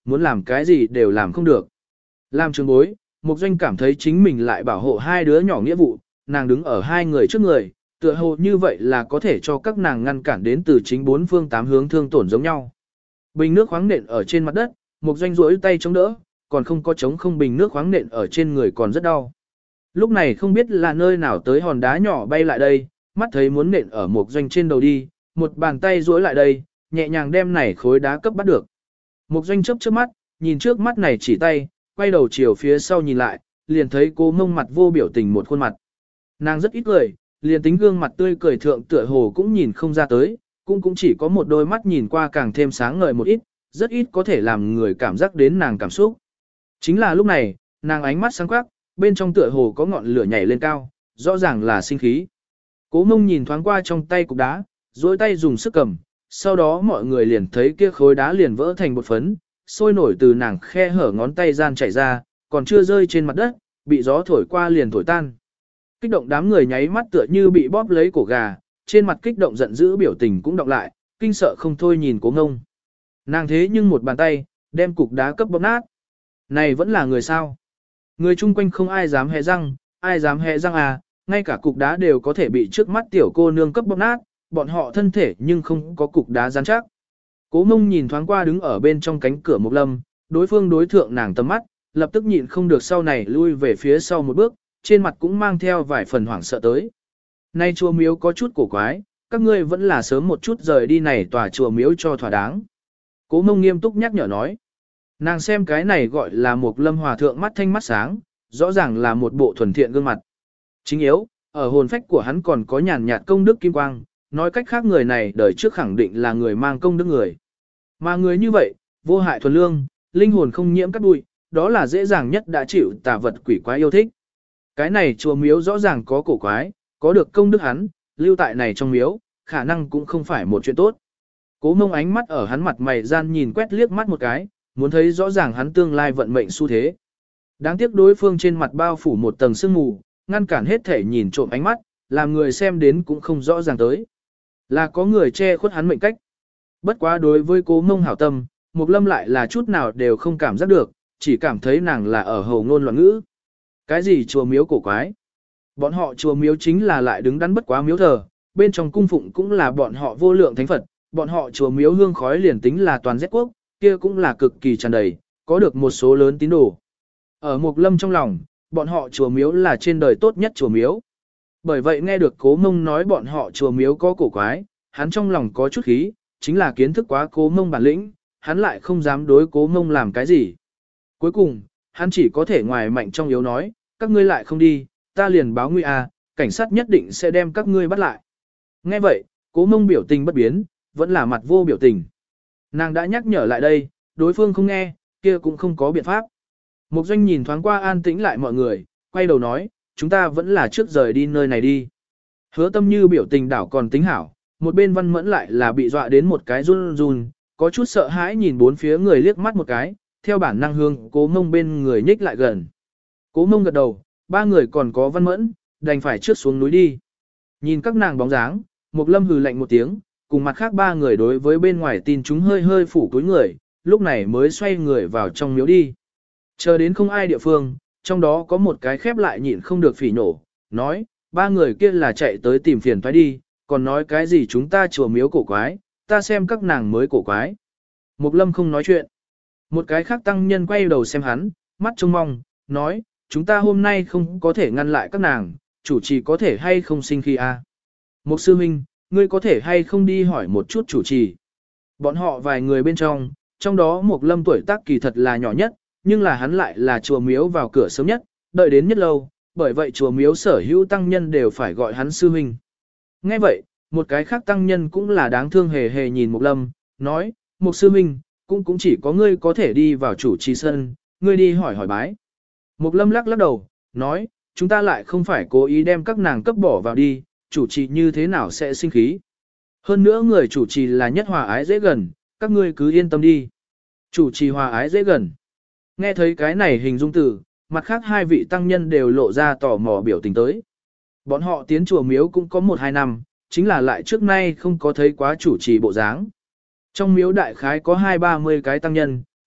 muốn làm cái gì đều làm không được. Làm trường bối, Mục Doanh cảm thấy chính mình lại bảo hộ hai đứa nhỏ nghĩa vụ, nàng đứng ở hai người trước người, tựa hồ như vậy là có thể cho các nàng ngăn cản đến từ chính bốn phương tám hướng thương tổn giống nhau. Bình nước khoáng nện ở trên mặt đất, Mục Doanh duỗi tay chống đỡ, còn không có chống không bình nước khoáng nện ở trên người còn rất đau. Lúc này không biết là nơi nào tới hòn đá nhỏ bay lại đây, mắt thấy muốn nện ở Mục Doanh trên đầu đi, một bàn tay duỗi lại đây, nhẹ nhàng đem này khối đá cấp bắt được. Mục Doanh chớp chớp mắt, nhìn trước mắt này chỉ tay, quay đầu chiều phía sau nhìn lại, liền thấy Cố Mông mặt vô biểu tình một khuôn mặt. Nàng rất ít cười, liền tính gương mặt tươi cười thượng tựa hồ cũng nhìn không ra tới, cũng cũng chỉ có một đôi mắt nhìn qua càng thêm sáng ngời một ít, rất ít có thể làm người cảm giác đến nàng cảm xúc. Chính là lúc này, nàng ánh mắt sáng quắc, bên trong tựa hồ có ngọn lửa nhảy lên cao, rõ ràng là sinh khí. Cố Mông nhìn thoáng qua trong tay cục đá, duỗi tay dùng sức cầm, sau đó mọi người liền thấy kia khối đá liền vỡ thành bột phấn, sôi nổi từ nàng khe hở ngón tay gian chảy ra, còn chưa rơi trên mặt đất, bị gió thổi qua liền thổi tan. Kích động đám người nháy mắt tựa như bị bóp lấy cổ gà, trên mặt kích động giận dữ biểu tình cũng đọc lại, kinh sợ không thôi nhìn Cố Ngông. Nàng thế nhưng một bàn tay, đem cục đá cấp bóp nát. Này vẫn là người sao? Người chung quanh không ai dám hé răng, ai dám hé răng à, ngay cả cục đá đều có thể bị trước mắt tiểu cô nương cấp bóp nát, bọn họ thân thể nhưng không có cục đá rắn chắc. Cố Mông nhìn thoáng qua đứng ở bên trong cánh cửa Mộc Lâm, đối phương đối thượng nàng tầm mắt, lập tức nhịn không được sau này lui về phía sau một bước, trên mặt cũng mang theo vài phần hoảng sợ tới. Nay chùa miếu có chút cổ quái, các ngươi vẫn là sớm một chút rời đi này tòa chùa miếu cho thỏa đáng. Cố Mông nghiêm túc nhắc nhở nói. Nàng xem cái này gọi là Mộc Lâm hòa thượng mắt thanh mắt sáng, rõ ràng là một bộ thuần thiện gương mặt. Chính yếu, ở hồn phách của hắn còn có nhàn nhạt công đức kim quang, nói cách khác người này đời trước khẳng định là người mang công đức người. Mà người như vậy, vô hại thuần lương, linh hồn không nhiễm các bụi, đó là dễ dàng nhất đã chịu tà vật quỷ quái yêu thích. Cái này chùa miếu rõ ràng có cổ quái, có được công đức hắn, lưu tại này trong miếu, khả năng cũng không phải một chuyện tốt. Cố Mông ánh mắt ở hắn mặt mày gian nhìn quét liếc mắt một cái, muốn thấy rõ ràng hắn tương lai vận mệnh xu thế. Đáng tiếc đối phương trên mặt bao phủ một tầng sương mù, ngăn cản hết thể nhìn trộm ánh mắt, làm người xem đến cũng không rõ ràng tới. Là có người che khuất hắn mệnh cách. Bất quá đối với Cố Mông hảo tâm, Mộc Lâm lại là chút nào đều không cảm giác được, chỉ cảm thấy nàng là ở hầu ngôn loạn ngữ. Cái gì chùa miếu cổ quái? Bọn họ chùa miếu chính là lại đứng đắn bất quá miếu thờ, bên trong cung phụng cũng là bọn họ vô lượng thánh Phật, bọn họ chùa miếu hương khói liền tính là toàn Z quốc, kia cũng là cực kỳ tràn đầy, có được một số lớn tín đồ. Ở Mộc Lâm trong lòng, bọn họ chùa miếu là trên đời tốt nhất chùa miếu. Bởi vậy nghe được Cố Mông nói bọn họ chùa miếu có cổ quái, hắn trong lòng có chút khí, chính là kiến thức quá Cố Mông bản lĩnh, hắn lại không dám đối Cố Mông làm cái gì. Cuối cùng, hắn chỉ có thể ngoài mạnh trong yếu nói, các ngươi lại không đi, ta liền báo nguy à, cảnh sát nhất định sẽ đem các ngươi bắt lại. Nghe vậy, Cố Mông biểu tình bất biến, vẫn là mặt vô biểu tình. Nàng đã nhắc nhở lại đây, đối phương không nghe, kia cũng không có biện pháp. Mục Doanh nhìn thoáng qua an tĩnh lại mọi người, quay đầu nói, chúng ta vẫn là trước rời đi nơi này đi. Hứa Tâm Như biểu tình đảo còn tính hảo, một bên Văn Mẫn lại là bị dọa đến một cái run run, có chút sợ hãi nhìn bốn phía người liếc mắt một cái, theo bản năng hương Cố Mông bên người nhích lại gần. Cố Mông gật đầu, ba người còn có Văn Mẫn, đành phải trước xuống núi đi. Nhìn các nàng bóng dáng, Mục Lâm hừ lạnh một tiếng, cùng mặt khác ba người đối với bên ngoài tin chúng hơi hơi phủ túi người, lúc này mới xoay người vào trong miếu đi. Chờ đến không ai địa phương, trong đó có một cái khép lại nhịn không được phỉ nổ, nói, ba người kia là chạy tới tìm phiền toái đi, còn nói cái gì chúng ta chùa miếu cổ quái, ta xem các nàng mới cổ quái. Mục Lâm không nói chuyện. Một cái khác tăng nhân quay đầu xem hắn, mắt trông mong, nói, chúng ta hôm nay không có thể ngăn lại các nàng, chủ trì có thể hay không sinh khi a? À? Mục sư huynh, ngươi có thể hay không đi hỏi một chút chủ trì. Bọn họ vài người bên trong, trong đó Mục Lâm tuổi tác kỳ thật là nhỏ nhất, nhưng là hắn lại là chùa miếu vào cửa sớm nhất, đợi đến nhất lâu, bởi vậy chùa miếu sở hữu tăng nhân đều phải gọi hắn sư huynh. Nghe vậy, một cái khác tăng nhân cũng là đáng thương hề hề nhìn Mục Lâm, nói, Mục sư huynh, cũng cũng chỉ có ngươi có thể đi vào chủ trì sân, ngươi đi hỏi hỏi bái. Mục Lâm lắc lắc đầu, nói, chúng ta lại không phải cố ý đem các nàng cấp bỏ vào đi, chủ trì như thế nào sẽ sinh khí. Hơn nữa người chủ trì là nhất hòa ái dễ gần, các ngươi cứ yên tâm đi. Chủ trì hòa ái dễ gần. Nghe thấy cái này hình dung từ, mặt khác hai vị tăng nhân đều lộ ra tò mò biểu tình tới. Bọn họ tiến chùa miếu cũng có một hai năm, chính là lại trước nay không có thấy quá chủ trì bộ dáng. Trong miếu đại khái có hai ba mươi cái tăng nhân,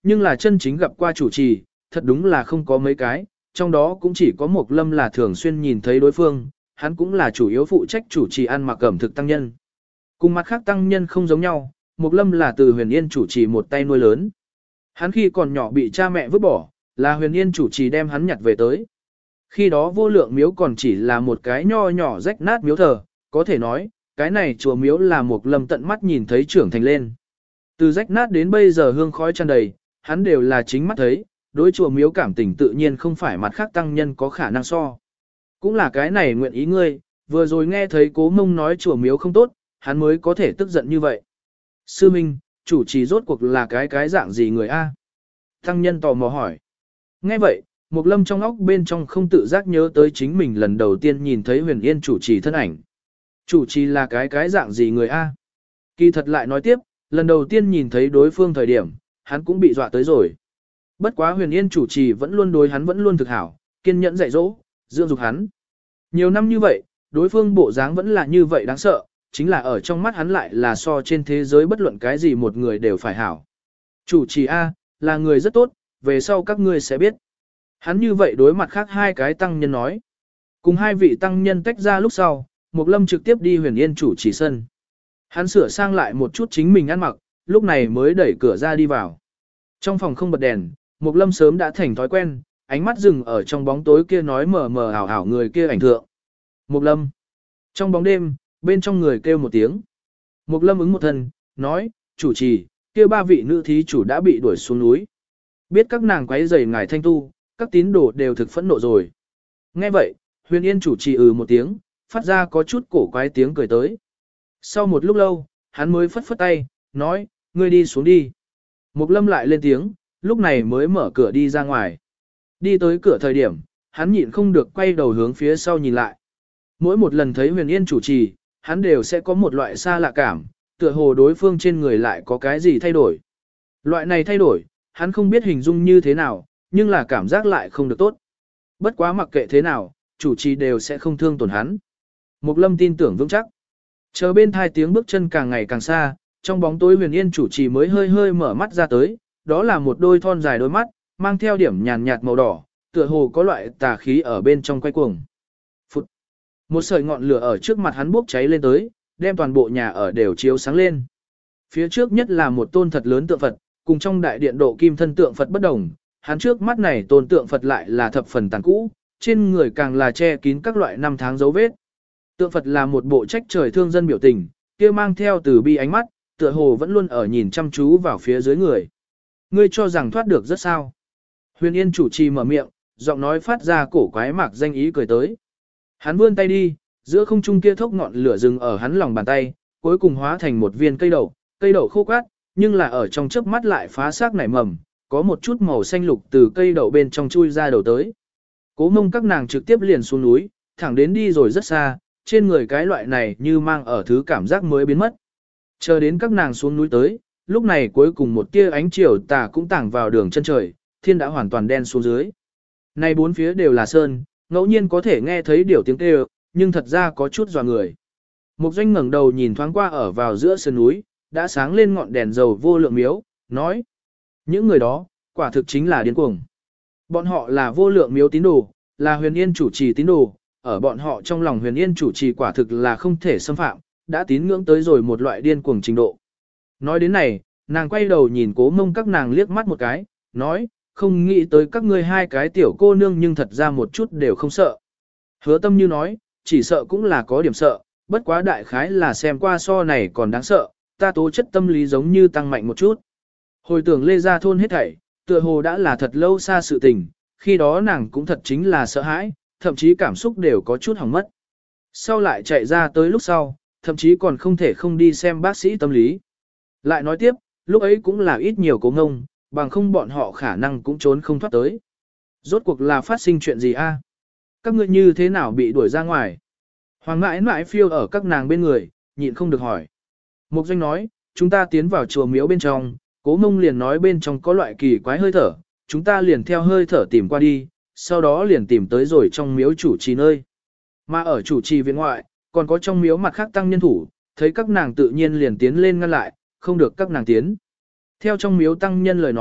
nhưng là chân chính gặp qua chủ trì, thật đúng là không có mấy cái, trong đó cũng chỉ có một Lâm là thường xuyên nhìn thấy đối phương, hắn cũng là chủ yếu phụ trách chủ trì ăn mặc ẩm thực tăng nhân. Cùng mặt khác tăng nhân không giống nhau, Mục Lâm là từ Huyền Yên chủ trì một tay nuôi lớn. Hắn khi còn nhỏ bị cha mẹ vứt bỏ, là Huyền Yên chủ trì đem hắn nhặt về tới. Khi đó Vô Lượng miếu còn chỉ là một cái nho nhỏ rách nát miếu thờ, có thể nói, cái này chùa miếu là Mục Lâm tận mắt nhìn thấy trưởng thành lên. Từ rách nát đến bây giờ hương khói tràn đầy, hắn đều là chính mắt thấy, đối chùa miếu cảm tình tự nhiên không phải mặt khác tăng nhân có khả năng so. Cũng là cái này nguyện ý ngươi, vừa rồi nghe thấy Cố Mông nói chùa miếu không tốt, hắn mới có thể tức giận như vậy. Sư Minh, chủ trì rốt cuộc là cái cái dạng gì người A? Tăng nhân tò mò hỏi. Nghe vậy, Mục Lâm trong óc bên trong không tự giác nhớ tới chính mình lần đầu tiên nhìn thấy Huyền Yên chủ trì thân ảnh. Chủ trì là cái cái dạng gì người A? Kỳ thật lại nói tiếp, lần đầu tiên nhìn thấy đối phương thời điểm, hắn cũng bị dọa tới rồi. Bất quá Huyền Yên chủ trì vẫn luôn đối hắn vẫn luôn thực hảo, kiên nhẫn dạy dỗ, dưỡng dục hắn. Nhiều năm như vậy, đối phương bộ dáng vẫn là như vậy đáng sợ, chính là ở trong mắt hắn lại là so trên thế giới bất luận cái gì một người đều phải hảo. Chủ trì A, là người rất tốt, về sau các ngươi sẽ biết. Hắn như vậy đối mặt khác hai cái tăng nhân nói. Cùng hai vị tăng nhân tách ra lúc sau, Mục Lâm trực tiếp đi Huyền Yên chủ trì sân. Hắn sửa sang lại một chút chính mình ăn mặc, lúc này mới đẩy cửa ra đi vào. Trong phòng không bật đèn, Mục Lâm sớm đã thành thói quen, ánh mắt dừng ở trong bóng tối kia nói mờ mờ ảo ảo người kia ảnh thượng. Mục Lâm. Trong bóng đêm, bên trong người kêu một tiếng. Mục Lâm ứng một thân, nói, chủ trì, kia ba vị nữ thí chủ đã bị đuổi xuống núi. Biết các nàng quấy rầy ngài thanh tu, các tín đồ đều thực phẫn nộ rồi. Nghe vậy, Huyền Yên chủ trì ừ một tiếng, phát ra có chút cổ quái tiếng cười tới. Sau một lúc lâu, hắn mới phất phất tay, nói, ngươi đi xuống đi. Mục Lâm lại lên tiếng, lúc này mới mở cửa đi ra ngoài. Đi tới cửa thời điểm, hắn nhịn không được quay đầu hướng phía sau nhìn lại. Mỗi một lần thấy Huyền Yên chủ trì, hắn đều sẽ có một loại xa lạ cảm, tựa hồ đối phương trên người lại có cái gì thay đổi. Loại này thay đổi, hắn không biết hình dung như thế nào, nhưng là cảm giác lại không được tốt. Bất quá mặc kệ thế nào, chủ trì đều sẽ không thương tổn hắn. Mục Lâm tin tưởng vững chắc. Chờ bên thai tiếng bước chân càng ngày càng xa, trong bóng tối Huyền Yên chủ trì mới hơi hơi mở mắt ra tới, đó là một đôi thon dài đôi mắt, mang theo điểm nhàn nhạt màu đỏ, tựa hồ có loại tà khí ở bên trong quay cuồng. Phụt. Một sợi ngọn lửa ở trước mặt hắn bốc cháy lên tới, đem toàn bộ nhà ở đều chiếu sáng lên. Phía trước nhất là một tôn thật lớn tượng Phật, cùng trong đại điện độ kim thân tượng Phật bất đồng, hắn trước mắt này tôn tượng Phật lại là thập phần tàn cũ, trên người càng là che kín các loại năm tháng dấu vết. Tượng Phật là một bộ trách trời thương dân biểu tình, kia mang theo từ bi ánh mắt, tựa hồ vẫn luôn ở nhìn chăm chú vào phía dưới người. Ngươi cho rằng thoát được rất sao? Huyền Yên chủ trì mở miệng, giọng nói phát ra cổ quái mạc danh ý cười tới. Hắn vươn tay đi, giữa không trung kia thốc ngọn lửa rừng ở hắn lòng bàn tay, cuối cùng hóa thành một viên cây đậu, cây đậu khô cát, nhưng là ở trong chớp mắt lại phá xác nảy mầm, có một chút màu xanh lục từ cây đậu bên trong chui ra đầu tới. Cố Mông các nàng trực tiếp liền xuống núi, thẳng đến đi rồi rất xa, trên người cái loại này như mang ở thứ cảm giác mới biến mất. Chờ đến các nàng xuống núi tới, lúc này cuối cùng một tia ánh chiều tà cũng tảng vào đường chân trời, thiên đã hoàn toàn đen xuống dưới. Này bốn phía đều là sơn, ngẫu nhiên có thể nghe thấy điều tiếng kêu, nhưng thật ra có chút dọa người. Mục Doanh ngẩng đầu nhìn thoáng qua ở vào giữa sơn núi, đã sáng lên ngọn đèn dầu vô lượng miếu, nói: những người đó, quả thực chính là điên cuồng. Bọn họ là vô lượng miếu tín đồ, là Huyền Yên chủ trì tín đồ, ở bọn họ trong lòng Huyền Yên chủ trì quả thực là không thể xâm phạm, đã tín ngưỡng tới rồi một loại điên cuồng trình độ. Nói đến này, nàng quay đầu nhìn Cố Mông các nàng liếc mắt một cái, nói: không nghĩ tới các ngươi hai cái tiểu cô nương nhưng thật ra một chút đều không sợ. Hứa Tâm Như nói, chỉ sợ cũng là có điểm sợ, bất quá đại khái là xem qua so này còn đáng sợ, ta tố chất tâm lý giống như tăng mạnh một chút. Hồi tưởng Lê Gia thôn hết thảy, tựa hồ đã là thật lâu xa sự tình, khi đó nàng cũng thật chính là sợ hãi, thậm chí cảm xúc đều có chút hỏng mất. Sau lại chạy ra tới lúc sau, thậm chí còn không thể không đi xem bác sĩ tâm lý. Lại nói tiếp, lúc ấy cũng là ít nhiều Cố Ngông, bằng không bọn họ khả năng cũng trốn không thoát tới. Rốt cuộc là phát sinh chuyện gì a? Các ngươi như thế nào bị đuổi ra ngoài? Hoàng mãi mãi phiêu ở các nàng bên người, nhịn không được hỏi. Mục Doanh nói, chúng ta tiến vào chùa miếu bên trong, Cố Mông liền nói bên trong có loại kỳ quái hơi thở, chúng ta liền theo hơi thở tìm qua đi, sau đó liền tìm tới rồi trong miếu chủ trì nơi. Mà ở chủ trì viện ngoại, còn có trong miếu mặt khác tăng nhân thủ, thấy các nàng tự nhiên liền tiến lên ngăn lại, không được các nàng tiến. Theo trong miếu tăng nhân lời nói,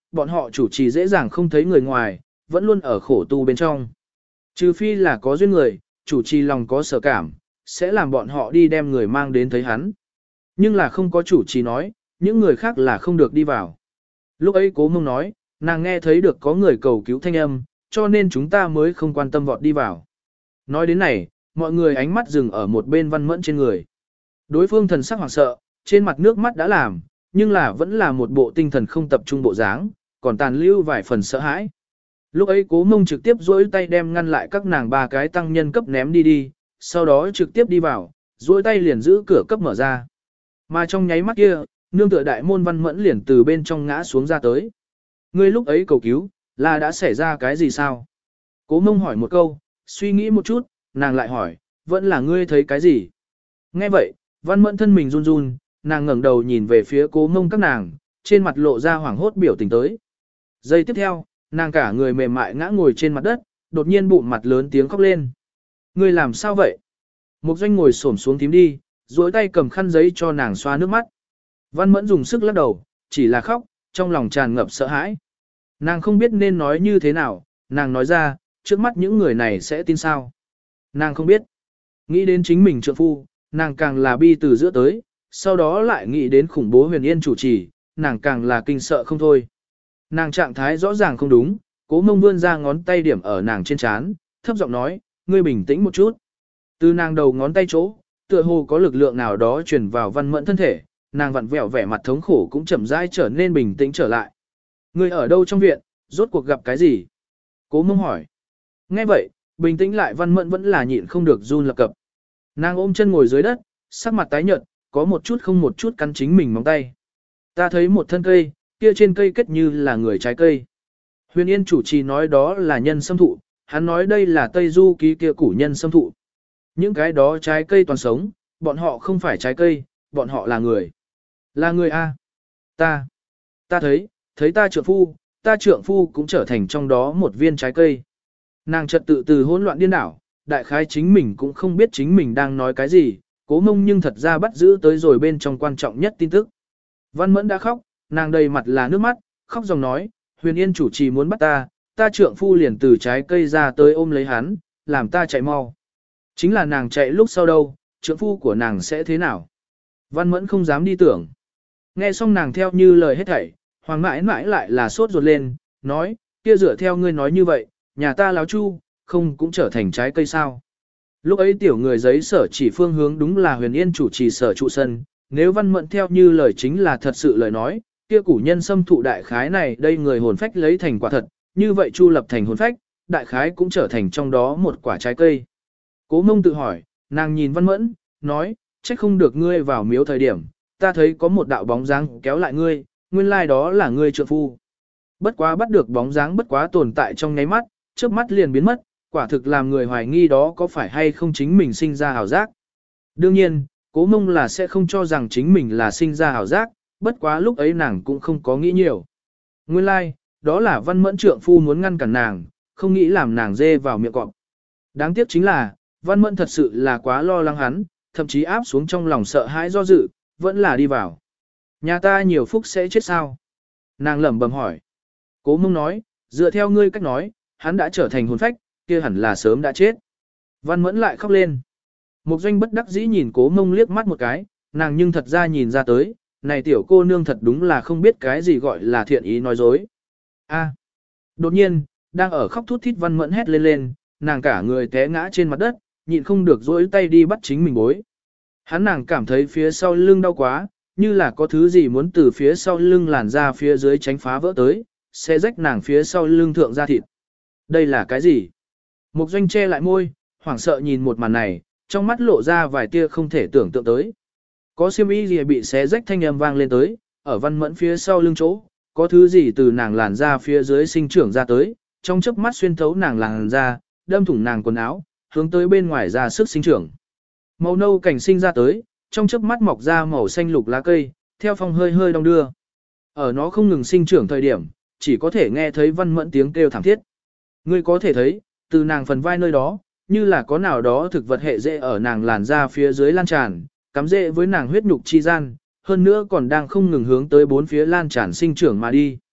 bọn họ chủ trì dễ dàng không thấy người ngoài, vẫn luôn ở khổ tu bên trong. Trừ phi là có duyên người, chủ trì lòng có sở cảm, sẽ làm bọn họ đi đem người mang đến thấy hắn. Nhưng là không có chủ trì nói, những người khác là không được đi vào. Lúc ấy Cố Mông nói, nàng nghe thấy được có người cầu cứu thanh âm, cho nên chúng ta mới không quan tâm vọt đi vào. Nói đến này, mọi người ánh mắt dừng ở một bên Văn Mẫn trên người. Đối phương thần sắc hoảng sợ, trên mặt nước mắt đã làm, nhưng là vẫn là một bộ tinh thần không tập trung bộ dáng, còn tàn lưu vài phần sợ hãi. Lúc ấy Cố Mông trực tiếp duỗi tay đem ngăn lại các nàng ba cái tăng nhân cấp ném đi đi, sau đó trực tiếp đi vào, duỗi tay liền giữ cửa cấp mở ra. Mà trong nháy mắt kia, nương tựa đại môn Văn Mẫn liền từ bên trong ngã xuống ra tới. Ngươi lúc ấy cầu cứu, là đã xảy ra cái gì sao? Cố Mông hỏi một câu, suy nghĩ một chút, nàng lại hỏi, vẫn là ngươi thấy cái gì? Nghe vậy, Văn Mẫn thân mình run run, nàng ngẩng đầu nhìn về phía Cố Mông các nàng, trên mặt lộ ra hoảng hốt biểu tình tới. Giây tiếp theo, nàng cả người mềm mại ngã ngồi trên mặt đất, đột nhiên bụng mặt lớn tiếng khóc lên. Ngươi làm sao vậy? Mục Doanh ngồi xổm xuống thím đi, duỗi tay cầm khăn giấy cho nàng xoa nước mắt. Văn Mẫn dùng sức lắc đầu, chỉ là khóc, trong lòng tràn ngập sợ hãi. Nàng không biết nên nói như thế nào, nàng nói ra, trước mắt những người này sẽ tin sao. Nàng không biết. Nghĩ đến chính mình trượng phu, nàng càng là bi từ giữa tới, sau đó lại nghĩ đến khủng bố Huyền Yên chủ trì, nàng càng là kinh sợ không thôi. Nàng trạng thái rõ ràng không đúng, Cố Mông vươn ra ngón tay điểm ở nàng trên trán, thấp giọng nói, ngươi bình tĩnh một chút. Từ nàng đầu ngón tay chỗ, tựa hồ có lực lượng nào đó truyền vào Văn Mẫn thân thể, nàng vặn vẹo vẻ mặt thống khổ cũng chậm rãi trở nên bình tĩnh trở lại. Ngươi ở đâu trong viện, rốt cuộc gặp cái gì? Cố Mông hỏi. Nghe vậy, bình tĩnh lại Văn Mẫn vẫn là nhịn không được run lập cập. Nàng ôm chân ngồi dưới đất, sắc mặt tái nhợt, có một chút không một chút cắn chính mình móng tay. Ta thấy một thân cây, kia trên cây kết như là người trái cây. Huyền Yên chủ trì nói đó là nhân sâm thụ, hắn nói đây là Tây Du ký kia củ nhân sâm thụ. Những cái đó trái cây toàn sống, bọn họ không phải trái cây, bọn họ là người. Là người A. Ta. Ta thấy, thấy ta trượng phu, ta trượng phu cũng trở thành trong đó một viên trái cây. Nàng trật tự từ hỗn loạn điên đảo, đại khái chính mình cũng không biết chính mình đang nói cái gì, Cố Mông nhưng thật ra bắt giữ tới rồi bên trong quan trọng nhất tin tức. Văn Mẫn đã khóc, nàng đầy mặt là nước mắt, khóc dòng nói, Huyền Yên chủ trì muốn bắt ta, ta trượng phu liền từ trái cây ra tới ôm lấy hắn, làm ta chạy mau. Chính là nàng chạy lúc sau đâu, trượng phu của nàng sẽ thế nào? Văn Mẫn không dám đi tưởng. Nghe xong nàng theo như lời hết thảy, Hoàng mãi mãi lại là sốt ruột lên, nói, kia dựa theo ngươi nói như vậy, nhà ta láo chu, không cũng trở thành trái cây sao? Lúc ấy tiểu người giấy sở chỉ phương hướng đúng là Huyền Yên chủ trì sở trụ sân, nếu Văn Mẫn theo như lời chính là thật sự lời nói, kia củ nhân xâm thụ đại khái này đây người hồn phách lấy thành quả thật, như vậy Chu lập thành hồn phách, đại khái cũng trở thành trong đó một quả trái cây. Cố Mông tự hỏi, nàng nhìn Văn Mẫn, nói, trách không được ngươi vào miếu thời điểm, ta thấy có một đạo bóng dáng kéo lại ngươi, nguyên lai like đó là ngươi trượng phu. Bất quá bắt được bóng dáng bất quá tồn tại trong nháy mắt, trước mắt liền biến mất, quả thực làm người hoài nghi đó có phải hay không chính mình sinh ra ảo giác. Đương nhiên, Cố Mông là sẽ không cho rằng chính mình là sinh ra ảo giác, bất quá lúc ấy nàng cũng không có nghĩ nhiều. Nguyên lai, like, đó là Văn Mẫn trượng phu muốn ngăn cản nàng, không nghĩ làm nàng dê vào miệng cọp. Đáng tiếc chính là, Văn Mẫn thật sự là quá lo lắng hắn, thậm chí áp xuống trong lòng sợ hãi do dự, vẫn là đi vào. Nhà ta nhiều phúc sẽ chết sao? Nàng lẩm bẩm hỏi. Cố Mông nói, dựa theo ngươi cách nói, hắn đã trở thành hồn phách, kia hẳn là sớm đã chết. Văn Mẫn lại khóc lên. Mục Doanh bất đắc dĩ nhìn Cố Mông liếc mắt một cái, nàng nhưng thật ra nhìn ra tới, này tiểu cô nương thật đúng là không biết cái gì gọi là thiện ý nói dối. A. Đột nhiên, đang ở khóc thút thít Văn Mẫn hét lên lên, nàng cả người té ngã trên mặt đất, nhịn không được duỗi tay đi bắt chính mình bối. Hắn nàng cảm thấy phía sau lưng đau quá, như là có thứ gì muốn từ phía sau lưng làn ra phía dưới tránh phá vỡ tới, sẽ rách nàng phía sau lưng thượng ra thịt. Đây là cái gì? Mục Doanh che lại môi, hoảng sợ nhìn một màn này, trong mắt lộ ra vài tia không thể tưởng tượng tới. Có xiêm y gì bị xé rách thanh âm vang lên tới, ở Văn Mẫn phía sau lưng chỗ, có thứ gì từ nàng làn ra phía dưới sinh trưởng ra tới, trong chớp mắt xuyên thấu nàng làn ra, đâm thủng nàng quần áo, hướng tới bên ngoài ra sức sinh trưởng. Màu nâu cảnh sinh ra tới, trong chớp mắt mọc ra màu xanh lục lá cây, theo phong hơi hơi đong đưa. Ở nó không ngừng sinh trưởng thời điểm, chỉ có thể nghe thấy Văn Mẫn tiếng kêu thảm thiết. Ngươi có thể thấy, từ nàng phần vai nơi đó, như là có nào đó thực vật hệ rễ ở nàng làn ra phía dưới lan tràn, cắm rễ với nàng huyết nhục chi gian, hơn nữa còn đang không ngừng hướng tới bốn phía lan tràn sinh trưởng mà đi.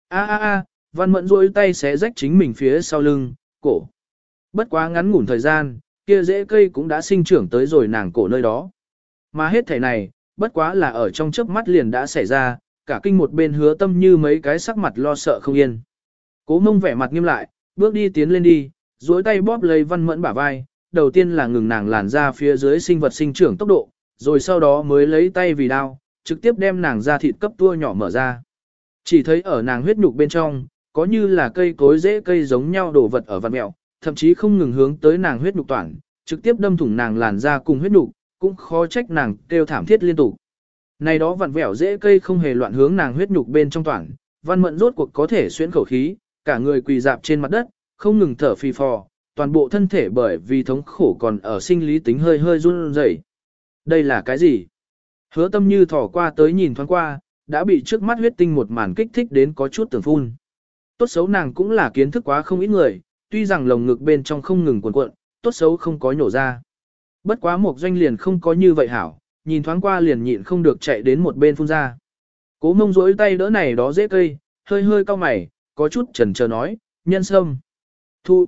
A a a, Văn Mẫn rỗi tay xé rách chính mình phía sau lưng, cổ. Bất quá ngắn ngủn thời gian, kia rễ cây cũng đã sinh trưởng tới rồi nàng cổ nơi đó. Mà hết thể này, bất quá là ở trong chớp mắt liền đã xảy ra, cả kinh một bên Hứa Tâm Như mấy cái sắc mặt lo sợ không yên. Cố Mông vẻ mặt nghiêm lại, bước đi tiến lên đi, duỗi tay bóp lấy Văn Mẫn bả vai, đầu tiên là ngừng nàng làn ra phía dưới sinh vật sinh trưởng tốc độ, rồi sau đó mới lấy tay vì đao, trực tiếp đem nàng ra thịt cấp tua nhỏ mở ra. Chỉ thấy ở nàng huyết nhục bên trong, có như là cây cối rễ cây giống nhau đổ vật ở vạt mẹo, thậm chí không ngừng hướng tới nàng huyết nhục toàn, trực tiếp đâm thủng nàng làn da cùng huyết nhục, cũng khó trách nàng kêu thảm thiết liên tục. Này đó vặn vẹo rễ cây không hề loạn hướng nàng huyết nhục bên trong toàn, Văn Mẫn rốt cuộc có thể xuyễn khẩu khí, cả người quỳ dạp trên mặt đất, không ngừng thở phì phò, toàn bộ thân thể bởi vì thống khổ còn ở sinh lý tính hơi hơi run rẩy. Đây là cái gì? Hứa Tâm Như thỏ qua tới nhìn thoáng qua, đã bị trước mắt huyết tinh một màn kích thích đến có chút tưởng phun. Tốt xấu nàng cũng là kiến thức quá không ít người, tuy rằng lồng ngực bên trong không ngừng cuộn cuộn, tốt xấu không có nhổ ra. Bất quá một doanh liền không có như vậy hảo, nhìn thoáng qua liền nhịn không được chạy đến một bên phun ra. Cố Mông rỗi tay đỡ này đó dễ cây, hơi hơi cau mày, có chút chần chờ nói, nhân sâm. Thụ.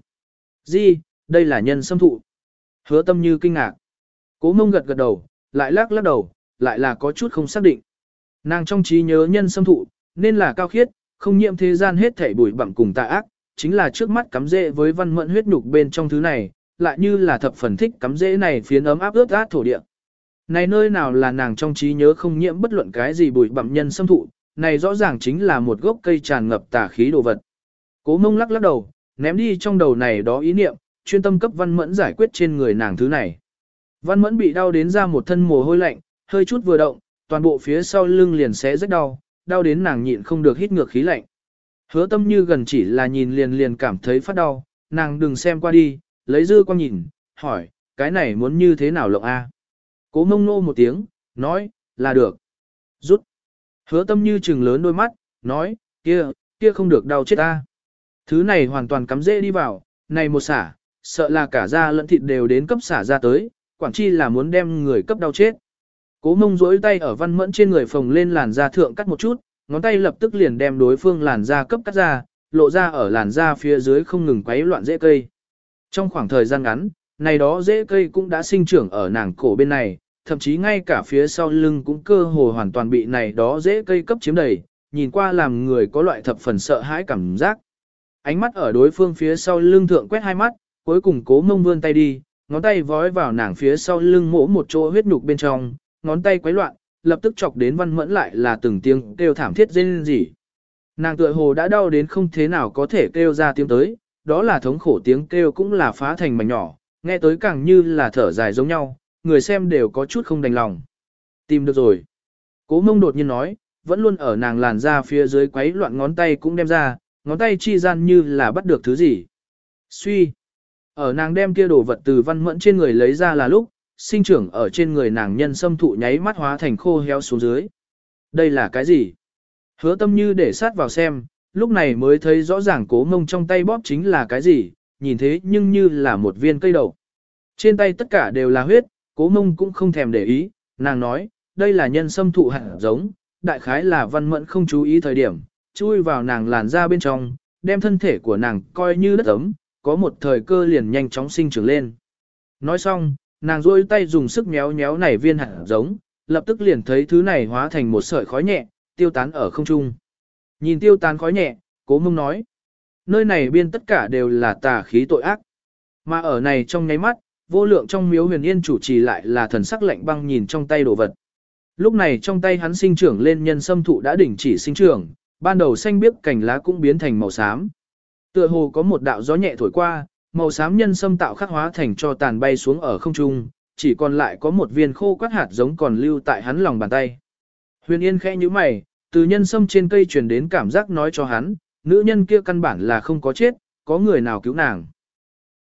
Gì, đây là nhân sâm thụ. Hứa Tâm Như kinh ngạc. Cố Mông gật gật đầu, lại lắc lắc đầu, lại là có chút không xác định. Nàng trong trí nhớ nhân sâm thụ, nên là cao khiết, không nhiễm thế gian hết thảy bụi bặm cùng tà ác, chính là trước mắt cắm rễ với Văn Mẫn huyết nhục bên trong thứ này, lại như là thập phần thích cắm rễ này phiến ấm áp ướt át thổ địa. Này nơi nào là nàng trong trí nhớ không nhiễm bất luận cái gì bụi bặm nhân sâm thụ, này rõ ràng chính là một gốc cây tràn ngập tà khí đồ vật. Cố Mông lắc lắc đầu, ném đi trong đầu này đó ý niệm, chuyên tâm cấp Văn Mẫn giải quyết trên người nàng thứ này. Văn Mẫn bị đau đến ra một thân mồ hôi lạnh, hơi chút vừa động, toàn bộ phía sau lưng liền xé rách đau, đau đến nàng nhịn không được hít ngược khí lạnh. Hứa Tâm Như gần chỉ là nhìn liền liền cảm thấy phát đau, nàng đừng xem qua đi, lấy dư quang nhìn, hỏi, cái này muốn như thế nào lộng a? Cố Mông nô một tiếng, nói, là được. Rút. Hứa Tâm Như trừng lớn đôi mắt, nói, kia, kia không được đau chết ta. Thứ này hoàn toàn cắm dễ đi vào, này một xả, sợ là cả da lẫn thịt đều đến cấp xả ra tới, quản chi là muốn đem người cấp đau chết. Cố Mông duỗi tay ở Văn Mẫn trên người phồng lên làn da thượng cắt một chút, ngón tay lập tức liền đem đối phương làn da cấp cắt ra, lộ ra ở làn da phía dưới không ngừng quấy loạn rễ cây. Trong khoảng thời gian ngắn, này đó rễ cây cũng đã sinh trưởng ở nàng cổ bên này, thậm chí ngay cả phía sau lưng cũng cơ hồ hoàn toàn bị này đó rễ cây cấp chiếm đầy, nhìn qua làm người có loại thập phần sợ hãi cảm giác. Ánh mắt ở đối phương phía sau lưng thượng quét hai mắt, cuối cùng Cố Mông vươn tay đi, ngón tay vói vào nàng phía sau lưng mổ một chỗ huyết nhục bên trong, ngón tay quấy loạn, lập tức chọc đến Văn Mẫn lại là từng tiếng kêu thảm thiết rên rỉ. Nàng tựa hồ đã đau đến không thế nào có thể kêu ra tiếng tới, đó là thống khổ tiếng kêu cũng là phá thành mảnh nhỏ, nghe tới càng như là thở dài giống nhau, người xem đều có chút không đành lòng. Tìm được rồi. Cố Mông đột nhiên nói, vẫn luôn ở nàng làn da phía dưới quấy loạn ngón tay cũng đem ra, ngón tay chi gian như là bắt được thứ gì. Suy. Ở nàng đem kia đồ vật từ Văn Mẫn trên người lấy ra là lúc, sinh trưởng ở trên người nàng nhân sâm thụ nháy mắt hóa thành khô héo xuống dưới. Đây là cái gì? Hứa Tâm Như để sát vào xem, lúc này mới thấy rõ ràng Cố Mông trong tay bóp chính là cái gì, nhìn thế nhưng như là một viên cây đậu. Trên tay tất cả đều là huyết, Cố Mông cũng không thèm để ý, nàng nói, đây là nhân sâm thụ hạt giống, đại khái là Văn Mẫn không chú ý thời điểm, chui vào nàng làn da bên trong, đem thân thể của nàng coi như đất ấm, có một thời cơ liền nhanh chóng sinh trưởng lên. Nói xong, nàng duỗi tay dùng sức méo méo nảy viên hạt giống, lập tức liền thấy thứ này hóa thành một sợi khói nhẹ, tiêu tán ở không trung. Nhìn tiêu tán khói nhẹ, Cố Mông nói, nơi này biên tất cả đều là tà khí tội ác. Mà ở này trong nháy mắt, vô lượng trong miếu huyền yên chủ trì lại là thần sắc lạnh băng nhìn trong tay đồ vật. Lúc này trong tay hắn sinh trưởng lên nhân sâm thụ đã đỉnh chỉ sinh trưởng, ban đầu xanh biếc cành lá cũng biến thành màu xám. Tựa hồ có một đạo gió nhẹ thổi qua, màu xám nhân sâm tạo khắc hóa thành cho tàn bay xuống ở không trung, chỉ còn lại có một viên khô quắt hạt giống còn lưu tại hắn lòng bàn tay. Huyền Yên khẽ nhíu mày, từ nhân sâm trên cây truyền đến cảm giác nói cho hắn, nữ nhân kia căn bản là không có chết, có người nào cứu nàng.